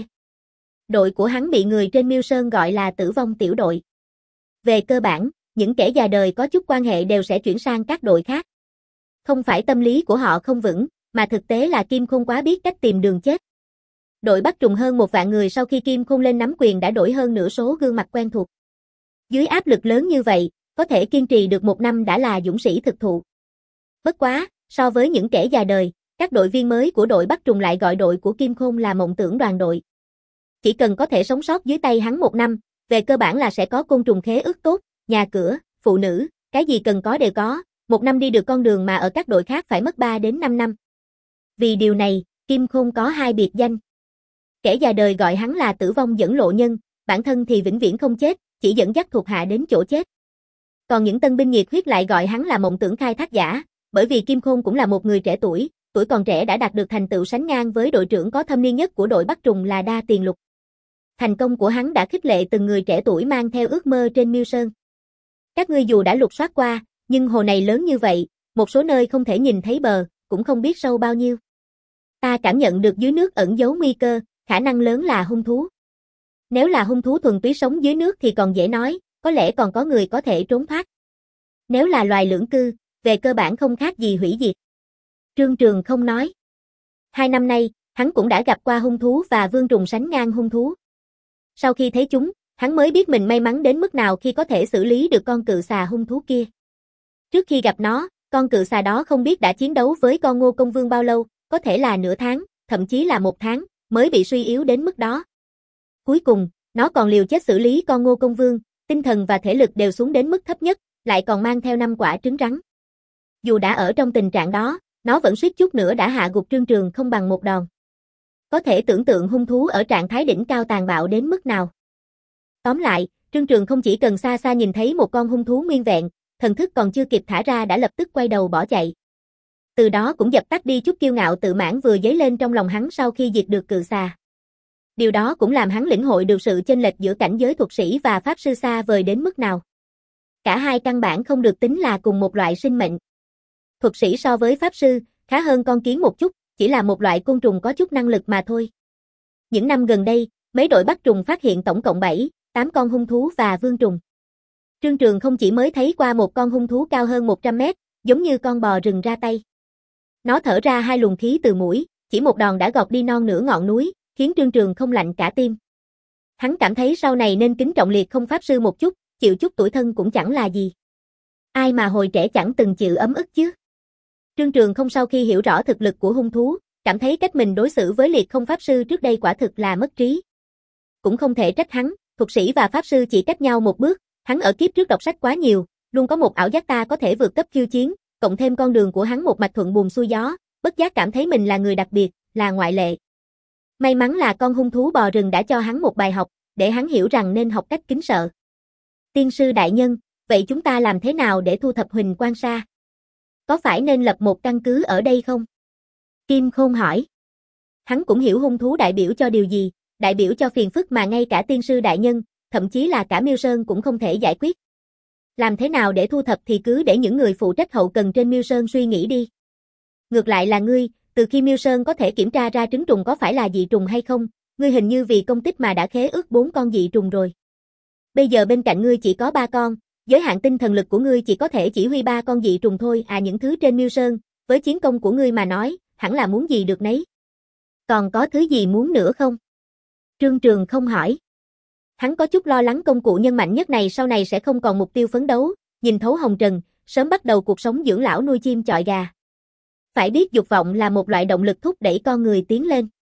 Đội của hắn bị người trên Miêu Sơn gọi là tử vong tiểu đội. Về cơ bản, những kẻ già đời có chút quan hệ đều sẽ chuyển sang các đội khác. Không phải tâm lý của họ không vững, mà thực tế là Kim Khôn quá biết cách tìm đường chết. Đội bắt trùng hơn một vạn người sau khi Kim Khôn lên nắm quyền đã đổi hơn nửa số gương mặt quen thuộc. Dưới áp lực lớn như vậy, có thể kiên trì được một năm đã là dũng sĩ thực thụ. Bất quá, so với những kẻ già đời, các đội viên mới của đội bắt trùng lại gọi đội của Kim Khôn là mộng tưởng đoàn đội. Chỉ cần có thể sống sót dưới tay hắn một năm, về cơ bản là sẽ có côn trùng khế ước tốt, nhà cửa, phụ nữ, cái gì cần có đều có, một năm đi được con đường mà ở các đội khác phải mất ba đến năm năm. Vì điều này, Kim Khôn có hai biệt danh. Kẻ già đời gọi hắn là tử vong dẫn lộ nhân, bản thân thì vĩnh viễn không chết, chỉ dẫn dắt thuộc hạ đến chỗ chết. Còn những tân binh nhiệt huyết lại gọi hắn là mộng tưởng khai thác giả, bởi vì Kim Khôn cũng là một người trẻ tuổi, tuổi còn trẻ đã đạt được thành tựu sánh ngang với đội trưởng có thâm niên nhất của đội bắt trùng là Đa Tiền Lục. Thành công của hắn đã khích lệ từng người trẻ tuổi mang theo ước mơ trên Miêu Sơn. Các ngươi dù đã lục soát qua, nhưng hồ này lớn như vậy, một số nơi không thể nhìn thấy bờ, cũng không biết sâu bao nhiêu. Ta cảm nhận được dưới nước ẩn giấu nguy cơ, khả năng lớn là hung thú. Nếu là hung thú thuần túy sống dưới nước thì còn dễ nói, có lẽ còn có người có thể trốn thoát. Nếu là loài lưỡng cư, về cơ bản không khác gì hủy diệt. Trương Trường không nói. Hai năm nay, hắn cũng đã gặp qua hung thú và vương trùng sánh ngang hung thú. Sau khi thấy chúng, hắn mới biết mình may mắn đến mức nào khi có thể xử lý được con cự xà hung thú kia. Trước khi gặp nó, con cự xà đó không biết đã chiến đấu với con Ngô Công Vương bao lâu, có thể là nửa tháng, thậm chí là một tháng, mới bị suy yếu đến mức đó. Cuối cùng, nó còn liều chết xử lý con Ngô Công Vương, tinh thần và thể lực đều xuống đến mức thấp nhất, lại còn mang theo năm quả trứng rắn. Dù đã ở trong tình trạng đó, nó vẫn suýt chút nữa đã hạ gục Trương Trường không bằng một đòn. Có thể tưởng tượng hung thú ở trạng thái đỉnh cao tàn bạo đến mức nào. Tóm lại, Trương Trường không chỉ cần xa xa nhìn thấy một con hung thú nguyên vẹn, thần thức còn chưa kịp thả ra đã lập tức quay đầu bỏ chạy. Từ đó cũng dập tắt đi chút kiêu ngạo tự mãn vừa dấy lên trong lòng hắn sau khi diệt được cự xà. Điều đó cũng làm hắn lĩnh hội được sự chênh lệch giữa cảnh giới thuật sĩ và pháp sư xa vời đến mức nào. Cả hai căn bản không được tính là cùng một loại sinh mệnh. Thuật sĩ so với pháp sư, khá hơn con kiến một chút, chỉ là một loại côn trùng có chút năng lực mà thôi. Những năm gần đây, mấy đội bắt trùng phát hiện tổng cộng bảy, tám con hung thú và vương trùng. Trương Trường không chỉ mới thấy qua một con hung thú cao hơn một trăm mét, giống như con bò rừng ra tay. Nó thở ra hai luồng khí từ mũi, chỉ một đòn đã gọt đi non nửa ngọn núi, khiến Trương Trường không lạnh cả tim. Hắn cảm thấy sau này nên kính trọng liệt không pháp sư một chút, chịu chút tủi thân cũng chẳng là gì. Ai mà hồi trẻ chẳng từng chịu ấm ức chứ. Trương Trường không sau khi hiểu rõ thực lực của hung thú, cảm thấy cách mình đối xử với liệt không pháp sư trước đây quả thực là mất trí. Cũng không thể trách hắn, thuật sĩ và pháp sư chỉ cách nhau một bước, hắn ở kiếp trước đọc sách quá nhiều, luôn có một ảo giác ta có thể vượt cấp khiêu chiến, cộng thêm con đường của hắn một mạch thuận buồm xuôi gió, bất giác cảm thấy mình là người đặc biệt, là ngoại lệ. May mắn là con hung thú bò rừng đã cho hắn một bài học, để hắn hiểu rằng nên học cách kính sợ. Tiên sư đại nhân, vậy chúng ta làm thế nào để thu thập huỳnh quang sa? Có phải nên lập một căn cứ ở đây không? Kim Khôn hỏi. Hắn cũng hiểu hung thú đại biểu cho điều gì, đại biểu cho phiền phức mà ngay cả tiên sư đại nhân, thậm chí là cả Miêu Sơn cũng không thể giải quyết. Làm thế nào để thu thập thì cứ để những người phụ trách hậu cần trên Miêu Sơn suy nghĩ đi. Ngược lại là ngươi, từ khi Miêu Sơn có thể kiểm tra ra trứng trùng có phải là dị trùng hay không, ngươi hình như vì công tích mà đã khế ước bốn con dị trùng rồi. Bây giờ bên cạnh ngươi chỉ có ba con, giới hạn tinh thần lực của ngươi chỉ có thể chỉ huy ba con dị trùng thôi à những thứ trên Miêu Sơn, với chiến công của ngươi mà nói, hẳn là muốn gì được nấy. Còn có thứ gì muốn nữa không? Trương Trường không hỏi. Hắn có chút lo lắng công cụ nhân mạnh nhất này sau này sẽ không còn mục tiêu phấn đấu, nhìn thấu hồng trần, sớm bắt đầu cuộc sống dưỡng lão nuôi chim chọi gà. Phải biết dục vọng là một loại động lực thúc đẩy con người tiến lên.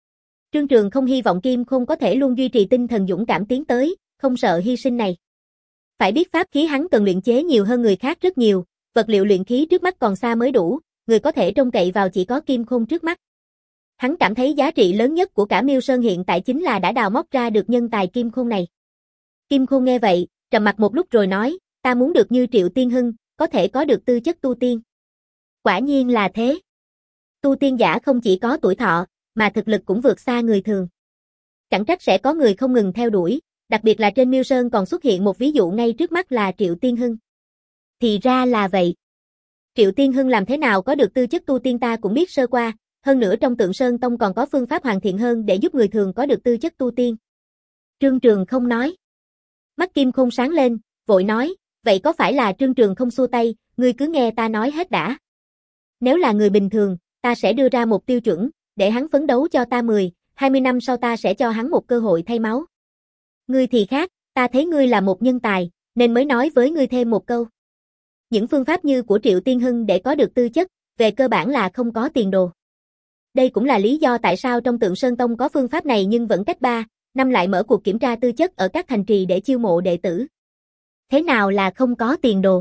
Trương Trường không hy vọng Kim Khôn có thể luôn duy trì tinh thần dũng cảm tiến tới, không sợ hy sinh này. Phải biết pháp khí hắn cần luyện chế nhiều hơn người khác rất nhiều, vật liệu luyện khí trước mắt còn xa mới đủ, người có thể trông cậy vào chỉ có Kim Khôn trước mắt. Hắn cảm thấy giá trị lớn nhất của cả Miêu Sơn hiện tại chính là đã đào móc ra được nhân tài Kim Khôn này. Kim Khôn nghe vậy, trầm mặt một lúc rồi nói, ta muốn được như Triệu Tiên Hưng, có thể có được tư chất tu tiên. Quả nhiên là thế. Tu tiên giả không chỉ có tuổi thọ, mà thực lực cũng vượt xa người thường. Chẳng trách sẽ có người không ngừng theo đuổi, đặc biệt là trên Miêu Sơn còn xuất hiện một ví dụ ngay trước mắt là Triệu Tiên Hưng. Thì ra là vậy. Triệu Tiên Hưng làm thế nào có được tư chất tu tiên ta cũng biết sơ qua, hơn nữa trong Tượng Sơn Tông còn có phương pháp hoàn thiện hơn để giúp người thường có được tư chất tu tiên. Trương Trường không nói. Mắt Kim Khôn sáng lên, vội nói, vậy có phải là Trương Trường không xua tay, ngươi cứ nghe ta nói hết đã. Nếu là người bình thường, ta sẽ đưa ra một tiêu chuẩn, để hắn phấn đấu cho ta mười, hai mươi năm sau ta sẽ cho hắn một cơ hội thay máu. Ngươi thì khác, ta thấy ngươi là một nhân tài, nên mới nói với ngươi thêm một câu. Những phương pháp như của Triệu Tiên Hưng để có được tư chất, về cơ bản là không có tiền đồ. Đây cũng là lý do tại sao trong Tượng Sơn Tông có phương pháp này nhưng vẫn cách ba năm lại mở cuộc kiểm tra tư chất ở các thành trì để chiêu mộ đệ tử. Thế nào là không có tiền đồ?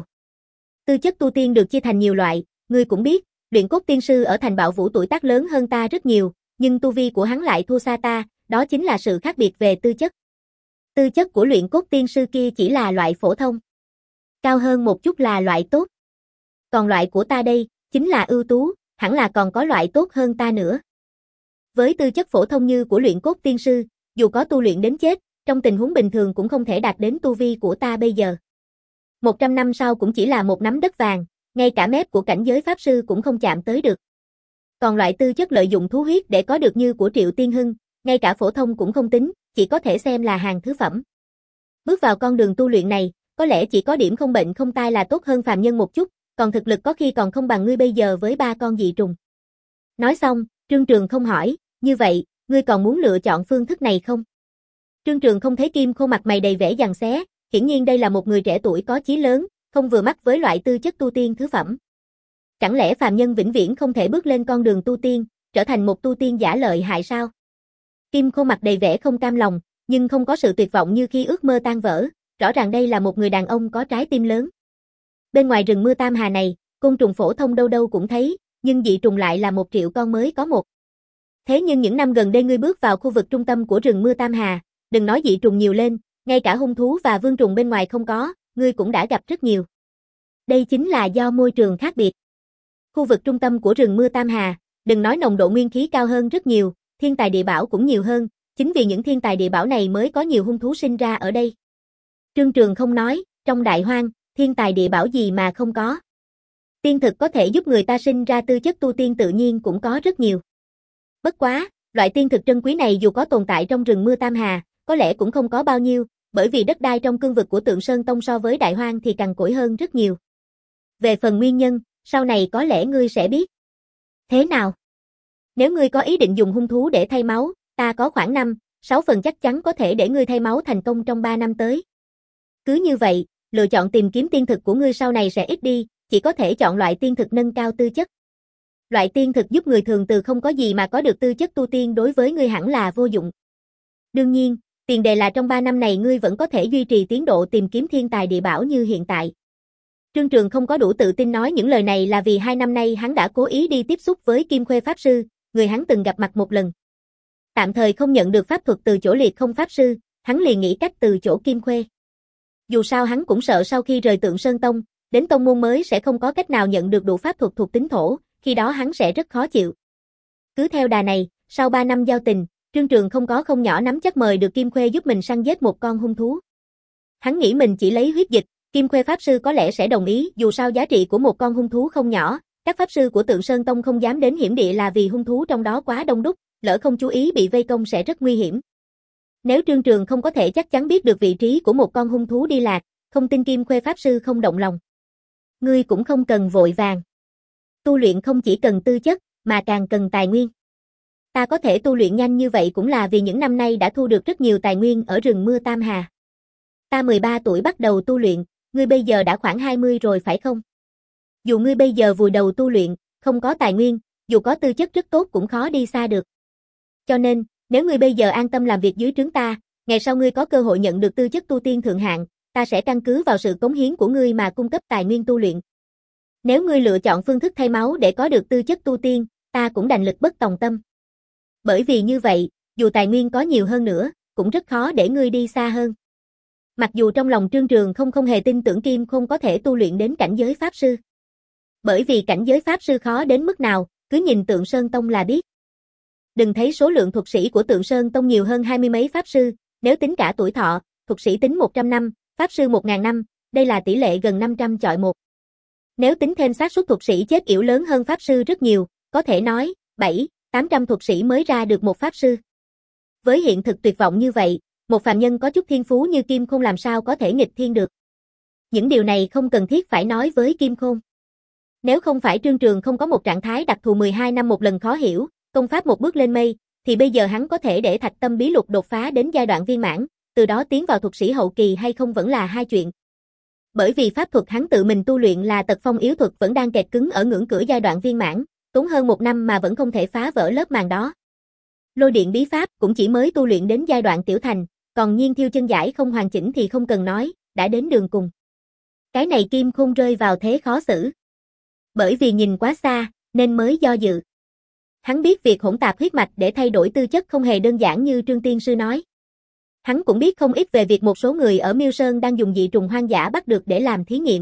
Tư chất tu tiên được chia thành nhiều loại, ngươi cũng biết, luyện cốt tiên sư ở thành Bạo Vũ tuổi tác lớn hơn ta rất nhiều, nhưng tu vi của hắn lại thua xa ta, đó chính là sự khác biệt về tư chất. Tư chất của luyện cốt tiên sư kia chỉ là loại phổ thông. Cao hơn một chút là loại tốt. Còn loại của ta đây, chính là ưu tú, hẳn là còn có loại tốt hơn ta nữa. Với tư chất phổ thông như của luyện cốt tiên sư, dù có tu luyện đến chết, trong tình huống bình thường cũng không thể đạt đến tu vi của ta bây giờ. một trăm năm sau cũng chỉ là một nắm đất vàng, ngay cả mép của cảnh giới pháp sư cũng không chạm tới được. Còn loại tư chất lợi dụng thú huyết để có được như của Triệu Tiên Hưng, ngay cả phổ thông cũng không tính, chỉ có thể xem là hàng thứ phẩm. Bước vào con đường tu luyện này, có lẽ chỉ có điểm không bệnh không tai là tốt hơn phàm nhân một chút, còn thực lực có khi còn không bằng ngươi bây giờ với ba con dị trùng. Nói xong, Trương Trường không hỏi, như vậy, ngươi còn muốn lựa chọn phương thức này không? Trương Trường không thấy Kim Khôn mặt mày đầy vẻ giằng xé, hiển nhiên đây là một người trẻ tuổi có chí lớn, không vừa mắt với loại tư chất tu tiên thứ phẩm. Chẳng lẽ phàm nhân vĩnh viễn không thể bước lên con đường tu tiên, trở thành một tu tiên giả lợi hại sao? Kim Khôn mặt đầy vẻ không cam lòng, nhưng không có sự tuyệt vọng như khi ước mơ tan vỡ, rõ ràng đây là một người đàn ông có trái tim lớn. Bên ngoài rừng mưa Tam Hà này, côn trùng phổ thông đâu đâu cũng thấy, nhưng dị trùng lại là một triệu con mới có một. Thế nhưng những năm gần đây ngươi bước vào khu vực trung tâm của rừng mưa Tam Hà, đừng nói dị trùng nhiều lên, ngay cả hung thú và vương trùng bên ngoài không có, ngươi cũng đã gặp rất nhiều. Đây chính là do môi trường khác biệt. Khu vực trung tâm của rừng mưa Tam Hà, đừng nói nồng độ nguyên khí cao hơn rất nhiều, thiên tài địa bảo cũng nhiều hơn, chính vì những thiên tài địa bảo này mới có nhiều hung thú sinh ra ở đây. Trương Trường không nói, trong đại hoang, thiên tài địa bảo gì mà không có. Tiên thực có thể giúp người ta sinh ra tư chất tu tiên tự nhiên cũng có rất nhiều. Bất quá, loại tiên thực trân quý này dù có tồn tại trong rừng mưa Tam Hà, có lẽ cũng không có bao nhiêu, bởi vì đất đai trong cương vực của Tượng Sơn Tông so với đại hoang thì cằn cỗi hơn rất nhiều. Về phần nguyên nhân, sau này có lẽ ngươi sẽ biết. Thế nào? Nếu ngươi có ý định dùng hung thú để thay máu, ta có khoảng năm, sáu phần chắc chắn có thể để ngươi thay máu thành công trong ba năm tới. Cứ như vậy, lựa chọn tìm kiếm tiên thực của ngươi sau này sẽ ít đi, chỉ có thể chọn loại tiên thực nâng cao tư chất. Loại tiên thực giúp người thường từ không có gì mà có được tư chất tu tiên đối với ngươi hẳn là vô dụng. Đương nhiên, tiền đề là trong ba năm này ngươi vẫn có thể duy trì tiến độ tìm kiếm thiên tài địa bảo như hiện tại. Trương Trường không có đủ tự tin nói những lời này là vì hai năm nay hắn đã cố ý đi tiếp xúc với Kim Khuê Pháp Sư, người hắn từng gặp mặt một lần. Tạm thời không nhận được pháp thuật từ chỗ Liệt Không Pháp Sư, hắn liền nghĩ cách từ chỗ Kim Khuê. Dù sao hắn cũng sợ sau khi rời Tượng Sơn Tông, đến tông môn mới sẽ không có cách nào nhận được đủ pháp thuật thuộc tính thổ, khi đó hắn sẽ rất khó chịu. Cứ theo đà này, sau ba năm giao tình, Trương Trường không có không nhỏ nắm chắc mời được Kim Khuê giúp mình săn giết một con hung thú. Hắn nghĩ mình chỉ lấy huyết dịch, Kim Khuê Pháp Sư có lẽ sẽ đồng ý, dù sao giá trị của một con hung thú không nhỏ, các Pháp Sư của Tượng Sơn Tông không dám đến hiểm địa là vì hung thú trong đó quá đông đúc, lỡ không chú ý bị vây công sẽ rất nguy hiểm. Nếu Trương Trường không có thể chắc chắn biết được vị trí của một con hung thú đi lạc, không tin Kim Khuê Pháp Sư không động lòng. Ngươi cũng không cần vội vàng. Tu luyện không chỉ cần tư chất, mà càng cần tài nguyên. Ta có thể tu luyện nhanh như vậy cũng là vì những năm nay đã thu được rất nhiều tài nguyên ở rừng mưa Tam Hà. Ta mười ba tuổi bắt đầu tu luyện, ngươi bây giờ đã khoảng hai mươi rồi phải không? Dù ngươi bây giờ vùi đầu tu luyện, không có tài nguyên, dù có tư chất rất tốt cũng khó đi xa được. Cho nên, Nếu ngươi bây giờ an tâm làm việc dưới trướng ta, ngày sau ngươi có cơ hội nhận được tư chất tu tiên thượng hạng, ta sẽ căn cứ vào sự cống hiến của ngươi mà cung cấp tài nguyên tu luyện. Nếu ngươi lựa chọn phương thức thay máu để có được tư chất tu tiên, ta cũng đành lực bất tòng tâm. Bởi vì như vậy, dù tài nguyên có nhiều hơn nữa, cũng rất khó để ngươi đi xa hơn. Mặc dù trong lòng Trương Trường không không hề tin tưởng Kim Khôn có thể tu luyện đến cảnh giới Pháp Sư. Bởi vì cảnh giới Pháp Sư khó đến mức nào, cứ nhìn Tượng Sơn Tông là biết. Đừng thấy số lượng thuật sĩ của Tượng Sơn Tông nhiều hơn hai mươi mấy Pháp Sư, nếu tính cả tuổi thọ, thuật sĩ tính một trăm năm, Pháp Sư một nghìn năm, đây là tỷ lệ gần năm trăm chọi một. Nếu tính thêm xác suất thuật sĩ chết yểu lớn hơn Pháp Sư rất nhiều, có thể nói, bảy, tám trăm thuật sĩ mới ra được một Pháp Sư. Với hiện thực tuyệt vọng như vậy, một phàm nhân có chút thiên phú như Kim Khôn làm sao có thể nghịch thiên được. Những điều này không cần thiết phải nói với Kim Khôn. Nếu không phải Trương Trường không có một trạng thái đặc thù mười hai năm một lần khó hiểu, công pháp một bước lên mây, thì bây giờ hắn có thể để Thạch Tâm Bí Lục đột phá đến giai đoạn viên mãn, từ đó tiến vào thuật sĩ hậu kỳ hay không vẫn là hai chuyện. Bởi vì pháp thuật hắn tự mình tu luyện là Tật Phong yếu thuật vẫn đang kẹt cứng ở ngưỡng cửa giai đoạn viên mãn, tốn hơn một năm mà vẫn không thể phá vỡ lớp màng đó. Lôi điện bí pháp cũng chỉ mới tu luyện đến giai đoạn tiểu thành, còn Nhiên Thiêu chân giải không hoàn chỉnh thì không cần nói, đã đến đường cùng. Cái này Kim Khôn rơi vào thế khó xử. Bởi vì nhìn quá xa, nên mới do dự. Hắn biết việc hỗn tạp huyết mạch để thay đổi tư chất không hề đơn giản như Trương Tiên Sư nói. Hắn cũng biết không ít về việc một số người ở Miêu Sơn đang dùng dị trùng hoang dã bắt được để làm thí nghiệm.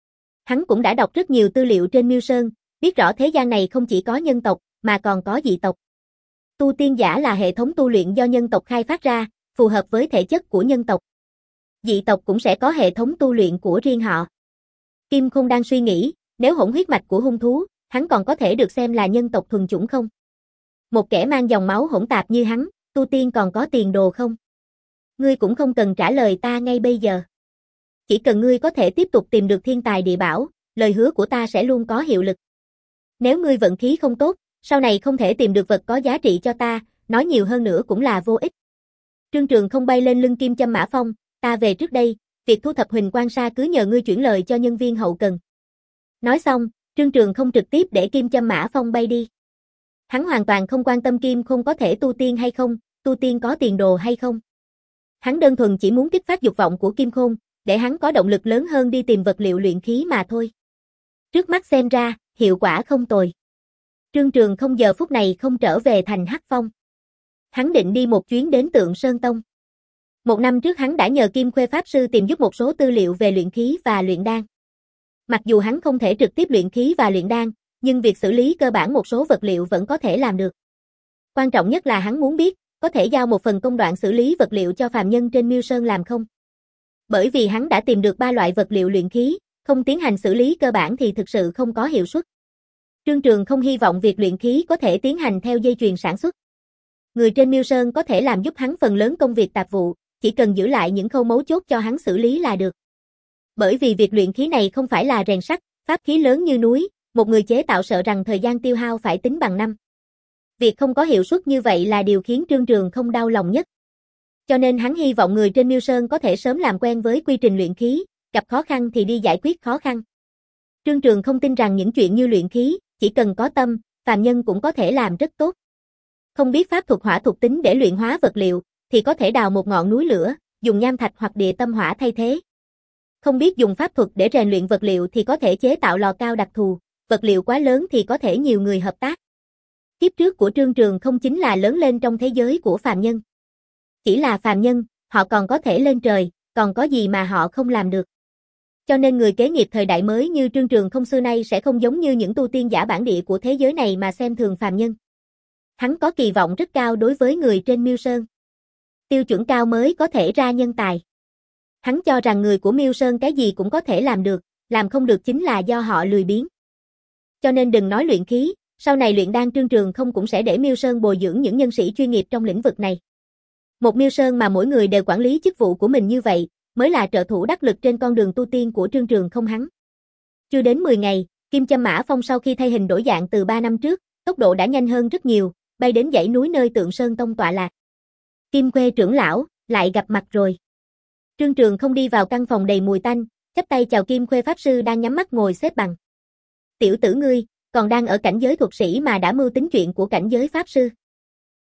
Hắn cũng đã đọc rất nhiều tư liệu trên Miêu Sơn, biết rõ thế gian này không chỉ có nhân tộc, mà còn có dị tộc. Tu tiên giả là hệ thống tu luyện do nhân tộc khai phát ra, phù hợp với thể chất của nhân tộc. Dị tộc cũng sẽ có hệ thống tu luyện của riêng họ. Kim Khôn đang suy nghĩ, nếu hỗn huyết mạch của hung thú, hắn còn có thể được xem là nhân tộc thuần chủng không? Một kẻ mang dòng máu hỗn tạp như hắn, tu tiên còn có tiền đồ không? Ngươi cũng không cần trả lời ta ngay bây giờ. Chỉ cần ngươi có thể tiếp tục tìm được thiên tài địa bảo, lời hứa của ta sẽ luôn có hiệu lực. Nếu ngươi vận khí không tốt, sau này không thể tìm được vật có giá trị cho ta, nói nhiều hơn nữa cũng là vô ích. Trương Trường không bay lên lưng Kim Châm Mã Phong, ta về trước đây, việc thu thập Huỳnh Quang Sa cứ nhờ ngươi chuyển lời cho nhân viên hậu cần. Nói xong, Trương Trường không trực tiếp để Kim Châm Mã Phong bay đi. Hắn hoàn toàn không quan tâm Kim Khôn có thể tu tiên hay không, tu tiên có tiền đồ hay không. Hắn đơn thuần chỉ muốn kích phát dục vọng của Kim Khôn, để hắn có động lực lớn hơn đi tìm vật liệu luyện khí mà thôi. Trước mắt xem ra, hiệu quả không tồi. Trương Trường không giờ phút này không trở về thành Hắc Phong. Hắn định đi một chuyến đến Tượng Sơn Tông. Một năm trước hắn đã nhờ Kim Khuê Pháp Sư tìm giúp một số tư liệu về luyện khí và luyện đan. Mặc dù hắn không thể trực tiếp luyện khí và luyện đan, nhưng việc xử lý cơ bản một số vật liệu vẫn có thể làm được. Quan trọng nhất là hắn muốn biết, có thể giao một phần công đoạn xử lý vật liệu cho phàm nhân trên Miêu Sơn làm không? Bởi vì hắn đã tìm được ba loại vật liệu luyện khí, không tiến hành xử lý cơ bản thì thực sự không có hiệu suất. Trương Trường không hy vọng việc luyện khí có thể tiến hành theo dây chuyền sản xuất. Người trên Miêu Sơn có thể làm giúp hắn phần lớn công việc tạp vụ, chỉ cần giữ lại những khâu mấu chốt cho hắn xử lý là được. Bởi vì việc luyện khí này không phải là rèn sắt, pháp khí lớn như núi, một người chế tạo sợ rằng thời gian tiêu hao phải tính bằng năm. Việc không có hiệu suất như vậy là điều khiến Trương Trường không đau lòng nhất. Cho nên hắn hy vọng người trên Miêu Sơn có thể sớm làm quen với quy trình luyện khí, gặp khó khăn thì đi giải quyết khó khăn. Trương Trường không tin rằng những chuyện như luyện khí, chỉ cần có tâm, phàm nhân cũng có thể làm rất tốt. Không biết pháp thuật hỏa thuộc tính để luyện hóa vật liệu, thì có thể đào một ngọn núi lửa, dùng nham thạch hoặc địa tâm hỏa thay thế. Không biết dùng pháp thuật để rèn luyện vật liệu thì có thể chế tạo lò cao đặc thù, vật liệu quá lớn thì có thể nhiều người hợp tác. Kiếp trước của Trương Trường không chính là lớn lên trong thế giới của phàm nhân. Chỉ là phàm nhân, họ còn có thể lên trời, còn có gì mà họ không làm được. Cho nên người kế nghiệp thời đại mới như Trương Trường không xưa nay sẽ không giống như những tu tiên giả bản địa của thế giới này mà xem thường phàm nhân. Hắn có kỳ vọng rất cao đối với người trên Miêu Sơn. Tiêu chuẩn cao mới có thể ra nhân tài. Hắn cho rằng người của Miêu Sơn cái gì cũng có thể làm được, làm không được chính là do họ lười biếng. Cho nên đừng nói luyện khí, sau này luyện đan Trương Trường không cũng sẽ để Miêu Sơn bồi dưỡng những nhân sĩ chuyên nghiệp trong lĩnh vực này. Một Miêu Sơn mà mỗi người đều quản lý chức vụ của mình như vậy, mới là trợ thủ đắc lực trên con đường tu tiên của Trương Trường không hắn. Chưa đến mười ngày, Kim Châm Mã Phong sau khi thay hình đổi dạng từ ba năm trước, tốc độ đã nhanh hơn rất nhiều, bay đến dãy núi nơi Tượng Sơn Tông tọa lạc. Kim Khuê trưởng lão, lại gặp mặt rồi. Trương Trường không đi vào căn phòng đầy mùi tanh, chắp tay chào Kim Khuê Pháp Sư đang nhắm mắt ngồi xếp bằng. Tiểu tử ngươi, còn đang ở cảnh giới thuật sĩ mà đã mưu tính chuyện của cảnh giới Pháp Sư.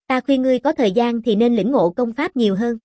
Ta khuyên ngươi có thời gian thì nên lĩnh ngộ công pháp nhiều hơn.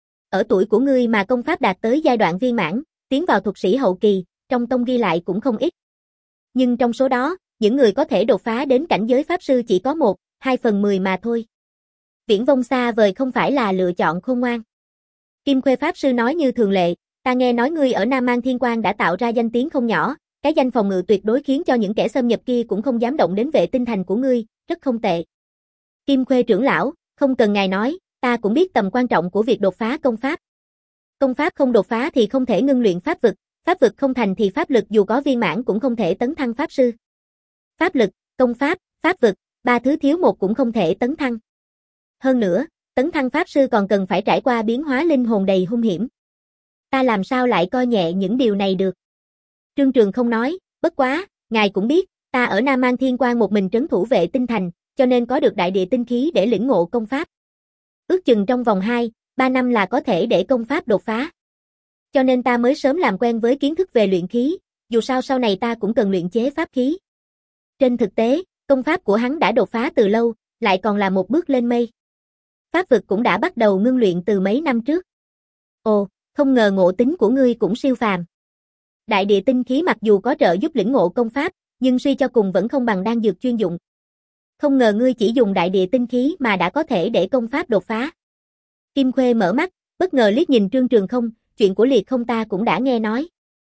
Ở tuổi của ngươi mà công pháp đạt tới giai đoạn viên mãn, tiến vào thuật sĩ hậu kỳ, trong tông ghi lại cũng không ít. Nhưng trong số đó, những người có thể đột phá đến cảnh giới pháp sư chỉ có một, hai phần mười mà thôi. Viễn vông xa vời không phải là lựa chọn khôn ngoan. Kim Khuê pháp sư nói như thường lệ, ta nghe nói ngươi ở Nam Mang Thiên Quang đã tạo ra danh tiếng không nhỏ, cái danh phòng ngự tuyệt đối khiến cho những kẻ xâm nhập kia cũng không dám động đến Vệ Tinh Thành của ngươi, rất không tệ. Kim Khuê trưởng lão, không cần ngài nói, ta cũng biết tầm quan trọng của việc đột phá công pháp. Công pháp không đột phá thì không thể ngưng luyện pháp vực, pháp vực không thành thì pháp lực dù có viên mãn cũng không thể tấn thăng pháp sư. Pháp lực, công pháp, pháp vực, ba thứ thiếu một cũng không thể tấn thăng. Hơn nữa, tấn thăng pháp sư còn cần phải trải qua biến hóa linh hồn đầy hung hiểm. Ta làm sao lại coi nhẹ những điều này được? Trương Trường không nói, bất quá, ngài cũng biết, ta ở Nam Mang Thiên Quang một mình trấn thủ Vệ Tinh Thành, cho nên có được đại địa tinh khí để lĩnh ngộ công pháp. Ước chừng trong vòng hai, ba năm là có thể để công pháp đột phá. Cho nên ta mới sớm làm quen với kiến thức về luyện khí, dù sao sau này ta cũng cần luyện chế pháp khí. Trên thực tế, công pháp của hắn đã đột phá từ lâu, lại còn là một bước lên mây. Pháp vực cũng đã bắt đầu ngưng luyện từ mấy năm trước. Ồ, không ngờ ngộ tính của ngươi cũng siêu phàm. Đại địa tinh khí mặc dù có trợ giúp lĩnh ngộ công pháp, nhưng suy cho cùng vẫn không bằng đan dược chuyên dụng. Không ngờ ngươi chỉ dùng đại địa tinh khí mà đã có thể để công pháp đột phá. Kim Khuê mở mắt, bất ngờ liếc nhìn Trương Trường không, chuyện của Liệt Không ta cũng đã nghe nói.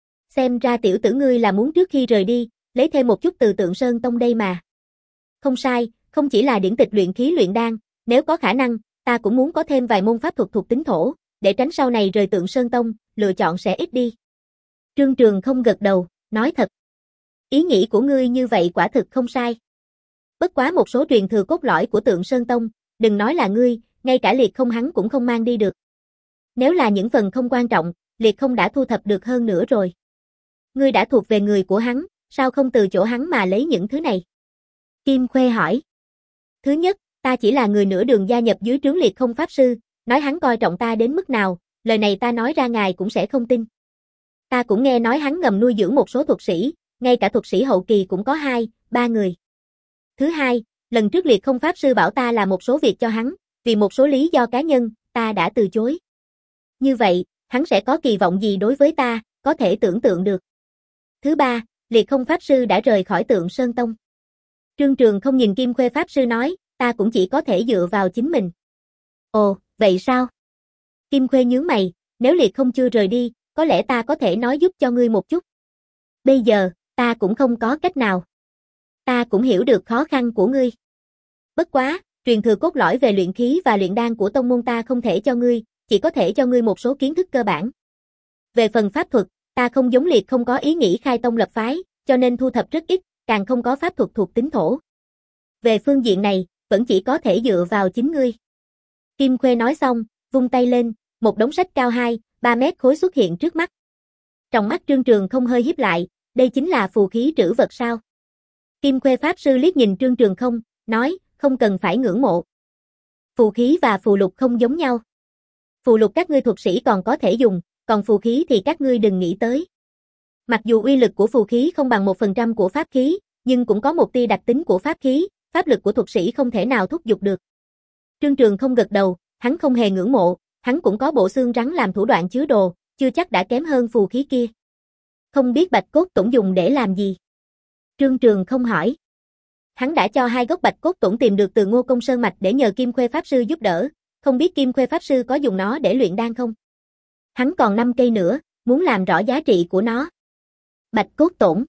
Xem ra tiểu tử ngươi là muốn trước khi rời đi, lấy thêm một chút từ Tượng Sơn Tông đây mà. Không sai, không chỉ là điển tịch luyện khí luyện đan, nếu có khả năng, ta cũng muốn có thêm vài môn pháp thuật thuộc tính thổ, để tránh sau này rời Tượng Sơn Tông, lựa chọn sẽ ít đi. Trương Trường không gật đầu, nói thật. Ý nghĩ của ngươi như vậy quả thực không sai. Bất quá một số truyền thừa cốt lõi của Tượng Sơn Tông, đừng nói là ngươi, ngay cả Liệt Không hắn cũng không mang đi được. Nếu là những phần không quan trọng, Liệt Không đã thu thập được hơn nữa rồi. Ngươi đã thuộc về người của hắn, sao không từ chỗ hắn mà lấy những thứ này? Kim Khuê hỏi. Thứ nhất, ta chỉ là người nửa đường gia nhập dưới trướng Liệt Không pháp sư, nói hắn coi trọng ta đến mức nào, lời này ta nói ra ngài cũng sẽ không tin. Ta cũng nghe nói hắn ngầm nuôi dưỡng một số thuật sĩ, ngay cả thuật sĩ hậu kỳ cũng có hai, ba người. Thứ hai, lần trước Liệt Không pháp sư bảo ta làm một số việc cho hắn, vì một số lý do cá nhân, ta đã từ chối. Như vậy, hắn sẽ có kỳ vọng gì đối với ta, có thể tưởng tượng được. Thứ ba, Liệt Không pháp sư đã rời khỏi Tượng Sơn Tông. Trương Trường không nhìn Kim Khuê pháp sư nói, ta cũng chỉ có thể dựa vào chính mình. Ồ, vậy sao? Kim Khuê nhướng mày, nếu Liệt Không chưa rời đi, có lẽ ta có thể nói giúp cho ngươi một chút. Bây giờ, ta cũng không có cách nào. Ta cũng hiểu được khó khăn của ngươi. Bất quá, truyền thừa cốt lõi về luyện khí và luyện đan của tông môn ta không thể cho ngươi, chỉ có thể cho ngươi một số kiến thức cơ bản. Về phần pháp thuật, ta không giống Liệt Không có ý nghĩ khai tông lập phái, cho nên thu thập rất ít, càng không có pháp thuật thuộc tính thổ. Về phương diện này, vẫn chỉ có thể dựa vào chính ngươi. Kim Khuê nói xong, vung tay lên, một đống sách cao hai, ba mét khối xuất hiện trước mắt. Trong mắt Trương Trường không hơi híp lại, đây chính là phù khí trữ vật sao? Kim Khuê pháp sư liếc nhìn Trương Trường không, nói, không cần phải ngưỡng mộ. Phù khí và phù lục không giống nhau. Phù lục các ngươi thuật sĩ còn có thể dùng, còn phù khí thì các ngươi đừng nghĩ tới. Mặc dù uy lực của phù khí không bằng một phần trăm của pháp khí, nhưng cũng có một tia đặc tính của pháp khí, pháp lực của thuật sĩ không thể nào thúc giục được. Trương Trường không gật đầu, hắn không hề ngưỡng mộ, hắn cũng có bộ xương rắn làm thủ đoạn chứa đồ, chưa chắc đã kém hơn phù khí kia. Không biết bạch cốt tổn dùng để làm gì? Trương Trường không hỏi. Hắn đã cho hai gốc bạch cốt tổn tìm được từ Ngô Công Sơn Mạch để nhờ Kim Khuê pháp sư giúp đỡ, không biết Kim Khuê pháp sư có dùng nó để luyện đan không? Hắn còn năm cây nữa, muốn làm rõ giá trị của nó. Bạch cốt tổn.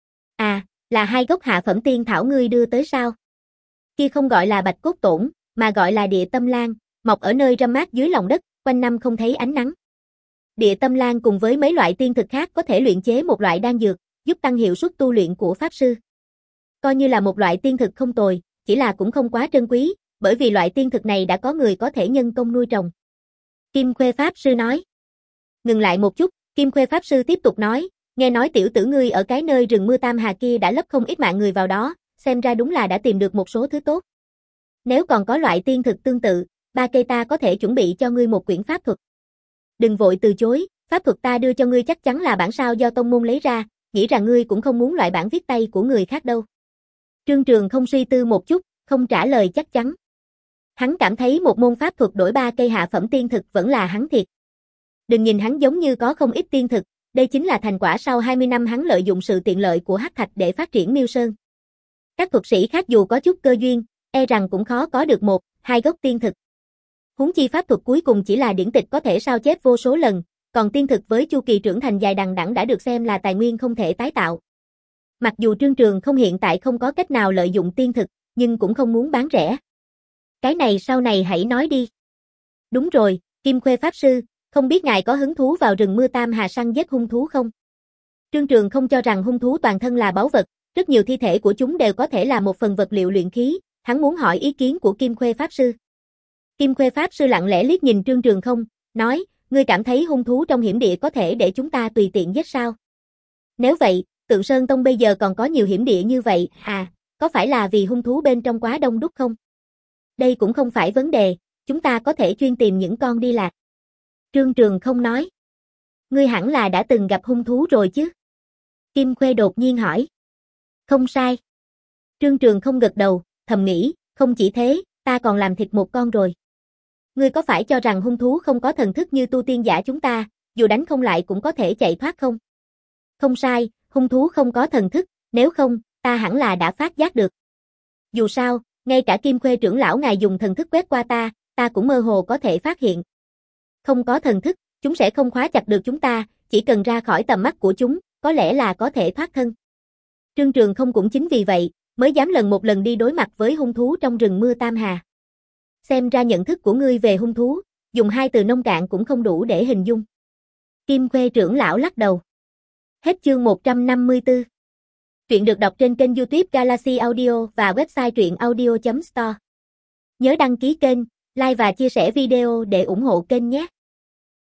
À, là hai gốc hạ phẩm tiên thảo ngươi đưa tới sao? Kia không gọi là bạch cốt tổn, mà gọi là địa tâm lan, mọc ở nơi râm mát dưới lòng đất, quanh năm không thấy ánh nắng. Địa tâm lan cùng với mấy loại tiên thực khác có thể luyện chế một loại đan dược, giúp tăng hiệu suất tu luyện của pháp sư. Coi như là một loại tiên thực không tồi, chỉ là cũng không quá trân quý, bởi vì loại tiên thực này đã có người có thể nhân công nuôi trồng. Kim Khuê pháp sư nói. Ngừng lại một chút, Kim Khuê pháp sư tiếp tục nói, nghe nói tiểu tử ngươi ở cái nơi rừng mưa Tam Hà kia đã lấp không ít mạng người vào đó, xem ra đúng là đã tìm được một số thứ tốt. Nếu còn có loại tiên thực tương tự, ba cây ta có thể chuẩn bị cho ngươi một quyển pháp thuật. Đừng vội từ chối, pháp thuật ta đưa cho ngươi chắc chắn là bản sao do tông môn lấy ra, nghĩ rằng ngươi cũng không muốn loại bản viết tay của người khác đâu. Trương Trường không suy tư một chút, không trả lời chắc chắn. Hắn cảm thấy một môn pháp thuật đổi ba cây hạ phẩm tiên thực vẫn là hắn thiệt. Đừng nhìn hắn giống như có không ít tiên thực, đây chính là thành quả sau hai mươi năm hắn lợi dụng sự tiện lợi của hắc thạch để phát triển Miêu Sơn. Các thuật sĩ khác dù có chút cơ duyên, e rằng cũng khó có được một, hai gốc tiên thực. Huống chi pháp thuật cuối cùng chỉ là điển tịch có thể sao chép vô số lần, còn tiên thực với chu kỳ trưởng thành dài đằng đẵng đã được xem là tài nguyên không thể tái tạo. Mặc dù Trương Trường không hiện tại không có cách nào lợi dụng tiên thực, nhưng cũng không muốn bán rẻ. Cái này sau này hãy nói đi. Đúng rồi, Kim Khuê Pháp Sư, không biết ngài có hứng thú vào rừng mưa Tam Hà săn giết hung thú không? Trương Trường không cho rằng hung thú toàn thân là báu vật, rất nhiều thi thể của chúng đều có thể là một phần vật liệu luyện khí, hắn muốn hỏi ý kiến của Kim Khuê Pháp Sư. Kim Khuê Pháp Sư lặng lẽ liếc nhìn Trương Trường không, nói, ngươi cảm thấy hung thú trong hiểm địa có thể để chúng ta tùy tiện giết sao? Nếu vậy, Tượng Sơn Tông bây giờ còn có nhiều hiểm địa như vậy, à, có phải là vì hung thú bên trong quá đông đúc không? Đây cũng không phải vấn đề, chúng ta có thể chuyên tìm những con đi lạc. Trương Trường không nói. Ngươi hẳn là đã từng gặp hung thú rồi chứ? Kim Khuê đột nhiên hỏi. Không sai. Trương Trường không gật đầu, thầm nghĩ, không chỉ thế, ta còn làm thịt một con rồi. Ngươi có phải cho rằng hung thú không có thần thức như tu tiên giả chúng ta, dù đánh không lại cũng có thể chạy thoát không? Không sai, hung thú không có thần thức, nếu không, ta hẳn là đã phát giác được. Dù sao, ngay cả Kim Khuê trưởng lão ngài dùng thần thức quét qua ta, ta cũng mơ hồ có thể phát hiện. Không có thần thức, chúng sẽ không khóa chặt được chúng ta, chỉ cần ra khỏi tầm mắt của chúng, có lẽ là có thể thoát thân. Trương Trường không cũng chính vì vậy, mới dám lần một lần đi đối mặt với hung thú trong rừng mưa Tam Hà. Xem ra nhận thức của ngươi về hung thú, dùng hai từ nông cạn cũng không đủ để hình dung. Kim Khuê trưởng lão lắc đầu. Hết chương một trăm năm mươi tư. Truyện được đọc trên kênh YouTube Galaxy Audio và website truyện audio chấm store. Nhớ đăng ký kênh, like và chia sẻ video để ủng hộ kênh nhé.